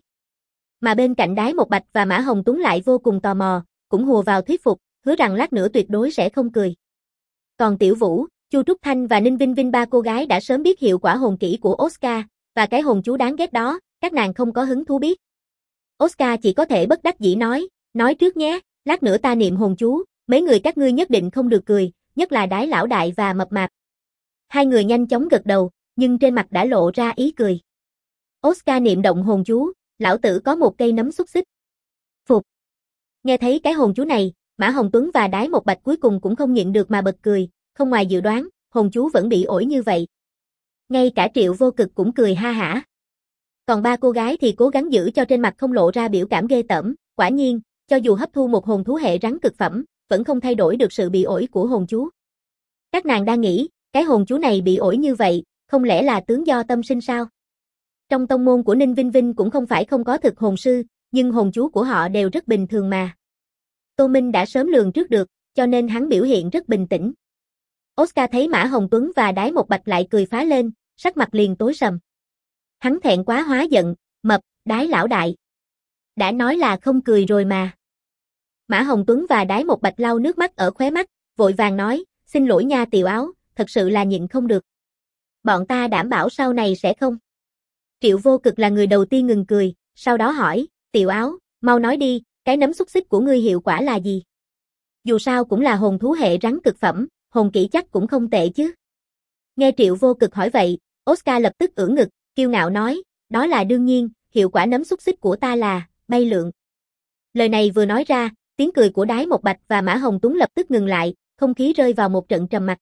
Mà bên cạnh Đái Một Bạch và Mã Hồng Tuấn lại vô cùng tò mò, cũng hùa vào thuyết phục, hứa rằng lát nữa tuyệt đối sẽ không cười. Còn Tiểu Vũ, Chu Trúc Thanh và Ninh Vinh Vinh ba cô gái đã sớm biết hiệu quả hồn kỹ của Oscar, và cái hồn chú đáng ghét đó, các nàng không có hứng thú biết. Oscar chỉ có thể bất đắc dĩ nói trước nhé, lát nữa ta niệm hồn chú, mấy người các ngươi nhất định không được cười, nhất là Đái lão đại và Mập Mạp. Hai người nhanh chóng gật đầu, nhưng trên mặt đã lộ ra ý cười. Oscar niệm động hồn chú, lão tử có một cây nấm xúc xích. Phục. Nghe thấy cái hồn chú này, Mã Hồng Tuấn và Đái Một Bạch cuối cùng cũng không nhịn được mà bật cười, không ngoài dự đoán, hồn chú vẫn bị ổi như vậy. Ngay cả Triệu Vô Cực cũng cười ha hả. Còn ba cô gái thì cố gắng giữ cho trên mặt không lộ ra biểu cảm ghê tởm, quả nhiên, cho dù hấp thu một hồn thú hệ rắn cực phẩm, vẫn không thay đổi được sự bị ổi của hồn chú. Các nàng đang nghĩ, cái hồn chú này bị ổi như vậy, không lẽ là tướng do tâm sinh sao? Trong tông môn của Ninh Vinh Vinh cũng không phải không có thực hồn sư, nhưng hồn chú của họ đều rất bình thường mà. Tô Minh đã sớm lường trước được, cho nên hắn biểu hiện rất bình tĩnh. Oscar thấy Mã Hồng Tuấn và Đái Một Bạch lại cười phá lên, sắc mặt liền tối sầm. Hắn thẹn quá hóa giận, mập, Đái lão đại. Đã nói là không cười rồi mà. Mã Hồng Tuấn và Đái Một Bạch lau nước mắt ở khóe mắt, vội vàng nói, xin lỗi nha Tiểu Áo, thật sự là nhịn không được. Bọn ta đảm bảo sau này sẽ không. Triệu Vô Cực là người đầu tiên ngừng cười, sau đó hỏi, Tiểu Áo, mau nói đi, cái nấm xúc xích của ngươi hiệu quả là gì? Dù sao cũng là hồn thú hệ rắn cực phẩm, hồn kỹ chắc cũng không tệ chứ. Nghe Triệu Vô Cực hỏi vậy, Oscar lập tức ưỡn ngực, kiêu ngạo nói, đó là đương nhiên, hiệu quả nấm xúc xích của ta là bay lượn. Lời này vừa nói ra, tiếng cười của Đái Một Bạch và Mã Hồng Tuấn lập tức ngừng lại, không khí rơi vào một trận trầm mặc.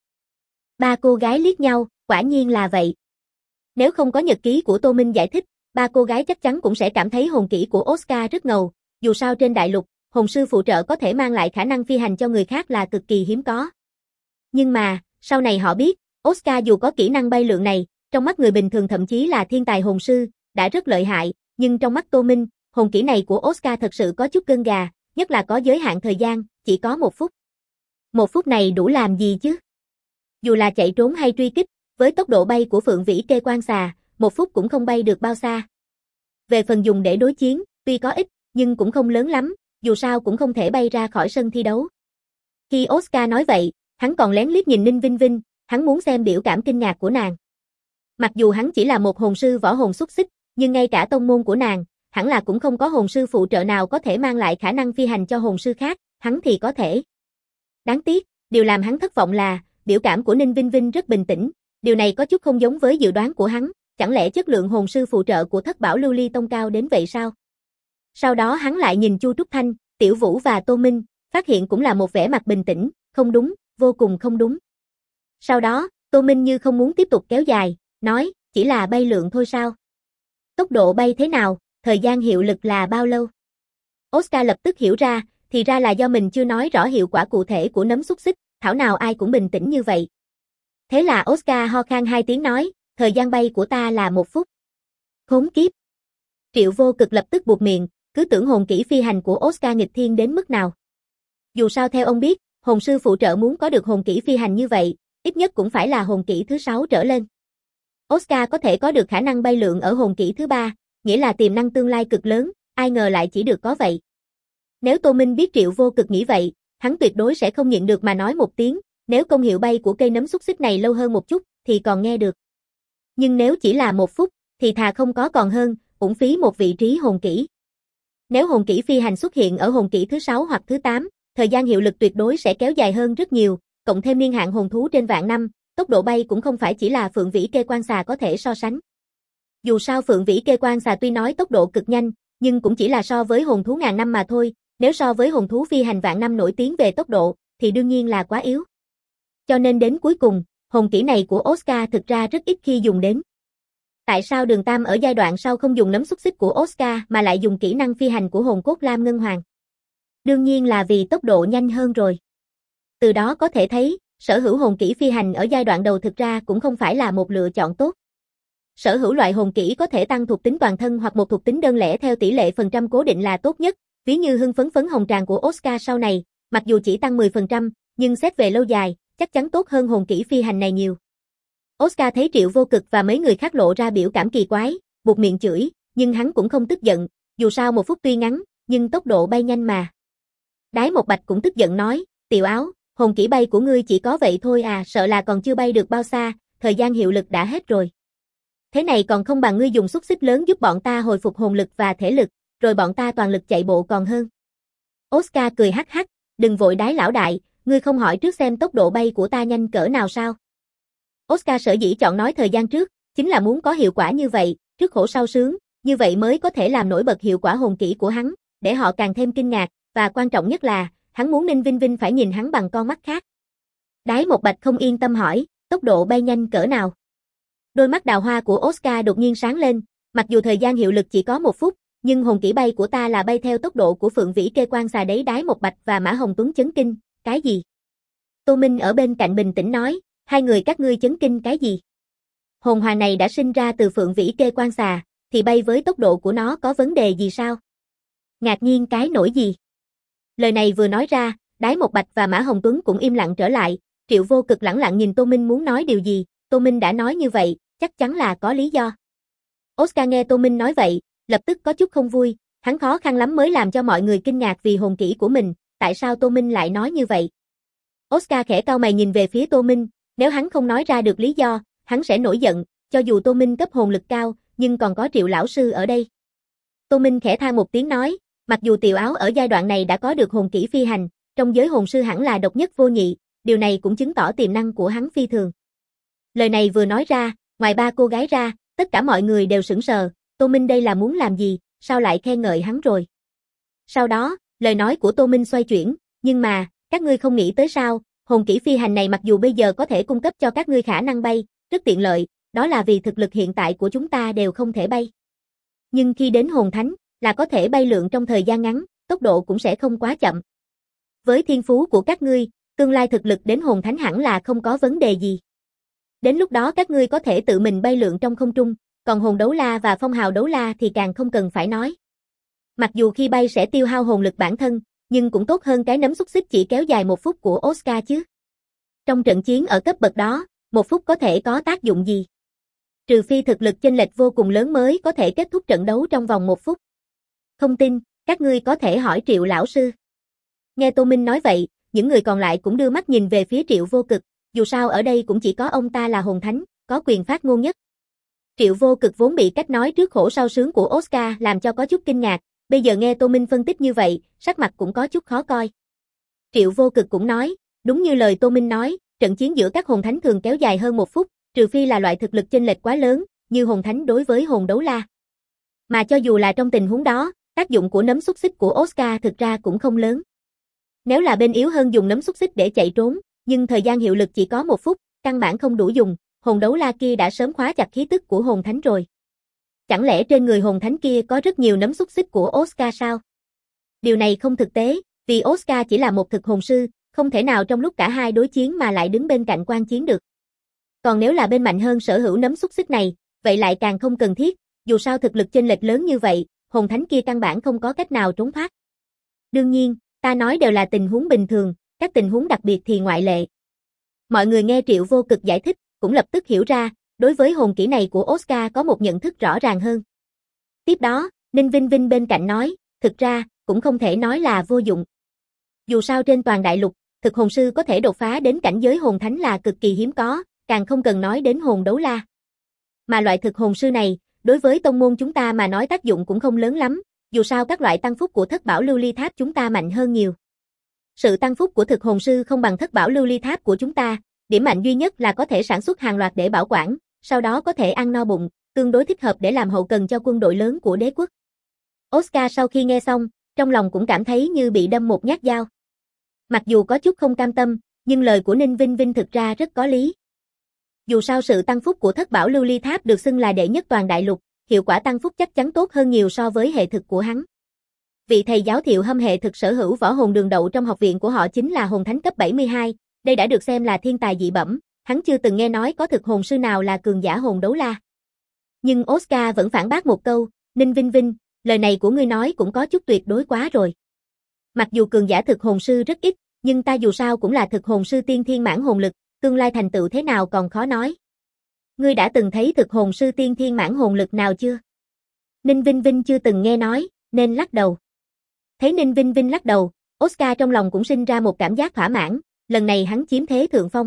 Ba cô gái liếc nhau, quả nhiên là vậy. Nếu không có nhật ký của Tô Minh giải thích, ba cô gái chắc chắn cũng sẽ cảm thấy hồn kỹ của Oscar rất ngầu, dù sao trên đại lục, hồn sư phụ trợ có thể mang lại khả năng phi hành cho người khác là cực kỳ hiếm có. Nhưng mà, sau này họ biết, Oscar dù có kỹ năng bay lượn này, trong mắt người bình thường thậm chí là thiên tài hồn sư, đã rất lợi hại, nhưng trong mắt Tô Minh, hồn kỹ này của Oscar thật sự có chút gân gà, nhất là có giới hạn thời gian, chỉ có 1 phút. 1 phút này đủ làm gì chứ? Dù là chạy trốn hay truy kích, với tốc độ bay của Phượng Vĩ Kê Quan Xà, 1 phút cũng không bay được bao xa. Về phần dùng để đối chiến, tuy có ít, nhưng cũng không lớn lắm, dù sao cũng không thể bay ra khỏi sân thi đấu. Khi Oscar nói vậy, hắn còn lén liếc nhìn Ninh Vinh Vinh, hắn muốn xem biểu cảm kinh ngạc của nàng. Mặc dù hắn chỉ là một hồn sư võ hồn xúc xích, nhưng ngay cả tông môn của nàng, hẳn là cũng không có hồn sư phụ trợ nào có thể mang lại khả năng phi hành cho hồn sư khác, hắn thì có thể. Đáng tiếc, điều làm hắn thất vọng là, biểu cảm của Ninh Vinh Vinh rất bình tĩnh, điều này có chút không giống với dự đoán của hắn, chẳng lẽ chất lượng hồn sư phụ trợ của Thất Bảo Lưu Ly Tông cao đến vậy sao? Sau đó hắn lại nhìn Chu Trúc Thanh, Tiểu Vũ và Tô Minh, phát hiện cũng là một vẻ mặt bình tĩnh, không đúng, vô cùng không đúng. Sau đó, Tô Minh như không muốn tiếp tục kéo dài, nói, chỉ là bay lượn thôi sao? Tốc độ bay thế nào, thời gian hiệu lực là bao lâu? Oscar lập tức hiểu ra, thì ra là do mình chưa nói rõ hiệu quả cụ thể của nấm xúc xích, thảo nào ai cũng bình tĩnh như vậy. Thế là Oscar ho khan 2 tiếng nói, thời gian bay của ta là 1 phút. Khốn kiếp. Triệu Vô Cực lập tức buột miệng, cứ tưởng hồn kỹ phi hành của Oscar nghịch thiên đến mức nào. Dù sao theo ông biết, hồn sư phụ trợ muốn có được hồn kỹ phi hành như vậy, ít nhất cũng phải là hồn kỹ thứ 6 trở lên. Oscar có thể có được khả năng bay lượn ở hồn kỹ thứ 3, nghĩa là tiềm năng tương lai cực lớn, ai ngờ lại chỉ được có vậy. Nếu Tô Minh biết Triệu Vô Cực nghĩ vậy, hắn tuyệt đối sẽ không nhịn được mà nói một tiếng, nếu công hiệu bay của cây nấm xúc xích này lâu hơn một chút, thì còn nghe được. Nhưng nếu chỉ là 1 phút, thì thà không có còn hơn, uổng phí một vị trí hồn kỹ. Nếu hồn kỹ phi hành xuất hiện ở hồn kỹ thứ 6 hoặc thứ 8, thời gian hiệu lực tuyệt đối sẽ kéo dài hơn rất nhiều, cộng thêm niên hạn hồn thú trên vạn năm, tốc độ bay cũng không phải chỉ là Phượng Vĩ Kê Quan Xà có thể so sánh. Dù sao Phượng Vĩ Kê Quan Xà tuy nói tốc độ cực nhanh, nhưng cũng chỉ là so với hồn thú ngàn năm mà thôi, nếu so với hồn thú phi hành vạn năm nổi tiếng về tốc độ, thì đương nhiên là quá yếu. Cho nên đến cuối cùng, hồn kỹ này của Oscar thực ra rất ít khi dùng đến. Tại sao Đường Tam ở giai đoạn sau không dùng nấm xúc xích của Oscar mà lại dùng kỹ năng phi hành của hồn cốt Lam Ngân Hoàng? Đương nhiên là vì tốc độ nhanh hơn rồi. Từ đó có thể thấy, sở hữu hồn kỹ phi hành ở giai đoạn đầu thực ra cũng không phải là một lựa chọn tốt. Sở hữu loại hồn kỹ có thể tăng thuộc tính toàn thân hoặc một thuộc tính đơn lẻ theo tỷ lệ phần trăm cố định là tốt nhất, ví như hưng phấn phấn hồng tràng của Oscar sau này, mặc dù chỉ tăng 10%, nhưng xét về lâu dài, chắc chắn tốt hơn hồn kỹ phi hành này nhiều. Oscar thấy Triệu Vô Cực và mấy người khác lộ ra biểu cảm kỳ quái, buột miệng chửi, nhưng hắn cũng không tức giận, dù sao 1 phút tuy ngắn, nhưng tốc độ bay nhanh mà. Đái Một Bạch cũng tức giận nói, Tiểu Áo, hồn kỹ bay của ngươi chỉ có vậy thôi à, sợ là còn chưa bay được bao xa, thời gian hiệu lực đã hết rồi. Thế này còn không bằng ngươi dùng xúc xích lớn giúp bọn ta hồi phục hồn lực và thể lực, rồi bọn ta toàn lực chạy bộ còn hơn. Oscar cười hắc hắc, đừng vội Đái lão đại, ngươi không hỏi trước xem tốc độ bay của ta nhanh cỡ nào sao? Oscar sở dĩ chọn nói thời gian trước, chính là muốn có hiệu quả như vậy, trước khổ sau sướng, như vậy mới có thể làm nổi bật hiệu quả hồn kỹ của hắn, để họ càng thêm kinh ngạc, và quan trọng nhất là, hắn muốn Ninh Vinh Vinh phải nhìn hắn bằng con mắt khác. Đái Một Bạch không yên tâm hỏi, tốc độ bay nhanh cỡ nào? Đôi mắt đào hoa của Oscar đột nhiên sáng lên, mặc dù thời gian hiệu lực chỉ có 1 phút, nhưng hồn kỹ bay của ta là bay theo tốc độ của Phượng Vĩ Kê Quan Xà đấy. Đái Một Bạch và Mã Hồng Tuấn chấn kinh, cái gì? Tô Minh ở bên cạnh bình tĩnh nói, hai người các ngươi chấn kinh cái gì? Hồn hoàn này đã sinh ra từ Phượng Vĩ Kê Quan Xà, thì bay với tốc độ của nó có vấn đề gì sao? Ngạc nhiên cái nỗi gì? Lời này vừa nói ra, Đái Một Bạch và Mã Hồng Tuấn cũng im lặng trở lại, Triệu Vô Cực lẳng lặng nhìn Tô Minh muốn nói điều gì, Tô Minh đã nói như vậy, chắc chắn là có lý do. Oscar nghe Tô Minh nói vậy, lập tức có chút không vui, hắn khó khăn lắm mới làm cho mọi người kinh ngạc vì hồn kỹ của mình, tại sao Tô Minh lại nói như vậy? Oscar khẽ cau mày nhìn về phía Tô Minh, nếu hắn không nói ra được lý do, hắn sẽ nổi giận, cho dù Tô Minh cấp hồn lực cao, nhưng còn có Triệu lão sư ở đây. Tô Minh khẽ than một tiếng nói, mặc dù Tiểu Áo ở giai đoạn này đã có được hồn kỹ phi hành, trong giới hồn sư hẳn là độc nhất vô nhị, điều này cũng chứng tỏ tiềm năng của hắn phi thường. Lời này vừa nói ra, ngoài ba cô gái ra, tất cả mọi người đều sững sờ, Tô Minh đây là muốn làm gì, sao lại khen ngợi hắn rồi. Sau đó, lời nói của Tô Minh xoay chuyển, nhưng mà, các ngươi không nghĩ tới sao, hồn kỹ phi hành này mặc dù bây giờ có thể cung cấp cho các ngươi khả năng bay, rất tiện lợi, đó là vì thực lực hiện tại của chúng ta đều không thể bay. Nhưng khi đến hồn thánh, là có thể bay lượn trong thời gian ngắn, tốc độ cũng sẽ không quá chậm. Với thiên phú của các ngươi, tương lai thực lực đến hồn thánh hẳn là không có vấn đề gì. Đến lúc đó các ngươi có thể tự mình bay lượn trong không trung, còn hồn đấu la và phong hào đấu la thì càng không cần phải nói. Mặc dù khi bay sẽ tiêu hao hồn lực bản thân, nhưng cũng tốt hơn cái nấm xúc xích chỉ kéo dài 1 phút của Oscar chứ. Trong trận chiến ở cấp bậc đó, 1 phút có thể có tác dụng gì? Trừ phi thực lực chênh lệch vô cùng lớn mới có thể kết thúc trận đấu trong vòng 1 phút. Không tin, các ngươi có thể hỏi Triệu lão sư. Nghe Tô Minh nói vậy, những người còn lại cũng đưa mắt nhìn về phía Triệu Vô Cực, dù sao ở đây cũng chỉ có ông ta là hồn thánh, có quyền phát ngôn nhất. Triệu Vô Cực vốn bị cách nói trước khổ sau sướng của Oscar làm cho có chút kinh ngạc, bây giờ nghe Tô Minh phân tích như vậy, sắc mặt cũng có chút khó coi. Triệu Vô Cực cũng nói, đúng như lời Tô Minh nói, trận chiến giữa các hồn thánh thường kéo dài hơn 1 phút, trừ phi là loại thực lực chênh lệch quá lớn, như hồn thánh đối với hồn đấu la. Mà cho dù là trong tình huống đó, tác dụng của nấm xúc xích của Oscar thực ra cũng không lớn. Nếu là bên yếu hơn dùng nấm xúc xích để chạy trốn, nhưng thời gian hiệu lực chỉ có 1 phút, căn bản không đủ dùng, hồn đấu la kia đã sớm khóa chặt khí tức của hồn thánh rồi. Chẳng lẽ trên người hồn thánh kia có rất nhiều nấm xúc xích của Oscar sao? Điều này không thực tế, vì Oscar chỉ là một thực hồn sư, không thể nào trong lúc cả hai đối chiến mà lại đứng bên cạnh quan chiến được. Còn nếu là bên mạnh hơn sở hữu nấm xúc xích này, vậy lại càng không cần thiết, dù sao thực lực chênh lệch lớn như vậy, hồn thánh kia căn bản không có cách nào trốn thoát. Đương nhiên, ta nói đều là tình huống bình thường, các tình huống đặc biệt thì ngoại lệ. Mọi người nghe Triệu Vô Cực giải thích, cũng lập tức hiểu ra, đối với hồn kỹ này của Oscar có một nhận thức rõ ràng hơn. Tiếp đó, Ninh Vinh Vinh bên cạnh nói, thực ra, cũng không thể nói là vô dụng. Dù sao trên toàn đại lục, thực hồn sư có thể đột phá đến cảnh giới hồn thánh là cực kỳ hiếm có, càng không cần nói đến hồn đấu la. Mà loại thực hồn sư này, đối với tông môn chúng ta mà nói tác dụng cũng không lớn lắm, dù sao các loại tăng phúc của thất bảo lưu ly tháp chúng ta mạnh hơn nhiều. Sự tăng phúc của thực hồn sư không bằng thất bảo lưu ly tháp của chúng ta, điểm mạnh duy nhất là có thể sản xuất hàng loạt để bảo quản, sau đó có thể ăn no bụng, tương đối thích hợp để làm hậu cần cho quân đội lớn của đế quốc. Oscar sau khi nghe xong, trong lòng cũng cảm thấy như bị đâm một nhát dao. Mặc dù có chút không cam tâm, nhưng lời của Ninh Vinh Vinh thực ra rất có lý. Dù sao sự tăng phúc của thất bảo lưu ly tháp được xưng là đệ nhất toàn đại lục, hiệu quả tăng phúc chắc chắn tốt hơn nhiều so với hệ thực của hắn. Vị thầy giáo Thiệu Hâm hệ thực sở hữu võ hồn đường đậu trong học viện của họ chính là hồn thánh cấp 72, đây đã được xem là thiên tài dị bẩm, hắn chưa từng nghe nói có thực hồn sư nào là cường giả hồn đấu la. Nhưng Oscar vẫn phản bác một câu, Ninh Vinh Vinh, lời này của ngươi nói cũng có chút tuyệt đối quá rồi. Mặc dù cường giả thực hồn sư rất ít, nhưng ta dù sao cũng là thực hồn sư tiên thiên mãn hồn lực, tương lai thành tựu thế nào còn khó nói. Ngươi đã từng thấy thực hồn sư tiên thiên mãn hồn lực nào chưa? Ninh Vinh Vinh chưa từng nghe nói, nên lắc đầu. Thấy Ninh Vinh Vinh lắc đầu, Oscar trong lòng cũng sinh ra một cảm giác thỏa mãn, lần này hắn chiếm thế thượng phong.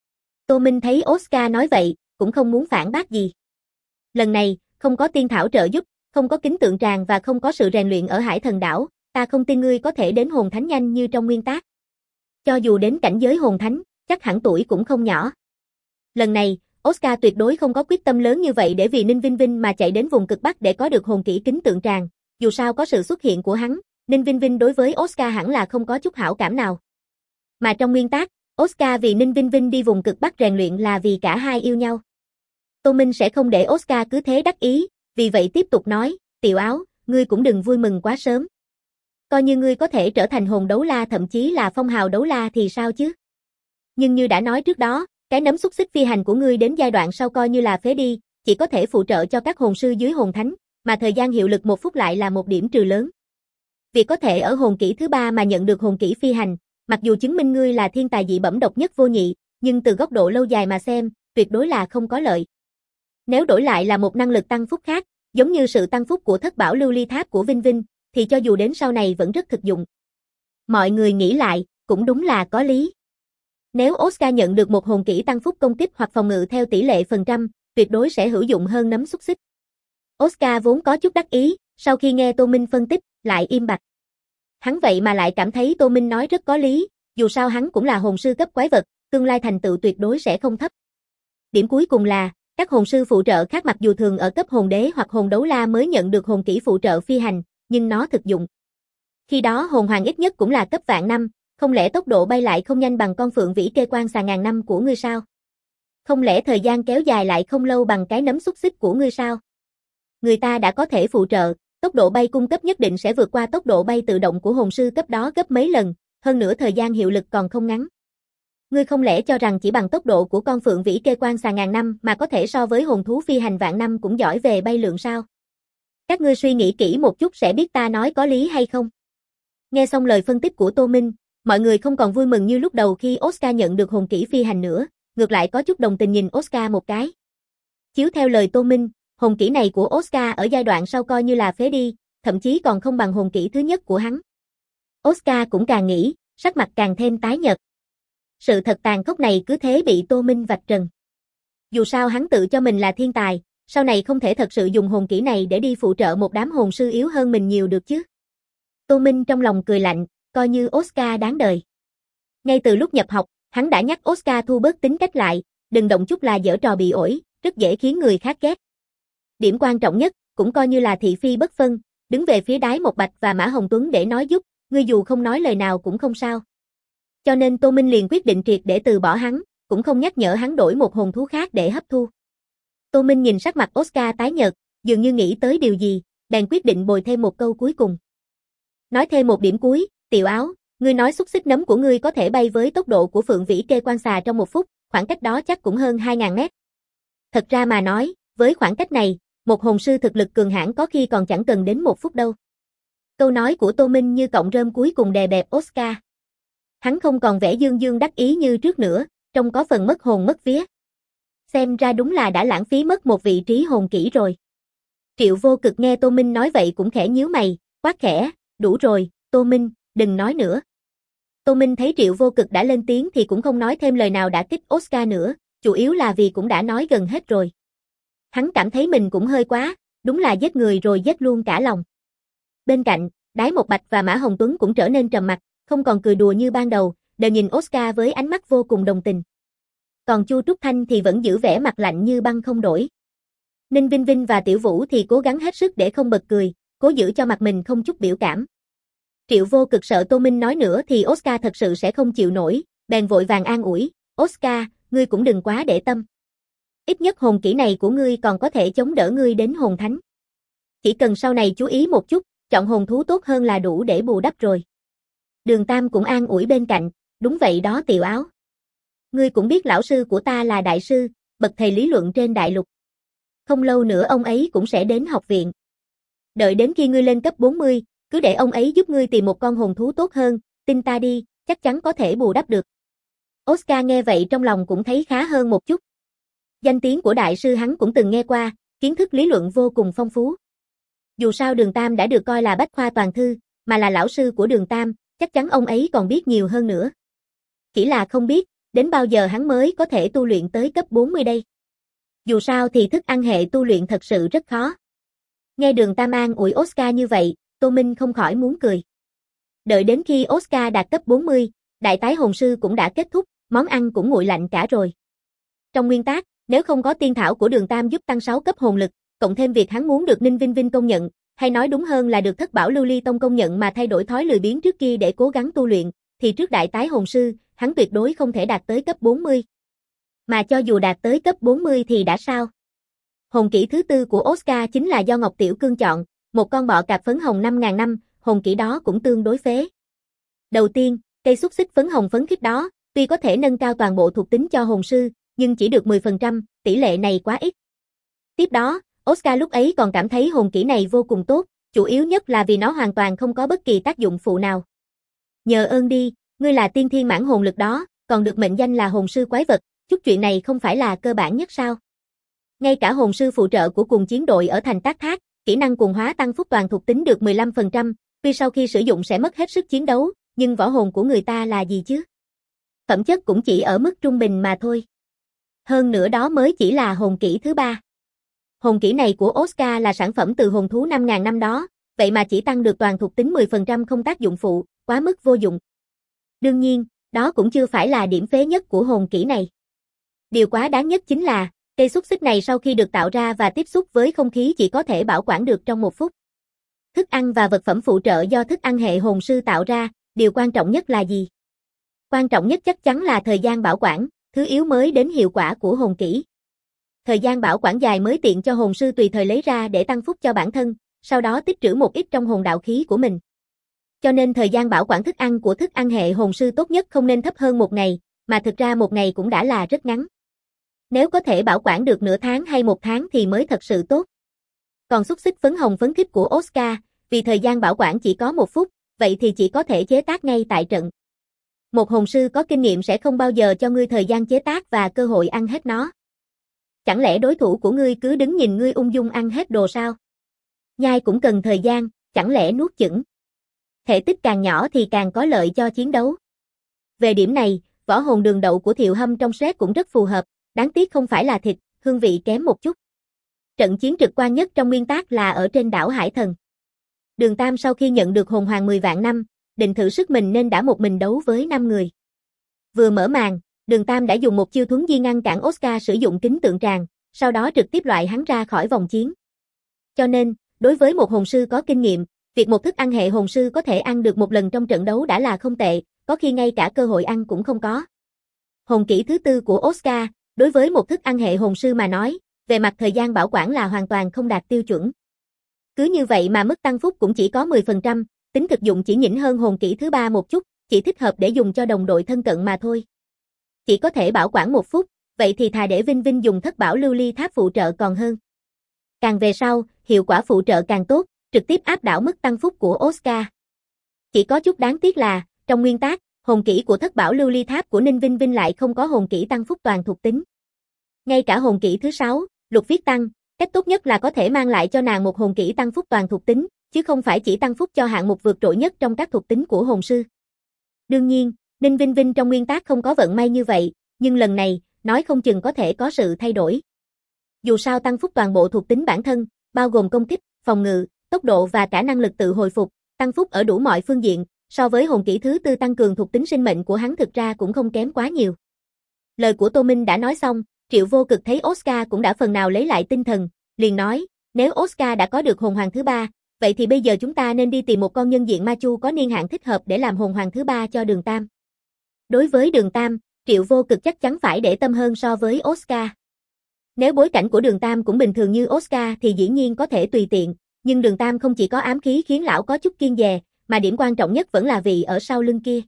Tô Minh thấy Oscar nói vậy, cũng không muốn phản bác gì. Lần này, không có tiên thảo trợ giúp, không có kính tượng tràng và không có sự rèn luyện ở Hải Thần Đảo, ta không tin ngươi có thể đến hồn thánh nhanh như trong nguyên tác. Cho dù đến cảnh giới hồn thánh, chắc hẳn tuổi cũng không nhỏ. Lần này, Oscar tuyệt đối không có quyết tâm lớn như vậy để vì Ninh Vinh Vinh mà chạy đến vùng cực Bắc để có được hồn kỹ kính tượng tràng, dù sao có sự xuất hiện của hắn, Ninh Vinh Vinh đối với Oscar hẳn là không có chút hảo cảm nào. Mà trong nguyên tác, Oscar vì Ninh Vinh Vinh đi vùng cực Bắc rèn luyện là vì cả hai yêu nhau. Tô Minh sẽ không để Oscar cứ thế đắc ý, vì vậy tiếp tục nói, Tiểu Áo, ngươi cũng đừng vui mừng quá sớm. Coi như ngươi có thể trở thành hồn đấu la thậm chí là phong hào đấu la thì sao chứ? Nhưng như đã nói trước đó, cái nấm xúc xích phi hành của ngươi đến giai đoạn sau coi như là phế đi, chỉ có thể phụ trợ cho các hồn sư dưới hồn thánh, mà thời gian hiệu lực 1 phút lại là một điểm trừ lớn. Việc có thể ở hồn kỹ thứ 3 mà nhận được hồn kỹ phi hành, mặc dù chứng minh ngươi là thiên tài dị bẩm độc nhất vô nhị, nhưng từ góc độ lâu dài mà xem, tuyệt đối là không có lợi. Nếu đổi lại là một năng lực tăng phúc khác, giống như sự tăng phúc của thất bảo lưu ly tháp của Vinh Vinh, thì cho dù đến sau này vẫn rất thực dụng. Mọi người nghĩ lại, cũng đúng là có lý. Nếu Oscar nhận được một hồn kỹ tăng phúc công kích hoặc phòng ngự theo tỷ lệ phần trăm, tuyệt đối sẽ hữu dụng hơn nấm xúc xích. Oscar vốn có chút đắc ý, sau khi nghe Tô Minh phân tích, lại im bặt. Hắn vậy mà lại cảm thấy Tô Minh nói rất có lý, dù sao hắn cũng là hồn sư cấp quái vật, tương lai thành tựu tuyệt đối sẽ không thấp. Điểm cuối cùng là, các hồn sư phụ trợ khác mặc dù thường ở cấp hồn đế hoặc hồn đấu la mới nhận được hồn kỹ phụ trợ phi hành, nhưng nó thực dụng. Khi đó hồn hoàng ít nhất cũng là cấp vạn năm, không lẽ tốc độ bay lại không nhanh bằng con phượng vĩ kê quan xà ngàn năm của ngươi sao? Không lẽ thời gian kéo dài lại không lâu bằng cái nấm xúc xích của ngươi sao? Người ta đã có thể phụ trợ, tốc độ bay cung cấp nhất định sẽ vượt qua tốc độ bay tự động của hồn sư cấp đó gấp mấy lần, hơn nữa thời gian hiệu lực còn không ngắn. Ngươi không lẽ cho rằng chỉ bằng tốc độ của con phượng vĩ kê quan xà ngàn năm mà có thể so với hồn thú phi hành vạn năm cũng giỏi về bay lượn sao? Các ngươi suy nghĩ kỹ một chút sẽ biết ta nói có lý hay không. Nghe xong lời phân tích của Tô Minh, mọi người không còn vui mừng như lúc đầu khi Oscar nhận được hồn kỹ phi hành nữa, ngược lại có chút đồng tình nhìn Oscar một cái. Chiếu theo lời Tô Minh, hồn kỹ này của Oscar ở giai đoạn sau coi như là phế đi, thậm chí còn không bằng hồn kỹ thứ nhất của hắn. Oscar cũng càng nghĩ, sắc mặt càng thêm tái nhợt. Sự thật tàn khốc này cứ thế bị Tô Minh vạch trần. Dù sao hắn tự cho mình là thiên tài, sau này không thể thật sự dùng hồn kỹ này để đi phụ trợ một đám hồn sư yếu hơn mình nhiều được chứ. Tô Minh trong lòng cười lạnh, coi như Oscar đáng đời. Ngay từ lúc nhập học, hắn đã nhắc Oscar thu bớt tính cách lại, đừng động chút là giở trò bị ổi, rất dễ khiến người khác ghét. Điểm quan trọng nhất, cũng coi như là thị phi bất phân, đứng về phía Đái Một Bạch và Mã Hồng Tuấn để nói giúp, ngươi dù không nói lời nào cũng không sao. Cho nên Tô Minh liền quyết định triệt để từ bỏ hắn, cũng không nhắc nhở hắn đổi một hồn thú khác để hấp thu. Tô Minh nhìn sắc mặt Oscar tái nhợt, dường như nghĩ tới điều gì, bèn quyết định bồi thêm một câu cuối cùng. Nói thêm một điểm cuối, Tiểu Áo, ngươi nói xúc xích nấm của ngươi có thể bay với tốc độ của phượng vĩ kê quan xà trong 1 phút, khoảng cách đó chắc cũng hơn 2.000 mét. Thật ra mà nói, với khoảng cách này, một hồn sư thực lực cường hãn có khi còn chẳng cần đến 1 phút đâu. Câu nói của Tô Minh như cọng rơm cuối cùng đè bẹp Oscar. Hắn không còn vẻ dương dương đắc ý như trước nữa, trông có phần mất hồn mất vía. Xem ra đúng là đã lãng phí mất một vị trí hồn kỹ rồi. Triệu Vô Cực nghe Tô Minh nói vậy cũng khẽ nhíu mày, quát khẽ, đủ rồi, Tô Minh, đừng nói nữa. Tô Minh thấy Triệu Vô Cực đã lên tiếng thì cũng không nói thêm lời nào đã kích Oscar nữa, chủ yếu là vì cũng đã nói gần hết rồi. Hắn cảm thấy mình cũng hơi quá, đúng là giết người rồi giết luôn cả lòng. Bên cạnh, Đái Một Bạch và Mã Hồng Tuấn cũng trở nên trầm mặc, không còn cười đùa như ban đầu, đều nhìn Oscar với ánh mắt vô cùng đồng tình. Còn Chu Trúc Thanh thì vẫn giữ vẻ mặt lạnh như băng không đổi. Ninh Vinh Vinh và Tiểu Vũ thì cố gắng hết sức để không bật cười, cố giữ cho mặt mình không chút biểu cảm. Triệu Vô Cực sợ Tô Minh nói nữa thì Oscar thật sự sẽ không chịu nổi, bèn vội vàng an ủi, Oscar, ngươi cũng đừng quá để tâm. Ít nhất hồn kỹ này của ngươi còn có thể chống đỡ ngươi đến hồn thánh. Chỉ cần sau này chú ý một chút, chọn hồn thú tốt hơn là đủ để bù đắp rồi. Đường Tam cũng an ủi bên cạnh, đúng vậy đó Tiểu Áo. Ngươi cũng biết lão sư của ta là đại sư, bậc thầy lý luận trên đại lục. Không lâu nữa ông ấy cũng sẽ đến học viện. Đợi đến khi ngươi lên cấp 40, cứ để ông ấy giúp ngươi tìm một con hồn thú tốt hơn, tin ta đi, chắc chắn có thể bù đắp được. Oscar nghe vậy trong lòng cũng thấy khá hơn một chút. Danh tiếng của đại sư hắn cũng từng nghe qua, kiến thức lý luận vô cùng phong phú. Dù sao Đường Tam đã được coi là bách khoa toàn thư, mà là lão sư của Đường Tam, chắc chắn ông ấy còn biết nhiều hơn nữa. Chỉ là không biết, đến bao giờ hắn mới có thể tu luyện tới cấp 40 đây. Dù sao thì thức ăn hệ tu luyện thật sự rất khó. Nghe Đường Tam an ủi Oscar như vậy, Tô Minh không khỏi muốn cười. Đợi đến khi Oscar đạt cấp 40, đại tái hồn sư cũng đã kết thúc, món ăn cũng nguội lạnh cả rồi. Trong nguyên tắc, nếu không có tiên thảo của Đường Tam giúp tăng 6 cấp hồn lực, cộng thêm việc hắn muốn được Ninh Vinh Vinh công nhận, hay nói đúng hơn là được Thất Bảo Lưu Ly Tông công nhận mà thay đổi thói lười biếng trước kia để cố gắng tu luyện, thì trước đại tái hồn sư, hắn tuyệt đối không thể đạt tới cấp 40. Mà cho dù đạt tới cấp 40 thì đã sao? Hồn kỹ thứ tư của Oscar chính là do Ngọc Tiểu Cương chọn, một con bọ cạp phấn hồng 5.000 năm, hồn kỹ đó cũng tương đối phế. Đầu tiên, cây xúc xích phấn hồng phấn khích đó, tuy có thể nâng cao toàn bộ thuộc tính cho hồn sư, nhưng chỉ được 10%, tỷ lệ này quá ít. Tiếp đó, Oscar lúc ấy còn cảm thấy hồn kỹ này vô cùng tốt, chủ yếu nhất là vì nó hoàn toàn không có bất kỳ tác dụng phụ nào. Nhờ ơn đi, ngươi là tiên thiên mãn hồn lực đó, còn được mệnh danh là hồn sư quái vật, chút chuyện này không phải là cơ bản nhất sao? Ngay cả hồn sư phụ trợ của cùng chiến đội ở thành Tác Thác, kỹ năng cuồng hóa tăng phúc toàn thuộc tính được 15%, tuy sau khi sử dụng sẽ mất hết sức chiến đấu, nhưng võ hồn của người ta là gì chứ? Phẩm chất cũng chỉ ở mức trung bình mà thôi. Hơn nữa đó mới chỉ là hồn kỹ thứ 3. Hồn kỹ này của Oscar là sản phẩm từ hồn thú 5.000 năm đó, vậy mà chỉ tăng được toàn thuộc tính 10% không tác dụng phụ, quá mức vô dụng. Đương nhiên, đó cũng chưa phải là điểm phế nhất của hồn kỹ này. Điều quá đáng nhất chính là, cây xúc xích này sau khi được tạo ra và tiếp xúc với không khí chỉ có thể bảo quản được trong 1 phút. Thức ăn và vật phẩm phụ trợ do thức ăn hệ hồn sư tạo ra, điều quan trọng nhất là gì? Quan trọng nhất chắc chắn là thời gian bảo quản, thứ yếu mới đến hiệu quả của hồn kỹ. Thời gian bảo quản dài mới tiện cho hồn sư tùy thời lấy ra để tăng phúc cho bản thân, sau đó tích trữ một ít trong hồn đạo khí của mình. Cho nên thời gian bảo quản thức ăn của thức ăn hệ hồn sư tốt nhất không nên thấp hơn 1 ngày, mà thực ra 1 ngày cũng đã là rất ngắn. Nếu có thể bảo quản được nửa tháng hay 1 tháng thì mới thật sự tốt. Còn xúc xích phấn hồng phấn khích của Oscar, vì thời gian bảo quản chỉ có 1 phút, vậy thì chỉ có thể chế tác ngay tại trận. Một hồn sư có kinh nghiệm sẽ không bao giờ cho ngươi thời gian chế tác và cơ hội ăn hết nó. Chẳng lẽ đối thủ của ngươi cứ đứng nhìn ngươi ung dung ăn hết đồ sao? Nhai cũng cần thời gian, chẳng lẽ nuốt chửng? Thể tích càng nhỏ thì càng có lợi cho chiến đấu. Về điểm này, võ hồn đường đậu của Thiệu Hâm trong set cũng rất phù hợp, đáng tiếc không phải là thịt, hương vị kém một chút. Trận chiến trực quan nhất trong nguyên tác là ở trên đảo Hải Thần. Đường Tam sau khi nhận được hồn hoàng 10 vạn năm, định thử sức mình nên đã một mình đấu với 5 người. Vừa mở màn, Đường Tam đã dùng một chiêu thuấn di ngăn cản Oscar sử dụng kính tượng tràng, sau đó trực tiếp loại hắn ra khỏi vòng chiến. Cho nên, đối với một hồn sư có kinh nghiệm, việc một thức ăn hệ hồn sư có thể ăn được một lần trong trận đấu đã là không tệ, có khi ngay cả cơ hội ăn cũng không có. Hồn kỹ thứ 4 của Oscar, đối với một thức ăn hệ hồn sư mà nói, về mặt thời gian bảo quản là hoàn toàn không đạt tiêu chuẩn. Cứ như vậy mà mức tăng phúc cũng chỉ có 10%, tính thực dụng chỉ nhỉnh hơn hồn kỹ thứ 3 một chút, chỉ thích hợp để dùng cho đồng đội thân cận mà thôi. Chỉ có thể bảo quản 1 phút, vậy thì thà để Vinh Vinh dùng thất bảo lưu ly tháp phụ trợ còn hơn. Càng về sau, hiệu quả phụ trợ càng tốt, trực tiếp áp đảo mức tăng phúc của Oscar. Chỉ có chút đáng tiếc là, trong nguyên tác, hồn kỹ của thất bảo lưu ly tháp của Ninh Vinh Vinh lại không có hồn kỹ tăng phúc toàn thuộc tính. Ngay cả hồn kỹ thứ 6, lục viết tăng, cách tốt nhất là có thể mang lại cho nàng một hồn kỹ tăng phúc toàn thuộc tính, chứ không phải chỉ tăng phúc cho hạng mục vượt trội nhất trong các thuộc tính của hồn sư. Đương nhiên, Ninh Vinh Vinh trong nguyên tác không có vận may như vậy, nhưng lần này, nói không chừng có thể có sự thay đổi. Dù sao tăng phúc toàn bộ thuộc tính bản thân, bao gồm công kích, phòng ngự, tốc độ và cả năng lực tự hồi phục, tăng phúc ở đủ mọi phương diện, so với hồn kỹ thứ 4 tăng cường thuộc tính sinh mệnh của hắn thực ra cũng không kém quá nhiều. Lời của Tô Minh đã nói xong, Triệu Vô Cực thấy Oscar cũng đã phần nào lấy lại tinh thần, liền nói, nếu Oscar đã có được hồn hoàng thứ 3, vậy thì bây giờ chúng ta nên đi tìm một con nhân diện ma chu có niên hạn thích hợp để làm hồn hoàng thứ 3 cho Đường Tam. Đối với Đường Tam, Triệu Vô Cực chắc chắn phải để tâm hơn so với Oscar. Nếu bối cảnh của Đường Tam cũng bình thường như Oscar thì dĩ nhiên có thể tùy tiện, nhưng Đường Tam không chỉ có ám khí khiến lão có chút kiêng dè, mà điểm quan trọng nhất vẫn là vị ở sau lưng kia.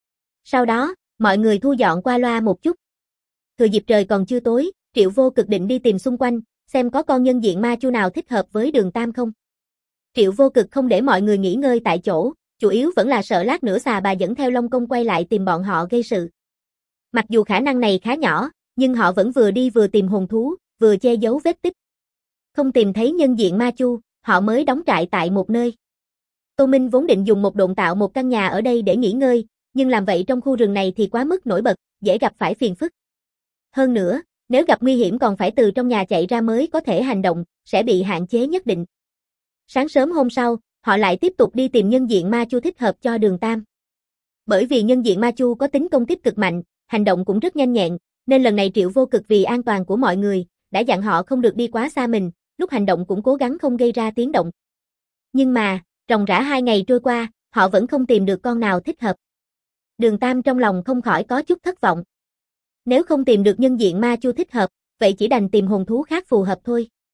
Sau đó, mọi người thu dọn qua loa một chút. Thừa dịp trời còn chưa tối, Triệu Vô Cực định đi tìm xung quanh, xem có con nhân diện ma chu nào thích hợp với Đường Tam không. Triệu Vô Cực không để mọi người nghỉ ngơi tại chỗ, chủ yếu vẫn là sợ lát nữa xà bà dẫn theo Long Công quay lại tìm bọn họ gây sự. Mặc dù khả năng này khá nhỏ, nhưng họ vẫn vừa đi vừa tìm hồn thú, vừa che giấu vết tích. Không tìm thấy nhân diện ma chu, họ mới đóng trại tại một nơi. Tô Minh vốn định dùng một độn tạo một căn nhà ở đây để nghỉ ngơi, nhưng làm vậy trong khu rừng này thì quá mức nổi bật, dễ gặp phải phiền phức. Hơn nữa, nếu gặp nguy hiểm còn phải từ trong nhà chạy ra mới có thể hành động, sẽ bị hạn chế nhất định. Sáng sớm hôm sau, họ lại tiếp tục đi tìm nhân diện ma chu thích hợp cho Đường Tam. Bởi vì nhân diện ma chu có tính công kích cực mạnh, hành động cũng rất nhanh nhẹn, nên lần này Triệu Vô Cực vì an toàn của mọi người, đã dặn họ không được đi quá xa mình, lúc hành động cũng cố gắng không gây ra tiếng động. Nhưng mà, ròng rã 2 ngày trôi qua, họ vẫn không tìm được con nào thích hợp. Đường Tam trong lòng không khỏi có chút thất vọng. Nếu không tìm được nhân diện ma chu thích hợp, vậy chỉ đành tìm hồn thú khác phù hợp thôi.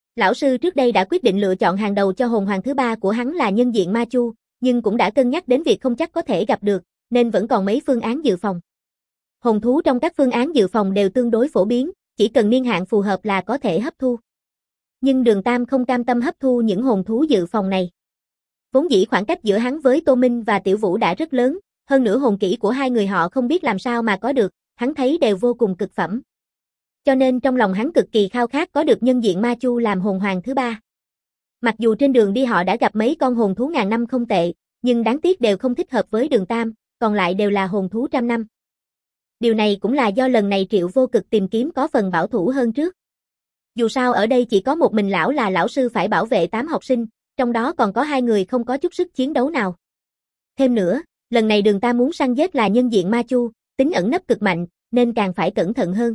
Lão sư trước đây đã quyết định lựa chọn hàng đầu cho hồn hoàng thứ ba của hắn là nhân diện ma chu, nhưng cũng đã cân nhắc đến việc không chắc có thể gặp được, nên vẫn còn mấy phương án dự phòng. Hồn thú trong các phương án dự phòng đều tương đối phổ biến, chỉ cần niên hạn phù hợp là có thể hấp thu. Nhưng Đường Tam không cam tâm hấp thu những hồn thú dự phòng này. Vốn dĩ khoảng cách giữa hắn với Tô Minh và Tiểu Vũ đã rất lớn, hơn nữa hồn kỹ của hai người họ không biết làm sao mà có được, hắn thấy đều vô cùng cực phẩm. Cho nên trong lòng hắn cực kỳ khao khát có được nhân diện ma chu làm hồn hoàng thứ ba. Mặc dù trên đường đi họ đã gặp mấy con hồn thú ngàn năm không tệ, nhưng đáng tiếc đều không thích hợp với Đường Tam, còn lại đều là hồn thú trăm năm. Điều này cũng là do lần này Triệu Vô Cực tìm kiếm có phần bảo thủ hơn trước. Dù sao ở đây chỉ có một mình lão là lão sư phải bảo vệ 8 học sinh, trong đó còn có 2 người không có chút sức chiến đấu nào. Thêm nữa, lần này Đường Tam muốn săn giết là nhân diện ma chu, tính ẩn nấp cực mạnh, nên càng phải cẩn thận hơn.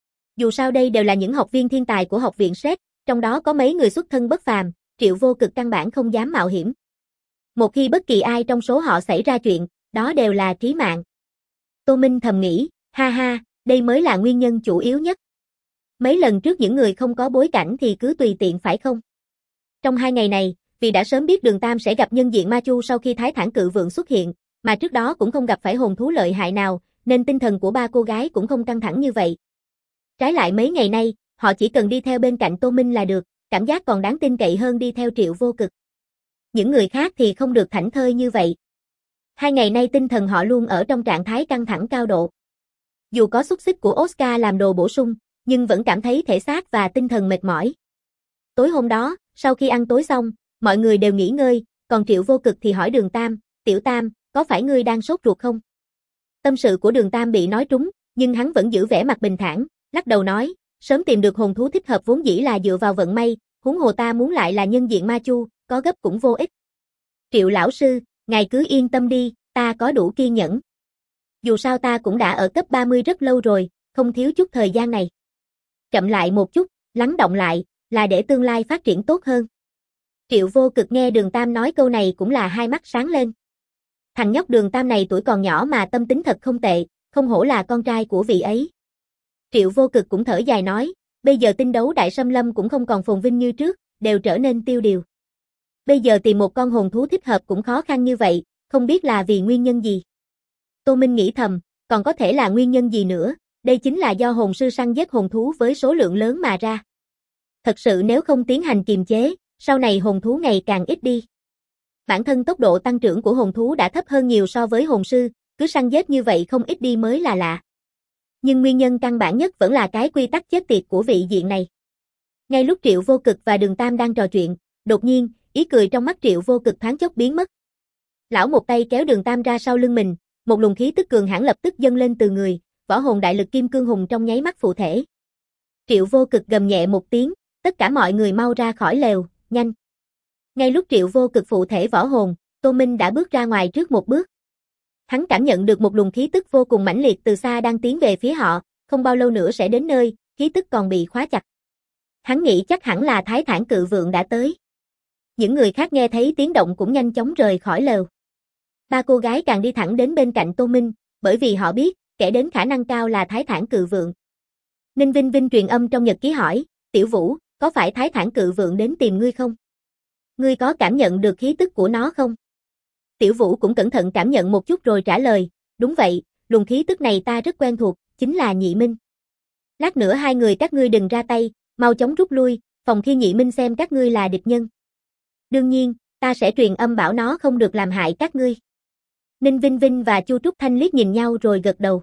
Dù sao đây đều là những học viên thiên tài của học viện SET, trong đó có mấy người xuất thân bất phàm, Triệu Vô Cực căn bản không dám mạo hiểm. Một khi bất kỳ ai trong số họ xảy ra chuyện, đó đều là chí mạng. Tô Minh thầm nghĩ, ha ha, đây mới là nguyên nhân chủ yếu nhất. Mấy lần trước những người không có bối cảnh thì cứ tùy tiện phải không? Trong 2 ngày này, vì đã sớm biết Đường Tam sẽ gặp nhân diện ma chu sau khi Thái Thản Cự Vượng xuất hiện, mà trước đó cũng không gặp phải hồn thú lợi hại nào, nên tinh thần của 3 cô gái cũng không căng thẳng như vậy. Trái lại mấy ngày nay, họ chỉ cần đi theo bên cạnh Tô Minh là được, cảm giác còn đáng tin cậy hơn đi theo Triệu Vô Cực. Những người khác thì không được thảnh thơi như vậy. 2 ngày nay tinh thần họ luôn ở trong trạng thái căng thẳng cao độ. Dù có xúc xích của Oscar làm đồ bổ sung, nhưng vẫn cảm thấy thể xác và tinh thần mệt mỏi. Tối hôm đó, sau khi ăn tối xong, mọi người đều nghỉ ngơi, còn Triệu Vô Cực thì hỏi Đường Tam, Tiểu Tam, có phải ngươi đang sốt ruột không? Tâm sự của Đường Tam bị nói trúng, nhưng hắn vẫn giữ vẻ mặt bình thản, lắc đầu nói, sớm tìm được hồn thú thích hợp vốn dĩ là dựa vào vận may, huống hồ ta muốn lại là nhân diện ma chu, có gấp cũng vô ích. Triệu lão sư, ngài cứ yên tâm đi, ta có đủ kiên nhẫn. Dù sao ta cũng đã ở cấp 30 rất lâu rồi, không thiếu chút thời gian này. Chậm lại một chút, lắng động lại, là để tương lai phát triển tốt hơn. Triệu Vô Cực nghe Đường Tam nói câu này cũng là hai mắt sáng lên. Thằng nhóc Đường Tam này tuổi còn nhỏ mà tâm tính thật không tệ, không hổ là con trai của vị ấy. Triệu Vô Cực cũng thở dài nói, bây giờ tinh đấu Đại Sâm Lâm cũng không còn phồn vinh như trước, đều trở nên tiêu điều. Bây giờ tìm một con hồn thú thích hợp cũng khó khăn như vậy, không biết là vì nguyên nhân gì. Tô Minh nghĩ thầm, còn có thể là nguyên nhân gì nữa, đây chính là do hồn sư săn giết hồn thú với số lượng lớn mà ra. Thật sự nếu không tiến hành kiềm chế, sau này hồn thú ngày càng ít đi. Bản thân tốc độ tăng trưởng của hồn thú đã thấp hơn nhiều so với hồn sư, cứ săn giết như vậy không ít đi mới là lạ. Nhưng nguyên nhân căn bản nhất vẫn là cái quy tắc chết tiệt của vị diện này. Ngay lúc Triệu Vô Cực và Đường Tam đang trò chuyện, đột nhiên, ý cười trong mắt Triệu Vô Cực thoáng chốc biến mất. Lão một tay kéo Đường Tam ra sau lưng mình, một luồng khí tức cường hãn lập tức dâng lên từ người, võ hồn đại lực kim cương hùng trong nháy mắt phụ thể. Triệu Vô Cực gầm nhẹ một tiếng, tất cả mọi người mau ra khỏi lều, nhanh. Ngay lúc Triệu Vô Cực phụ thể võ hồn, Tô Minh đã bước ra ngoài trước một bước. Hắn cảm nhận được một luồng khí tức vô cùng mãnh liệt từ xa đang tiến về phía họ, không bao lâu nữa sẽ đến nơi, khí tức còn bị khóa chặt. Hắn nghĩ chắc hẳn là Thái Thản Cự Vượng đã tới. Những người khác nghe thấy tiếng động cũng nhanh chóng rời khỏi lều. 3 cô gái càng đi thẳng đến bên cạnh Tô Minh, bởi vì họ biết, kẻ đến khả năng cao là Thái Thản Cự Vượng. Ninh Vinh Vinh truyền âm trong nhật ký hỏi, Tiểu Vũ, có phải Thái Thản Cự Vượng đến tìm ngươi không? Ngươi có cảm nhận được khí tức của nó không? Tiểu Vũ cũng cẩn thận cảm nhận một chút rồi trả lời, đúng vậy, luồng khí tức này ta rất quen thuộc, chính là Nhị Minh. Lát nữa 2 người các ngươi đừng ra tay, mau chóng rút lui, phòng khi Nhị Minh xem các ngươi là địch nhân. Đương nhiên, ta sẽ truyền âm bảo nó không được làm hại các ngươi. Ninh Vinh Vinh và Chu Trúc Thanh liếc nhìn nhau rồi gật đầu.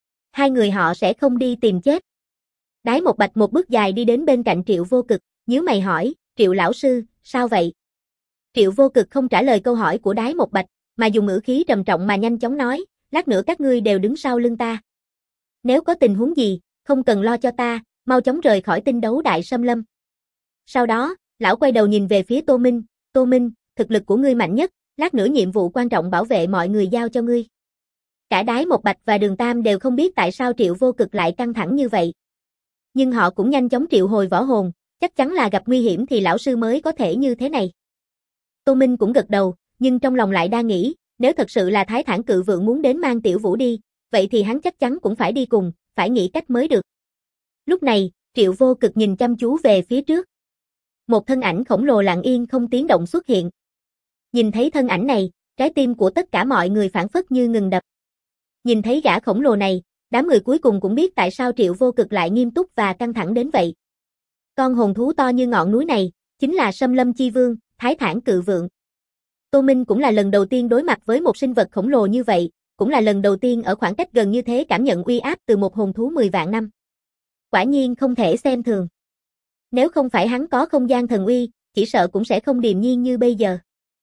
2 người họ sẽ không đi tìm chết. Đái Một Bạch một bước dài đi đến bên cạnh Triệu Vô Cực, nhíu mày hỏi, Triệu lão sư, sao vậy? Triệu Vô Cực không trả lời câu hỏi của Đái Một Bạch, mà dùng ngữ khí trầm trọng mà nhanh chóng nói, lát nữa các ngươi đều đứng sau lưng ta. Nếu có tình huống gì, không cần lo cho ta, mau chóng rời khỏi tinh đấu Đại Sâm Lâm. Sau đó, lão quay đầu nhìn về phía Tô Minh, thực lực của ngươi mạnh nhất, lát nữa nhiệm vụ quan trọng bảo vệ mọi người giao cho ngươi. Cả Đái Một Bạch và Đường Tam đều không biết tại sao Triệu Vô Cực lại căng thẳng như vậy. Nhưng họ cũng nhanh chóng triệu hồi võ hồn, chắc chắn là gặp nguy hiểm thì lão sư mới có thể như thế này. Tô Minh cũng gật đầu, nhưng trong lòng lại đang nghĩ, nếu thật sự là Thái Thản Cự Vượng muốn đến mang Tiểu Vũ đi, vậy thì hắn chắc chắn cũng phải đi cùng, phải nghĩ cách mới được. Lúc này, Triệu Vô Cực nhìn chăm chú về phía trước. Một thân ảnh khổng lồ lặng yên không tiếng động xuất hiện. Nhìn thấy thân ảnh này, trái tim của tất cả mọi người phảng phất như ngừng đập. Nhìn thấy gã khổng lồ này, đám người cuối cùng cũng biết tại sao Triệu Vô Cực lại nghiêm túc và căng thẳng đến vậy. Con hồn thú to như ngọn núi này, chính là Sâm Lâm Chi Vương, Thái Thản Cự Vượng. Tô Minh cũng là lần đầu tiên đối mặt với một sinh vật khổng lồ như vậy, cũng là lần đầu tiên ở khoảng cách gần như thế cảm nhận uy áp từ một hồn thú 10 vạn năm. Quả nhiên không thể xem thường. Nếu không phải hắn có không gian thần uy, chỉ sợ cũng sẽ không điềm nhiên như bây giờ.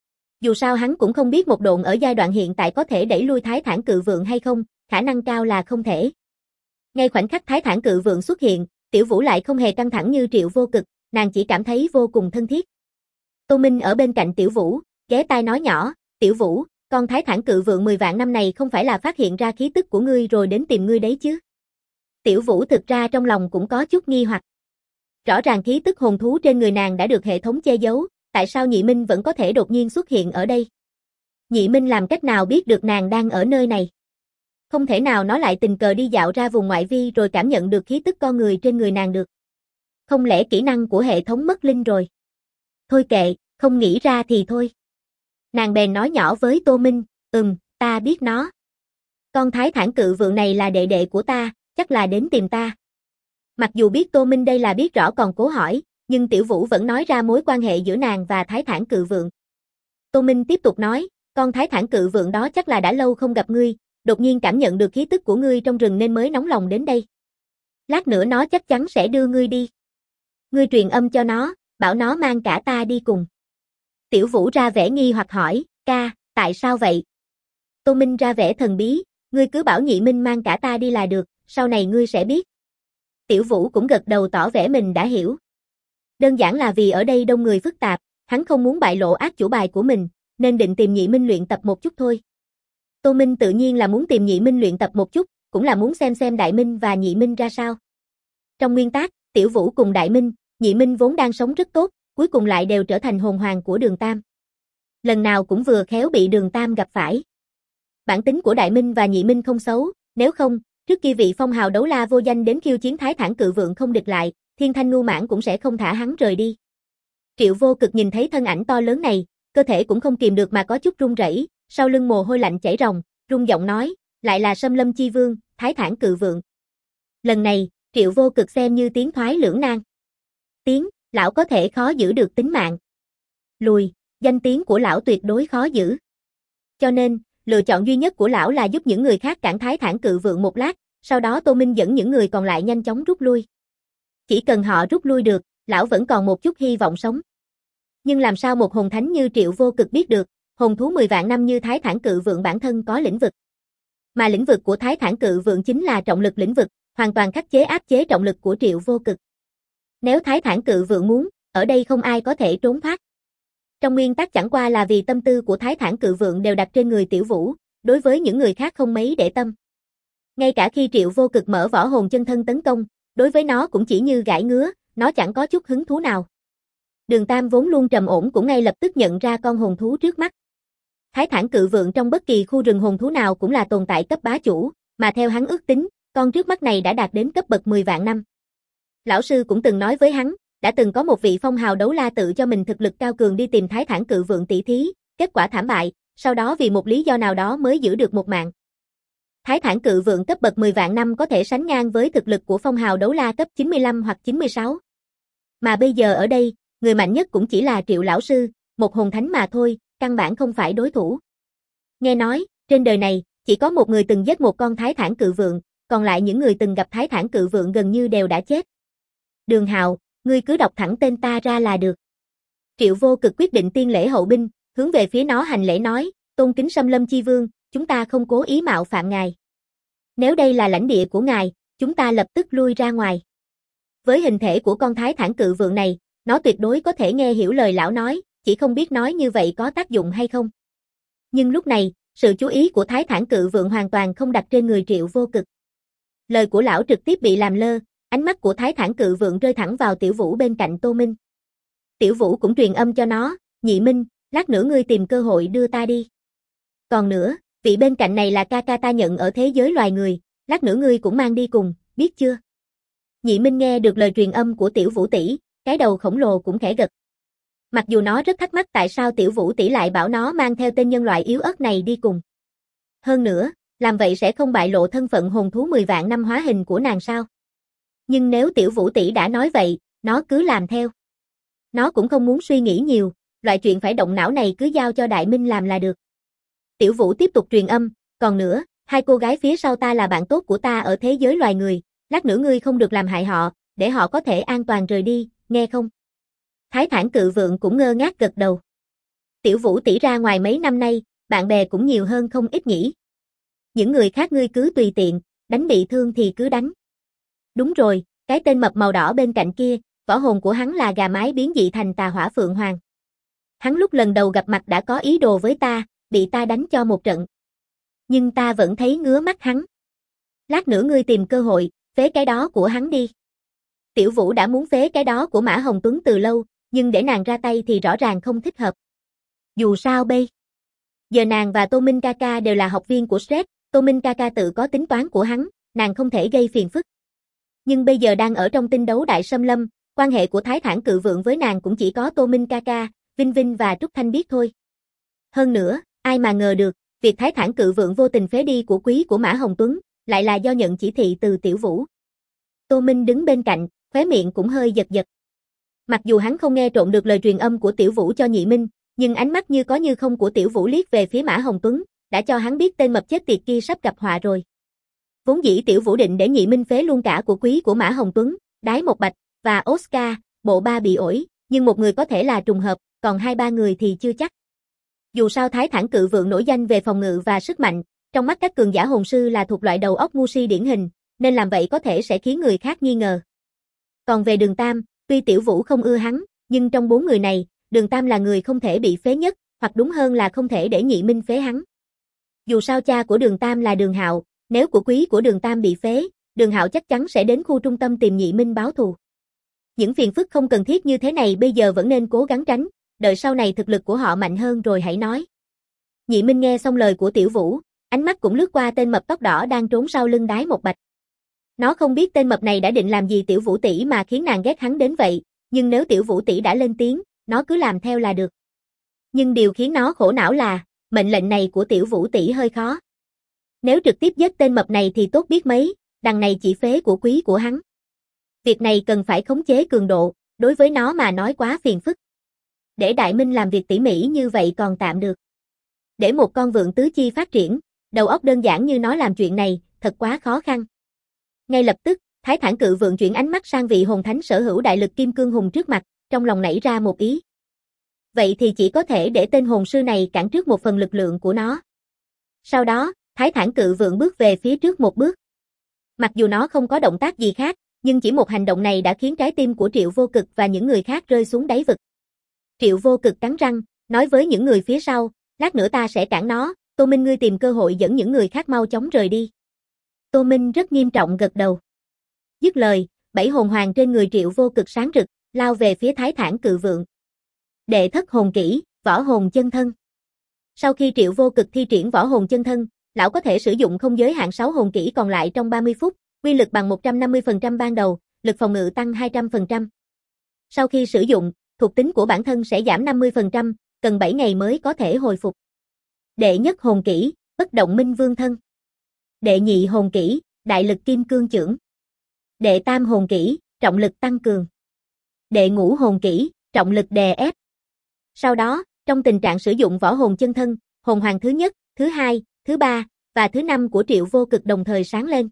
Dù sao hắn cũng không biết một độn ở giai đoạn hiện tại có thể đẩy lui Thái Thản Cự Vượng hay không, khả năng cao là không thể. Ngay khoảnh khắc Thái Thản Cự Vượng xuất hiện, Tiểu Vũ lại không hề căng thẳng như Triệu Vô Cực, nàng chỉ cảm thấy vô cùng thân thiết. Tô Minh ở bên cạnh Tiểu Vũ, ghé tai nói nhỏ, Tiểu Vũ, con Thái Thản Cự Vượng 10 vạn năm này không phải là phát hiện ra khí tức của ngươi rồi đến tìm ngươi đấy chứ? Tiểu Vũ thực ra trong lòng cũng có chút nghi hoặc. Rõ ràng khí tức hồn thú trên người nàng đã được hệ thống che giấu, tại sao Nhị Minh vẫn có thể đột nhiên xuất hiện ở đây? Nhị Minh làm cách nào biết được nàng đang ở nơi này? Không thể nào nó lại tình cờ đi dạo ra vùng ngoại vi rồi cảm nhận được khí tức con người trên người nàng được. Không lẽ kỹ năng của hệ thống mất linh rồi? Thôi kệ, không nghĩ ra thì thôi. Nàng bèn nói nhỏ với Tô Minh, ta biết nó. Con Thái Thản Cự Vượng này là đệ đệ của ta, chắc là đến tìm ta. Mặc dù biết Tô Minh đây là biết rõ còn cố hỏi, nhưng Tiểu Vũ vẫn nói ra mối quan hệ giữa nàng và Thái Thản Cự Vượng. Tô Minh tiếp tục nói, con Thái Thản Cự Vượng đó chắc là đã lâu không gặp ngươi, đột nhiên cảm nhận được khí tức của ngươi trong rừng nên mới nóng lòng đến đây. Lát nữa nó chắc chắn sẽ đưa ngươi đi. Ngươi truyền âm cho nó, bảo nó mang cả ta đi cùng. Tiểu Vũ ra vẻ nghi hoặc hỏi, ca, tại sao vậy? Tô Minh ra vẻ thần bí, ngươi cứ bảo Nhị Minh mang cả ta đi là được, sau này ngươi sẽ biết. Tiểu Vũ cũng gật đầu tỏ vẻ mình đã hiểu. Đơn giản là vì ở đây đông người phức tạp, hắn không muốn bại lộ át chủ bài của mình, nên định tìm Nhị Minh luyện tập một chút thôi. Tô Minh tự nhiên là muốn tìm Nhị Minh luyện tập một chút, cũng là muốn xem Đại Minh và Nhị Minh ra sao. Trong nguyên tắc, Tiểu Vũ cùng Đại Minh, Nhị Minh vốn đang sống rất tốt, cuối cùng lại đều trở thành hồn hoàng của Đường Tam. Lần nào cũng vừa khéo bị Đường Tam gặp phải. Bản tính của Đại Minh và Nhị Minh không xấu, nếu không, trước kia vị phong hào đấu la vô danh đến khiêu chiến Thái Thản Cự Vượng không địch lại, Thiên Thanh Ngu Mãn cũng sẽ không thả hắn rời đi. Triệu Vô Cực nhìn thấy thân ảnh to lớn này, cơ thể cũng không kìm được mà có chút run rẩy, sau lưng mồ hôi lạnh chảy ròng, run giọng nói, lại là Sâm Lâm Chi Vương, Thái Thản Cự Vượng. Lần này, Triệu Vô Cực xem như tiến thoái lưỡng nan. Tiến, lão có thể khó giữ được tính mạng. Lùi, danh tiếng của lão tuyệt đối khó giữ. Cho nên, lựa chọn duy nhất của lão là giúp những người khác cản Thái Thản Cự Vượng một lát, sau đó Tô Minh dẫn những người còn lại nhanh chóng rút lui. Chỉ cần họ rút lui được, lão vẫn còn một chút hy vọng sống. Nhưng làm sao một hồn thánh như Triệu Vô Cực biết được, hồn thú 10 vạn năm như Thái Thản Cự Vượng bản thân có lĩnh vực. Mà lĩnh vực của Thái Thản Cự Vượng chính là trọng lực lĩnh vực, hoàn toàn khắc chế áp chế trọng lực của Triệu Vô Cực. Nếu Thái Thản Cự Vượng muốn, ở đây không ai có thể trốn thoát. Trong nguyên tắc chẳng qua là vì tâm tư của Thái Thản Cự Vượng đều đặt trên người Tiểu Vũ, đối với những người khác không mấy để tâm. Ngay cả khi Triệu Vô Cực mở võ hồn chân thân tấn công, đối với nó cũng chỉ như gãi ngứa, nó chẳng có chút hứng thú nào. Đường Tam vốn luôn trầm ổn cũng ngay lập tức nhận ra con hồn thú trước mắt. Thái Thản Cự Vượng trong bất kỳ khu rừng hồn thú nào cũng là tồn tại cấp bá chủ, mà theo hắn ước tính, con trước mắt này đã đạt đến cấp bậc 10 vạn năm. Lão sư cũng từng nói với hắn, đã từng có một vị phong hào đấu la tự cho mình thực lực cao cường đi tìm Thái Thản Cự Vượng tỷ thí, kết quả thảm bại, sau đó vì một lý do nào đó mới giữ được một mạng. Thái Thản Cự Vượng cấp bậc 10 vạn năm có thể sánh ngang với thực lực của phong hào đấu la cấp 95 hoặc 96. Mà bây giờ ở đây, người mạnh nhất cũng chỉ là Triệu lão sư, một hồn thánh mà thôi, căn bản không phải đối thủ. Nghe nói, trên đời này, chỉ có một người từng giết một con Thái Thản Cự Vượng, còn lại những người từng gặp Thái Thản Cự Vượng gần như đều đã chết. Đường Hạo, ngươi cứ đọc thẳng tên ta ra là được. Triệu Vô Cực quyết định tiên lễ hậu binh, hướng về phía nó hành lễ nói, tôn kính Sâm Lâm Chi Vương, chúng ta không cố ý mạo phạm ngài. Nếu đây là lãnh địa của ngài, chúng ta lập tức lui ra ngoài. Với hình thể của con Thái Thản Cự Vượng này, nó tuyệt đối có thể nghe hiểu lời lão nói, chỉ không biết nói như vậy có tác dụng hay không. Nhưng lúc này, sự chú ý của Thái Thản Cự Vượng hoàn toàn không đặt trên người Triệu Vô Cực. Lời của lão trực tiếp bị làm lơ, ánh mắt của Thái Thản Cự Vượng rơi thẳng vào Tiểu Vũ bên cạnh Tô Minh. Tiểu Vũ cũng truyền âm cho nó, Nhị Minh, lát nữa ngươi tìm cơ hội đưa ta đi. Còn nữa, vị bên cạnh này là ca ca ta nhận ở thế giới loài người, lát nữa ngươi cũng mang đi cùng, biết chưa? Nhị Minh nghe được lời truyền âm của Tiểu Vũ tỷ, cái đầu khổng lồ cũng khẽ gật. Mặc dù nó rất thắc mắc tại sao Tiểu Vũ tỷ lại bảo nó mang theo tên nhân loại yếu ớt này đi cùng. Hơn nữa, làm vậy sẽ không bại lộ thân phận hồn thú 10 vạn năm hóa hình của nàng sao? Nhưng nếu Tiểu Vũ tỷ đã nói vậy, nó cứ làm theo. Nó cũng không muốn suy nghĩ nhiều, loại chuyện phải động não này cứ giao cho Đại Minh làm là được. Tiểu Vũ tiếp tục truyền âm, còn nữa, hai cô gái phía sau ta là bạn tốt của ta ở thế giới loài người, lát nữa ngươi không được làm hại họ, để họ có thể an toàn rời đi, nghe không? Thái Thản Cự Vượng cũng ngơ ngác gật đầu. Tiểu Vũ tỷ ra ngoài mấy năm nay, bạn bè cũng nhiều hơn không ít nhỉ. Những người khác ngươi cứ tùy tiện, đánh bị thương thì cứ đánh. Đúng rồi, cái tên mập màu đỏ bên cạnh kia, võ hồn của hắn là gà mái biến dị thành Tà Hỏa Phượng Hoàng. Hắn lúc lần đầu gặp mặt đã có ý đồ với ta, bị ta đánh cho một trận. Nhưng ta vẫn thấy ngứa mắt hắn. Lát nữa ngươi tìm cơ hội, phế cái đó của hắn đi. Tiểu Vũ đã muốn phế cái đó của Mã Hồng Tuấn từ lâu, nhưng để nàng ra tay thì rõ ràng không thích hợp. Dù sao bây giờ nàng và Tô Minh Kaka đều là học viên của Stress, Tô Minh Kaka tự có tính toán của hắn, nàng không thể gây phiền phức. Nhưng bây giờ đang ở trong tinh đấu đại xâm lâm, quan hệ của Thái Thản Cự Vượng với nàng cũng chỉ có Tô Minh Kaka, Vinh Vinh và Trúc Thanh biết thôi. Hơn nữa, ai mà ngờ được, việc Thái Thản Cự Vượng vô tình phế đi của quý của Mã Hồng Tuấn, lại là do nhận chỉ thị từ Tiểu Vũ. Tô Minh đứng bên cạnh, khóe miệng cũng hơi giật giật. Mặc dù hắn không nghe trộm được lời truyền âm của Tiểu Vũ cho Nhị Minh, nhưng ánh mắt như có như không của Tiểu Vũ liếc về phía Mã Hồng Tuấn, đã cho hắn biết tên mập chết tiệt kia sắp gặp họa rồi. Vốn dĩ Tiểu Vũ định để Nhị Minh phế luôn cả của quý của Mã Hồng Tuấn, Đái Một Bạch và Oscar, bộ ba bị ổi, nhưng một người có thể là trùng hợp, còn 2-3 người thì chưa chắc. Dù sao Thái Thản Cự Vượng nổi danh về phòng ngự và sức mạnh, trong mắt các cường giả hồn sư là thuộc loại đầu óc ngu si điển hình, nên làm vậy có thể sẽ khiến người khác nghi ngờ. Còn về Đường Tam, tuy Tiểu Vũ không ưa hắn, nhưng trong 4 người này, Đường Tam là người không thể bị phế nhất, hoặc đúng hơn là không thể để Nhị Minh phế hắn. Dù sao cha của Đường Tam là Đường Hạo, nếu của quý của Đường Tam bị phế, Đường Hạo chắc chắn sẽ đến khu trung tâm tìm Nhị Minh báo thù. Những phiền phức không cần thiết như thế này bây giờ vẫn nên cố gắng tránh, đợi sau này thực lực của họ mạnh hơn rồi hãy nói. Nhị Minh nghe xong lời của Tiểu Vũ, ánh mắt cũng lướt qua tên mập tóc đỏ đang trốn sau lưng Đái Một Bạch. Nó không biết tên mập này đã định làm gì Tiểu Vũ tỷ mà khiến nàng ghét hắn đến vậy, nhưng nếu Tiểu Vũ tỷ đã lên tiếng, nó cứ làm theo là được. Nhưng điều khiến nó khổ não là, mệnh lệnh này của Tiểu Vũ tỷ hơi khó. Nếu trực tiếp giết tên mập này thì tốt biết mấy, đằng này chỉ phế của quý của hắn. Việc này cần phải khống chế cường độ, đối với nó mà nói quá phiền phức. Để Đại Minh làm việc tỉ mỉ như vậy còn tạm được. Để một con vượn tứ chi phát triển, đầu óc đơn giản như nó làm chuyện này, thật quá khó khăn. Ngay lập tức, Thái Thản Cự Vượng chuyển ánh mắt sang vị hồn thánh sở hữu đại lực kim cương hùng trước mặt, trong lòng nảy ra một ý. Vậy thì chỉ có thể để tên hồn sư này cản trước một phần lực lượng của nó. Sau đó, Thái Thản Cự Vượng bước về phía trước một bước. Mặc dù nó không có động tác gì khác, nhưng chỉ một hành động này đã khiến trái tim của Triệu Vô Cực và những người khác rơi xuống đáy vực. Triệu Vô Cực cắn răng, nói với những người phía sau, lát nữa ta sẽ cản nó, Tô Minh ngươi tìm cơ hội dẫn những người khác mau chóng rời đi. Tô Minh rất nghiêm trọng gật đầu. Dứt lời, 7 hồn hoàng trên người Triệu Vô Cực sáng rực, lao về phía Thái Thản Cự Vượng. Đệ thất hồn kỹ, võ hồn chân thân. Sau khi Triệu Vô Cực thi triển võ hồn chân thân, lão có thể sử dụng không giới hạn 6 hồn kỹ còn lại trong 30 phút, uy lực bằng 150% ban đầu, lực phòng ngự tăng 200%. Sau khi sử dụng, thuộc tính của bản thân sẽ giảm 50%, cần 7 ngày mới có thể hồi phục. Đệ nhất hồn kỹ, bất động minh vương thân. Đệ nhị hồn kỹ, đại lực kim cương chưởng. Đệ tam hồn kỹ, trọng lực tăng cường. Đệ ngũ hồn kỹ, trọng lực đè ép. Sau đó, trong tình trạng sử dụng võ hồn chân thân, hồn hoàng thứ nhất, thứ hai, thứ ba và thứ năm của Triệu Vô Cực đồng thời sáng lên.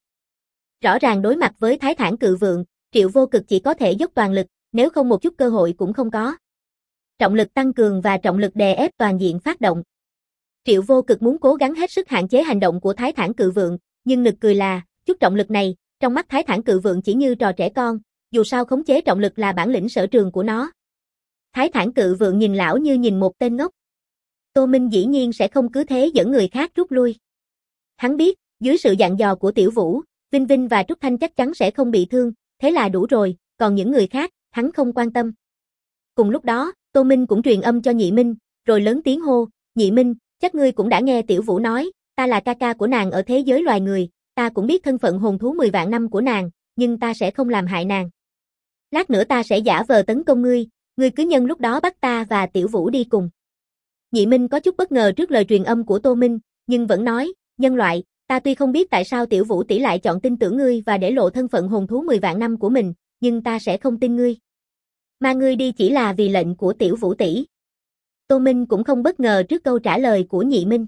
Rõ ràng đối mặt với Thái Thản Cự Vượng, Triệu Vô Cực chỉ có thể dốc toàn lực, nếu không một chút cơ hội cũng không có. Trọng lực tăng cường và trọng lực đè ép toàn diện phát động. Triệu Vô Cực muốn cố gắng hết sức hạn chế hành động của Thái Thản Cự Vượng, nhưng nực cười là, chút trọng lực này, trong mắt Thái Thản Cự Vượng chỉ như trò trẻ con, dù sao khống chế trọng lực là bản lĩnh sở trường của nó. Thái Thản Cự Vượng nhìn lão như nhìn một tên ngốc. Tô Minh dĩ nhiên sẽ không cứ thế dẫn người khác rút lui. Hắn biết, dưới sự dặn dò của Tiểu Vũ, Vinh Vinh và Trúc Thanh chắc chắn sẽ không bị thương, thế là đủ rồi, còn những người khác, hắn không quan tâm. Cùng lúc đó, Tô Minh cũng truyền âm cho Nhị Minh, rồi lớn tiếng hô, Nhị Minh, chắc ngươi cũng đã nghe Tiểu Vũ nói, ta là ca ca của nàng ở thế giới loài người, ta cũng biết thân phận hồn thú 10 vạn năm của nàng, nhưng ta sẽ không làm hại nàng. Lát nữa ta sẽ giả vờ tấn công ngươi cứ nhân lúc đó bắt ta và Tiểu Vũ đi cùng. Nhị Minh có chút bất ngờ trước lời truyền âm của Tô Minh, nhưng vẫn nói, nhân loại, ta tuy không biết tại sao Tiểu Vũ tỷ lại chọn tin tưởng ngươi và để lộ thân phận hồn thú 10 vạn năm của mình, nhưng ta sẽ không tin ngươi. Mà ngươi đi chỉ là vì lệnh của Tiểu Vũ tỷ. Tô Minh cũng không bất ngờ trước câu trả lời của Nhị Minh.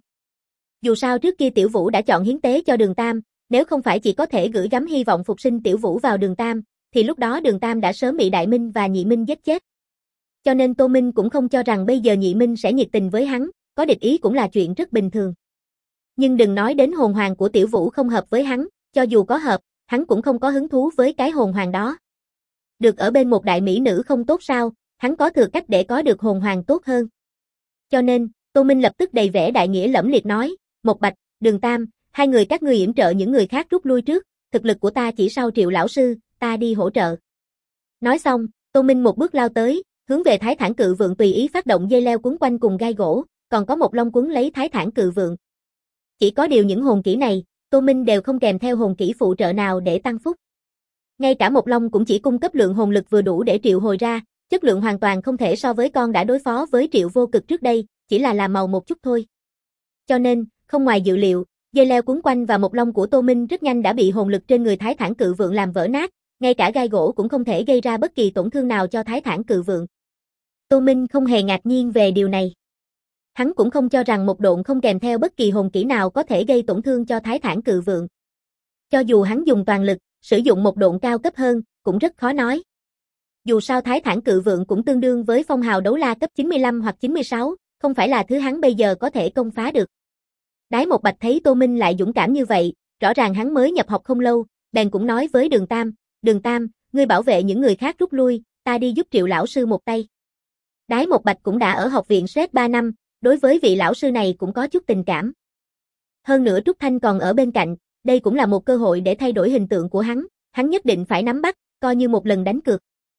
Dù sao trước kia Tiểu Vũ đã chọn hiến tế cho Đường Tam, nếu không phải chỉ có thể gửi gắm hy vọng phục sinh Tiểu Vũ vào Đường Tam, thì lúc đó Đường Tam đã sớm bị Đại Minh và Nhị Minh giết chết. Cho nên Tô Minh cũng không cho rằng bây giờ Nhị Minh sẽ nhiệt tình với hắn, có địch ý cũng là chuyện rất bình thường. Nhưng đừng nói đến hồn hoàng của Tiểu Vũ không hợp với hắn, cho dù có hợp, hắn cũng không có hứng thú với cái hồn hoàng đó. Được ở bên một đại mỹ nữ không tốt sao, hắn có thừa cách để có được hồn hoàng tốt hơn. Cho nên, Tô Minh lập tức đầy vẻ đại nghĩa lẫm liệt nói, Một Bạch, Đường Tam, hai người các ngươi yểm trợ những người khác rút lui trước, thực lực của ta chỉ sau Triệu lão sư, ta đi hỗ trợ. Nói xong, Tô Minh một bước lao tới, hướng về Thái Thản Cự Vượng tùy ý phát động dây leo quấn quanh cùng gai gỗ, còn có một lông quấn lấy Thái Thản Cự Vượng. Chỉ có điều những hồn kỹ này, Tô Minh đều không kèm theo hồn kỹ phụ trợ nào để tăng phúc. Ngay cả một lông cũng chỉ cung cấp lượng hồn lực vừa đủ để triệu hồi ra, chất lượng hoàn toàn không thể so với con đã đối phó với Triệu Vô Cực trước đây, chỉ là làm màu một chút thôi. Cho nên, không ngoài dự liệu, dây leo quấn quanh và một lông của Tô Minh rất nhanh đã bị hồn lực trên người Thái Thản Cự Vượng làm vỡ nát, ngay cả gai gỗ cũng không thể gây ra bất kỳ tổn thương nào cho Thái Thản Cự Vượng. Tô Minh không hề ngạc nhiên về điều này. Hắn cũng không cho rằng một độn không kèm theo bất kỳ hồn kỹ nào có thể gây tổn thương cho Thái Thản Cự Vượng. Cho dù hắn dùng toàn lực, sử dụng một độn cao cấp hơn, cũng rất khó nói. Dù sao Thái Thản Cự Vượng cũng tương đương với phong hào đấu la cấp 95 hoặc 96, không phải là thứ hắn bây giờ có thể công phá được. Đái Một Bạch thấy Tô Minh lại dũng cảm như vậy, rõ ràng hắn mới nhập học không lâu, bèn cũng nói với Đường Tam, ngươi bảo vệ những người khác rút lui, ta đi giúp Triệu lão sư một tay. Đái Một Bạch cũng đã ở học viện SET 3 năm, đối với vị lão sư này cũng có chút tình cảm. Hơn nữa Trúc Thanh còn ở bên cạnh, đây cũng là một cơ hội để thay đổi hình tượng của hắn nhất định phải nắm bắt, coi như một lần đánh cược.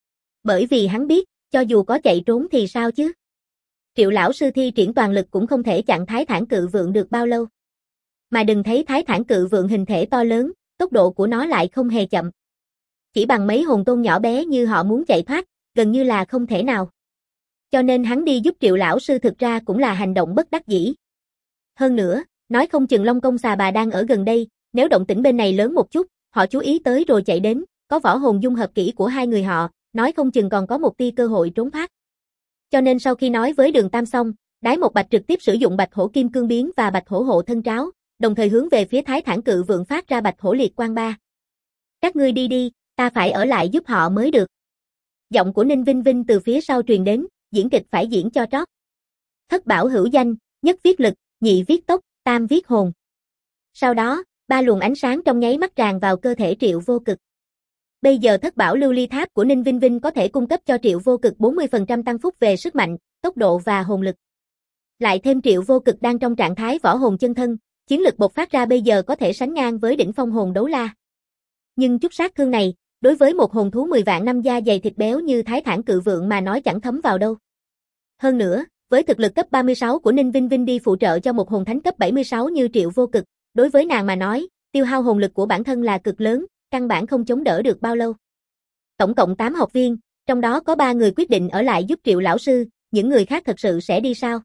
Bởi vì hắn biết, cho dù có chạy trốn thì sao chứ? Triệu lão sư thi triển toàn lực cũng không thể chặn Thái Thản Cự Vượng được bao lâu. Mà đừng thấy Thái Thản Cự Vượng hình thể to lớn, tốc độ của nó lại không hề chậm. Chỉ bằng mấy hồn tôn nhỏ bé như họ muốn chạy thoát, gần như là không thể nào. Cho nên hắn đi giúp Triệu lão sư thực ra cũng là hành động bất đắc dĩ. Hơn nữa, nói không chừng Long Công Xà Bà đang ở gần đây, nếu động tĩnh bên này lớn một chút, họ chú ý tới rồi chạy đến, có võ hồn dung hợp kỹ của hai người họ, nói không chừng còn có một tia cơ hội trốn thoát. Cho nên sau khi nói với Đường Tam xong, Đái Một Bạch trực tiếp sử dụng Bạch Hổ Kim Cương Biến và Bạch Hổ Hộ Thân Tráo, đồng thời hướng về phía Thái Thản Cự Vượng phát ra Bạch Hổ Liệt Quang Ba. Các ngươi đi đi, ta phải ở lại giúp họ mới được. Giọng của Ninh Vinh Vinh từ phía sau truyền đến, diễn kịch phải diễn cho trót. Thất bảo hữu danh, nhất viết lực, nhị viết tốc, tam viết hồn. Sau đó, ba luồng ánh sáng trong nháy mắt tràn vào cơ thể Triệu Vô Cực. Bây giờ thất bảo lưu ly tháp của Ninh Vinh Vinh có thể cung cấp cho Triệu Vô Cực 40% tăng phúc về sức mạnh, tốc độ và hồn lực. Lại thêm Triệu Vô Cực đang trong trạng thái võ hồn chân thân, chiến lực bộc phát ra bây giờ có thể sánh ngang với đỉnh phong hồn đấu la. Nhưng chút sát thương này, đối với một hồn thú 10 vạn năm da dày thịt béo như Thái Thản Cự Vượng mà nói chẳng thấm vào đâu. Hơn nữa, với thực lực cấp 36 của Ninh Vinh Vinh đi phụ trợ cho một hồn thánh cấp 76 như Triệu Vô Cực, đối với nàng mà nói, tiêu hao hồn lực của bản thân là cực lớn, căn bản không chống đỡ được bao lâu. Tổng cộng 8 học viên, trong đó có 3 người quyết định ở lại giúp Triệu lão sư, những người khác thật sự sẽ đi sao?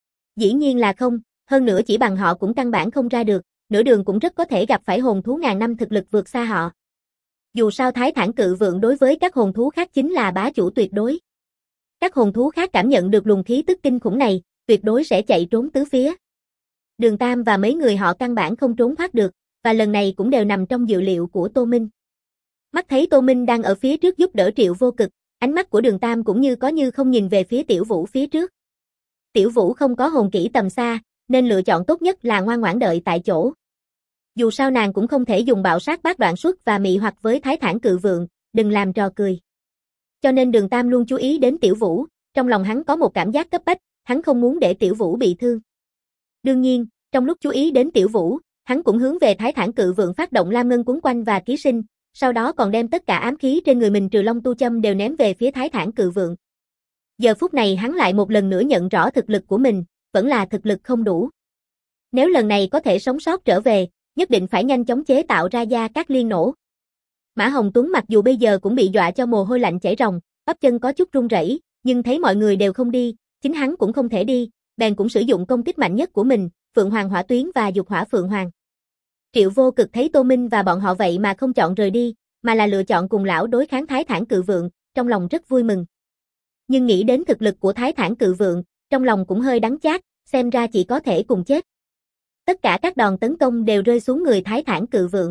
Dĩ nhiên là không, hơn nữa chỉ bằng họ cũng căn bản không ra được, nửa đường cũng rất có thể gặp phải hồn thú ngàn năm thực lực vượt xa họ. Dù sao Thái Thản Cự Vượng đối với các hồn thú khác chính là bá chủ tuyệt đối. Các hồn thú khác cảm nhận được luồng khí tức kinh khủng này, tuyệt đối sẽ chạy trốn tứ phía. Đường Tam và mấy người họ căn bản không trốn thoát được, và lần này cũng đều nằm trong dự liệu của Tô Minh. Mắt thấy Tô Minh đang ở phía trước giúp đỡ Triệu Vô Cực, ánh mắt của Đường Tam cũng như có như không nhìn về phía Tiểu Vũ phía trước. Tiểu Vũ không có hồn kỹ tầm xa, nên lựa chọn tốt nhất là ngoan ngoãn đợi tại chỗ. Dù sao nàng cũng không thể dùng bạo sát bát đoạn xuất và mị hoặc với Thái Thản Cự Vượng, đừng làm trò cười. Cho nên Đường Tam luôn chú ý đến Tiểu Vũ, trong lòng hắn có một cảm giác cấp bách, hắn không muốn để Tiểu Vũ bị thương. Đương nhiên, trong lúc chú ý đến Tiểu Vũ, hắn cũng hướng về Thái Thản Cự Vượng phát động Lam Ngân Cuốn Quanh và Ký Sinh, sau đó còn đem tất cả ám khí trên người mình trừ Long Tu Châm đều ném về phía Thái Thản Cự Vượng. Giờ phút này hắn lại một lần nữa nhận rõ thực lực của mình, vẫn là thực lực không đủ. Nếu lần này có thể sống sót trở về, nhất định phải nhanh chóng chế tạo ra Gia Cát Liên nổ. Mã Hồng Tuấn mặc dù bây giờ cũng bị dọa cho mồ hôi lạnh chảy ròng, bắp chân có chút run rẩy, nhưng thấy mọi người đều không đi, chính hắn cũng không thể đi, bèn cũng sử dụng công kích mạnh nhất của mình, Phượng Hoàng Hỏa Tuyến và Dục Hỏa Phượng Hoàng. Triệu Vô Cực thấy Tô Minh và bọn họ vậy mà không chọn rời đi, mà là lựa chọn cùng lão đối kháng Thái Thản Cự Vượng, trong lòng rất vui mừng. Nhưng nghĩ đến thực lực của Thái Thản Cự Vượng, trong lòng cũng hơi đắng chát, xem ra chỉ có thể cùng chết. Tất cả các đòn tấn công đều rơi xuống người Thái Thản Cự Vượng.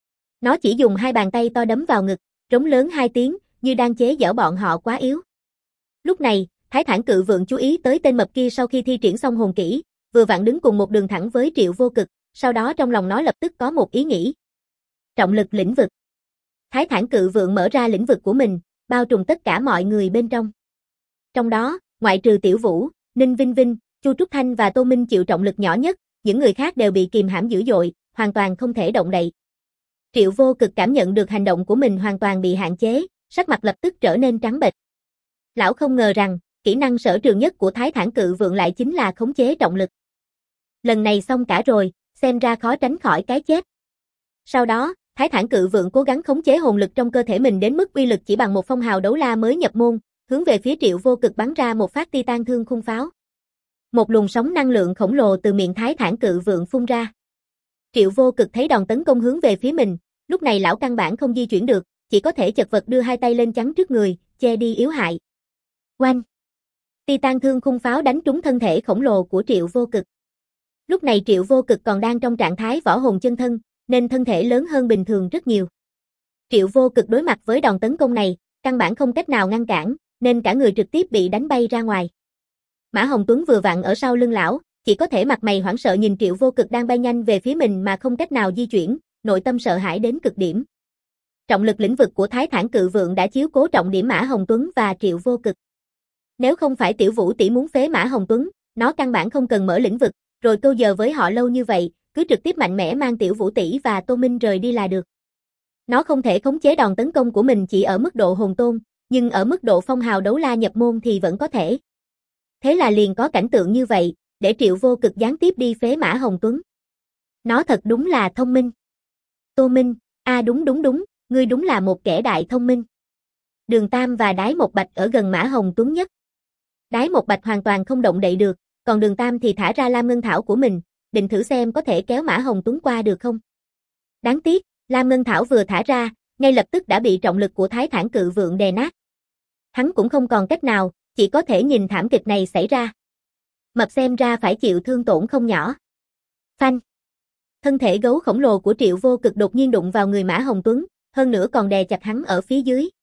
Nó chỉ dùng hai bàn tay to đấm vào ngực, rống lớn hai tiếng, như đang chế giễu bọn họ quá yếu. Lúc này, Thái Thản Cự Vượng chú ý tới tên mập kia sau khi thi triển xong hồn kỹ, vừa vặn đứng cùng một đường thẳng với Triệu Vô Cực, sau đó trong lòng nó lập tức có một ý nghĩ. Trọng lực lĩnh vực. Thái Thản Cự Vượng mở ra lĩnh vực của mình, bao trùm tất cả mọi người bên trong. Trong đó, ngoại trừ Tiểu Vũ, Ninh Vinh Vinh, Chu Trúc Thanh và Tô Minh chịu trọng lực nhỏ nhất, những người khác đều bị kìm hãm dữ dội, hoàn toàn không thể động đậy. Triệu Vô Cực cảm nhận được hành động của mình hoàn toàn bị hạn chế, sắc mặt lập tức trở nên trắng bệch. Lão không ngờ rằng, kỹ năng sở trường nhất của Thái Thản Cự Vượng lại chính là khống chế trọng lực. Lần này xong cả rồi, xem ra khó tránh khỏi cái chết. Sau đó, Thái Thản Cự Vượng cố gắng khống chế hồn lực trong cơ thể mình đến mức uy lực chỉ bằng một phong hào đấu la mới nhập môn, hướng về phía Triệu Vô Cực bắn ra một phát Titan Thương Khung Pháo. Một luồng sóng năng lượng khổng lồ từ miệng Thái Thản Cự Vượng phun ra. Triệu Vô Cực thấy đòn tấn công hướng về phía mình, lúc này lão căn bản không di chuyển được, chỉ có thể chật vật đưa hai tay lên chắn trước người, che đi yếu hại. Oanh! Titan Thương Khung Pháo đánh trúng thân thể khổng lồ của Triệu Vô Cực. Lúc này Triệu Vô Cực còn đang trong trạng thái võ hồn chân thân, nên thân thể lớn hơn bình thường rất nhiều. Triệu Vô Cực đối mặt với đòn tấn công này, căn bản không cách nào ngăn cản, nên cả người trực tiếp bị đánh bay ra ngoài. Mã Hồng Tuấn vừa vặn ở sau lưng lão, chỉ có thể mặt mày hoảng sợ nhìn Triệu Vô Cực đang bay nhanh về phía mình mà không cách nào di chuyển, nội tâm sợ hãi đến cực điểm. Trọng lực lĩnh vực của Thái Thản Cự Vượng đã chiếu cố trọng điểm Mã Hồng Tuấn và Triệu Vô Cực. Nếu không phải Tiểu Vũ tỷ muốn phế Mã Hồng Tuấn, nó căn bản không cần mở lĩnh vực, rồi câu giờ với họ lâu như vậy, cứ trực tiếp mạnh mẽ mang Tiểu Vũ tỷ và Tô Minh rời đi là được. Nó không thể khống chế đòn tấn công của mình chỉ ở mức độ hồn tôn, nhưng ở mức độ phong hào đấu la nhập môn thì vẫn có thể. Thế là liền có cảnh tượng như vậy, để Triệu Vô Cực gián tiếp đi phế Mã Hồng Tuấn. Nó thật đúng là thông minh. Tô Minh, đúng, ngươi đúng là một kẻ đại thông minh. Đường Tam và Đái Một Bạch ở gần Mã Hồng Tuấn nhất. Đái Một Bạch hoàn toàn không động đậy được, còn Đường Tam thì thả ra Lam Ngân Thảo của mình, định thử xem có thể kéo Mã Hồng Tuấn qua được không. Đáng tiếc, Lam Ngân Thảo vừa thả ra, ngay lập tức đã bị trọng lực của Thái Thản Cự Vượng đè nát. Hắn cũng không còn cách nào, chỉ có thể nhìn thảm kịch này xảy ra. Mập xem ra phải chịu thương tổn không nhỏ. Phanh. Thân thể gấu khổng lồ của Triệu Vô Cực đột nhiên đụng vào người Mã Hồng Tuấn, hơn nữa còn đè chặt hắn ở phía dưới.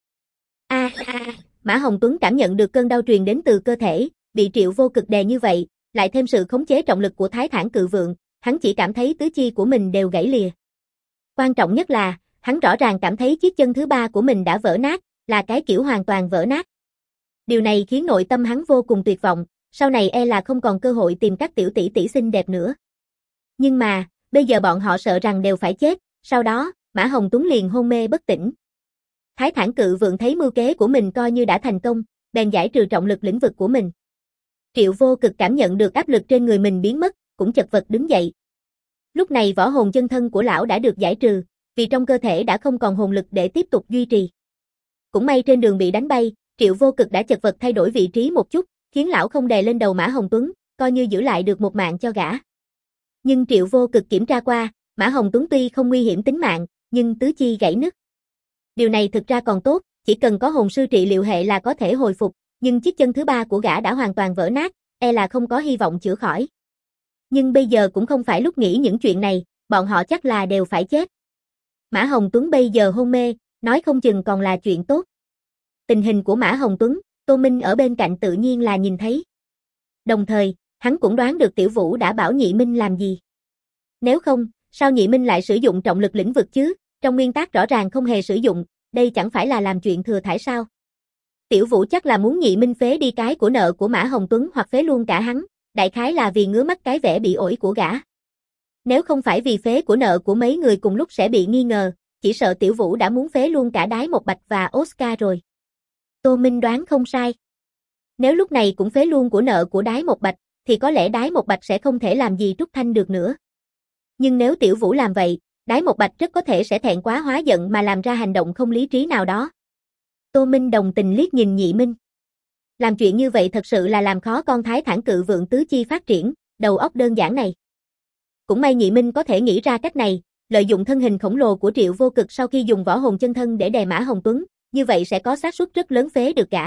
Mã Hồng Tuấn cảm nhận được cơn đau truyền đến từ cơ thể, bị Triệu Vô Cực đè như vậy, lại thêm sự khống chế trọng lực của Thái Thản Cự Vượng, hắn chỉ cảm thấy tứ chi của mình đều gãy lìa. Quan trọng nhất là, hắn rõ ràng cảm thấy chiếc chân thứ ba của mình đã vỡ nát, là cái kiểu hoàn toàn vỡ nát. Điều này khiến nội tâm hắn vô cùng tuyệt vọng, sau này e là không còn cơ hội tìm các tiểu tỷ tỷ xinh đẹp nữa. Nhưng mà, bây giờ bọn họ sợ rằng đều phải chết, sau đó, Mã Hồng Tuấn liền hôn mê bất tỉnh. Thái Thản Cự Vượng thấy mưu kế của mình coi như đã thành công, bèn giải trừ trọng lực lĩnh vực của mình. Triệu Vô Cực cảm nhận được áp lực trên người mình biến mất, cũng chật vật đứng dậy. Lúc này võ hồn chân thân của lão đã được giải trừ, vì trong cơ thể đã không còn hồn lực để tiếp tục duy trì. Cũng may trên đường bị đánh bay, Triệu Vô Cực đã chật vật thay đổi vị trí một chút, khiến lão không đè lên đầu Mã Hồng Tuấn, coi như giữ lại được một mạng cho gã. Nhưng Triệu Vô Cực kiểm tra qua, Mã Hồng Tuấn tuy không nguy hiểm tính mạng, nhưng tứ chi gãy nứt. Điều này thực ra còn tốt, chỉ cần có hồn sư trị liệu hệ là có thể hồi phục, nhưng chiếc chân thứ ba của gã đã hoàn toàn vỡ nát, e là không có hy vọng chữa khỏi. Nhưng bây giờ cũng không phải lúc nghĩ những chuyện này, bọn họ chắc là đều phải chết. Mã Hồng Tuấn bây giờ hôn mê, nói không chừng còn là chuyện tốt. Tình hình của Mã Hồng Tuấn, Tô Minh ở bên cạnh tự nhiên là nhìn thấy. Đồng thời, hắn cũng đoán được Tiểu Vũ đã bảo Nhị Minh làm gì. Nếu không, sao Nhị Minh lại sử dụng trọng lực lĩnh vực chứ, trong nguyên tắc rõ ràng không hề sử dụng, đây chẳng phải là làm chuyện thừa thãi sao. Tiểu Vũ chắc là muốn Nhị Minh phế đi cái của nợ của Mã Hồng Tuấn hoặc phế luôn cả hắn, đại khái là vì ngứa mắt cái vẻ bị ổi của gã. Nếu không phải vì phế của nợ của mấy người cùng lúc sẽ bị nghi ngờ, chỉ sợ Tiểu Vũ đã muốn phế luôn cả Đái Một Bạch và Oscar rồi. Tô Minh đoán không sai. Nếu lúc này cũng phế luôn của nợ của Đái Một Bạch, thì có lẽ Đái Một Bạch sẽ không thể làm gì Trúc Thanh được nữa. Nhưng nếu Tiểu Vũ làm vậy, Đái Một Bạch rất có thể sẽ thẹn quá hóa giận mà làm ra hành động không lý trí nào đó. Tô Minh đồng tình liếc nhìn Nhị Minh. Làm chuyện như vậy thật sự là làm khó con Thái Thản Cự Vượng tứ chi phát triển, đầu óc đơn giản này. Cũng may Nhị Minh có thể nghĩ ra cách này, lợi dụng thân hình khổng lồ của Triệu Vô Cực sau khi dùng võ hồn chân thân để đè Mã Hồng Tuấn, như vậy sẽ có xác suất rất lớn phế được gã.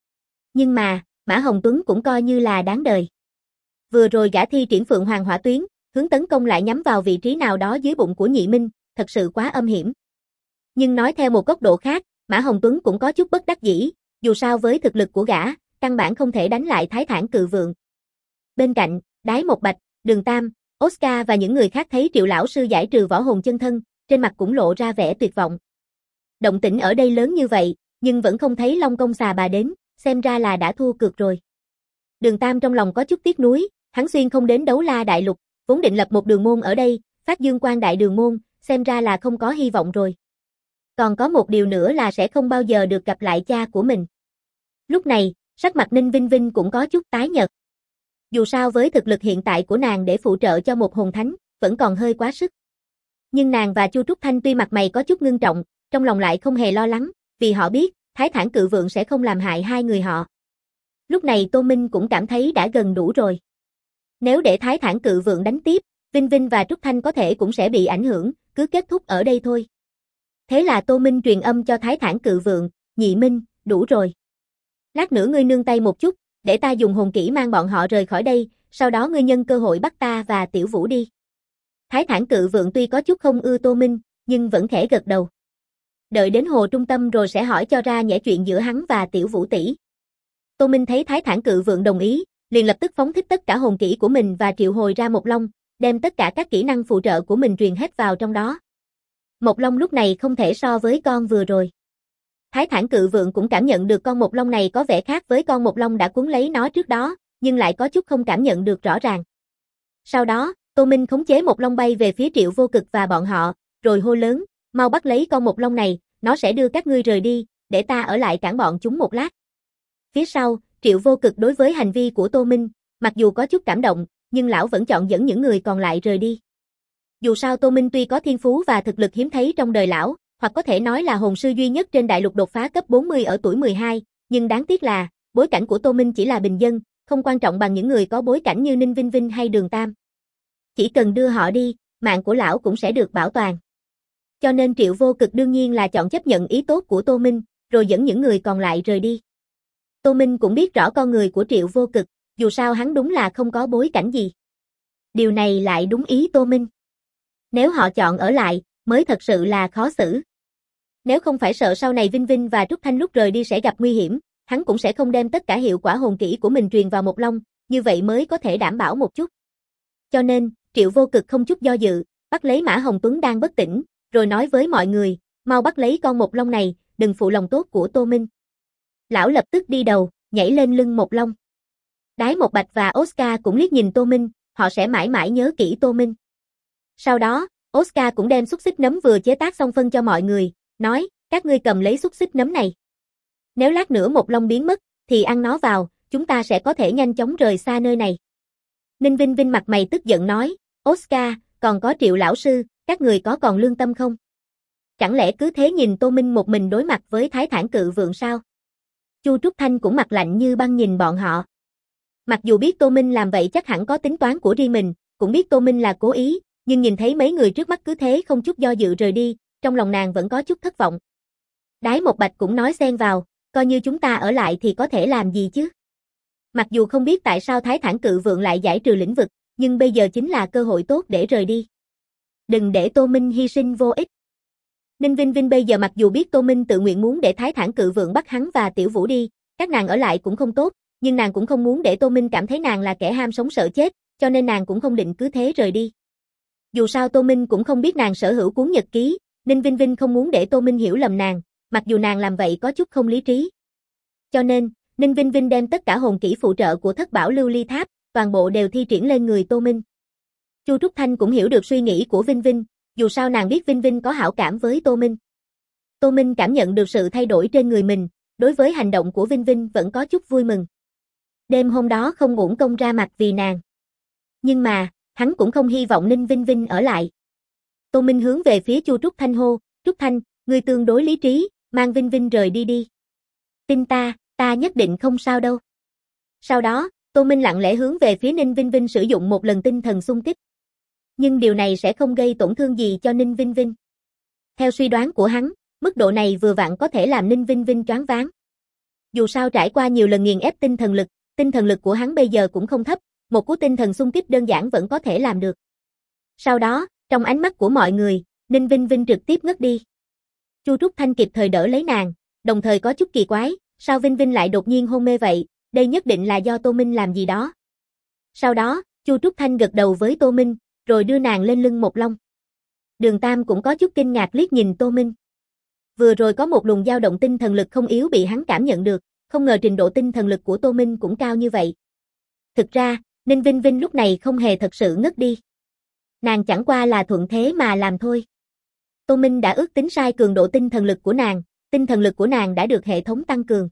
Nhưng mà, Mã Hồng Tuấn cũng coi như là đáng đời. Vừa rồi gã thi triển Phượng Hoàng Hỏa Tuyến, hướng tấn công lại nhắm vào vị trí nào đó dưới bụng của Nhị Minh, thật sự quá âm hiểm. Nhưng nói theo một góc độ khác, Mã Hồng Tuấn cũng có chút bất đắc dĩ, dù sao với thực lực của gã, căn bản không thể đánh lại Thái Thản Cự Vượng. Bên cạnh, Đái Một Bạch, Đường Tam, Oscar và những người khác thấy Triệu lão sư giải trừ võ hồn chân thân, trên mặt cũng lộ ra vẻ tuyệt vọng. Động tĩnh ở đây lớn như vậy, nhưng vẫn không thấy Long Công Xà Bà đến, xem ra là đã thua cược rồi. Đường Tam trong lòng có chút tiếc nuối, hắn xuyên không đến Đấu La Đại Lục, vốn định lập một đường môn ở đây, Phát Dương Quan Đại Đường môn, xem ra là không có hy vọng rồi. Còn có một điều nữa là sẽ không bao giờ được gặp lại cha của mình. Lúc này, sắc mặt Ninh Vinh Vinh cũng có chút tái nhợt. Dù sao với thực lực hiện tại của nàng để phụ trợ cho một hồn thánh, vẫn còn hơi quá sức. Nhưng nàng và Chu Trúc Thanh tuy mặt mày có chút ngưng trọng, trong lòng lại không hề lo lắng, vì họ biết, Thái Thản Cự Vượng sẽ không làm hại hai người họ. Lúc này Tô Minh cũng cảm thấy đã gần đủ rồi. Nếu để Thái Thản Cự Vượng đánh tiếp, Vinh Vinh và Trúc Thanh có thể cũng sẽ bị ảnh hưởng, cứ kết thúc ở đây thôi. Thế là Tô Minh truyền âm cho Thái Thản Cự Vượng, Nhị Minh, đủ rồi. Lát nữa ngươi nương tay một chút, để ta dùng hồn kỹ mang bọn họ rời khỏi đây, sau đó ngươi nhân cơ hội bắt ta và Tiểu Vũ đi. Thái Thản Cự Vượng tuy có chút không ưa Tô Minh, nhưng vẫn khẽ gật đầu. Đợi đến hồ trung tâm rồi sẽ hỏi cho ra nhẽ chuyện giữa hắn và Tiểu Vũ tỷ. Tô Minh thấy Thái Thản Cự Vượng đồng ý, liền lập tức phóng thích tất cả hồn kỹ của mình và triệu hồi ra Mộc Long, đem tất cả các kỹ năng phụ trợ của mình truyền hết vào trong đó. Mộc Long lúc này không thể so với con vừa rồi. Thái Thản Cự Vượng cũng cảm nhận được con Mộc Long này có vẻ khác với con Mộc Long đã cuốn lấy nó trước đó, nhưng lại có chút không cảm nhận được rõ ràng. Sau đó, Tô Minh khống chế Mộc Long bay về phía Triệu Vô Cực và bọn họ, rồi hô lớn, mau bắt lấy con Mộc Long này, nó sẽ đưa các ngươi rời đi, để ta ở lại cản bọn chúng một lát. Phía sau, Triệu Vô Cực đối với hành vi của Tô Minh, mặc dù có chút cảm động, nhưng lão vẫn chọn dẫn những người còn lại rời đi. Dù sao Tô Minh tuy có thiên phú và thực lực hiếm thấy trong đời lão, hoặc có thể nói là hồn sư duy nhất trên đại lục đột phá cấp 40 ở tuổi 12, nhưng đáng tiếc là, bối cảnh của Tô Minh chỉ là bình dân, không quan trọng bằng những người có bối cảnh như Ninh Vinh Vinh hay Đường Tam. Chỉ cần đưa họ đi, mạng của lão cũng sẽ được bảo toàn. Cho nên Triệu Vô Cực đương nhiên là chọn chấp nhận ý tốt của Tô Minh, rồi dẫn những người còn lại rời đi. Tô Minh cũng biết rõ con người của Triệu Vô Cực, dù sao hắn đúng là không có bối cảnh gì. Điều này lại đúng ý Tô Minh. Nếu họ chọn ở lại, mới thật sự là khó xử. Nếu không phải sợ sau này Vinh Vinh và Trúc Thanh lúc rời đi sẽ gặp nguy hiểm, hắn cũng sẽ không đem tất cả hiệu quả hồn kỹ của mình truyền vào Mộc Long, như vậy mới có thể đảm bảo một chút. Cho nên, Triệu Vô Cực không chút do dự, bắt lấy Mã Hồng Tuấn đang bất tỉnh, rồi nói với mọi người, mau bắt lấy con Mộc Long này, đừng phụ lòng tốt của Tô Minh. Lão lập tức đi đầu, nhảy lên lưng Mộc Long. Đái Một Bạch và Oscar cũng liếc nhìn Tô Minh, họ sẽ mãi mãi nhớ kỹ Tô Minh. Sau đó, Oscar cũng đem xúc xích nấm vừa chế tác xong phân cho mọi người, nói, các ngươi cầm lấy xúc xích nấm này. Nếu lát nữa Mộc Long biến mất, thì ăn nó vào, chúng ta sẽ có thể nhanh chóng rời xa nơi này. Ninh Vinh Vinh mặt mày tức giận nói, Oscar, còn có Triệu lão sư, các người có còn lương tâm không? Chẳng lẽ cứ thế nhìn Tô Minh một mình đối mặt với Thái Thản Cự Vượng sao? Chu Trúc Thanh cũng mặt lạnh như băng nhìn bọn họ. Mặc dù biết Tô Minh làm vậy chắc hẳn có tính toán của riêng mình, cũng biết Tô Minh là cố ý, nhưng nhìn thấy mấy người trước mắt cứ thế không chút do dự rời đi, trong lòng nàng vẫn có chút thất vọng. Đái Một Bạch cũng nói xen vào, coi như chúng ta ở lại thì có thể làm gì chứ? Mặc dù không biết tại sao Thái Thản Cự Vượng lại giải trừ lĩnh vực, nhưng bây giờ chính là cơ hội tốt để rời đi. Đừng để Tô Minh hy sinh vô ích. Ninh Vinh Vinh bây giờ mặc dù biết Tô Minh tự nguyện muốn để Thái Thản Cự Vượng bắt hắn và Tiểu Vũ đi, các nàng ở lại cũng không tốt, nhưng nàng cũng không muốn để Tô Minh cảm thấy nàng là kẻ ham sống sợ chết, cho nên nàng cũng không định cứ thế rời đi. Dù sao Tô Minh cũng không biết nàng sở hữu cuốn nhật ký, Ninh Vinh Vinh không muốn để Tô Minh hiểu lầm nàng, mặc dù nàng làm vậy có chút không lý trí. Cho nên, Ninh Vinh Vinh đem tất cả hồn kỹ phụ trợ của Thất Bảo Lưu Ly Tháp, toàn bộ đều thi triển lên người Tô Minh. Chu Trúc Thanh cũng hiểu được suy nghĩ của Vinh Vinh, dù sao nàng biết Vinh Vinh có hảo cảm với Tô Minh. Tô Minh cảm nhận được sự thay đổi trên người mình, đối với hành động của Vinh Vinh vẫn có chút vui mừng. Đêm hôm đó không uổng công ra mặt vì nàng. Nhưng mà, hắn cũng không hy vọng Ninh Vinh Vinh ở lại. Tô Minh hướng về phía Chu Trúc Thanh hô, Trúc Thanh, ngươi tương đối lý trí, mang Vinh Vinh rời đi đi. Tin ta nhất định không sao đâu. Sau đó, Tô Minh lặng lẽ hướng về phía Ninh Vinh Vinh sử dụng một lần tinh thần xung kích. Nhưng điều này sẽ không gây tổn thương gì cho Ninh Vinh Vinh. Theo suy đoán của hắn, mức độ này vừa vặn có thể làm Ninh Vinh Vinh choáng váng. Dù sao trải qua nhiều lần nghiền ép tinh thần lực của hắn bây giờ cũng không thấp, một cú tinh thần xung kích đơn giản vẫn có thể làm được. Sau đó, trong ánh mắt của mọi người, Ninh Vinh Vinh trực tiếp ngất đi. Chu Trúc Thanh kịp thời đỡ lấy nàng, đồng thời có chút kỳ quái, sao Vinh Vinh lại đột nhiên hôn mê vậy, đây nhất định là do Tô Minh làm gì đó. Sau đó, Chu Trúc Thanh gật đầu với Tô Minh, rồi đưa nàng lên lưng Một Long. Đường Tam cũng có chút kinh ngạc liếc nhìn Tô Minh. Vừa rồi có một luồng dao động tinh thần lực không yếu bị hắn cảm nhận được, không ngờ trình độ tinh thần lực của Tô Minh cũng cao như vậy. Thực ra, Ninh Vinh Vinh lúc này không hề thật sự ngất đi. Nàng chẳng qua là thuận thế mà làm thôi. Tô Minh đã ước tính sai cường độ tinh thần lực của nàng, tinh thần lực của nàng đã được hệ thống tăng cường.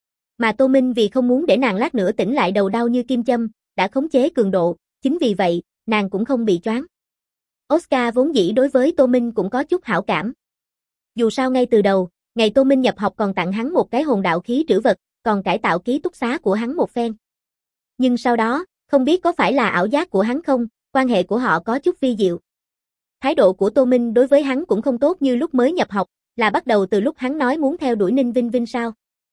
Mà Tô Minh vì không muốn để nàng lát nữa tỉnh lại đầu đau như kim châm, đã khống chế cường độ, chính vì vậy, nàng cũng không bị choáng. Oscar vốn dĩ đối với Tô Minh cũng có chút hảo cảm. Dù sao ngay từ đầu, ngày Tô Minh nhập học còn tặng hắn một cái hồn đạo khí trữ vật, còn cải tạo ký túc xá của hắn một phen. Nhưng sau đó, không biết có phải là ảo giác của hắn không, quan hệ của họ có chút vi diệu. Thái độ của Tô Minh đối với hắn cũng không tốt như lúc mới nhập học, là bắt đầu từ lúc hắn nói muốn theo đuổi Ninh Vinh Vinh sao.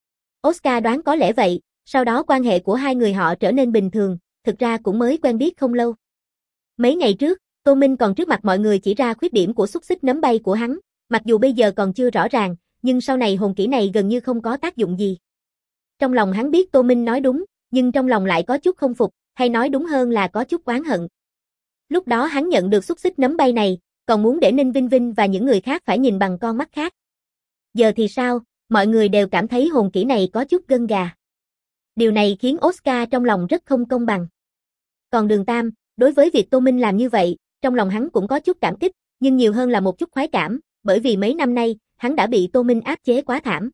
Oscar đoán có lẽ vậy, sau đó quan hệ của hai người họ trở nên bình thường, thực ra cũng mới quen biết không lâu. Mấy ngày trước, Tô Minh còn trước mặt mọi người chỉ ra khuyết điểm của xúc xích nấm bay của hắn, mặc dù bây giờ còn chưa rõ ràng, nhưng sau này hồn kỹ này gần như không có tác dụng gì. Trong lòng hắn biết Tô Minh nói đúng, nhưng trong lòng lại có chút không phục, hay nói đúng hơn là có chút oán hận. Lúc đó hắn nhận được xúc xích nấm bay này, còn muốn để Ninh Vinh Vinh và những người khác phải nhìn bằng con mắt khác. Giờ thì sao, mọi người đều cảm thấy hồn kỹ này có chút gân gà. Điều này khiến Oscar trong lòng rất không công bằng. Còn Đường Tam, đối với việc Tô Minh làm như vậy, trong lòng hắn cũng có chút cảm kích, nhưng nhiều hơn là một chút khoái cảm, bởi vì mấy năm nay, hắn đã bị Tô Minh áp chế quá thảm.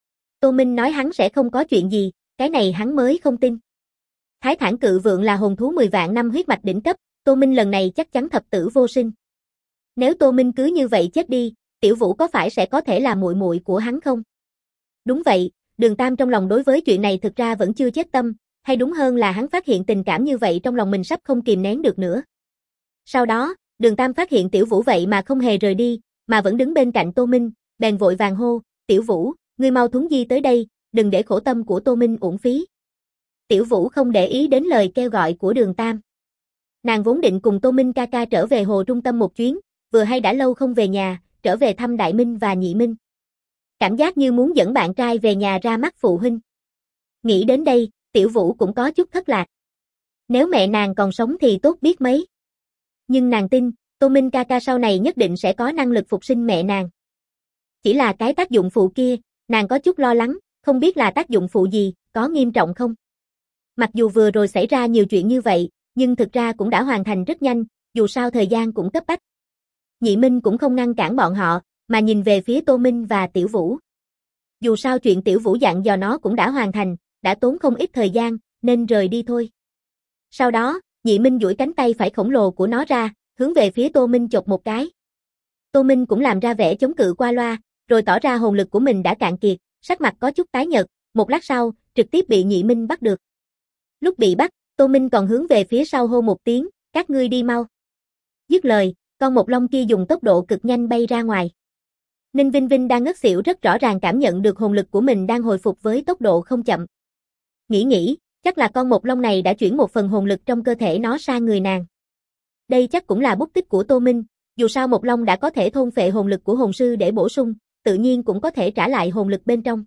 Tô Minh nói hắn sẽ không có chuyện gì, cái này hắn mới không tin. Thái Thản Cự Vượng là hồn thú 10 vạn năm huyết mạch đỉnh cấp, Tô Minh lần này chắc chắn thập tử vô sinh. Nếu Tô Minh cứ như vậy chết đi, Tiểu Vũ có phải sẽ có thể là muội muội của hắn không? Đúng vậy, Đường Tam trong lòng đối với chuyện này thực ra vẫn chưa chết tâm, hay đúng hơn là hắn phát hiện tình cảm như vậy trong lòng mình sắp không kìm nén được nữa. Sau đó, Đường Tam phát hiện Tiểu Vũ vậy mà không hề rời đi, mà vẫn đứng bên cạnh Tô Minh, bèn vội vàng hô, Tiểu Vũ, ngươi mau thuấn di tới đây, đừng để khổ tâm của Tô Minh uổng phí. Tiểu Vũ không để ý đến lời kêu gọi của Đường Tam. Nàng vốn định cùng Tô Minh ca ca trở về hồ trung tâm một chuyến, vừa hay đã lâu không về nhà, trở về thăm Đại Minh và Nhị Minh. Cảm giác như muốn dẫn bạn trai về nhà ra mắt phụ huynh. Nghĩ đến đây, Tiểu Vũ cũng có chút thất lạc. Nếu mẹ nàng còn sống thì tốt biết mấy. Nhưng nàng tin, Tô Minh ca ca sau này nhất định sẽ có năng lực phục sinh mẹ nàng. Chỉ là cái tác dụng phụ kia, nàng có chút lo lắng, không biết là tác dụng phụ gì, có nghiêm trọng không? Mặc dù vừa rồi xảy ra nhiều chuyện như vậy, nhưng thực ra cũng đã hoàn thành rất nhanh, dù sao thời gian cũng cấp bách. Nhị Minh cũng không ngăn cản bọn họ, mà nhìn về phía Tô Minh và Tiểu Vũ. Dù sao chuyện Tiểu Vũ dặn dò nó cũng đã hoàn thành, đã tốn không ít thời gian, nên rời đi thôi. Sau đó, Nhị Minh duỗi cánh tay phải khổng lồ của nó ra, hướng về phía Tô Minh chộp một cái. Tô Minh cũng làm ra vẻ chống cự qua loa, rồi tỏ ra hồn lực của mình đã cạn kiệt, sắc mặt có chút tái nhợt, một lát sau, trực tiếp bị Nhị Minh bắt được. Lúc bị bắt, Tô Minh còn hướng về phía sau hô một tiếng, các ngươi đi mau. Dứt lời, con Một Long kia dùng tốc độ cực nhanh bay ra ngoài. Ninh Vinh Vinh đang ngất xỉu rất rõ ràng cảm nhận được hồn lực của mình đang hồi phục với tốc độ không chậm. Nghĩ, chắc là con Một Long này đã chuyển một phần hồn lực trong cơ thể nó sang người nàng. Đây chắc cũng là bút tích của Tô Minh, dù sao Một Long đã có thể thôn phệ hồn lực của hồn sư để bổ sung, tự nhiên cũng có thể trả lại hồn lực bên trong.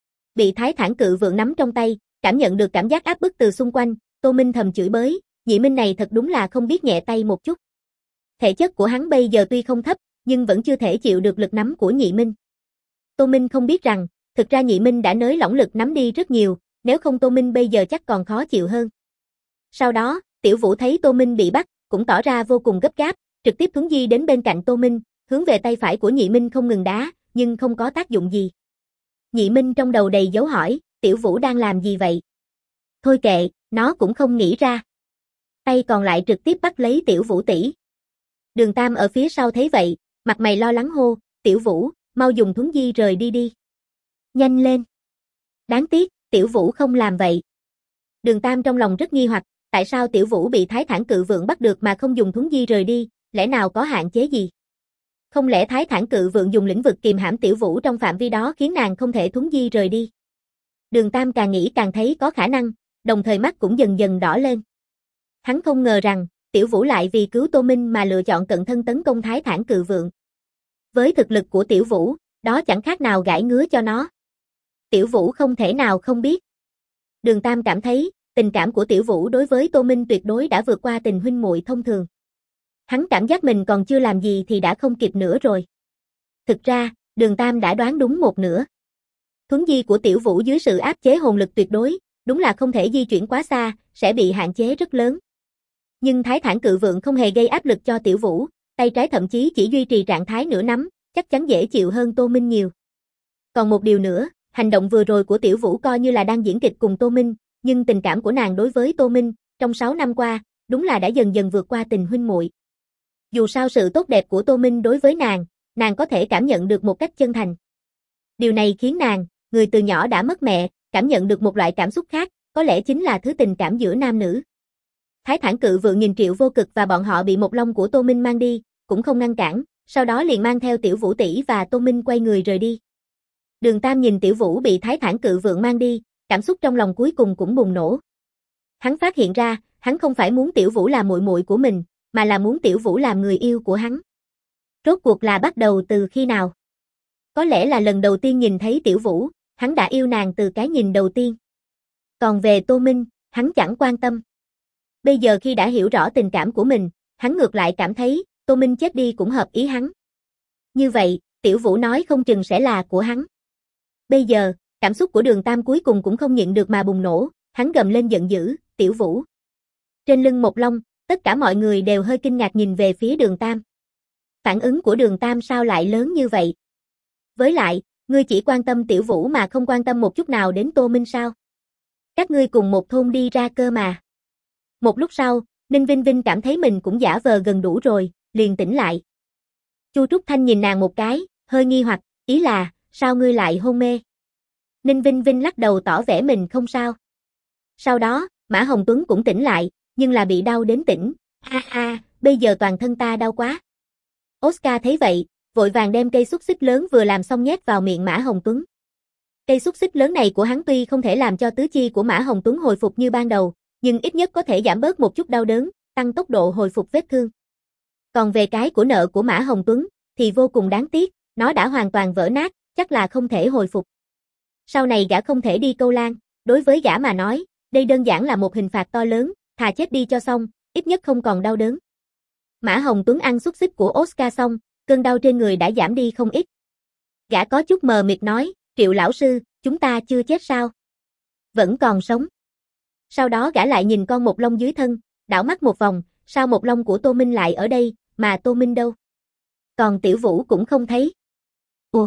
Bị Thái Thản Cự Vượng nắm trong tay, cảm nhận được cảm giác áp bức từ xung quanh, Tô Minh thầm chửi bới, Nhị Minh này thật đúng là không biết nhẹ tay một chút. Thể chất của hắn bây giờ tuy không thấp, nhưng vẫn chưa thể chịu được lực nắm của Nhị Minh. Tô Minh không biết rằng, thực ra Nhị Minh đã nới lỏng lực nắm đi rất nhiều, nếu không Tô Minh bây giờ chắc còn khó chịu hơn. Sau đó, Tiểu Vũ thấy Tô Minh bị bắt, cũng tỏ ra vô cùng gấp gáp, trực tiếp thuấn di đến bên cạnh Tô Minh, hướng về tay phải của Nhị Minh không ngừng đá, nhưng không có tác dụng gì. Nhị Minh trong đầu đầy dấu hỏi, Tiểu Vũ đang làm gì vậy? Thôi kệ, nó cũng không nghĩ ra. Tay còn lại trực tiếp bắt lấy Tiểu Vũ tỷ. Đường Tam ở phía sau thấy vậy, mặt mày lo lắng hô, Tiểu Vũ, mau dùng thuấn di rời đi đi. Nhanh lên. Đáng tiếc, Tiểu Vũ không làm vậy. Đường Tam trong lòng rất nghi hoặc, tại sao Tiểu Vũ bị Thái Thản Cự Vượng bắt được mà không dùng thuấn di rời đi, lẽ nào có hạn chế gì? Không lẽ Thái Thản Cự Vượng dùng lĩnh vực kìm hãm Tiểu Vũ trong phạm vi đó khiến nàng không thể thuấn di rời đi? Đường Tam càng nghĩ càng thấy có khả năng, đồng thời mắt cũng dần dần đỏ lên. Hắn không ngờ rằng, Tiểu Vũ lại vì cứu Tô Minh mà lựa chọn cận thân tấn công Thái Thản Cự Vượng. Với thực lực của Tiểu Vũ, đó chẳng khác nào gãi ngứa cho nó. Tiểu Vũ không thể nào không biết. Đường Tam cảm thấy, tình cảm của Tiểu Vũ đối với Tô Minh tuyệt đối đã vượt qua tình huynh muội thông thường. Hắn cảm giác mình còn chưa làm gì thì đã không kịp nữa rồi. Thực ra, Đường Tam đã đoán đúng một nửa. Thuấn di của Tiểu Vũ dưới sự áp chế hồn lực tuyệt đối, đúng là không thể di chuyển quá xa, sẽ bị hạn chế rất lớn. Nhưng Thái Thản Cự Vượng không hề gây áp lực cho Tiểu Vũ, tay trái thậm chí chỉ duy trì trạng thái nửa nắm, chắc chắn dễ chịu hơn Tô Minh nhiều. Còn một điều nữa, hành động vừa rồi của Tiểu Vũ coi như là đang diễn kịch cùng Tô Minh, nhưng tình cảm của nàng đối với Tô Minh, trong 6 năm qua, đúng là đã dần dần vượt qua tình huynh muội. Dù sao sự tốt đẹp của Tô Minh đối với nàng có thể cảm nhận được một cách chân thành. Điều này khiến nàng, người từ nhỏ đã mất mẹ, cảm nhận được một loại cảm xúc khác, có lẽ chính là thứ tình cảm giữa nam nữ. Thái Thản Cự Vượng nhìn Triệu Vô Cực và bọn họ bị một long của Tô Minh mang đi, cũng không ngăn cản, sau đó liền mang theo Tiểu Vũ tỷ và Tô Minh quay người rời đi. Đường Tam nhìn Tiểu Vũ bị Thái Thản Cự Vượng mang đi, cảm xúc trong lòng cuối cùng cũng bùng nổ. Hắn phát hiện ra, hắn không phải muốn Tiểu Vũ làm muội muội của mình, mà là muốn Tiểu Vũ làm người yêu của hắn. Rốt cuộc là bắt đầu từ khi nào? Có lẽ là lần đầu tiên nhìn thấy Tiểu Vũ, hắn đã yêu nàng từ cái nhìn đầu tiên. Còn về Tô Minh, hắn chẳng quan tâm. Bây giờ khi đã hiểu rõ tình cảm của mình, hắn ngược lại cảm thấy, Tô Minh chết đi cũng hợp ý hắn. Như vậy, Tiểu Vũ nói không chừng sẽ là của hắn. Bây giờ, cảm xúc của Đường Tam cuối cùng cũng không nhịn được mà bùng nổ, hắn gầm lên giận dữ, Tiểu Vũ. Trên lưng một long, tất cả mọi người đều hơi kinh ngạc nhìn về phía Đường Tam. Phản ứng của Đường Tam sao lại lớn như vậy? Với lại, ngươi chỉ quan tâm Tiểu Vũ mà không quan tâm một chút nào đến Tô Minh sao? Các ngươi cùng một thôn đi ra cơ mà. Một lúc sau, Ninh Vinh Vinh cảm thấy mình cũng giả vờ gần đủ rồi, liền tỉnh lại. Chu Trúc Thanh nhìn nàng một cái, hơi nghi hoặc, ý là, sao ngươi lại hôn mê? Ninh Vinh Vinh lắc đầu tỏ vẻ mình không sao. Sau đó, Mã Hồng Tuấn cũng tỉnh lại, nhưng là bị đau đến tỉnh, bây giờ toàn thân ta đau quá. Oscar thấy vậy, vội vàng đem cây xúc xích lớn vừa làm xong nhét vào miệng Mã Hồng Tuấn. Cây xúc xích lớn này của hắn tuy không thể làm cho tứ chi của Mã Hồng Tuấn hồi phục như ban đầu, nhưng ít nhất có thể giảm bớt một chút đau đớn, tăng tốc độ hồi phục vết thương. Còn về cái của nợ của Mã Hồng Tuấn, thì vô cùng đáng tiếc, nó đã hoàn toàn vỡ nát, chắc là không thể hồi phục. Sau này gã không thể đi câu lan, đối với gã mà nói, đây đơn giản là một hình phạt to lớn, thà chết đi cho xong, ít nhất không còn đau đớn. Mã Hồng Tuấn ăn xúc xích của Oscar xong, cơn đau trên người đã giảm đi không ít. Gã có chút mờ mịt nói, Triệu lão sư, chúng ta chưa chết sao? Vẫn còn sống. Sau đó gã lại nhìn con một long dưới thân, đảo mắt một vòng, sao một long của Tô Minh lại ở đây, mà Tô Minh đâu? Còn Tiểu Vũ cũng không thấy. Ủa?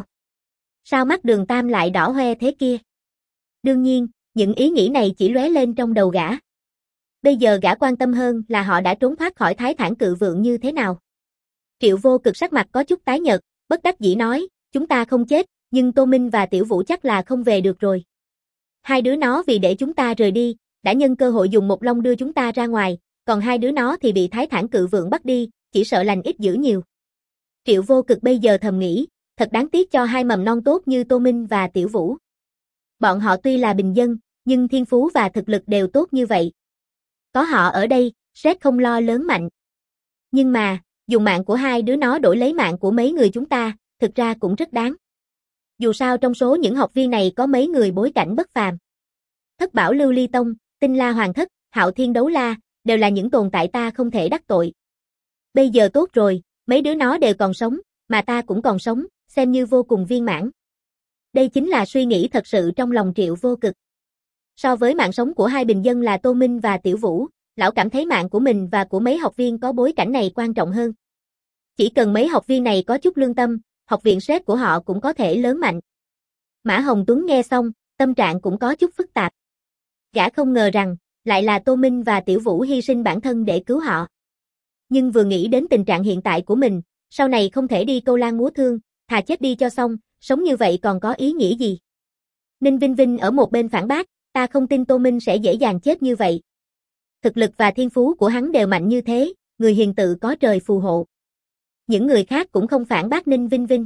Sao mắt Đường Tam lại đỏ hoe thế kia? Đương nhiên, những ý nghĩ này chỉ lóe lên trong đầu gã. Bây giờ gã quan tâm hơn là họ đã trốn thoát khỏi Thái Thản Cự Vượng như thế nào. Triệu Vô Cực sắc mặt có chút tái nhợt, bất đắc dĩ nói, chúng ta không chết, nhưng Tô Minh và Tiểu Vũ chắc là không về được rồi. Hai đứa nó vì để chúng ta rời đi, đã nhân cơ hội dùng một long đưa chúng ta ra ngoài, còn hai đứa nó thì bị Thái Thản Cự Vượng bắt đi, chỉ sợ lành ít dữ nhiều. Triệu Vô Cực bây giờ thầm nghĩ, thật đáng tiếc cho hai mầm non tốt như Tô Minh và Tiểu Vũ. Bọn họ tuy là bình dân, nhưng thiên phú và thực lực đều tốt như vậy. Có họ ở đây, Sét không lo lớn mạnh. Nhưng mà, dùng mạng của hai đứa nó đổi lấy mạng của mấy người chúng ta, thực ra cũng rất đáng. Dù sao trong số những học viên này có mấy người bối cảnh bất phàm. Thất Bảo Lưu Ly Tông, Tinh La Hoàng Thất, Hạo Thiên Đấu La, đều là những tồn tại ta không thể đắc tội. Bây giờ tốt rồi, mấy đứa nó đều còn sống, mà ta cũng còn sống, xem như vô cùng viên mãn. Đây chính là suy nghĩ thật sự trong lòng Triệu Vô Cực. So với mạng sống của hai bình dân là Tô Minh và Tiểu Vũ, lão cảm thấy mạng của mình và của mấy học viên có bối cảnh này quan trọng hơn. Chỉ cần mấy học viên này có chút lương tâm, học viện Sét của họ cũng có thể lớn mạnh. Mã Hồng Tuấn nghe xong, tâm trạng cũng có chút phức tạp. Gã không ngờ rằng, lại là Tô Minh và Tiểu Vũ hy sinh bản thân để cứu họ. Nhưng vừa nghĩ đến tình trạng hiện tại của mình, sau này không thể đi câu lan múa thương, thà chết đi cho xong, sống như vậy còn có ý nghĩa gì? Ninh Vinh Vinh ở một bên phản bác, ta không tin Tô Minh sẽ dễ dàng chết như vậy. Thực lực và thiên phú của hắn đều mạnh như thế, người hiền tự có trời phù hộ. Những người khác cũng không phản bác Ninh Vinh Vinh.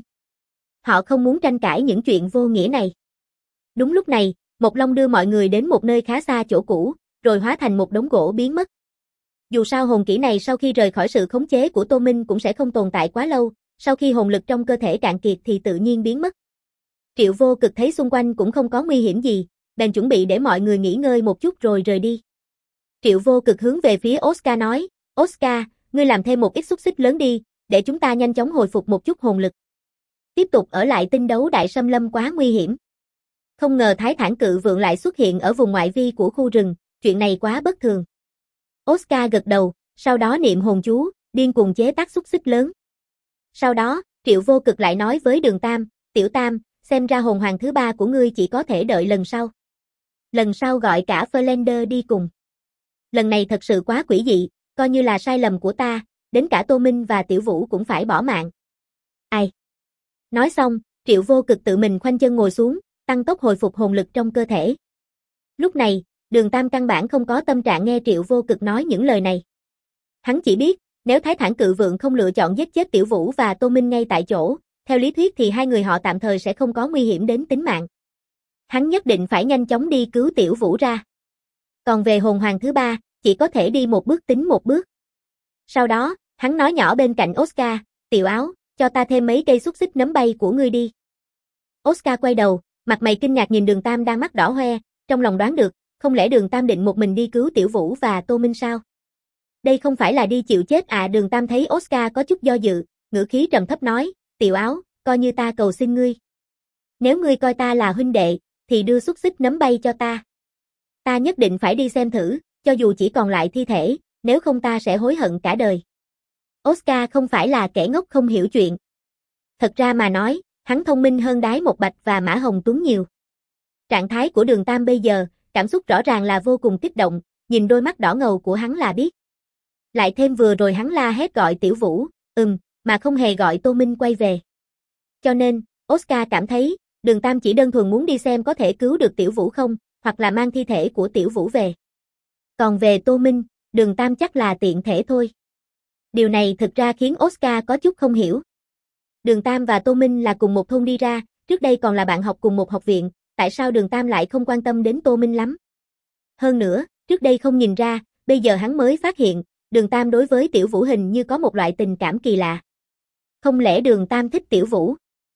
Họ không muốn tranh cãi những chuyện vô nghĩa này. Đúng lúc này, Mộc Long đưa mọi người đến một nơi khá xa chỗ cũ, rồi hóa thành một đống gỗ biến mất. Dù sao hồn kỹ này sau khi rời khỏi sự khống chế của Tô Minh cũng sẽ không tồn tại quá lâu, sau khi hồn lực trong cơ thể cạn kiệt thì tự nhiên biến mất. Triệu Vô Cực thấy xung quanh cũng không có nguy hiểm gì, bèn chuẩn bị để mọi người nghỉ ngơi một chút rồi rời đi. Triệu Vô Cực hướng về phía Oscar nói, Oscar, ngươi làm thêm một ít xúc xích lớn đi, để chúng ta nhanh chóng hồi phục một chút hồn lực. Tiếp tục ở lại tinh đấu đại xâm lâm quá nguy hiểm. Không ngờ Thái Thản Cự Vượng lại xuất hiện ở vùng ngoại vi của khu rừng, chuyện này quá bất thường. Oscar gật đầu, sau đó niệm hồn chú, điên cuồng chế tác xúc xích lớn. Sau đó, Triệu Vô Cực lại nói với Đường Tam, Tiểu Tam, xem ra hồn hoàng thứ 3 của ngươi chỉ có thể đợi lần sau. Lần sau gọi cả Flander đi cùng. Lần này thật sự quá quỷ dị, coi như là sai lầm của ta, đến cả Tô Minh và Tiểu Vũ cũng phải bỏ mạng. Ai? Nói xong, Triệu Vô Cực tự mình khoanh chân ngồi xuống, tăng tốc hồi phục hồn lực trong cơ thể. Lúc này, Đường Tam căn bản không có tâm trạng nghe Triệu Vô Cực nói những lời này. Hắn chỉ biết, nếu Thái Thản Cự Vượng không lựa chọn giết chết Tiểu Vũ và Tô Minh ngay tại chỗ, theo lý thuyết thì hai người họ tạm thời sẽ không có nguy hiểm đến tính mạng. Hắn nhất định phải nhanh chóng đi cứu Tiểu Vũ ra. Còn về hồn hoàng thứ 3, chỉ có thể đi một bước tính một bước. Sau đó, hắn nói nhỏ bên cạnh Oscar, Tiểu Áo, cho ta thêm mấy cây xúc xích nấm bay của ngươi đi. Oscar quay đầu, mặt mày kinh ngạc nhìn Đường Tam đang mắt đỏ hoe, trong lòng đoán được, không lẽ Đường Tam định một mình đi cứu Tiểu Vũ và Tô Minh sao? Đây không phải là đi chịu chết à? Đường Tam thấy Oscar có chút do dự, ngữ khí trầm thấp nói, Tiểu Áo, coi như ta cầu xin ngươi. Nếu ngươi coi ta là huynh đệ, thì đưa xúc xích nấm bay cho ta. Ta nhất định phải đi xem thử, cho dù chỉ còn lại thi thể, nếu không ta sẽ hối hận cả đời. Oscar không phải là kẻ ngốc không hiểu chuyện. Thật ra mà nói, hắn thông minh hơn Đái Một Bạch và Mã Hồng Tuấn nhiều. Trạng thái của Đường Tam bây giờ, cảm xúc rõ ràng là vô cùng kích động, nhìn đôi mắt đỏ ngầu của hắn là biết. Lại thêm vừa rồi hắn la hét gọi Tiểu Vũ, mà không hề gọi Tô Minh quay về. Cho nên, Oscar cảm thấy, Đường Tam chỉ đơn thuần muốn đi xem có thể cứu được Tiểu Vũ không, hoặc là mang thi thể của Tiểu Vũ về. Còn về Tô Minh, Đường Tam chắc là tiện thể thôi. Điều này thực ra khiến Oscar có chút không hiểu. Đường Tam và Tô Minh là cùng một thôn đi ra, trước đây còn là bạn học cùng một học viện, tại sao Đường Tam lại không quan tâm đến Tô Minh lắm? Hơn nữa, trước đây không nhìn ra, bây giờ hắn mới phát hiện, Đường Tam đối với Tiểu Vũ hình như có một loại tình cảm kỳ lạ. Không lẽ Đường Tam thích Tiểu Vũ?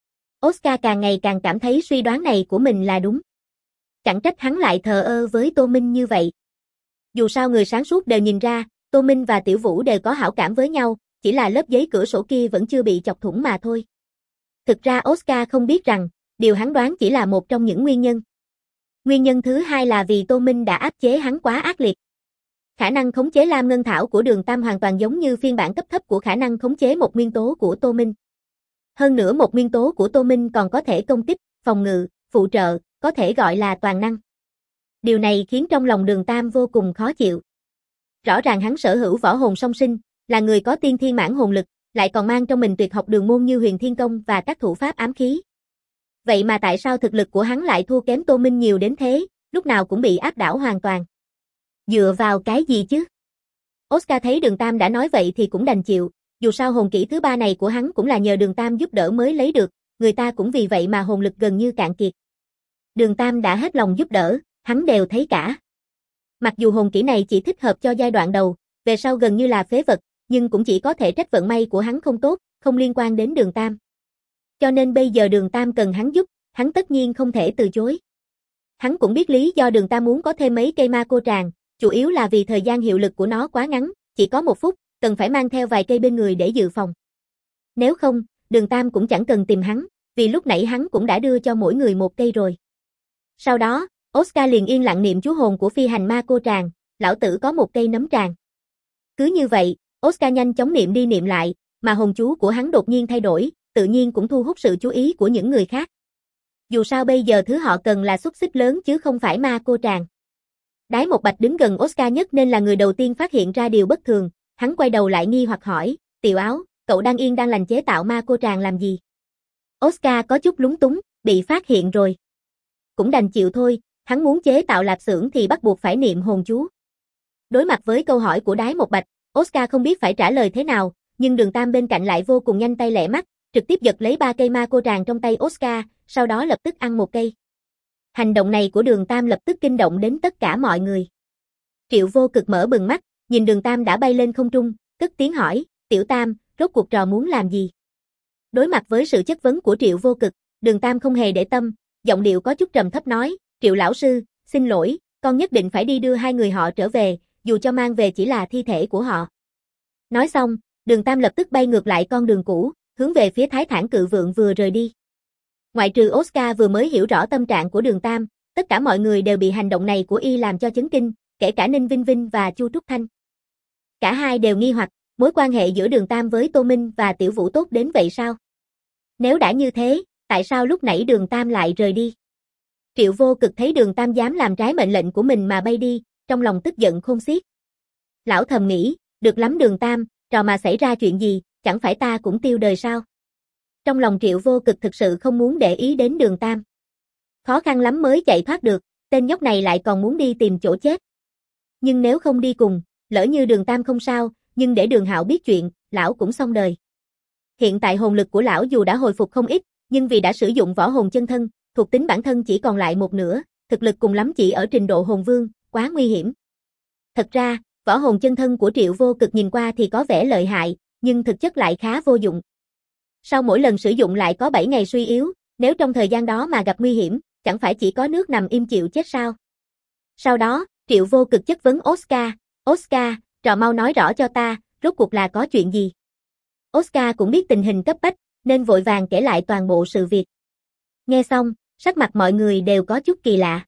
Oscar càng ngày càng cảm thấy suy đoán này của mình là đúng. Chẳng trách hắn lại thờ ơ với Tô Minh như vậy. Dù sao người sáng suốt đều nhìn ra, Tô Minh và Tiểu Vũ đều có hảo cảm với nhau, chỉ là lớp giấy cửa sổ kia vẫn chưa bị chọc thủng mà thôi. Thực ra Oscar không biết rằng, điều hắn đoán chỉ là một trong những nguyên nhân. Nguyên nhân thứ hai là vì Tô Minh đã áp chế hắn quá ác liệt. Khả năng khống chế Lam Ngân Thảo của Đường Tam hoàn toàn giống như phiên bản cấp thấp của khả năng khống chế một nguyên tố của Tô Minh. Hơn nữa một nguyên tố của Tô Minh còn có thể công kích, phòng ngự, phụ trợ, có thể gọi là toàn năng. Điều này khiến trong lòng Đường Tam vô cùng khó chịu. Rõ ràng hắn sở hữu võ hồn song sinh, là người có tiên thiên mãn hồn lực, lại còn mang trong mình tuyệt học đường môn như Huyền Thiên Công và các thủ pháp ám khí. Vậy mà tại sao thực lực của hắn lại thua kém Tô Minh nhiều đến thế, lúc nào cũng bị áp đảo hoàn toàn? Dựa vào cái gì chứ? Oscar thấy Đường Tam đã nói vậy thì cũng đành chịu, dù sao hồn kỹ thứ 3 này của hắn cũng là nhờ Đường Tam giúp đỡ mới lấy được, người ta cũng vì vậy mà hồn lực gần như cạn kiệt. Đường Tam đã hết lòng giúp đỡ, hắn đều thấy cả. Mặc dù hồn kỹ này chỉ thích hợp cho giai đoạn đầu, về sau gần như là phế vật, nhưng cũng chỉ có thể trách vận may của hắn không tốt, không liên quan đến Đường Tam. Cho nên bây giờ Đường Tam cần hắn giúp, hắn tất nhiên không thể từ chối. Hắn cũng biết lý do Đường Tam muốn có thêm mấy cây ma cô tràng, chủ yếu là vì thời gian hiệu lực của nó quá ngắn, chỉ có 1 phút, cần phải mang theo vài cây bên người để dự phòng. Nếu không, Đường Tam cũng chẳng cần tìm hắn, vì lúc nãy hắn cũng đã đưa cho mỗi người 1 cây rồi. Sau đó, Oscar liền yên lặng niệm chú hồn của phi hành ma cô tràng, lão tử có 1 cây nấm tràng. Cứ như vậy, Oscar nhanh chóng niệm đi niệm lại, mà hồn chú của hắn đột nhiên thay đổi, tự nhiên cũng thu hút sự chú ý của những người khác. Dù sao bây giờ thứ họ cần là xúc xích lớn chứ không phải ma cô tràng. Đái Một Bạch đứng gần Oscar nhất nên là người đầu tiên phát hiện ra điều bất thường, Hắn quay đầu lại nghi hoặc hỏi, Tiểu Áo, cậu đang lành chế tạo ma cô tràng làm gì? Oscar có chút lúng túng, bị phát hiện rồi. Cũng đành chịu thôi, hắn muốn chế tạo lạp xưởng thì bắt buộc phải niệm hồn chú. Đối mặt với câu hỏi của Đái Một Bạch, Oscar không biết phải trả lời thế nào, nhưng Đường Tam bên cạnh lại vô cùng nhanh tay lẹ mắt, trực tiếp giật lấy 3 cây ma cô tràng trong tay Oscar, sau đó lập tức ăn 1 cây. Hành động này của Đường Tam lập tức kinh động đến tất cả mọi người. Triệu Vô Cực mở bừng mắt, nhìn Đường Tam đã bay lên không trung, cất tiếng hỏi, Tiểu Tam, rốt cuộc trò muốn làm gì? Đối mặt với sự chất vấn của Triệu Vô Cực, Đường Tam không hề để tâm, giọng điệu có chút trầm thấp nói, Triệu lão sư, xin lỗi, con nhất định phải đi đưa 2 người họ trở về, dù cho mang về chỉ là thi thể của họ. Nói xong, Đường Tam lập tức bay ngược lại con đường cũ, hướng về phía Thái Thản Cự Vượng vừa rời đi. Ngoại trừ Oscar vừa mới hiểu rõ tâm trạng của Đường Tam, tất cả mọi người đều bị hành động này của y làm cho chấn kinh, kể cả Ninh Vinh Vinh và Chu Trúc Thanh. Cả hai đều nghi hoặc, mối quan hệ giữa Đường Tam với Tô Minh và Tiểu Vũ tốt đến vậy sao? Nếu đã như thế, tại sao lúc nãy Đường Tam lại rời đi? Triệu Vô Cực thấy Đường Tam dám làm trái mệnh lệnh của mình mà bay đi, trong lòng tức giận khôn xiết. Lão thầm nghĩ, được lắm Đường Tam, trò mà xảy ra chuyện gì, chẳng phải ta cũng tiêu đời sao? Trong lòng Triệu Vô Cực thực sự không muốn để ý đến Đường Tam. Khó khăn lắm mới chạy thoát được, tên nhóc này lại còn muốn đi tìm chỗ chết. Nhưng nếu không đi cùng, lỡ như Đường Tam không sao, nhưng để Đường Hạo biết chuyện, lão cũng xong đời. Hiện tại hồn lực của lão dù đã hồi phục không ít, nhưng vì đã sử dụng võ hồn chân thân, thuộc tính bản thân chỉ còn lại 1/2, thực lực cùng lắm chỉ ở trình độ hồn vương, quá nguy hiểm. Thật ra, võ hồn chân thân của Triệu Vô Cực nhìn qua thì có vẻ lợi hại, nhưng thực chất lại khá vô dụng. Sau mỗi lần sử dụng lại có 7 ngày suy yếu, nếu trong thời gian đó mà gặp nguy hiểm, chẳng phải chỉ có nước nằm im chịu chết sao? Sau đó, Triệu Vô Cực chất vấn Oscar, trò mau nói rõ cho ta, rốt cuộc là có chuyện gì? Oscar cũng biết tình hình cấp bách, nên vội vàng kể lại toàn bộ sự việc. Nghe xong, sắc mặt mọi người đều có chút kỳ lạ.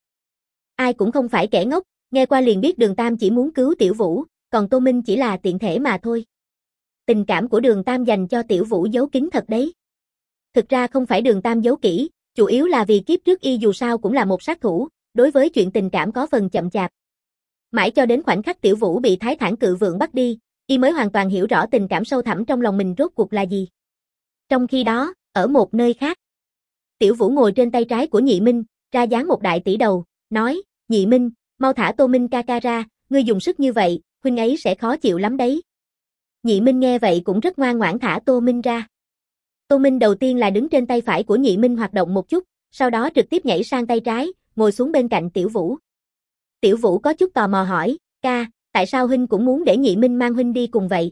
Ai cũng không phải kẻ ngốc, nghe qua liền biết Đường Tam chỉ muốn cứu Tiểu Vũ, còn Tô Minh chỉ là tiện thể mà thôi. Tình cảm của Đường Tam dành cho Tiểu Vũ giấu kín thật đấy. Thực ra không phải Đường Tam giấu kỹ, chủ yếu là vì kiếp trước y dù sao cũng là một sát thủ, đối với chuyện tình cảm có phần chậm chạp. Mãi cho đến khoảnh khắc Tiểu Vũ bị Thái Thản Cự Vượng bắt đi, y mới hoàn toàn hiểu rõ tình cảm sâu thẳm trong lòng mình rốt cuộc là gì. Trong khi đó, ở một nơi khác, Tiểu Vũ ngồi trên tay trái của Nhị Minh, ra dáng một đại tỷ đầu, nói, Nhị Minh, mau thả Tô Minh ca ca ra, ngươi dùng sức như vậy, huynh ấy sẽ khó chịu lắm đấy. Nhị Minh nghe vậy cũng rất ngoan ngoãn thả Tô Minh ra. Tô Minh đầu tiên là đứng trên tay phải của Nhị Minh hoạt động một chút, sau đó trực tiếp nhảy sang tay trái, ngồi xuống bên cạnh Tiểu Vũ. Tiểu Vũ có chút tò mò hỏi, ca, tại sao huynh cũng muốn để Nhị Minh mang huynh đi cùng vậy?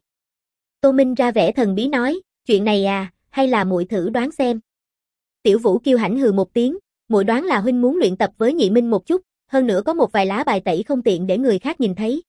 Tô Minh ra vẻ thần bí nói, chuyện này à, hay là muội thử đoán xem. Tiểu Vũ kiêu hãnh hừ một tiếng, muội đoán là huynh muốn luyện tập với Nhị Minh một chút, hơn nữa có một vài lá bài tẩy không tiện để người khác nhìn thấy.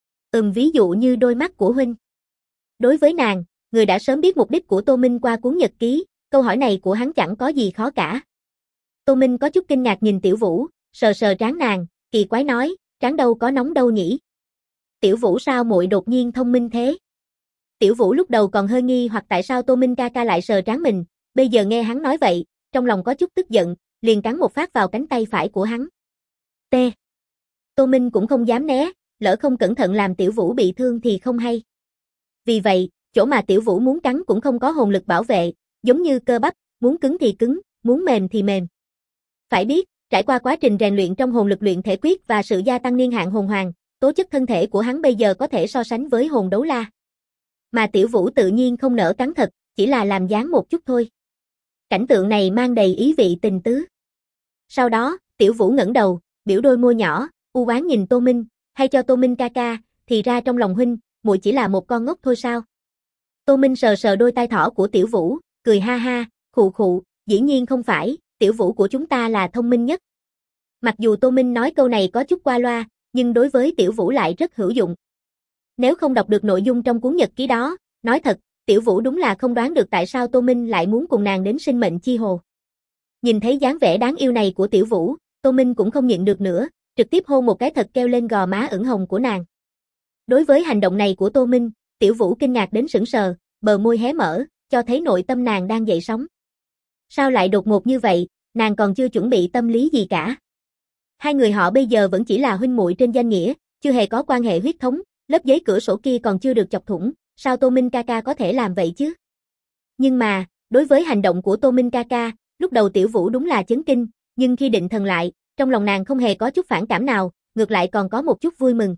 Ví dụ như đôi mắt của huynh. Đối với nàng, người đã sớm biết mục đích của Tô Minh qua cuốn nhật ký, câu hỏi này của hắn chẳng có gì khó cả. Tô Minh có chút kinh ngạc nhìn Tiểu Vũ, sờ sờ trán nàng, kỳ quái nói, trán đâu có nóng đâu nhỉ? Tiểu Vũ sao muội đột nhiên thông minh thế? Tiểu Vũ lúc đầu còn hơi nghi hoặc tại sao Tô Minh ca ca lại sờ trán mình, bây giờ nghe hắn nói vậy, trong lòng có chút tức giận, liền cắn một phát vào cánh tay phải của hắn. T. Tô Minh cũng không dám né, lỡ không cẩn thận làm Tiểu Vũ bị thương thì không hay. Vì vậy, chỗ mà Tiểu Vũ muốn cắn cũng không có hồn lực bảo vệ, giống như cơ bắp, muốn cứng thì cứng, muốn mềm thì mềm. Phải biết, trải qua quá trình rèn luyện trong hồn lực luyện thể quyết và sự gia tăng niên hạn hồn hoàng, tố chất thân thể của hắn bây giờ có thể so sánh với hồn đấu la. Mà Tiểu Vũ tự nhiên không nỡ cắn thật, chỉ là làm dáng một chút thôi. Cảnh tượng này mang đầy ý vị tình tứ. Sau đó, Tiểu Vũ ngẩng đầu, biểu đôi môi nhỏ, u oán nhìn Tô Minh, hay cho Tô Minh ca ca, thì ra trong lòng huynh, muội chỉ là một con ngốc thôi sao? Tô Minh sờ sờ đôi tai thỏ của Tiểu Vũ, cười ha ha, khụ khụ, dĩ nhiên không phải, Tiểu Vũ của chúng ta là thông minh nhất. Mặc dù Tô Minh nói câu này có chút qua loa, nhưng đối với Tiểu Vũ lại rất hữu dụng. Nếu không đọc được nội dung trong cuốn nhật ký đó, nói thật, Tiểu Vũ đúng là không đoán được tại sao Tô Minh lại muốn cùng nàng đến sinh mệnh chi hồ. Nhìn thấy dáng vẻ đáng yêu này của Tiểu Vũ, Tô Minh cũng không nhịn được nữa, trực tiếp hôn một cái thật keo lên gò má ửng hồng của nàng. Đối với hành động này của Tô Minh, Tiểu Vũ kinh ngạc đến sững sờ, bờ môi hé mở, cho thấy nội tâm nàng đang dậy sóng. Sao lại đột ngột như vậy, nàng còn chưa chuẩn bị tâm lý gì cả. Hai người họ bây giờ vẫn chỉ là huynh muội trên danh nghĩa, chưa hề có quan hệ huyết thống, lớp giấy cửa sổ kia còn chưa được chọc thủng, sao Tô Minh ca ca có thể làm vậy chứ? Nhưng mà, đối với hành động của Tô Minh ca ca, lúc đầu Tiểu Vũ đúng là chấn kinh, nhưng khi định thần lại, trong lòng nàng không hề có chút phản cảm nào, ngược lại còn có một chút vui mừng.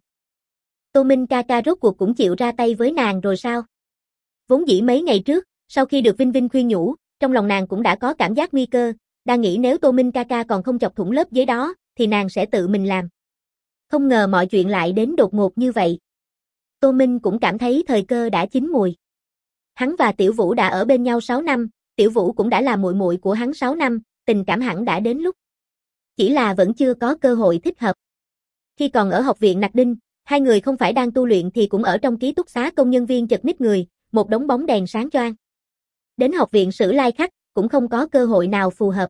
Tô Minh ca ca rốt cuộc cũng chịu ra tay với nàng rồi sao? Vốn dĩ mấy ngày trước, sau khi được Vinh Vinh khuyên nhủ, trong lòng nàng cũng đã có cảm giác nguy cơ, đang nghĩ nếu Tô Minh ca ca còn không chọc thủng lớp giấy đó, thì nàng sẽ tự mình làm. Không ngờ mọi chuyện lại đến đột ngột như vậy. Tô Minh cũng cảm thấy thời cơ đã chín mùi. Hắn và Tiểu Vũ đã ở bên nhau 6 năm, Tiểu Vũ cũng đã là muội muội của hắn 6 năm, tình cảm hẳn đã đến lúc. Chỉ là vẫn chưa có cơ hội thích hợp. Khi còn ở học viện Nặc Đinh, hai người không phải đang tu luyện thì cũng ở trong ký túc xá công nhân viên chật ních người, một đống bóng đèn sáng choang. Đến học viện Sử Lai Khắc, cũng không có cơ hội nào phù hợp.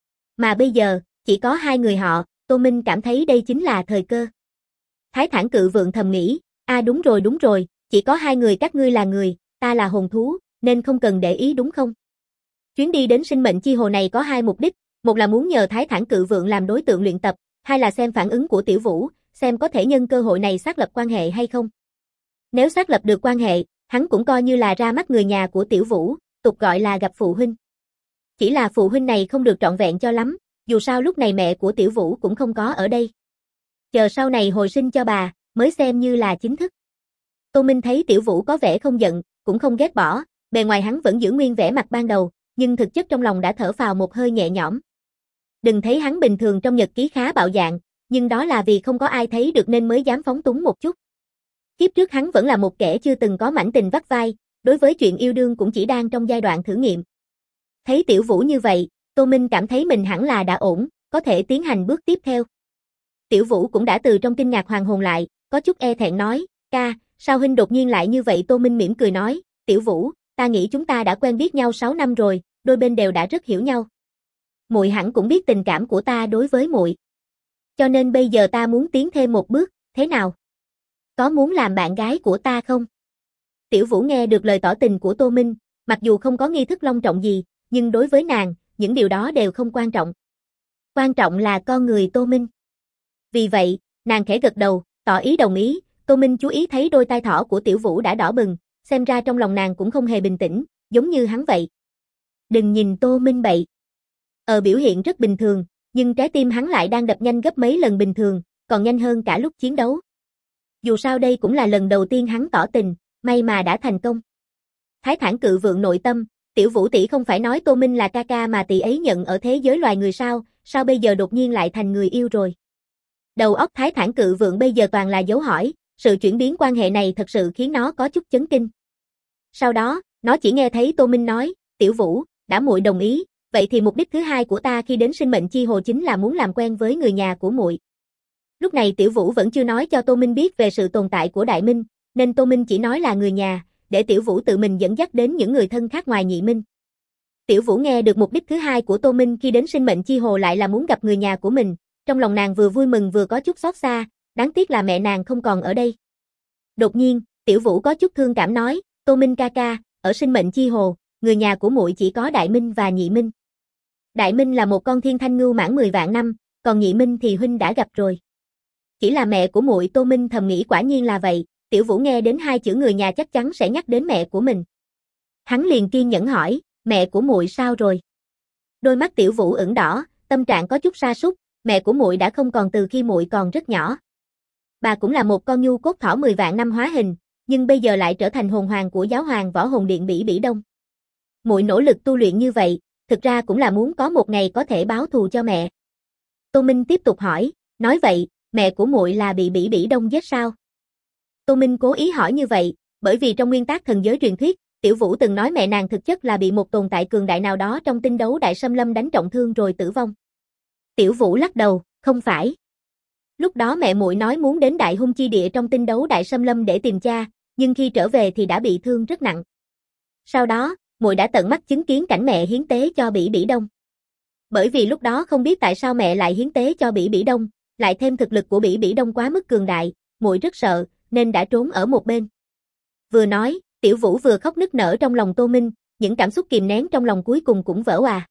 Mà bây giờ, chỉ có hai người họ, Tô Minh cảm thấy đây chính là thời cơ. Thái Thản Cự Vượng thầm nghĩ, đúng rồi, chỉ có hai người các ngươi là người, ta là hồn thú, nên không cần để ý đúng không? Chuyến đi đến sinh mệnh chi hồ này có hai mục đích, một là muốn nhờ Thái Thản Cự Vượng làm đối tượng luyện tập, hai là xem phản ứng của Tiểu Vũ, xem có thể nhân cơ hội này xác lập quan hệ hay không. Nếu xác lập được quan hệ, hắn cũng coi như là ra mắt người nhà của Tiểu Vũ, tục gọi là gặp phụ huynh. Chỉ là phụ huynh này không được trọn vẹn cho lắm, dù sao lúc này mẹ của Tiểu Vũ cũng không có ở đây. Chờ sau này hồi sinh cho bà, mới xem như là chính thức. Tô Minh thấy Tiểu Vũ có vẻ không giận, cũng không ghét bỏ, bề ngoài hắn vẫn giữ nguyên vẻ mặt ban đầu, nhưng thực chất trong lòng đã thở phào một hơi nhẹ nhõm. Đừng thấy hắn bình thường trong nhật ký khá bạo dạn, nhưng đó là vì không có ai thấy được nên mới dám phóng túng một chút. Kiếp trước hắn vẫn là một kẻ chưa từng có mảnh tình vắt vai, đối với chuyện yêu đương cũng chỉ đang trong giai đoạn thử nghiệm. Thấy Tiểu Vũ như vậy, Tô Minh cảm thấy mình hẳn là đã ổn, có thể tiến hành bước tiếp theo. Tiểu Vũ cũng đã từ trong kinh ngạc hoàn hồn lại, có chút e thẹn nói, ca, sao huynh đột nhiên lại như vậy? Tô Minh mỉm cười nói, Tiểu Vũ, ta nghĩ chúng ta đã quen biết nhau 6 năm rồi, đôi bên đều đã rất hiểu nhau. Muội hẳn cũng biết tình cảm của ta đối với muội. Cho nên bây giờ ta muốn tiến thêm một bước, thế nào? Có muốn làm bạn gái của ta không? Tiểu Vũ nghe được lời tỏ tình của Tô Minh, mặc dù không có nghi thức long trọng gì, nhưng đối với nàng, những điều đó đều không quan trọng. Quan trọng là con người Tô Minh. Vì vậy, nàng khẽ gật đầu, tỏ ý đồng ý. Tô Minh chú ý thấy đôi tai thỏ của Tiểu Vũ đã đỏ bừng, xem ra trong lòng nàng cũng không hề bình tĩnh, giống như hắn vậy. Đừng nhìn Tô Minh bậy. Biểu hiện rất bình thường, nhưng trái tim hắn lại đang đập nhanh gấp mấy lần bình thường, còn nhanh hơn cả lúc chiến đấu. Dù sao đây cũng là lần đầu tiên hắn tỏ tình, may mà đã thành công. Thái Thản Cự Vượng nội tâm, Tiểu Vũ tỷ không phải nói Tô Minh là ca ca mà tỷ ấy nhận ở thế giới loài người sao bây giờ đột nhiên lại thành người yêu rồi. Đầu óc Thái Thản Cự Vượng bây giờ toàn là dấu hỏi, sự chuyển biến quan hệ này thật sự khiến nó có chút chấn kinh. Sau đó, nó chỉ nghe thấy Tô Minh nói, Tiểu Vũ, đã muội đồng ý, vậy thì mục đích thứ hai của ta khi đến sinh mệnh chi hồ chính là muốn làm quen với người nhà của muội. Lúc này Tiểu Vũ vẫn chưa nói cho Tô Minh biết về sự tồn tại của Đại Minh, nên Tô Minh chỉ nói là người nhà, để Tiểu Vũ tự mình dẫn dắt đến những người thân khác ngoài Nhị Minh. Tiểu Vũ nghe được mục đích thứ hai của Tô Minh khi đến sinh mệnh chi hồ lại là muốn gặp người nhà của mình, trong lòng nàng vừa vui mừng vừa có chút xót xa, đáng tiếc là mẹ nàng không còn ở đây. Đột nhiên, Tiểu Vũ có chút thương cảm nói, Tô Minh ca ca, ở sinh mệnh chi hồ, người nhà của muội chỉ có Đại Minh và Nhị Minh. Đại Minh là một con thiên thanh ngưu mãn 10 vạn năm, còn Nhị Minh thì huynh đã gặp rồi. Chỉ là mẹ của muội. Tô Minh thầm nghĩ quả nhiên là vậy, Tiểu Vũ nghe đến hai chữ người nhà chắc chắn sẽ nhắc đến mẹ của mình. Hắn liền kiên nhẫn hỏi, mẹ của muội sao rồi? Đôi mắt Tiểu Vũ ửng đỏ, tâm trạng có chút sa sút, mẹ của muội đã không còn từ khi muội còn rất nhỏ. Bà cũng là một con nhu cốt thỏ 10 vạn năm hóa hình, nhưng bây giờ lại trở thành hồn hoàng của giáo hoàng Võ Hồn Điện Bỉ Bỉ Đông. Muội nỗ lực tu luyện như vậy, thực ra cũng là muốn có một ngày có thể báo thù cho mẹ. Tô Minh tiếp tục hỏi, nói vậy, mẹ của muội là bị Bỉ Bỉ Đông giết sao? Tô Minh cố ý hỏi như vậy, bởi vì trong nguyên tắc thần giới truyền thuyết, Tiểu Vũ từng nói mẹ nàng thực chất là bị một tồn tại cường đại nào đó trong tinh đấu đại xâm lâm đánh trọng thương rồi tử vong. Tiểu Vũ lắc đầu, không phải. Lúc đó mẹ muội nói muốn đến đại hung chi địa trong tinh đấu đại xâm lâm để tìm cha, nhưng khi trở về thì đã bị thương rất nặng. Sau đó, muội đã tận mắt chứng kiến cảnh mẹ hiến tế cho Bỉ Bỉ Đông. Bởi vì lúc đó không biết tại sao mẹ lại hiến tế cho Bỉ Bỉ Đông, lại thêm thực lực của Bỉ Bỉ Đông quá mức cường đại, muội rất sợ, nên đã trốn ở một bên. Vừa nói, Tiểu Vũ vừa khóc nức nở trong lòng Tô Minh, những cảm xúc kìm nén trong lòng cuối cùng cũng vỡ òa.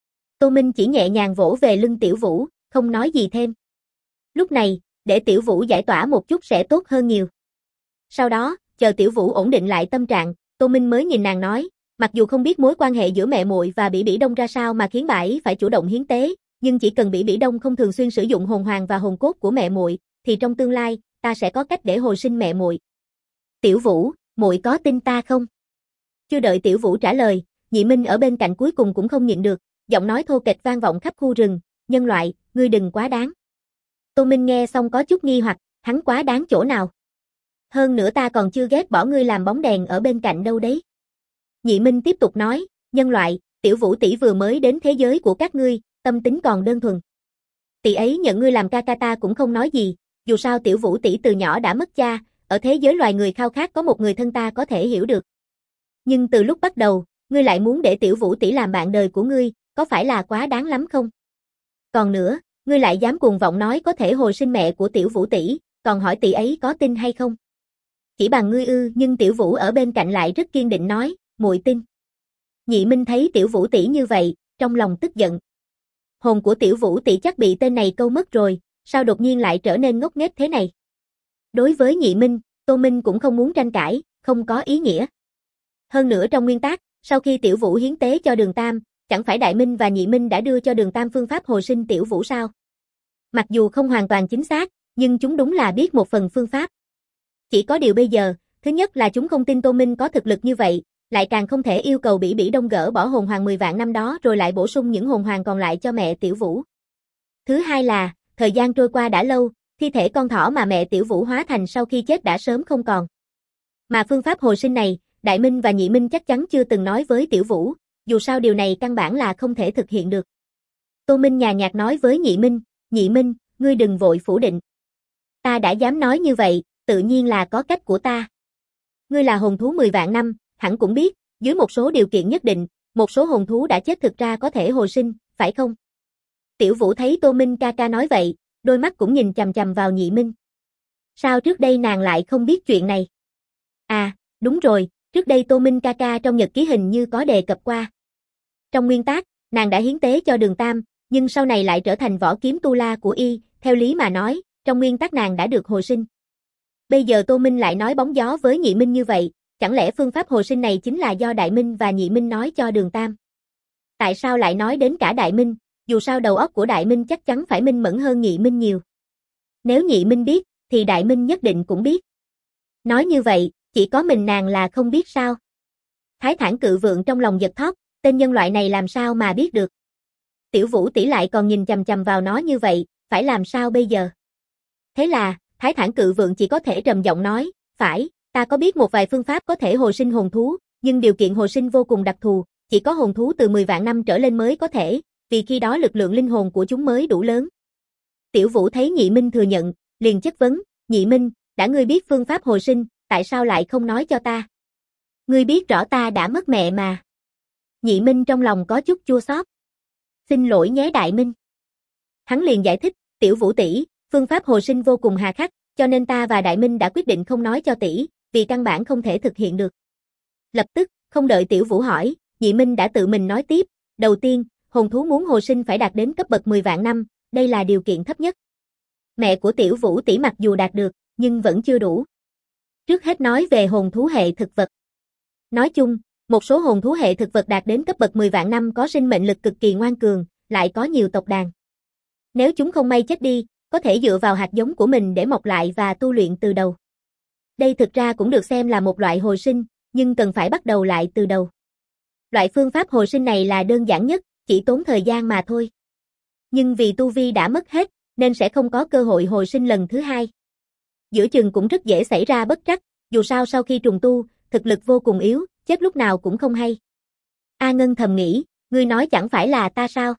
Tô Minh chỉ nhẹ nhàng vỗ về lưng Tiểu Vũ, không nói gì thêm. Lúc này, để Tiểu Vũ giải tỏa một chút sẽ tốt hơn nhiều. Sau đó, chờ Tiểu Vũ ổn định lại tâm trạng, Tô Minh mới nhìn nàng nói, mặc dù không biết mối quan hệ giữa mẹ muội và Bỉ Bỉ Đông ra sao mà khiến bà ấy phải chủ động hiến tế, nhưng chỉ cần Bỉ Bỉ Đông không thường xuyên sử dụng hồn hoàng và hồn cốt của mẹ muội, thì trong tương lai, ta sẽ có cách để hồi sinh mẹ muội. Tiểu Vũ, muội có tin ta không? Chưa đợi Tiểu Vũ trả lời, Nhị Minh ở bên cạnh cuối cùng cũng không nhịn được, giọng nói thô kệch vang vọng khắp khu rừng, nhân loại, ngươi đừng quá đáng. Tô Minh nghe xong có chút nghi hoặc, hắn quá đáng chỗ nào? Hơn nữa ta còn chưa ghét bỏ ngươi làm bóng đèn ở bên cạnh đâu đấy. Nhị Minh tiếp tục nói, nhân loại, Tiểu Vũ tỷ vừa mới đến thế giới của các ngươi, tâm tính còn đơn thuần. Tỷ ấy nhận ngươi làm ca ca ta cũng không nói gì, dù sao Tiểu Vũ tỷ từ nhỏ đã mất cha, ở thế giới loài người khao khát có một người thân ta có thể hiểu được. Nhưng từ lúc bắt đầu, ngươi lại muốn để Tiểu Vũ tỷ làm bạn đời của ngươi, có phải là quá đáng lắm không? Còn nữa, ngươi lại dám cuồng vọng nói có thể hồi sinh mẹ của Tiểu Vũ tỷ, còn hỏi tỷ ấy có tin hay không? Chỉ bằng ngươi ư? Nhưng Tiểu Vũ ở bên cạnh lại rất kiên định nói, muội tin. Nhị Minh thấy Tiểu Vũ tỷ như vậy, trong lòng tức giận. Hồn của Tiểu Vũ tỷ chắc bị tên này câu mất rồi, sao đột nhiên lại trở nên ngốc nghếch thế này? Đối với Nhị Minh, Tô Minh cũng không muốn tranh cãi, không có ý nghĩa. Hơn nữa trong nguyên tắc, sau khi Tiểu Vũ hiến tế cho Đường Tam, chẳng phải Đại Minh và Nhị Minh đã đưa cho Đường Tam phương pháp hồi sinh Tiểu Vũ sao? Mặc dù không hoàn toàn chính xác, nhưng chúng đúng là biết một phần phương pháp. Chỉ có điều bây giờ, thứ nhất là chúng không tin Tô Minh có thực lực như vậy, lại càng không thể yêu cầu Bỉ Bỉ Đông gỡ bỏ hồn hoàng 10 vạn năm đó rồi lại bổ sung những hồn hoàng còn lại cho mẹ Tiểu Vũ. Thứ hai là, thời gian trôi qua đã lâu, thi thể con thỏ mà mẹ Tiểu Vũ hóa thành sau khi chết đã sớm không còn. Mà phương pháp hồi sinh này, Đại Minh và Nhị Minh chắc chắn chưa từng nói với Tiểu Vũ, dù sao điều này căn bản là không thể thực hiện được. Tô Minh nhàn nhạt nói với Nhị Minh, ngươi đừng vội phủ định. Ta đã dám nói như vậy, tự nhiên là có cách của ta. Ngươi là hồn thú 10 vạn năm, hẳn cũng biết, dưới một số điều kiện nhất định, một số hồn thú đã chết thực ra có thể hồi sinh, phải không? Tiểu Vũ thấy Tô Minh ca ca nói vậy, đôi mắt cũng nhìn chằm chằm vào Nhị Minh. Sao trước đây nàng lại không biết chuyện này? À, đúng rồi, trước đây Tô Minh ca ca trong nhật ký hình như có đề cập qua. Trong nguyên tắc, nàng đã hiến tế cho Đường Tam, nhưng sau này lại trở thành võ kiếm tu la của y, theo lý mà nói, trong nguyên tắc nàng đã được hồi sinh. Bây giờ Tô Minh lại nói bóng gió với Nhị Minh như vậy, chẳng lẽ phương pháp hồi sinh này chính là do Đại Minh và Nhị Minh nói cho Đường Tam? Tại sao lại nói đến cả Đại Minh, dù sao đầu óc của Đại Minh chắc chắn phải minh mẫn hơn Nhị Minh nhiều. Nếu Nhị Minh biết, thì Đại Minh nhất định cũng biết. Nói như vậy, chỉ có mình nàng là không biết sao? Thái Thản Cự Vượng trong lòng giật thót, tên nhân loại này làm sao mà biết được? Tiểu Vũ tỷ lại còn nhìn chằm chằm vào nó như vậy, phải làm sao bây giờ? Thế là, Thái Thản Cự Vượng chỉ có thể trầm giọng nói, phải, ta có biết một vài phương pháp có thể hồi sinh hồn thú, nhưng điều kiện hồi sinh vô cùng đặc thù, chỉ có hồn thú từ 10 vạn năm trở lên mới có thể, vì khi đó lực lượng linh hồn của chúng mới đủ lớn. Tiểu Vũ thấy Nhị Minh thừa nhận, liền chất vấn, Nhị Minh, đã ngươi biết phương pháp hồi sinh, tại sao lại không nói cho ta? Ngươi biết rõ ta đã mất mẹ mà. Nhị Minh trong lòng có chút chua xót. Xin lỗi nhé Đại Minh. Hắn liền giải thích, Tiểu Vũ tỷ, phương pháp hồi sinh vô cùng hà khắc, cho nên ta và Đại Minh đã quyết định không nói cho tỷ, vì căn bản không thể thực hiện được. Lập tức, không đợi Tiểu Vũ hỏi, Nhị Minh đã tự mình nói tiếp, đầu tiên, hồn thú muốn hồi sinh phải đạt đến cấp bậc 10 vạn năm, đây là điều kiện thấp nhất. Mẹ của Tiểu Vũ tỷ mặc dù đạt được, nhưng vẫn chưa đủ. Trước hết nói về hồn thú hệ thực vật. Nói chung, một số hồn thú hệ thực vật đạt đến cấp bậc 10 vạn năm có sinh mệnh lực cực kỳ ngoan cường, lại có nhiều tộc đàn. Nếu chúng không may chết đi, có thể dựa vào hạt giống của mình để mọc lại và tu luyện từ đầu. Đây thực ra cũng được xem là một loại hồi sinh, nhưng cần phải bắt đầu lại từ đầu. Loại phương pháp hồi sinh này là đơn giản nhất, chỉ tốn thời gian mà thôi. Nhưng vì tu vi đã mất hết, nên sẽ không có cơ hội hồi sinh lần thứ hai. Giữa chừng cũng rất dễ xảy ra bất trắc, dù sao sau khi trùng tu, thực lực vô cùng yếu, chết lúc nào cũng không hay. A Ngân thầm nghĩ, ngươi nói chẳng phải là ta sao?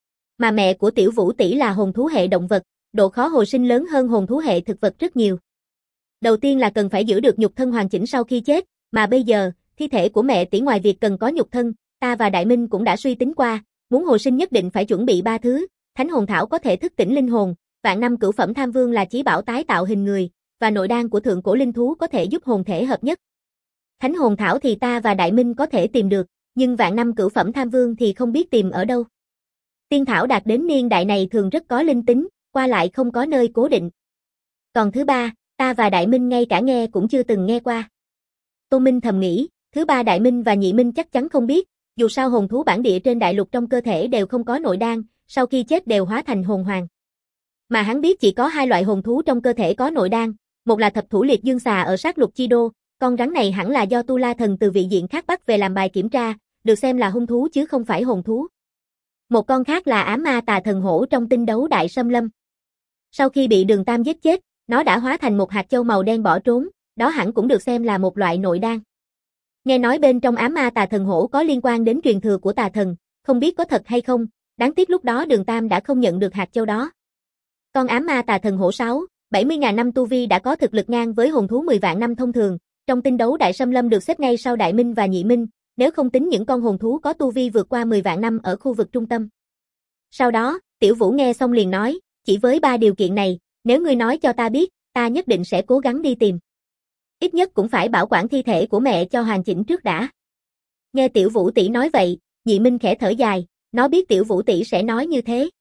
Mà mẹ của Tiểu Vũ tỷ là hồn thú hệ động vật, độ khó hồi sinh lớn hơn hồn thú hệ thực vật rất nhiều. Đầu tiên là cần phải giữ được nhục thân hoàn chỉnh sau khi chết, mà bây giờ, thi thể của mẹ tỷ ngoài việc cần có nhục thân, ta và Đại Minh cũng đã suy tính qua, muốn hồi sinh nhất định phải chuẩn bị 3 thứ, Thánh Hồn Thảo có thể thức tỉnh linh hồn, Vạn Năm Cửu Phẩm Tham Vương là chí bảo tái tạo hình người, và nội đan của thượng cổ linh thú có thể giúp hồn thể hợp nhất. Thánh Hồn Thảo thì ta và Đại Minh có thể tìm được, nhưng Vạn Năm Cửu Phẩm Tham Vương thì không biết tìm ở đâu. Tiên thảo đạt đến niên đại này thường rất có linh tính, qua lại không có nơi cố định. Còn thứ ba, Ta và Đại Minh ngay cả nghe cũng chưa từng nghe qua. Tô Minh thầm nghĩ, thứ ba Đại Minh và Nhị Minh chắc chắn không biết, dù sao hồn thú bản địa trên đại lục trong cơ thể đều không có nội đan, sau khi chết đều hóa thành hồn hoàng. Mà hắn biết chỉ có hai loại hồn thú trong cơ thể có nội đan, một là thập thủ liệt dương xà ở sát lục chi đô, con rắn này hẳn là do Tu La Thần từ vị diện khác bắt về làm bài kiểm tra, được xem là hung thú chứ không phải hồn thú. Một con khác là ám ma tà thần hổ trong tinh đấu đại xâm lâm. Sau khi bị Đường Tam giết chết, nó đã hóa thành một hạt châu màu đen bỏ trốn, đó hẳn cũng được xem là một loại nội đan. Nghe nói bên trong ám ma tà thần hổ có liên quan đến truyền thừa của tà thần, không biết có thật hay không, đáng tiếc lúc đó Đường Tam đã không nhận được hạt châu đó. Con ám ma tà thần hổ 70.000 năm tu vi đã có thực lực ngang với hồn thú 10 vạn năm thông thường, trong tinh đấu đại xâm lâm được xếp ngay sau Đại Minh và Nhị Minh, nếu không tính những con hồn thú có tu vi vượt qua 10 vạn năm ở khu vực trung tâm. Sau đó, Tiểu Vũ nghe xong liền nói, chỉ với 3 điều kiện này, nếu ngươi nói cho ta biết, ta nhất định sẽ cố gắng đi tìm. Ít nhất cũng phải bảo quản thi thể của mẹ cho hoàn chỉnh trước đã. Nghe Tiểu Vũ tỷ nói vậy, Nhị Minh khẽ thở dài, nó biết Tiểu Vũ tỷ sẽ nói như thế.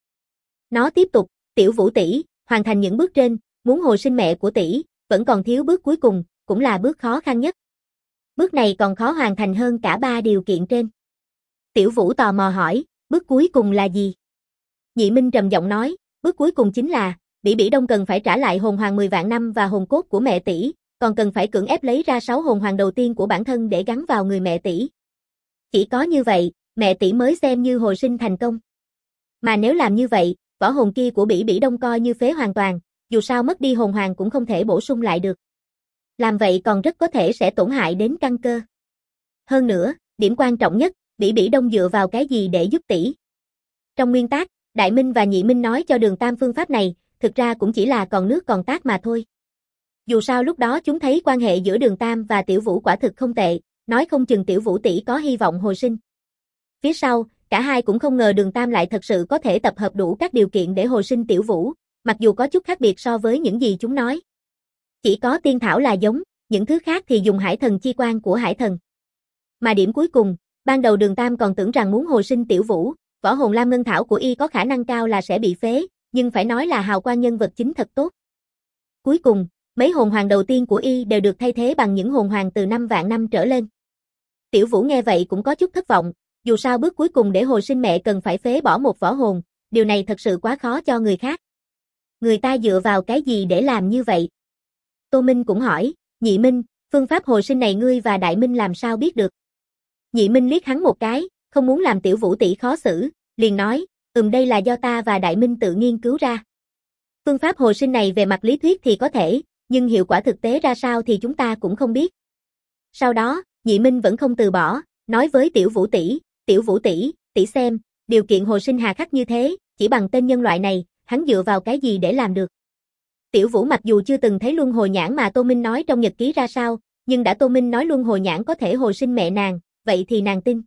Nó tiếp tục, Tiểu Vũ tỷ, hoàn thành những bước trên, muốn hồi sinh mẹ của tỷ, vẫn còn thiếu bước cuối cùng, cũng là bước khó khăn nhất. Bước này còn khó hoàn thành hơn cả 3 điều kiện trên. Tiểu Vũ tò mò hỏi, bước cuối cùng là gì? Nhị Minh trầm giọng nói, bước cuối cùng chính là, Bỉ Bỉ Đông cần phải trả lại hồn hoàng 10 vạn năm và hồn cốt của mẹ tỷ, còn cần phải cưỡng ép lấy ra 6 hồn hoàng đầu tiên của bản thân để gắn vào người mẹ tỷ. Chỉ có như vậy, mẹ tỷ mới xem như hồi sinh thành công. Mà nếu làm như vậy, võ hồn kia của Bỉ Bỉ Đông coi như phế hoàn toàn, dù sao mất đi hồn hoàng cũng không thể bổ sung lại được. Làm vậy còn rất có thể sẽ tổn hại đến căn cơ. Hơn nữa, điểm quan trọng nhất, Bỉ Bỉ Đông dựa vào cái gì để giúp tỷ? Trong nguyên tắc, Đại Minh và Nhị Minh nói cho Đường Tam phương pháp này, thực ra cũng chỉ là còn nước còn tát mà thôi. Dù sao lúc đó chúng thấy quan hệ giữa Đường Tam và Tiểu Vũ quả thực không tệ, nói không chừng Tiểu Vũ tỷ có hy vọng hồi sinh. Phía sau, cả hai cũng không ngờ Đường Tam lại thật sự có thể tập hợp đủ các điều kiện để hồi sinh Tiểu Vũ, mặc dù có chút khác biệt so với những gì chúng nói. Chỉ có tiên thảo là giống, những thứ khác thì dùng hải thần chi quan của hải thần. Mà điểm cuối cùng, ban đầu Đường Tam còn tưởng rằng muốn hồi sinh Tiểu Vũ, võ hồn lam ngân thảo của y có khả năng cao là sẽ bị phế, nhưng phải nói là hào quang nhân vật chính thật tốt. Cuối cùng, mấy hồn hoàng đầu tiên của y đều được thay thế bằng những hồn hoàng từ 5 vạn năm trở lên. Tiểu Vũ nghe vậy cũng có chút thất vọng, dù sao bước cuối cùng để hồi sinh mẹ cần phải phế bỏ một võ hồn, điều này thật sự quá khó cho người khác. Người ta dựa vào cái gì để làm như vậy? Tô Minh cũng hỏi, Nhị Minh, phương pháp hồi sinh này ngươi và Đại Minh làm sao biết được? Nhị Minh liếc hắn một cái, không muốn làm Tiểu Vũ tỷ khó xử, liền nói, đây là do ta và Đại Minh tự nghiên cứu ra. Phương pháp hồi sinh này về mặt lý thuyết thì có thể, nhưng hiệu quả thực tế ra sao thì chúng ta cũng không biết. Sau đó, Nhị Minh vẫn không từ bỏ, nói với Tiểu Vũ tỷ, tỷ xem, điều kiện hồi sinh hà khắc như thế, chỉ bằng tên nhân loại này, hắn dựa vào cái gì để làm được. Tiểu Vũ mặc dù chưa từng thấy luân hồi nhãn mà Tô Minh nói trong nhật ký ra sao, nhưng đã Tô Minh nói luân hồi nhãn có thể hồi sinh mẹ nàng, vậy thì nàng tin.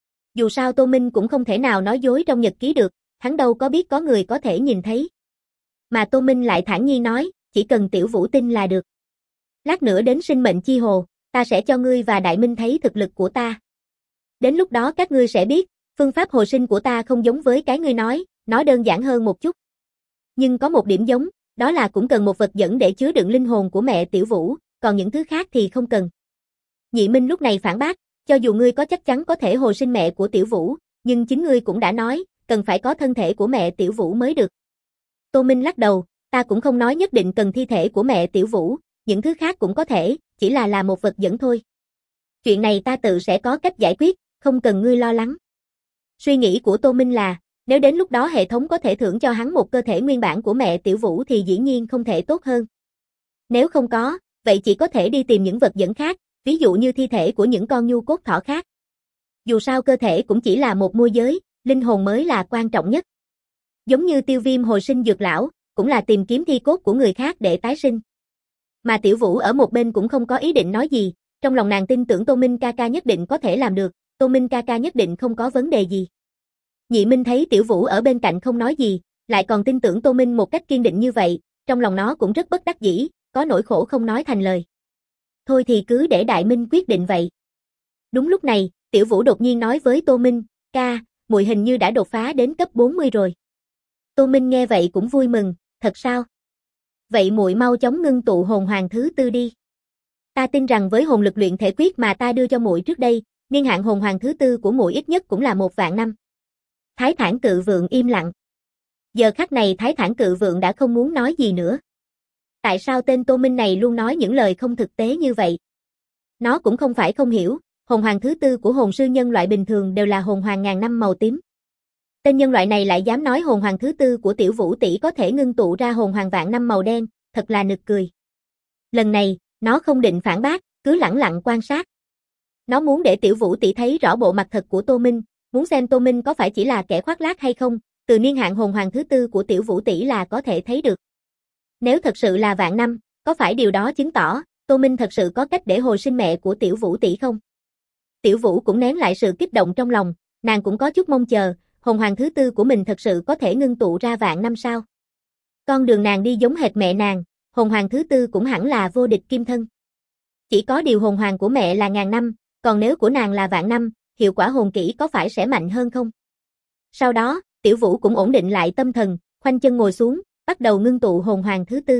Dù sao Tô Minh cũng không thể nào nói dối trong nhật ký được, hắn đâu có biết có người có thể nhìn thấy. Mà Tô Minh lại thản nhiên nói, chỉ cần Tiểu Vũ tin là được. Lát nữa đến sinh mệnh chi hồ, ta sẽ cho ngươi và Đại Minh thấy thực lực của ta. Đến lúc đó các ngươi sẽ biết, phương pháp hồi sinh của ta không giống với cái ngươi nói, nó đơn giản hơn một chút. Nhưng có một điểm giống, đó là cũng cần một vật dẫn để chứa đựng linh hồn của mẹ Tiểu Vũ, còn những thứ khác thì không cần. Nhị Minh lúc này phản bác, cho dù ngươi có chắc chắn có thể hồi sinh mẹ của Tiểu Vũ, nhưng chính ngươi cũng đã nói, cần phải có thân thể của mẹ Tiểu Vũ mới được. Tô Minh lắc đầu, ta cũng không nói nhất định cần thi thể của mẹ Tiểu Vũ, những thứ khác cũng có thể, chỉ là một vật dẫn thôi. Chuyện này ta tự sẽ có cách giải quyết, không cần ngươi lo lắng. Suy nghĩ của Tô Minh là, nếu đến lúc đó hệ thống có thể thưởng cho hắn một cơ thể nguyên bản của mẹ Tiểu Vũ thì dĩ nhiên không thể tốt hơn. Nếu không có, vậy chỉ có thể đi tìm những vật dẫn khác, ví dụ như thi thể của những con nhu cốt thỏ khác. Dù sao cơ thể cũng chỉ là một môi giới, linh hồn mới là quan trọng nhất. Giống như Tiêu Viêm hồi sinh dược lão, cũng là tìm kiếm thi cốt của người khác để tái sinh. Mà Tiểu Vũ ở một bên cũng không có ý định nói gì, trong lòng nàng tin tưởng Tô Minh ca ca nhất định có thể làm được, Tô Minh ca ca nhất định không có vấn đề gì. Nhị Minh thấy Tiểu Vũ ở bên cạnh không nói gì, lại còn tin tưởng Tô Minh một cách kiên định như vậy, trong lòng nó cũng rất bất đắc dĩ, có nỗi khổ không nói thành lời. Thôi thì cứ để Đại Minh quyết định vậy. Đúng lúc này, Tiểu Vũ đột nhiên nói với Tô Minh, ca, muội hình như đã đột phá đến cấp 40 rồi. Tô Minh nghe vậy cũng vui mừng, thật sao? Vậy muội mau chóng ngưng tụ hồn hoàng thứ tư đi. Ta tin rằng với hồn lực luyện thể quyết mà ta đưa cho muội trước đây, niên hạn hồn hoàng thứ tư của muội ít nhất cũng là 1.000 năm. Thái Thản Cự Vượng im lặng. Giờ khắc này Thái Thản Cự Vượng đã không muốn nói gì nữa. Tại sao tên Tô Minh này luôn nói những lời không thực tế như vậy? Nó cũng không phải không hiểu, hồn hoàng thứ tư của hồn sư nhân loại bình thường đều là hồn hoàng ngàn năm màu tím. Tên nhân loại này lại dám nói hồn hoàng thứ tư của Tiểu Vũ tỷ có thể ngưng tụ ra hồn hoàng vạn năm màu đen, thật là nực cười. Lần này, nó không định phản bác, cứ lẳng lặng quan sát. Nó muốn để Tiểu Vũ tỷ thấy rõ bộ mặt thật của Tô Minh, muốn xem Tô Minh có phải chỉ là kẻ khoác lác hay không, từ niên hạn hồn hoàng thứ tư của Tiểu Vũ tỷ là có thể thấy được. Nếu thật sự là vạn năm, có phải điều đó chứng tỏ Tô Minh thật sự có cách để hồi sinh mẹ của Tiểu Vũ tỷ không? Tiểu Vũ cũng nén lại sự kích động trong lòng, nàng cũng có chút mong chờ, hồn hoàng thứ tư của mình thật sự có thể ngưng tụ ra vạn năm sao? Con đường nàng đi giống hệt mẹ nàng, hồn hoàng thứ tư cũng hẳn là vô địch kim thân. Chỉ có điều hồn hoàng của mẹ là ngàn năm, còn nếu của nàng là vạn năm, hiệu quả hồn kỹ có phải sẽ mạnh hơn không? Sau đó, Tiểu Vũ cũng ổn định lại tâm thần, khoanh chân ngồi xuống, bắt đầu ngưng tụ hồn hoàng thứ tư.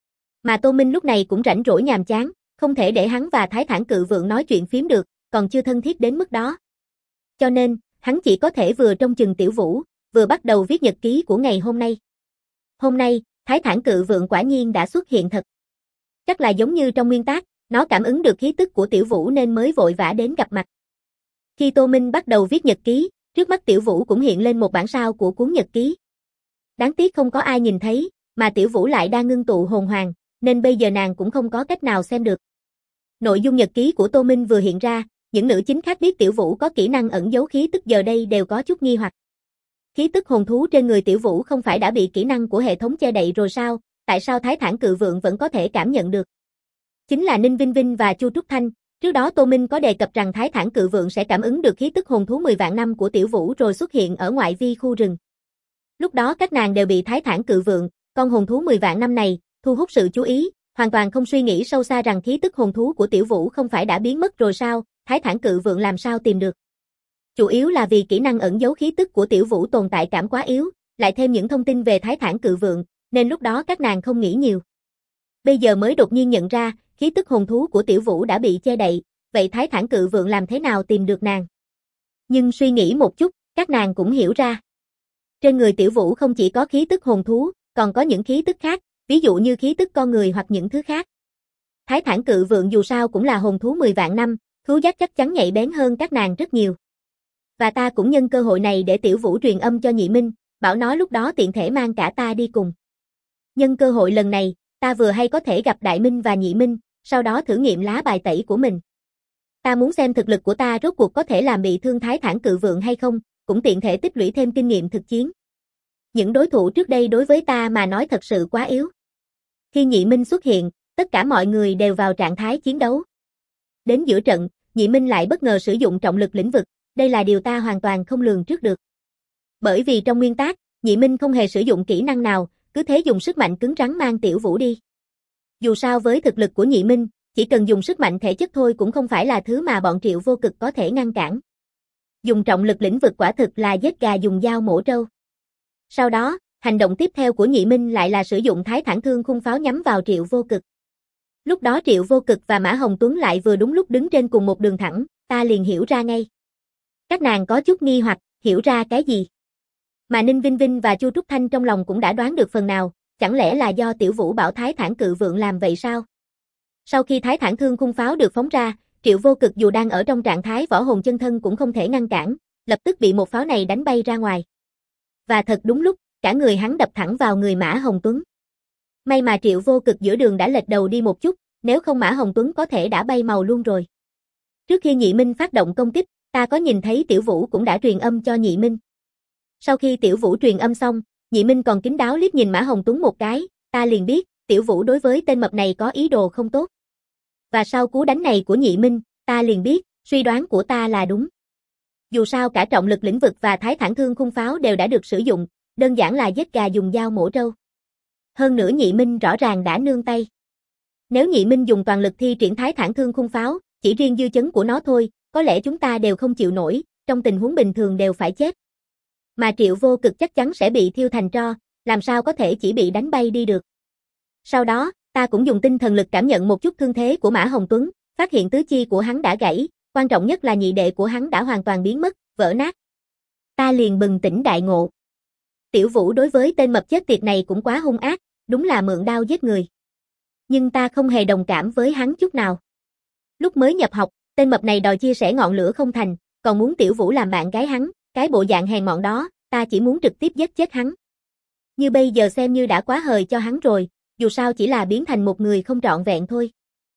Mà Tô Minh lúc này cũng rảnh rỗi nhàm chán, không thể để hắn và Thái Thản Cự Vượng nói chuyện phiếm được, còn chưa thân thiết đến mức đó. Cho nên, hắn chỉ có thể vừa trông chừng Tiểu Vũ, vừa bắt đầu viết nhật ký của ngày hôm nay. Hôm nay, Thái Thản Cự Vượng quả nhiên đã xuất hiện thật. Chắc là giống như trong nguyên tác, nó cảm ứng được khí tức của Tiểu Vũ nên mới vội vã đến gặp mặt. Khi Tô Minh bắt đầu viết nhật ký, trước mắt Tiểu Vũ cũng hiện lên một bản sao của cuốn nhật ký. Đáng tiếc không có ai nhìn thấy, mà Tiểu Vũ lại đang ngưng tụ hồn hoàng, nên bây giờ nàng cũng không có cách nào xem được. Nội dung nhật ký của Tô Minh vừa hiện ra, những nữ chính khác biết Tiểu Vũ có kỹ năng ẩn giấu khí tức giờ đây đều có chút nghi hoặc. Khí tức hồn thú trên người Tiểu Vũ không phải đã bị kỹ năng của hệ thống che đậy rồi sao, tại sao Thái Thản Cự Vượng vẫn có thể cảm nhận được? Chính là Ninh Vinh Vinh và Chu Trúc Thanh, trước đó Tô Minh có đề cập rằng Thái Thản Cự Vượng sẽ cảm ứng được khí tức hồn thú 10 vạn năm của Tiểu Vũ rồi xuất hiện ở ngoại vi khu rừng. Lúc đó các nàng đều bị Thái Thản Cự Vượng, con hồn thú 10 vạn năm này, thu hút sự chú ý, hoàn toàn không suy nghĩ sâu xa rằng khí tức hồn thú của Tiểu Vũ không phải đã biến mất rồi sao, Thái Thản Cự Vượng làm sao tìm được. Chủ yếu là vì kỹ năng ẩn giấu khí tức của Tiểu Vũ tồn tại cảm quá yếu, lại thêm những thông tin về Thái Thản Cự Vượng, nên lúc đó các nàng không nghĩ nhiều. Bây giờ mới đột nhiên nhận ra, khí tức hồn thú của Tiểu Vũ đã bị che đậy, vậy Thái Thản Cự Vượng làm thế nào tìm được nàng? Nhưng suy nghĩ một chút, các nàng cũng hiểu ra. Trên người Tiểu Vũ không chỉ có khí tức hồn thú, còn có những khí tức khác, ví dụ như khí tức con người hoặc những thứ khác. Thái Thản Cự Vượng dù sao cũng là hồn thú 10 vạn năm, thú giác chắc chắn nhạy bén hơn các nàng rất nhiều. Và ta cũng nhân cơ hội này để Tiểu Vũ truyền âm cho Nhị Minh, bảo nó lúc đó tiện thể mang cả ta đi cùng. Nhân cơ hội lần này, ta vừa hay có thể gặp Đại Minh và Nhị Minh, sau đó thử nghiệm lá bài tẩy của mình. Ta muốn xem thực lực của ta rốt cuộc có thể làm bị thương Thái Thản Cự Vượng hay không, cũng tiện thể tích lũy thêm kinh nghiệm thực chiến. Những đối thủ trước đây đối với ta mà nói thật sự quá yếu. Khi Nhị Minh xuất hiện, tất cả mọi người đều vào trạng thái chiến đấu. Đến giữa trận, Nhị Minh lại bất ngờ sử dụng trọng lực lĩnh vực, đây là điều ta hoàn toàn không lường trước được. Bởi vì trong nguyên tác, Nhị Minh không hề sử dụng kỹ năng nào, cứ thế dùng sức mạnh cứng rắn mang Tiểu Vũ đi. Dù sao với thực lực của Nhị Minh, chỉ cần dùng sức mạnh thể chất thôi cũng không phải là thứ mà bọn Triệu Vô Cực có thể ngăn cản. Dùng trọng lực lĩnh vực quả thực là giết gà dùng dao mổ trâu. Sau đó, hành động tiếp theo của Nhị Minh lại là sử dụng Thái Thản Thương Khung Pháo nhắm vào Triệu Vô Cực. Lúc đó Triệu Vô Cực và Mã Hồng Tuấn lại vừa đúng lúc đứng trên cùng một đường thẳng, ta liền hiểu ra ngay. Các nàng có chút nghi hoặc, hiểu ra cái gì? Mà Ninh Vinh Vinh và Chu Trúc Thanh trong lòng cũng đã đoán được phần nào, chẳng lẽ là do Tiểu Vũ bảo Thái Thản Cự Vượng làm vậy sao? Sau khi Thái Thản Thương Khung Pháo được phóng ra, Triệu Vô Cực dù đang ở trong trạng thái võ hồn chân thân cũng không thể ngăn cản, lập tức bị một pháo này đánh bay ra ngoài. Và thật đúng lúc, cả người hắn đập thẳng vào người Mã Hồng Tuấn. May mà Triệu Vô Cực giữa đường đã lệch đầu đi một chút, nếu không Mã Hồng Tuấn có thể đã bay màu luôn rồi. Trước khi Nhị Minh phát động công kích, ta có nhìn thấy Tiểu Vũ cũng đã truyền âm cho Nhị Minh. Sau khi Tiểu Vũ truyền âm xong, Nhị Minh còn kín đáo liếc nhìn Mã Hồng Tuấn một cái, ta liền biết, Tiểu Vũ đối với tên mập này có ý đồ không tốt. Và sau cú đánh này của Nhị Minh, ta liền biết, suy đoán của ta là đúng. Dù sao cả trọng lực lĩnh vực và Thái Thản Thương Khung Pháo đều đã được sử dụng, đơn giản là giết gà dùng dao mổ trâu. Hơn nữa Nhị Minh rõ ràng đã nương tay. Nếu Nhị Minh dùng toàn lực thi triển Thái Thản Thương Khung Pháo, chỉ riêng dư chấn của nó thôi, có lẽ chúng ta đều không chịu nổi, trong tình huống bình thường đều phải chết. Mà Triệu Vô Cực chắc chắn sẽ bị thiêu thành tro, làm sao có thể chỉ bị đánh bay đi được. Sau đó, ta cũng dùng tinh thần lực cảm nhận một chút thương thế của Mã Hồng Tuấn, phát hiện tứ chi của hắn đã gãy, quan trọng nhất là nhị đệ của hắn đã hoàn toàn biến mất, vỡ nát. Ta liền bừng tỉnh đại ngộ. Tiểu Vũ đối với tên mập chết tiệt này cũng quá hung ác, đúng là mượn đao giết người. Nhưng ta không hề đồng cảm với hắn chút nào. Lúc mới nhập học, tên mập này đòi chia sẻ ngọn lửa không thành, còn muốn Tiểu Vũ làm bạn gái hắn, cái bộ dạng hèn mọn đó, ta chỉ muốn trực tiếp giết chết hắn. Như bây giờ xem như đã quá hời cho hắn rồi, dù sao chỉ là biến thành một người không trọn vẹn thôi.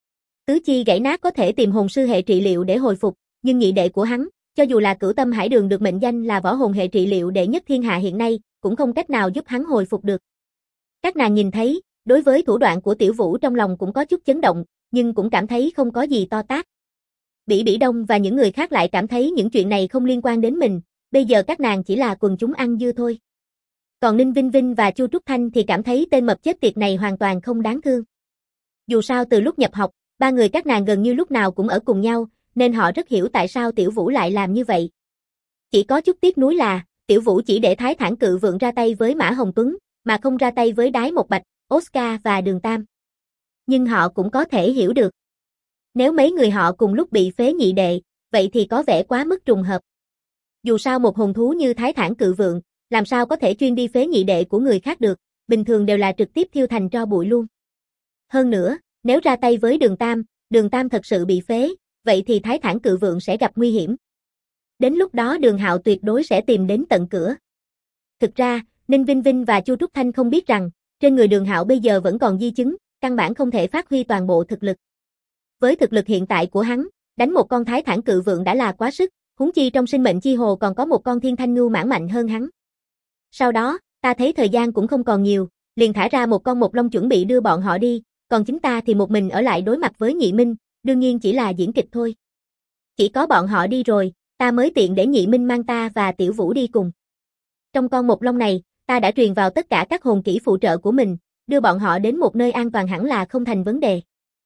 Tứ chi gãy nát có thể tìm hồn sư hệ trị liệu để hồi phục, nhưng nhị đệ của hắn, cho dù là Cửu Tâm Hải Đường được mệnh danh là võ hồn hệ trị liệu đệ nhất thiên hạ hiện nay, cũng không cách nào giúp hắn hồi phục được. Các nàng nhìn thấy, đối với thủ đoạn của Tiểu Vũ trong lòng cũng có chút chấn động, nhưng cũng cảm thấy không có gì to tát. Bỉ Bỉ Đông và những người khác lại cảm thấy những chuyện này không liên quan đến mình, bây giờ các nàng chỉ là quần chúng ăn dưa thôi. Còn Ninh Vinh Vinh và Chu Trúc Thanh thì cảm thấy tên mập chết tiệt này hoàn toàn không đáng thương. Dù sao từ lúc nhập học, ba người các nàng gần như lúc nào cũng ở cùng nhau, nên họ rất hiểu tại sao Tiểu Vũ lại làm như vậy. Chỉ có chút tiếc nuối là, Tiểu Vũ chỉ để Thái Thản Cự Vượng ra tay với Mã Hồng Tuấn, mà không ra tay với Đái Một Bạch, Oscar và Đường Tam. Nhưng họ cũng có thể hiểu được. Nếu mấy người họ cùng lúc bị phế nhị đệ, vậy thì có vẻ quá mức trùng hợp. Dù sao một hồn thú như Thái Thản Cự Vượng, làm sao có thể chuyên đi phế nhị đệ của người khác được, bình thường đều là trực tiếp thiêu thành tro bụi luôn. Hơn nữa, nếu ra tay với Đường Tam thật sự bị phế, vậy thì Thái Thản Cự Vượng sẽ gặp nguy hiểm. Đến lúc đó Đường Hạo tuyệt đối sẽ tìm đến tận cửa. Thực ra, Ninh Vinh Vinh và Chu Trúc Thanh không biết rằng, trên người Đường Hạo bây giờ vẫn còn di chứng, căn bản không thể phát huy toàn bộ thực lực. Với thực lực hiện tại của hắn, đánh một con Thái Thản Cự Vượng đã là quá sức, huống chi trong sinh mệnh chi hồ còn có một con Thiên Thanh Ngưu mãng mạnh hơn hắn. Sau đó, ta thấy thời gian cũng không còn nhiều, liền thả ra một con Mộc Long chuẩn bị đưa bọn họ đi, còn chính ta thì một mình ở lại đối mặt với Nhị Minh, đương nhiên chỉ là diễn kịch thôi. Chỉ có bọn họ đi rồi, ta mới tiện để Nhị Minh mang ta và Tiểu Vũ đi cùng. Trong con Mộc Long này, ta đã truyền vào tất cả các hồn kỹ phụ trợ của mình, đưa bọn họ đến một nơi an toàn hẳn là không thành vấn đề.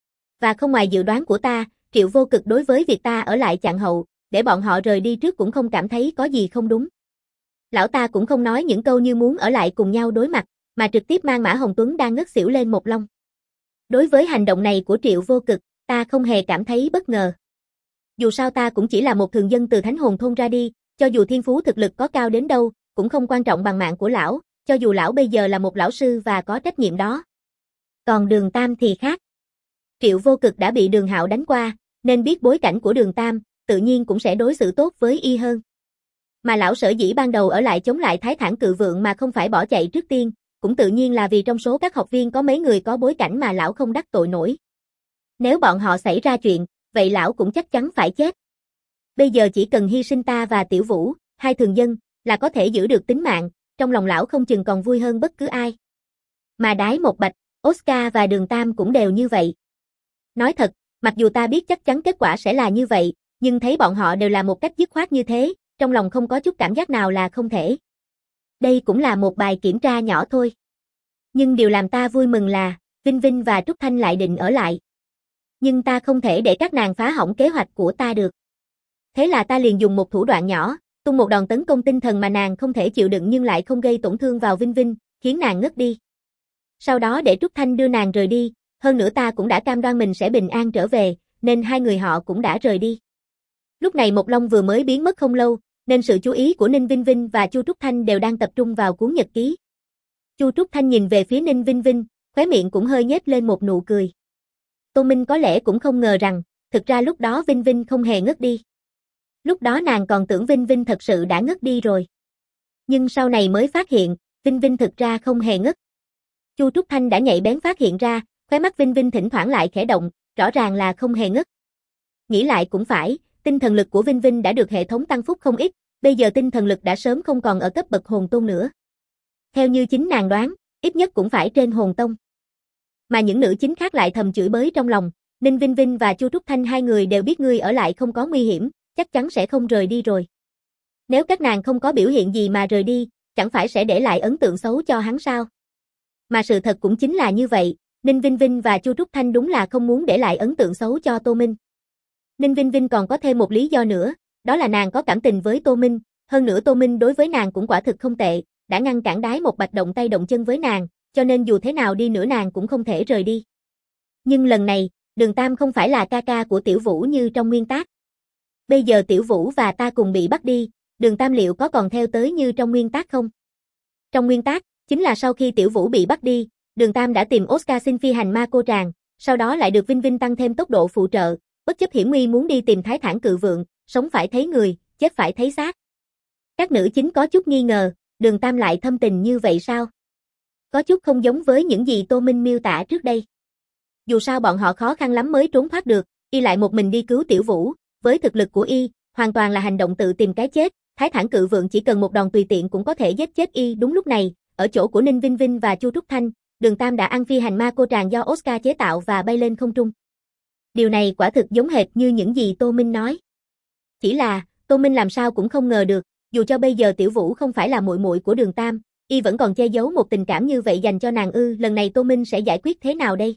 Và không ngoài dự đoán của ta, Triệu Vô Cực đối với việc ta ở lại chặn hậu, để bọn họ rời đi trước cũng không cảm thấy có gì không đúng. Lão ta cũng không nói những câu như muốn ở lại cùng nhau đối mặt, mà trực tiếp mang Mã Hồng Tuấn đang ngất xỉu lên Mộc Long. Đối với hành động này của Triệu Vô Cực, ta không hề cảm thấy bất ngờ. Dù sao ta cũng chỉ là một thường dân từ Thánh Hồn Thôn ra đi, cho dù thiên phú thực lực có cao đến đâu, cũng không quan trọng bằng mạng của lão, cho dù lão bây giờ là một lão sư và có trách nhiệm đó. Còn Đường Tam thì khác. Triệu Vô Cực đã bị Đường Hạo đánh qua, nên biết bối cảnh của Đường Tam, tự nhiên cũng sẽ đối xử tốt với y hơn. Mà lão sở dĩ ban đầu ở lại chống lại Thái Thản Cự Vượng mà không phải bỏ chạy trước tiên, cũng tự nhiên là vì trong số các học viên có mấy người có bối cảnh mà lão không đắc tội nổi. Nếu bọn họ xảy ra chuyện, vậy lão cũng chắc chắn phải chết. Bây giờ chỉ cần hy sinh ta và Tiểu Vũ, hai thường dân, là có thể giữ được tính mạng, trong lòng lão không chừng còn vui hơn bất cứ ai. Mà Đái Một Bạch, Oscar và Đường Tam cũng đều như vậy. Nói thật, mặc dù ta biết chắc chắn kết quả sẽ là như vậy, nhưng thấy bọn họ đều làm một cách dứt khoát như thế, trong lòng không có chút cảm giác nào là không thể. Đây cũng là một bài kiểm tra nhỏ thôi. Nhưng điều làm ta vui mừng là, Vinh Vinh và Trúc Thanh lại định ở lại. Nhưng ta không thể để các nàng phá hỏng kế hoạch của ta được. Thế là ta liền dùng một thủ đoạn nhỏ, tung một đòn tấn công tinh thần mà nàng không thể chịu đựng nhưng lại không gây tổn thương vào Vinh Vinh, khiến nàng ngất đi. Sau đó để Trúc Thanh đưa nàng rời đi, hơn nữa ta cũng đã cam đoan mình sẽ bình an trở về, nên hai người họ cũng đã rời đi. Lúc này Mộc Long vừa mới biến mất không lâu, nên sự chú ý của Ninh Vinh Vinh và Chu Trúc Thanh đều đang tập trung vào cuốn nhật ký. Chu Trúc Thanh nhìn về phía Ninh Vinh Vinh, khóe miệng cũng hơi nhếch lên một nụ cười. Tô Minh có lẽ cũng không ngờ rằng, thực ra lúc đó Vinh Vinh không hề ngất đi. Lúc đó nàng còn tưởng Vinh Vinh thật sự đã ngất đi rồi. Nhưng sau này mới phát hiện, Vinh Vinh thực ra không hề ngất. Chu Trúc Thanh đã nhạy bén phát hiện ra, khóe mắt Vinh Vinh thỉnh thoảng lại khẽ động, rõ ràng là không hề ngất. Nghĩ lại cũng phải, tinh thần lực của Vinh Vinh đã được hệ thống tăng phúc không ít, bây giờ tinh thần lực đã sớm không còn ở cấp bậc hồn tôn nữa. Theo như chính nàng đoán, ít nhất cũng phải trên hồn tông. Mà những nữ chính khác lại thầm chửi bới trong lòng, Ninh Vinh Vinh và Chu Trúc Thanh hai người đều biết ngươi ở lại không có nguy hiểm, chắc chắn sẽ không rời đi rồi. Nếu các nàng không có biểu hiện gì mà rời đi, chẳng phải sẽ để lại ấn tượng xấu cho hắn sao? Mà sự thật cũng chính là như vậy, Ninh Vinh Vinh và Chu Trúc Thanh đúng là không muốn để lại ấn tượng xấu cho Tô Minh. Ninh Vinh Vinh còn có thêm một lý do nữa, đó là nàng có cảm tình với Tô Minh, hơn nữa Tô Minh đối với nàng cũng quả thực không tệ, đã ngăn cản Đái Một Bạch động tay động chân với nàng, cho nên dù thế nào đi nữa nàng cũng không thể rời đi. Nhưng lần này, Đường Tam không phải là ca ca của Tiểu Vũ như trong nguyên tác. Bây giờ Tiểu Vũ và ta cùng bị bắt đi, Đường Tam liệu có còn theo tới như trong nguyên tác không? Trong nguyên tác, chính là sau khi Tiểu Vũ bị bắt đi, Đường Tam đã tìm Oscar xin phi hành ma cô tràng, sau đó lại được Vinh Vinh tăng thêm tốc độ phụ trợ, bất chấp hiểm nguy muốn đi tìm Thái Thản Cự Vượng, sống phải thấy người, chết phải thấy xác. Các nữ chính có chút nghi ngờ, Đường Tam lại thâm tình như vậy sao? Có chút không giống với những gì Tô Minh miêu tả trước đây. Dù sao bọn họ khó khăn lắm mới trốn thoát được, y lại một mình đi cứu Tiểu Vũ, với thực lực của y, hoàn toàn là hành động tự tìm cái chết, Thái Thản Cự Vượng chỉ cần một đòn tùy tiện cũng có thể giết chết y. Đúng lúc này, ở chỗ của Ninh Vinh Vinh và Chu Trúc Thanh, Đường Tam đã ăn phi hành ma cô tràng do Oscar chế tạo và bay lên không trung. Điều này quả thực giống hệt như những gì Tô Minh nói. Chỉ là, Tô Minh làm sao cũng không ngờ được, dù cho bây giờ Tiểu Vũ không phải là muội muội của Đường Tam, y vẫn còn che giấu một tình cảm như vậy dành cho nàng ư. Lần này Tô Minh sẽ giải quyết thế nào đây?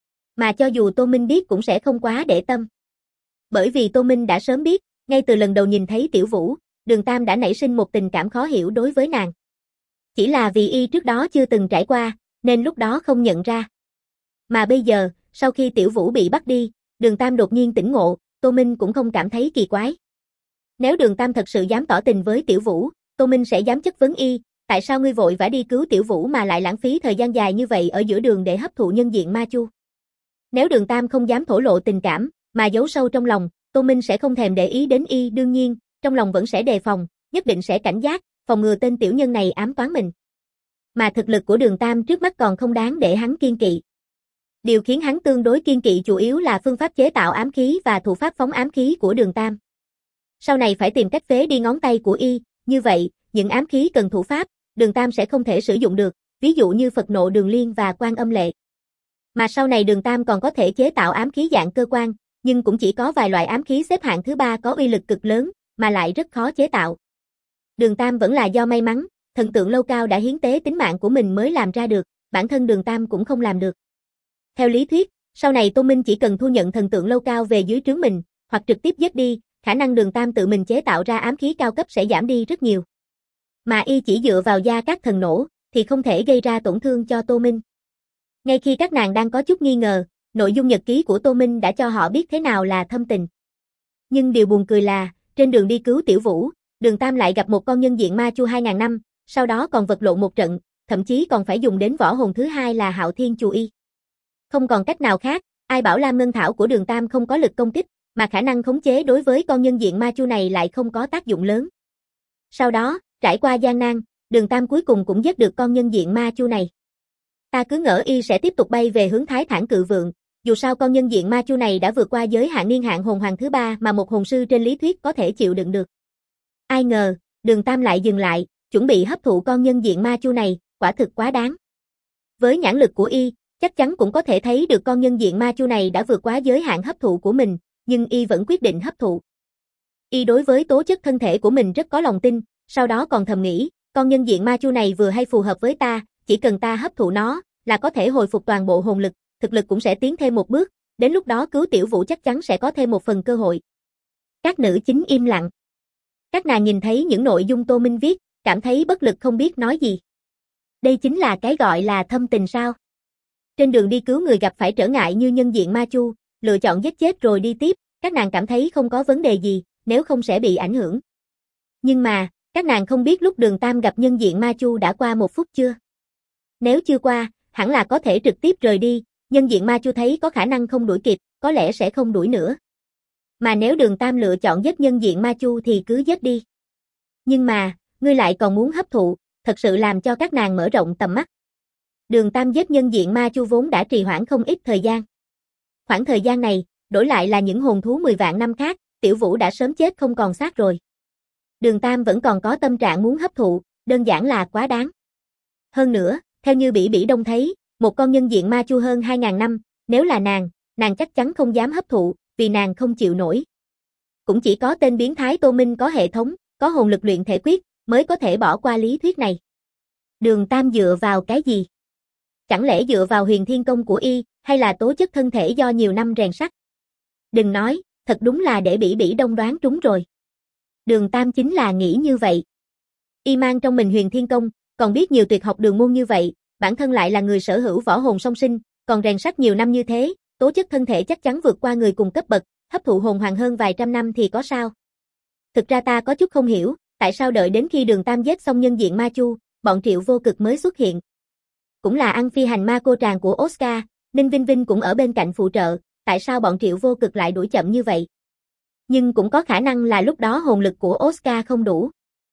Mà cho dù Tô Minh biết cũng sẽ không quá để tâm. Bởi vì Tô Minh đã sớm biết, ngay từ lần đầu nhìn thấy Tiểu Vũ, Đường Tam đã nảy sinh một tình cảm khó hiểu đối với nàng. Chỉ là vì y trước đó chưa từng trải qua, nên lúc đó không nhận ra. Mà bây giờ, sau khi Tiểu Vũ bị bắt đi, Đường Tam đột nhiên tỉnh ngộ, Tô Minh cũng không cảm thấy kỳ quái. Nếu Đường Tam thật sự dám tỏ tình với Tiểu Vũ, Tô Minh sẽ dám chất vấn y, tại sao ngươi vội vã đi cứu Tiểu Vũ mà lại lãng phí thời gian dài như vậy ở giữa đường để hấp thụ nhân diện ma chu. Nếu Đường Tam không dám thổ lộ tình cảm, mà giấu sâu trong lòng, Tô Minh sẽ không thèm để ý đến y. Đương nhiên, trong lòng vẫn sẽ đề phòng, nhất định sẽ cảnh giác, phòng ngừa tên tiểu nhân này ám toán mình. Mà thực lực của Đường Tam trước mắt còn không đáng để hắn kiên kỵ. Điều khiến hắn tương đối kiên kỵ chủ yếu là phương pháp chế tạo ám khí và thủ pháp phóng ám khí của Đường Tam. Sau này phải tìm cách phế đi ngón tay của y, như vậy, những ám khí cần thủ pháp, Đường Tam sẽ không thể sử dụng được, ví dụ như Phật Nộ Đường Liên và Quan Âm Lệ. Mà sau này Đường Tam còn có thể chế tạo ám khí dạng cơ quan, nhưng cũng chỉ có vài loại ám khí xếp hạng thứ 3 có uy lực cực lớn, mà lại rất khó chế tạo. Đường Tam vẫn là do may mắn, thần tượng lâu cao đã hiến tế tính mạng của mình mới làm ra được, bản thân Đường Tam cũng không làm được. Theo lý thuyết, sau này Tô Minh chỉ cần thu nhận thần tượng lâu cao về dưới trướng mình, hoặc trực tiếp giết đi, khả năng Đường Tam tự mình chế tạo ra ám khí cao cấp sẽ giảm đi rất nhiều. Mà y chỉ dựa vào gia các thần nổ, thì không thể gây ra tổn thương cho Tô Minh. Ngay khi các nàng đang có chút nghi ngờ, nội dung nhật ký của Tô Minh đã cho họ biết thế nào là thâm tình. Nhưng điều buồn cười là, trên đường đi cứu Tiểu Vũ, Đường Tam lại gặp một con nhân diện ma chu 2000 năm, sau đó còn vật lộn một trận, thậm chí còn phải dùng đến võ hồn thứ hai là Hạo Thiên Chù Y. Không còn cách nào khác, ai bảo Lam Ngân Thảo của Đường Tam không có lực công kích, mà khả năng khống chế đối với con nhân diện ma chu này lại không có tác dụng lớn. Sau đó, trải qua gian nan, Đường Tam cuối cùng cũng giết được con nhân diện ma chu này. Ta cứ ngỡ y sẽ tiếp tục bay về hướng Thái Thản Cự Vượng, dù sao con nhân diện ma chu này đã vượt qua giới hạn niên hạn hồn hoàng thứ 3 mà một hồn sư trên lý thuyết có thể chịu đựng được. Ai ngờ, Đường Tam lại dừng lại, chuẩn bị hấp thụ con nhân diện ma chu này, quả thực quá đáng. Với nhãn lực của y, chắc chắn cũng có thể thấy được con nhân diện ma chu này đã vượt quá giới hạn hấp thụ của mình, nhưng y vẫn quyết định hấp thụ. Y đối với tố chất thân thể của mình rất có lòng tin, sau đó còn thầm nghĩ, con nhân diện ma chu này vừa hay phù hợp với ta, chỉ cần ta hấp thụ nó, là có thể hồi phục toàn bộ hồn lực, thực lực cũng sẽ tiến thêm một bước, đến lúc đó cứu Tiểu Vũ chắc chắn sẽ có thêm một phần cơ hội. Các nữ chính im lặng. Các nàng nhìn thấy những nội dung Tô Minh viết, cảm thấy bất lực không biết nói gì. Đây chính là cái gọi là thâm tình sao? Trên đường đi cứu người gặp phải trở ngại như nhân diện ma chu, lựa chọn giết chết rồi đi tiếp, các nàng cảm thấy không có vấn đề gì, nếu không sẽ bị ảnh hưởng. Nhưng mà, các nàng không biết lúc Đường Tam gặp nhân diện ma chu đã qua 1 phút chưa? Nếu chưa qua, hẳn là có thể trực tiếp rời đi, nhân diện ma chu thấy có khả năng không đuổi kịp, có lẽ sẽ không đuổi nữa. Mà nếu Đường Tam lựa chọn giết nhân diện ma chu thì cứ giết đi. Nhưng mà, ngươi lại còn muốn hấp thụ, thật sự làm cho các nàng mở rộng tầm mắt. Đường Tam giết nhân diện ma chu vốn đã trì hoãn không ít thời gian. Khoảng thời gian này, đổi lại là những hồn thú 10 vạn năm khác, Tiểu Vũ đã sớm chết không còn xác rồi. Đường Tam vẫn còn có tâm trạng muốn hấp thụ, đơn giản là quá đáng. Hơn nữa, theo như Bỉ Bỉ Đông thấy, một con nhân diện ma chu hơn 2000 năm, nếu là nàng chắc chắn không dám hấp thụ, vì nàng không chịu nổi. Cũng chỉ có tên biến thái Tô Minh có hệ thống, có hồn lực luyện thể quyết, mới có thể bỏ qua lý thuyết này. Đường Tam dựa vào cái gì? Chẳng lẽ dựa vào huyền thiên công của y, hay là tố chất thân thể do nhiều năm rèn sắt? Đừng nói, thật đúng là để Bỉ Bỉ Đông đoán trúng rồi. Đường Tam chính là nghĩ như vậy. Y mang trong mình huyền thiên công, còn biết nhiều tuyệt học đường môn như vậy, bản thân lại là người sở hữu võ hồn song sinh, còn rèn sắt nhiều năm như thế, tố chất thân thể chắc chắn vượt qua người cùng cấp bậc, hấp thụ hồn hoàng hơn vài trăm năm thì có sao. Thực ra ta có chút không hiểu, tại sao đợi đến khi Đường Tam giết xong nhân diện ma chu, bọn Triệu Vô Cực mới xuất hiện. Cũng là ăn phi hành ma cô tràng của Oscar, Ninh Vinh Vinh cũng ở bên cạnh phụ trợ, tại sao bọn Triệu Vô Cực lại đuổi chậm như vậy? Nhưng cũng có khả năng là lúc đó hồn lực của Oscar không đủ.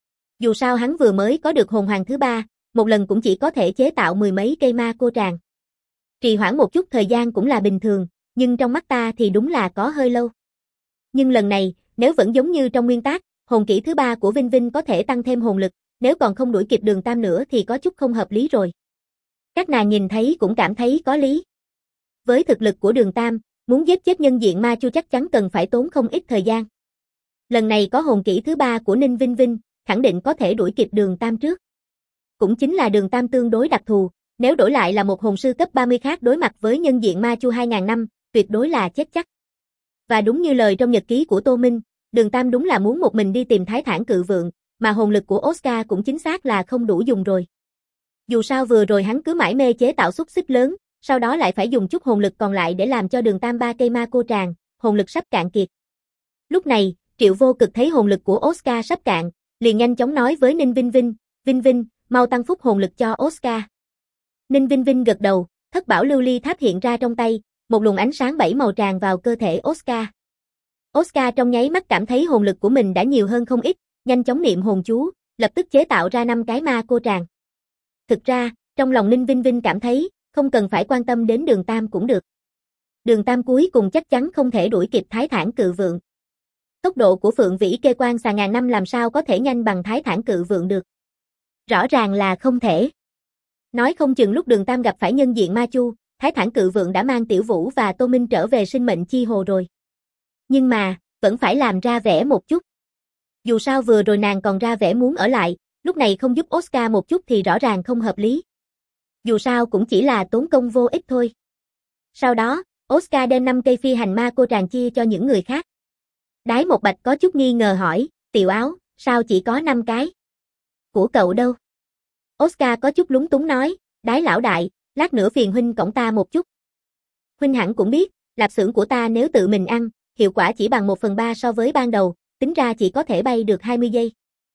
Dù sao hắn vừa mới có được hồn hoàng thứ 3, một lần cũng chỉ có thể chế tạo mười mấy cây ma cô tràng. Trì hoãn một chút thời gian cũng là bình thường, nhưng trong mắt ta thì đúng là có hơi lâu. Nhưng lần này, nếu vẫn giống như trong nguyên tắc, hồn kỹ thứ 3 của Vinh Vinh có thể tăng thêm hồn lực, nếu còn không đuổi kịp Đường Tam nữa thì có chút không hợp lý rồi. Các nàng nhìn thấy cũng cảm thấy có lý. Với thực lực của Đường Tam, muốn giết chết nhân diện ma chu chắc chắn cần phải tốn không ít thời gian. Lần này có hồn kỹ thứ 3 của Ninh Vinh Vinh, khẳng định có thể đuổi kịp Đường Tam trước. Cũng chính là Đường Tam tương đối đặc thù, nếu đổi lại là một hồn sư cấp 30 khác đối mặt với nhân diện ma chu 2000 năm, tuyệt đối là chết chắc. Và đúng như lời trong nhật ký của Tô Minh, Đường Tam đúng là muốn một mình đi tìm Thái Thản Cự Vượng, mà hồn lực của Oscar cũng chính xác là không đủ dùng rồi. Dù sao vừa rồi hắn cứ mải mê chế tạo xúc xích lớn, sau đó lại phải dùng chút hồn lực còn lại để làm cho Đường Tam 3 cây ma cô tràng, hồn lực sắp cạn kiệt. Lúc này, Triệu Vô Cực thấy hồn lực của Oscar sắp cạn, liền nhanh chóng nói với Ninh Vinh Vinh, Vinh Vinh, mau tăng phúc hồn lực cho Oscar. Ninh Vinh Vinh gật đầu, thất bảo lưu ly tháp hiện ra trong tay, một luồng ánh sáng 7 màu tràn vào cơ thể Oscar. Oscar trong nháy mắt cảm thấy hồn lực của mình đã nhiều hơn không ít, nhanh chóng niệm hồn chú, lập tức chế tạo ra 5 cái ma cô tràng. Thực ra, trong lòng Ninh Vinh Vinh cảm thấy, không cần phải quan tâm đến Đường Tam cũng được. Đường Tam cuối cùng chắc chắn không thể đuổi kịp Thái Thản Cự Vượng. Tốc độ của Phượng Vĩ Kê Quan xà ngàn năm làm sao có thể nhanh bằng Thái Thản Cự Vượng được. Rõ ràng là không thể. Nói không chừng lúc Đường Tam gặp phải nhân diện ma chu, Thái Thản Cự Vượng đã mang Tiểu Vũ và Tô Minh trở về sinh mệnh chi hồ rồi. Nhưng mà, vẫn phải làm ra vẻ một chút. Dù sao vừa rồi nàng còn ra vẻ muốn ở lại, lúc này không giúp Oscar một chút thì rõ ràng không hợp lý. Dù sao cũng chỉ là tốn công vô ích thôi. Sau đó, Oscar đem 5 cây phi hành ma cô tràng chia cho những người khác. Đái Một Bạch có chút nghi ngờ hỏi, Tiểu Áo, sao chỉ có 5 cái? Của cậu đâu? Oscar có chút lúng túng nói, Đái lão đại, lát nữa phiền huynh cõng ta một chút. Huynh hẳn cũng biết, lạp xưởng của ta nếu tự mình ăn, hiệu quả chỉ bằng 1/3 so với ban đầu, tính ra chỉ có thể bay được 20 giây.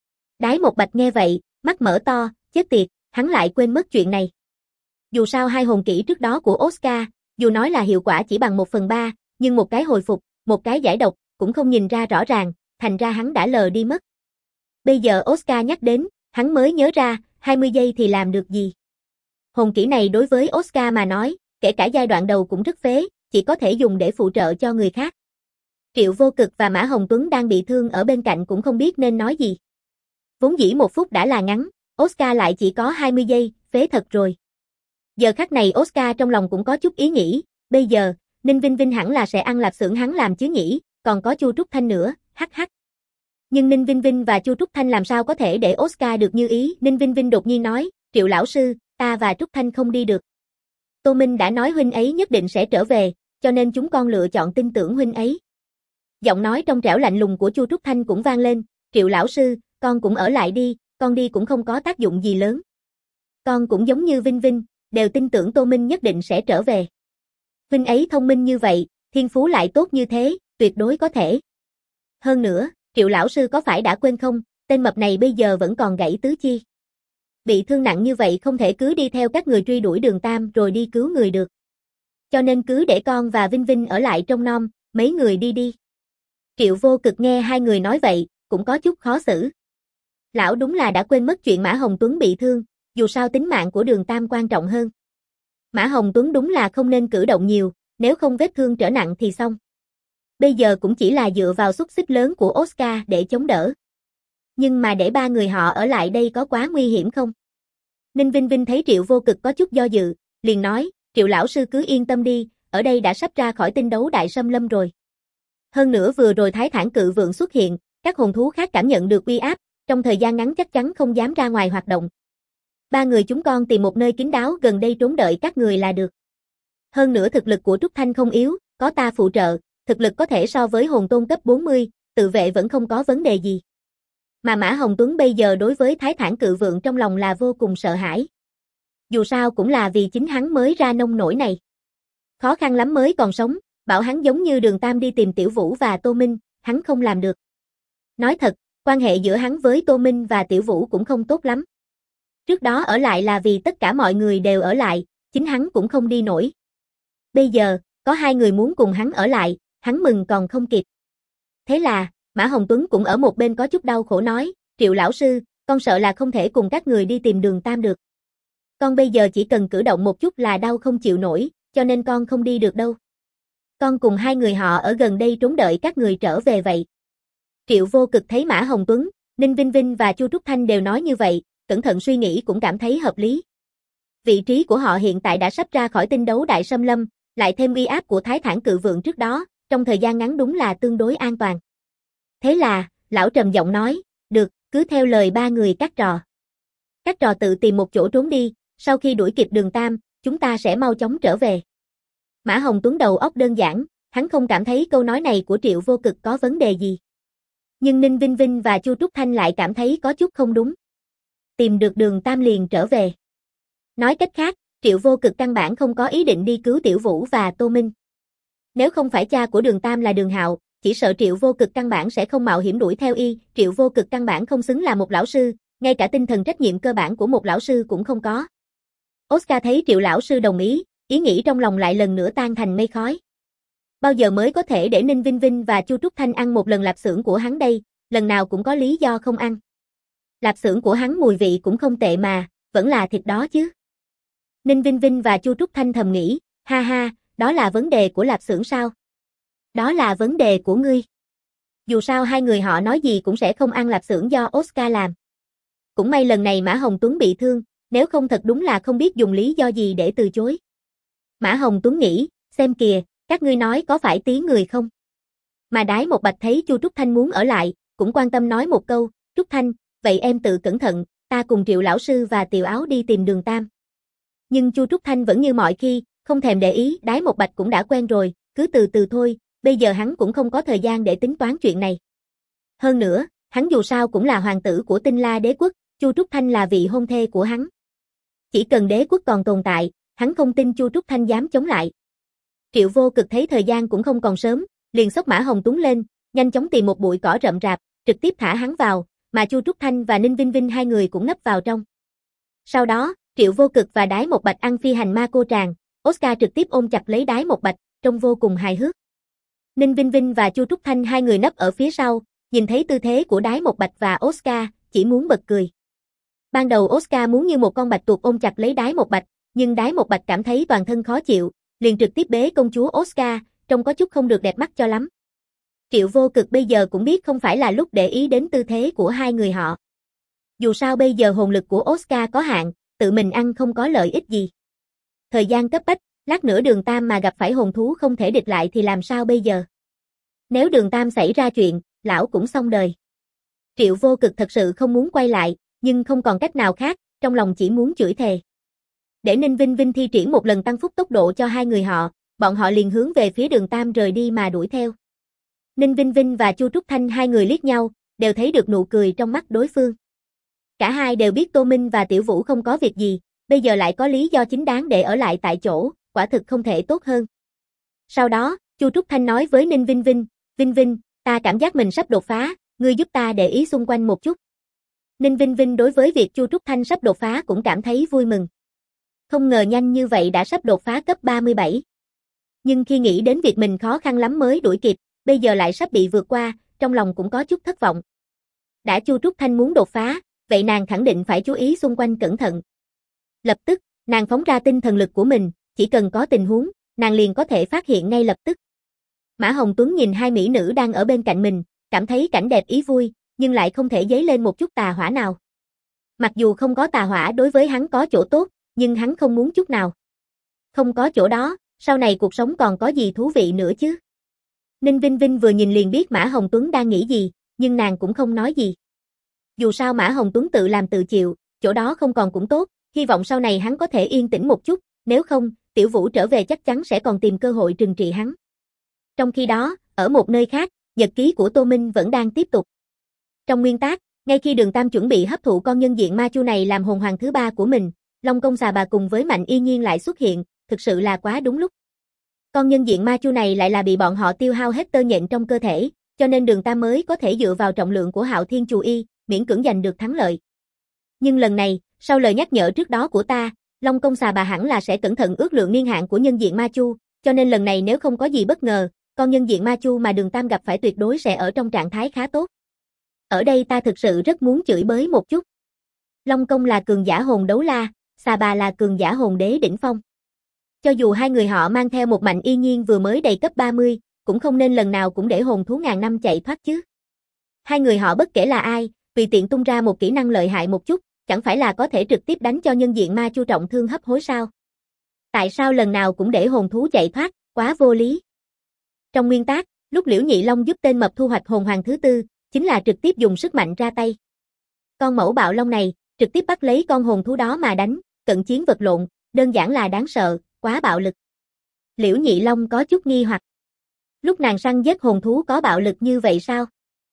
Đái Một Bạch nghe vậy, mắt mở to, chết tiệt, hắn lại quên mất chuyện này. Dù sao hai hồn kỹ trước đó của Oscar, dù nói là hiệu quả chỉ bằng 1/3, nhưng một cái hồi phục, một cái giải độc, cũng không nhìn ra rõ ràng, thành ra hắn đã lờ đi mất. Bây giờ Oscar nhắc đến, hắn mới nhớ ra, 20 giây thì làm được gì. Hồn kỹ này đối với Oscar mà nói, kể cả giai đoạn đầu cũng rất phế, chỉ có thể dùng để phụ trợ cho người khác. Triệu Vô Cực và Mã Hồng Tuấn đang bị thương ở bên cạnh cũng không biết nên nói gì. Vốn dĩ 1 phút đã là ngắn, Oscar lại chỉ có 20 giây, phế thật rồi. Giờ khắc này Oscar trong lòng cũng có chút ý nghĩ, bây giờ, Ninh Vinh Vinh hẳn là sẽ ăn lạp xưởng hắn làm chứ nhỉ, còn có Chu Trúc Thanh nữa, hắc hắc. Nhưng Ninh Vinh Vinh và Chu Trúc Thanh làm sao có thể để Oscar được như ý, Ninh Vinh Vinh đột nhiên nói, Triệu lão sư, ta và Trúc Thanh không đi được. Tô Minh đã nói huynh ấy nhất định sẽ trở về, cho nên chúng con lựa chọn tin tưởng huynh ấy. Giọng nói trong trẻo lạnh lùng của Chu Trúc Thanh cũng vang lên, Triệu lão sư, con cũng ở lại đi, con đi cũng không có tác dụng gì lớn. Con cũng giống như Vinh Vinh, đều tin tưởng Tô Minh nhất định sẽ trở về. Huynh ấy thông minh như vậy, thiên phú lại tốt như thế, tuyệt đối có thể. Hơn nữa, Triệu lão sư có phải đã quên không, tên mập này bây giờ vẫn còn gãy tứ chi. Bị thương nặng như vậy không thể cứ đi theo các người truy đuổi Đường Tam rồi đi cứu người được. Cho nên cứ để con và Vinh Vinh ở lại trong nom, mấy người đi đi. Triệu Vô Cực nghe hai người nói vậy, cũng có chút khó xử. Lão đúng là đã quên mất chuyện Mã Hồng Tuấn bị thương, dù sao tính mạng của Đường Tam quan trọng hơn. Mã Hồng Tuấn đúng là không nên cử động nhiều, nếu không vết thương trở nặng thì xong. Bây giờ cũng chỉ là dựa vào xúc xích lớn của Oscar để chống đỡ. Nhưng mà để 3 người họ ở lại đây có quá nguy hiểm không? Ninh Vinh Vinh thấy Triệu Vô Cực có chút do dự, liền nói, Triệu lão sư cứ yên tâm đi, ở đây đã sắp ra khỏi tinh đấu đại xâm lâm rồi. Hơn nữa vừa rồi Thái Thản Cự Vượng xuất hiện, các hồn thú khác cảm nhận được uy áp, trong thời gian ngắn chắc chắn không dám ra ngoài hoạt động. 3 người chúng con tìm một nơi kín đáo gần đây trốn đợi các người là được. Hơn nữa thực lực của Trúc Thanh không yếu, có ta phụ trợ, thực lực có thể so với hồn tôn cấp 40, tự vệ vẫn không có vấn đề gì. Mà Mã Hồng Tuấn bây giờ đối với Thái Thản Cự Vượng trong lòng là vô cùng sợ hãi. Dù sao cũng là vì chính hắn mới ra nông nổi này. Khó khăn lắm mới còn sống, bảo hắn giống như Đường Tam đi tìm Tiểu Vũ và Tô Minh, hắn không làm được. Nói thật, quan hệ giữa hắn với Tô Minh và Tiểu Vũ cũng không tốt lắm. Trước đó ở lại là vì tất cả mọi người đều ở lại, chính hắn cũng không đi nổi. Bây giờ, có hai người muốn cùng hắn ở lại, hắn mừng còn không kịp. Thế là, Mã Hồng Tuấn cũng ở một bên có chút đau khổ nói, Triệu lão sư, con sợ là không thể cùng các người đi tìm Đường Tam được. Con bây giờ chỉ cần cử động một chút là đau không chịu nổi, cho nên con không đi được đâu. Con cùng hai người họ ở gần đây trốn đợi các người trở về vậy. Triệu Vô Cực thấy Mã Hồng Tuấn, Ninh Vinh Vinh và Chu Trúc Thanh đều nói như vậy, cẩn thận suy nghĩ cũng cảm thấy hợp lý. Vị trí của họ hiện tại đã sắp ra khỏi tinh đấu đại xâm lâm, lại thêm uy áp của Thái Thản Cự Vượng trước đó, trong thời gian ngắn đúng là tương đối an toàn. Thế là, lão trầm giọng nói, được, cứ theo lời ba người các trò. Các trò tự tìm một chỗ trốn đi, sau khi đuổi kịp Đường Tam, chúng ta sẽ mau chóng trở về. Mã Hồng Tuấn đầu óc đơn giản, hắn không cảm thấy câu nói này của Triệu Vô Cực có vấn đề gì. Nhưng Ninh Vinh Vinh và Chu Trúc Thanh lại cảm thấy có chút không đúng. Tìm được Đường Tam liền trở về. Nói cách khác, Triệu Vô Cực căn bản không có ý định đi cứu Tiểu Vũ và Tô Minh. Nếu không phải cha của Đường Tam là Đường Hạo, chỉ sợ Triệu Vô Cực căn bản sẽ không mạo hiểm đuổi theo y, Triệu Vô Cực căn bản không xứng là một lão sư, ngay cả tinh thần trách nhiệm cơ bản của một lão sư cũng không có. Oscar thấy Triệu lão sư đồng ý, ý nghĩ trong lòng lại lần nữa tan thành mây khói. Bao giờ mới có thể để Ninh Vinh Vinh và Chu Trúc Thanh ăn một lần lạp xưởng của hắn đây, lần nào cũng có lý do không ăn. Lạp xưởng của hắn mùi vị cũng không tệ mà, vẫn là thịt đó chứ. Ninh Vinh Vinh và Chu Trúc Thanh thầm nghĩ, ha ha, đó là vấn đề của lạp xưởng sao? Đó là vấn đề của ngươi. Dù sao hai người họ nói gì cũng sẽ không ăn lạp xưởng do Oscar làm. Cũng may lần này Mã Hồng Tuấn bị thương, nếu không thật đúng là không biết dùng lý do gì để từ chối. Mã Hồng Tuấn nghĩ, xem kìa, các ngươi nói có phải tiếng người không? Mà Đái Một Bạch thấy Chu Trúc Thanh muốn ở lại, cũng quan tâm nói một câu, Trúc Thanh, vậy em tự cẩn thận, ta cùng Triệu lão sư và Tiểu Áo đi tìm Đường Tam. Nhưng Chu Trúc Thanh vẫn như mọi khi, không thèm để ý, Đái Một Bạch cũng đã quen rồi, cứ từ từ thôi, bây giờ hắn cũng không có thời gian để tính toán chuyện này. Hơn nữa, hắn dù sao cũng là hoàng tử của Tinh La Đế quốc, Chu Trúc Thanh là vị hôn thê của hắn. Chỉ cần đế quốc còn tồn tại, hắn không tin Chu Trúc Thanh dám chống lại. Triệu Vô Cực thấy thời gian cũng không còn sớm, liền xốc Mã Hồng Tuấn lên, nhanh chóng tìm một bụi cỏ rậm rạp, trực tiếp thả hắn vào, mà Chu Trúc Thanh và Ninh Vinh Vinh hai người cũng nấp vào trong. Sau đó, Triệu Vô Cực và Đái Một Bạch ăn phi hành ma cô tràng, Oscar trực tiếp ôm chặt lấy Đái Một Bạch, trông vô cùng hài hước. Ninh Vinh Vinh và Chu Trúc Thanh hai người nấp ở phía sau, nhìn thấy tư thế của Đái Một Bạch và Oscar, chỉ muốn bật cười. Ban đầu Oscar muốn như một con bạch tuộc ôm chặt lấy Đái Một Bạch, nhưng Đái Một Bạch cảm thấy toàn thân khó chịu, liền trực tiếp bế công chúa Oscar, trông có chút không được đẹp mắt cho lắm. Triệu Vô Cực bây giờ cũng biết không phải là lúc để ý đến tư thế của hai người họ. Dù sao bây giờ hồn lực của Oscar có hạn, tự mình ăn không có lợi ích gì. Thời gian cấp bách, lát nữa Đường Tam mà gặp phải hồn thú không thể địch lại thì làm sao bây giờ? Nếu Đường Tam xảy ra chuyện, lão cũng xong đời. Triệu Vô Cực thật sự không muốn quay lại, nhưng không còn cách nào khác, trong lòng chỉ muốn chửi thề. Để Ninh Vinh Vinh thi triển một lần tăng phúc tốc độ cho hai người họ, bọn họ liền hướng về phía Đường Tam rời đi mà đuổi theo. Ninh Vinh Vinh và Chu Trúc Thanh hai người liếc nhau, đều thấy được nụ cười trong mắt đối phương. Cả hai đều biết Tô Minh và Tiểu Vũ không có việc gì, bây giờ lại có lý do chính đáng để ở lại tại chỗ, quả thực không thể tốt hơn. Sau đó, Chu Trúc Thanh nói với Ninh Vinh Vinh, Vinh Vinh, ta cảm giác mình sắp đột phá, ngươi giúp ta để ý xung quanh một chút. Ninh Vinh Vinh đối với việc Chu Trúc Thanh sắp đột phá cũng cảm thấy vui mừng. Không ngờ nhanh như vậy đã sắp đột phá cấp 37. Nhưng khi nghĩ đến việc mình khó khăn lắm mới đuổi kịp, bây giờ lại sắp bị vượt qua, trong lòng cũng có chút thất vọng. Đã Chu Trúc Thanh muốn đột phá, vậy nàng khẳng định phải chú ý xung quanh cẩn thận. Lập tức, nàng phóng ra tinh thần lực của mình, chỉ cần có tình huống, nàng liền có thể phát hiện ngay lập tức. Mã Hồng Tuấn nhìn hai mỹ nữ đang ở bên cạnh mình, cảm thấy cảnh đẹp ý vui, nhưng lại không thể dấy lên một chút tà hỏa nào. Mặc dù không có tà hỏa đối với hắn có chỗ tốt, nhưng hắn không muốn chút nào. Không có chỗ đó, sau này cuộc sống còn có gì thú vị nữa chứ? Ninh Vinh Vinh vừa nhìn liền biết Mã Hồng Tuấn đang nghĩ gì, nhưng nàng cũng không nói gì. Dù sao Mã Hồng Tuấn tự làm tự chịu, chỗ đó không còn cũng tốt, hy vọng sau này hắn có thể yên tĩnh một chút, nếu không, Tiểu Vũ trở về chắc chắn sẽ còn tìm cơ hội trừng trị hắn. Trong khi đó, ở một nơi khác, nhật ký của Tô Minh vẫn đang tiếp tục. Trong nguyên tác, ngay khi Đường Tam chuẩn bị hấp thụ con nhân diện ma chu này làm hồn hoàng thứ ba của mình, Long Công Xà Bà cùng với Mạnh Y Nhiên lại xuất hiện, thực sự là quá đúng lúc. Con nhân diện ma chu này lại là bị bọn họ tiêu hao hết tơ nhện trong cơ thể, cho nên Đường Tam mới có thể dựa vào trọng lượng của Hạo Thiên Chù Y, miễn cưỡng giành được thắng lợi. Nhưng lần này, sau lời nhắc nhở trước đó của ta, Long Công Xà Bà hẳn là sẽ cẩn thận ước lượng niên hạn của nhân diện ma chu, cho nên lần này nếu không có gì bất ngờ, con nhân diện ma chu mà Đường Tam gặp phải tuyệt đối sẽ ở trong trạng thái khá tốt. Ở đây ta thực sự rất muốn chửi bới một chút. Long Công là cường giả hồn đấu la, Xà Bà là cường giả hồn đế đỉnh phong. Cho dù hai người họ mang theo một Mạnh Y Nhiên vừa mới đầy cấp 30, cũng không nên lần nào cũng để hồn thú ngàn năm chạy thoát chứ. Hai người họ bất kể là ai, tùy tiện tung ra một kỹ năng lợi hại một chút, chẳng phải là có thể trực tiếp đánh cho nhân diện ma chu trọng thương hấp hối sao? Tại sao lần nào cũng để hồn thú chạy thoát, quá vô lý. Trong nguyên tắc, lúc Liễu Nhị Long giúp tên mập thu hoạch hồn hoàng thứ tư, chính là trực tiếp dùng sức mạnh ra tay. Con mẫu bạo long này, trực tiếp bắt lấy con hồn thú đó mà đánh, cận chiến vật lộn, đơn giản là đáng sợ, quá bạo lực. Liễu Nhị Long có chút nghi hoặc. Lúc nàng săn giết hồn thú có bạo lực như vậy sao?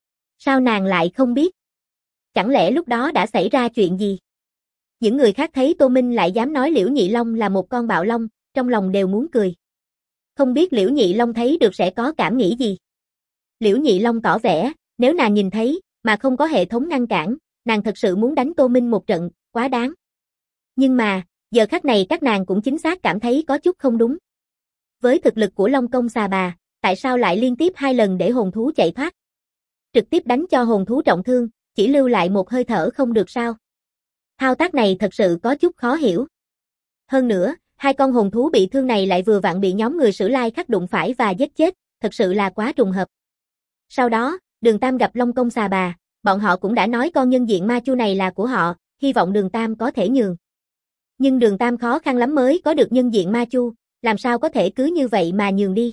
Sao nàng lại không biết? Chẳng lẽ lúc đó đã xảy ra chuyện gì? Những người khác thấy Tô Minh lại dám nói Liễu Nhị Long là một con bạo long, trong lòng đều muốn cười. Không biết Liễu Nhị Long thấy được sẽ có cảm nghĩ gì? Liễu Nhị Long tỏ vẻ, nếu nàng nhìn thấy, mà không có hệ thống ngăn cản, nàng thật sự muốn đánh Tô Minh một trận, quá đáng. Nhưng mà, giờ khắc này các nàng cũng chính xác cảm thấy có chút không đúng. Với thực lực của Long Công Xà Bà, tại sao lại liên tiếp 2 lần để hồn thú chạy thoát? Trực tiếp đánh cho hồn thú trọng thương, chỉ lưu lại một hơi thở không được sao? Thao tác này thật sự có chút khó hiểu. Hơn nữa, 2 con hồn thú bị thương này lại vừa vặn bị nhóm người Sử Lai Khắc đụng phải và giết chết, thật sự là quá trùng hợp. Sau đó, Đường Tam gặp Long Công Xà Bà, bọn họ cũng đã nói con nhân diện ma chu này là của họ, hy vọng Đường Tam có thể nhường. Nhưng Đường Tam khó khăn lắm mới có được nhân diện ma chu, làm sao có thể cứ như vậy mà nhường đi.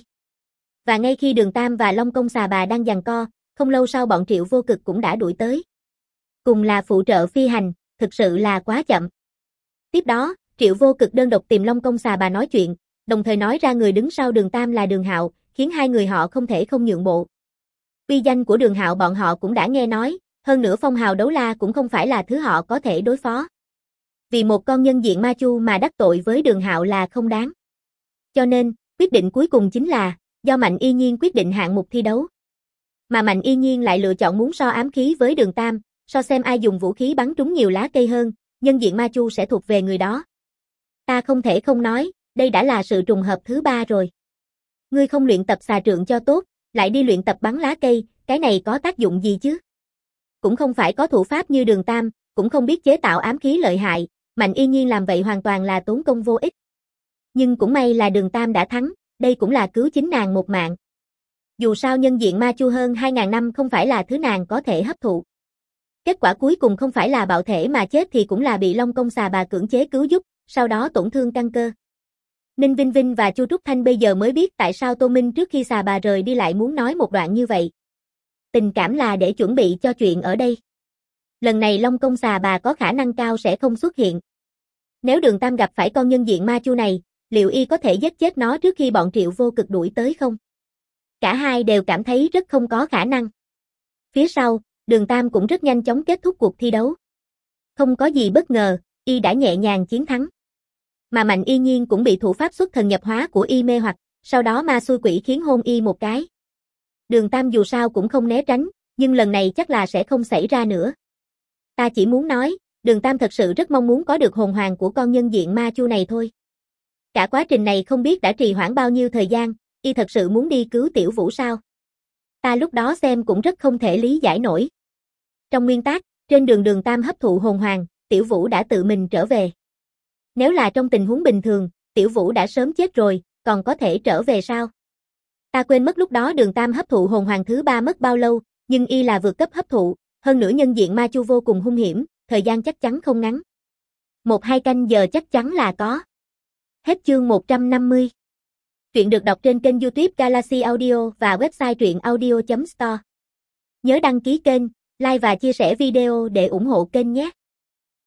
Và ngay khi Đường Tam và Long Công Xà Bà đang giằng co, không lâu sau bọn Triệu Vô Cực cũng đã đuổi tới. Cùng là phụ trợ phi hành, thực sự là quá chậm. Tiếp đó, Triệu Vô Cực đơn độc tìm Long Công Xà Bà nói chuyện, đồng thời nói ra người đứng sau Đường Tam là Đường Hạo, khiến hai người họ không thể không nhượng bộ. Uy danh của Đường Hạo bọn họ cũng đã nghe nói, hơn nữa phong hào đấu la cũng không phải là thứ họ có thể đối phó. Vì một con nhân diện ma chu mà đắc tội với Đường Hạo là không đáng. Cho nên, quyết định cuối cùng chính là, do Mạnh Y Nhiên quyết định hạng mục thi đấu. Mà Mạnh Y Nhiên lại lựa chọn muốn so ám khí với Đường Tam, so xem ai dùng vũ khí bắn trúng nhiều lá cây hơn, nhân diện ma chu sẽ thuộc về người đó. Ta không thể không nói, đây đã là sự trùng hợp thứ 3 rồi. Ngươi không luyện tập xà trượng cho tốt, lại đi luyện tập bắn lá cây, cái này có tác dụng gì chứ? Cũng không phải có thủ pháp như Đường Tam, cũng không biết chế tạo ám khí lợi hại, Mạnh Y Nhiên làm vậy hoàn toàn là tốn công vô ích. Nhưng cũng may là Đường Tam đã thắng, đây cũng là cứu chính nàng một mạng. Dù sao nhân diện ma chu hơn 2.000 năm không phải là thứ nàng có thể hấp thụ. Kết quả cuối cùng không phải là bạo thể mà chết thì cũng là bị Long Công Xà Bà cưỡng chế cứu giúp, sau đó tổn thương căn cơ. Ninh Vinh Vinh và Chu Trúc Thanh bây giờ mới biết tại sao Tô Minh trước khi Xà Bà rời đi lại muốn nói một đoạn như vậy. Tình cảm là để chuẩn bị cho chuyện ở đây. Lần này Long Công Xà Bà có khả năng cao sẽ không xuất hiện. Nếu Đường Tam gặp phải con nhân diện ma chu này, liệu y có thể giết chết nó trước khi bọn Triệu Vô Cực đuổi tới không? Cả hai đều cảm thấy rất không có khả năng. Phía sau, Đường Tam cũng rất nhanh chóng kết thúc cuộc thi đấu. Không có gì bất ngờ, y đã nhẹ nhàng chiến thắng. Mà Mạnh Y Nhiên cũng bị thủ pháp xuất thần nhập hóa của y mê hoặc, sau đó ma xui quỷ khiến hôn y một cái. Đường Tam dù sao cũng không né tránh, nhưng lần này chắc là sẽ không xảy ra nữa. Ta chỉ muốn nói, Đường Tam thật sự rất mong muốn có được hồn hoàng của con nhân diện ma chu này thôi. Cả quá trình này không biết đã trì hoãn bao nhiêu thời gian, y thật sự muốn đi cứu Tiểu Vũ sao? Ta lúc đó xem cũng rất không thể lý giải nổi. Trong nguyên tắc, trên đường Đường Tam hấp thụ hồn hoàng, Tiểu Vũ đã tự mình trở về. Nếu là trong tình huống bình thường, Tiểu Vũ đã sớm chết rồi, còn có thể trở về sao? Ta quên mất lúc đó Đường Tam hấp thụ hồn hoàng thứ 3 mất bao lâu, nhưng y là vượt cấp hấp thụ, hơn nữa nhân diện ma chu vô cùng hung hiểm, thời gian chắc chắn không ngắn. 1-2 canh giờ chắc chắn là có. Hết chương 150. Truyện được đọc trên kênh YouTube Galaxy Audio và website truyệnaudio.store. Nhớ đăng ký kênh, like và chia sẻ video để ủng hộ kênh nhé.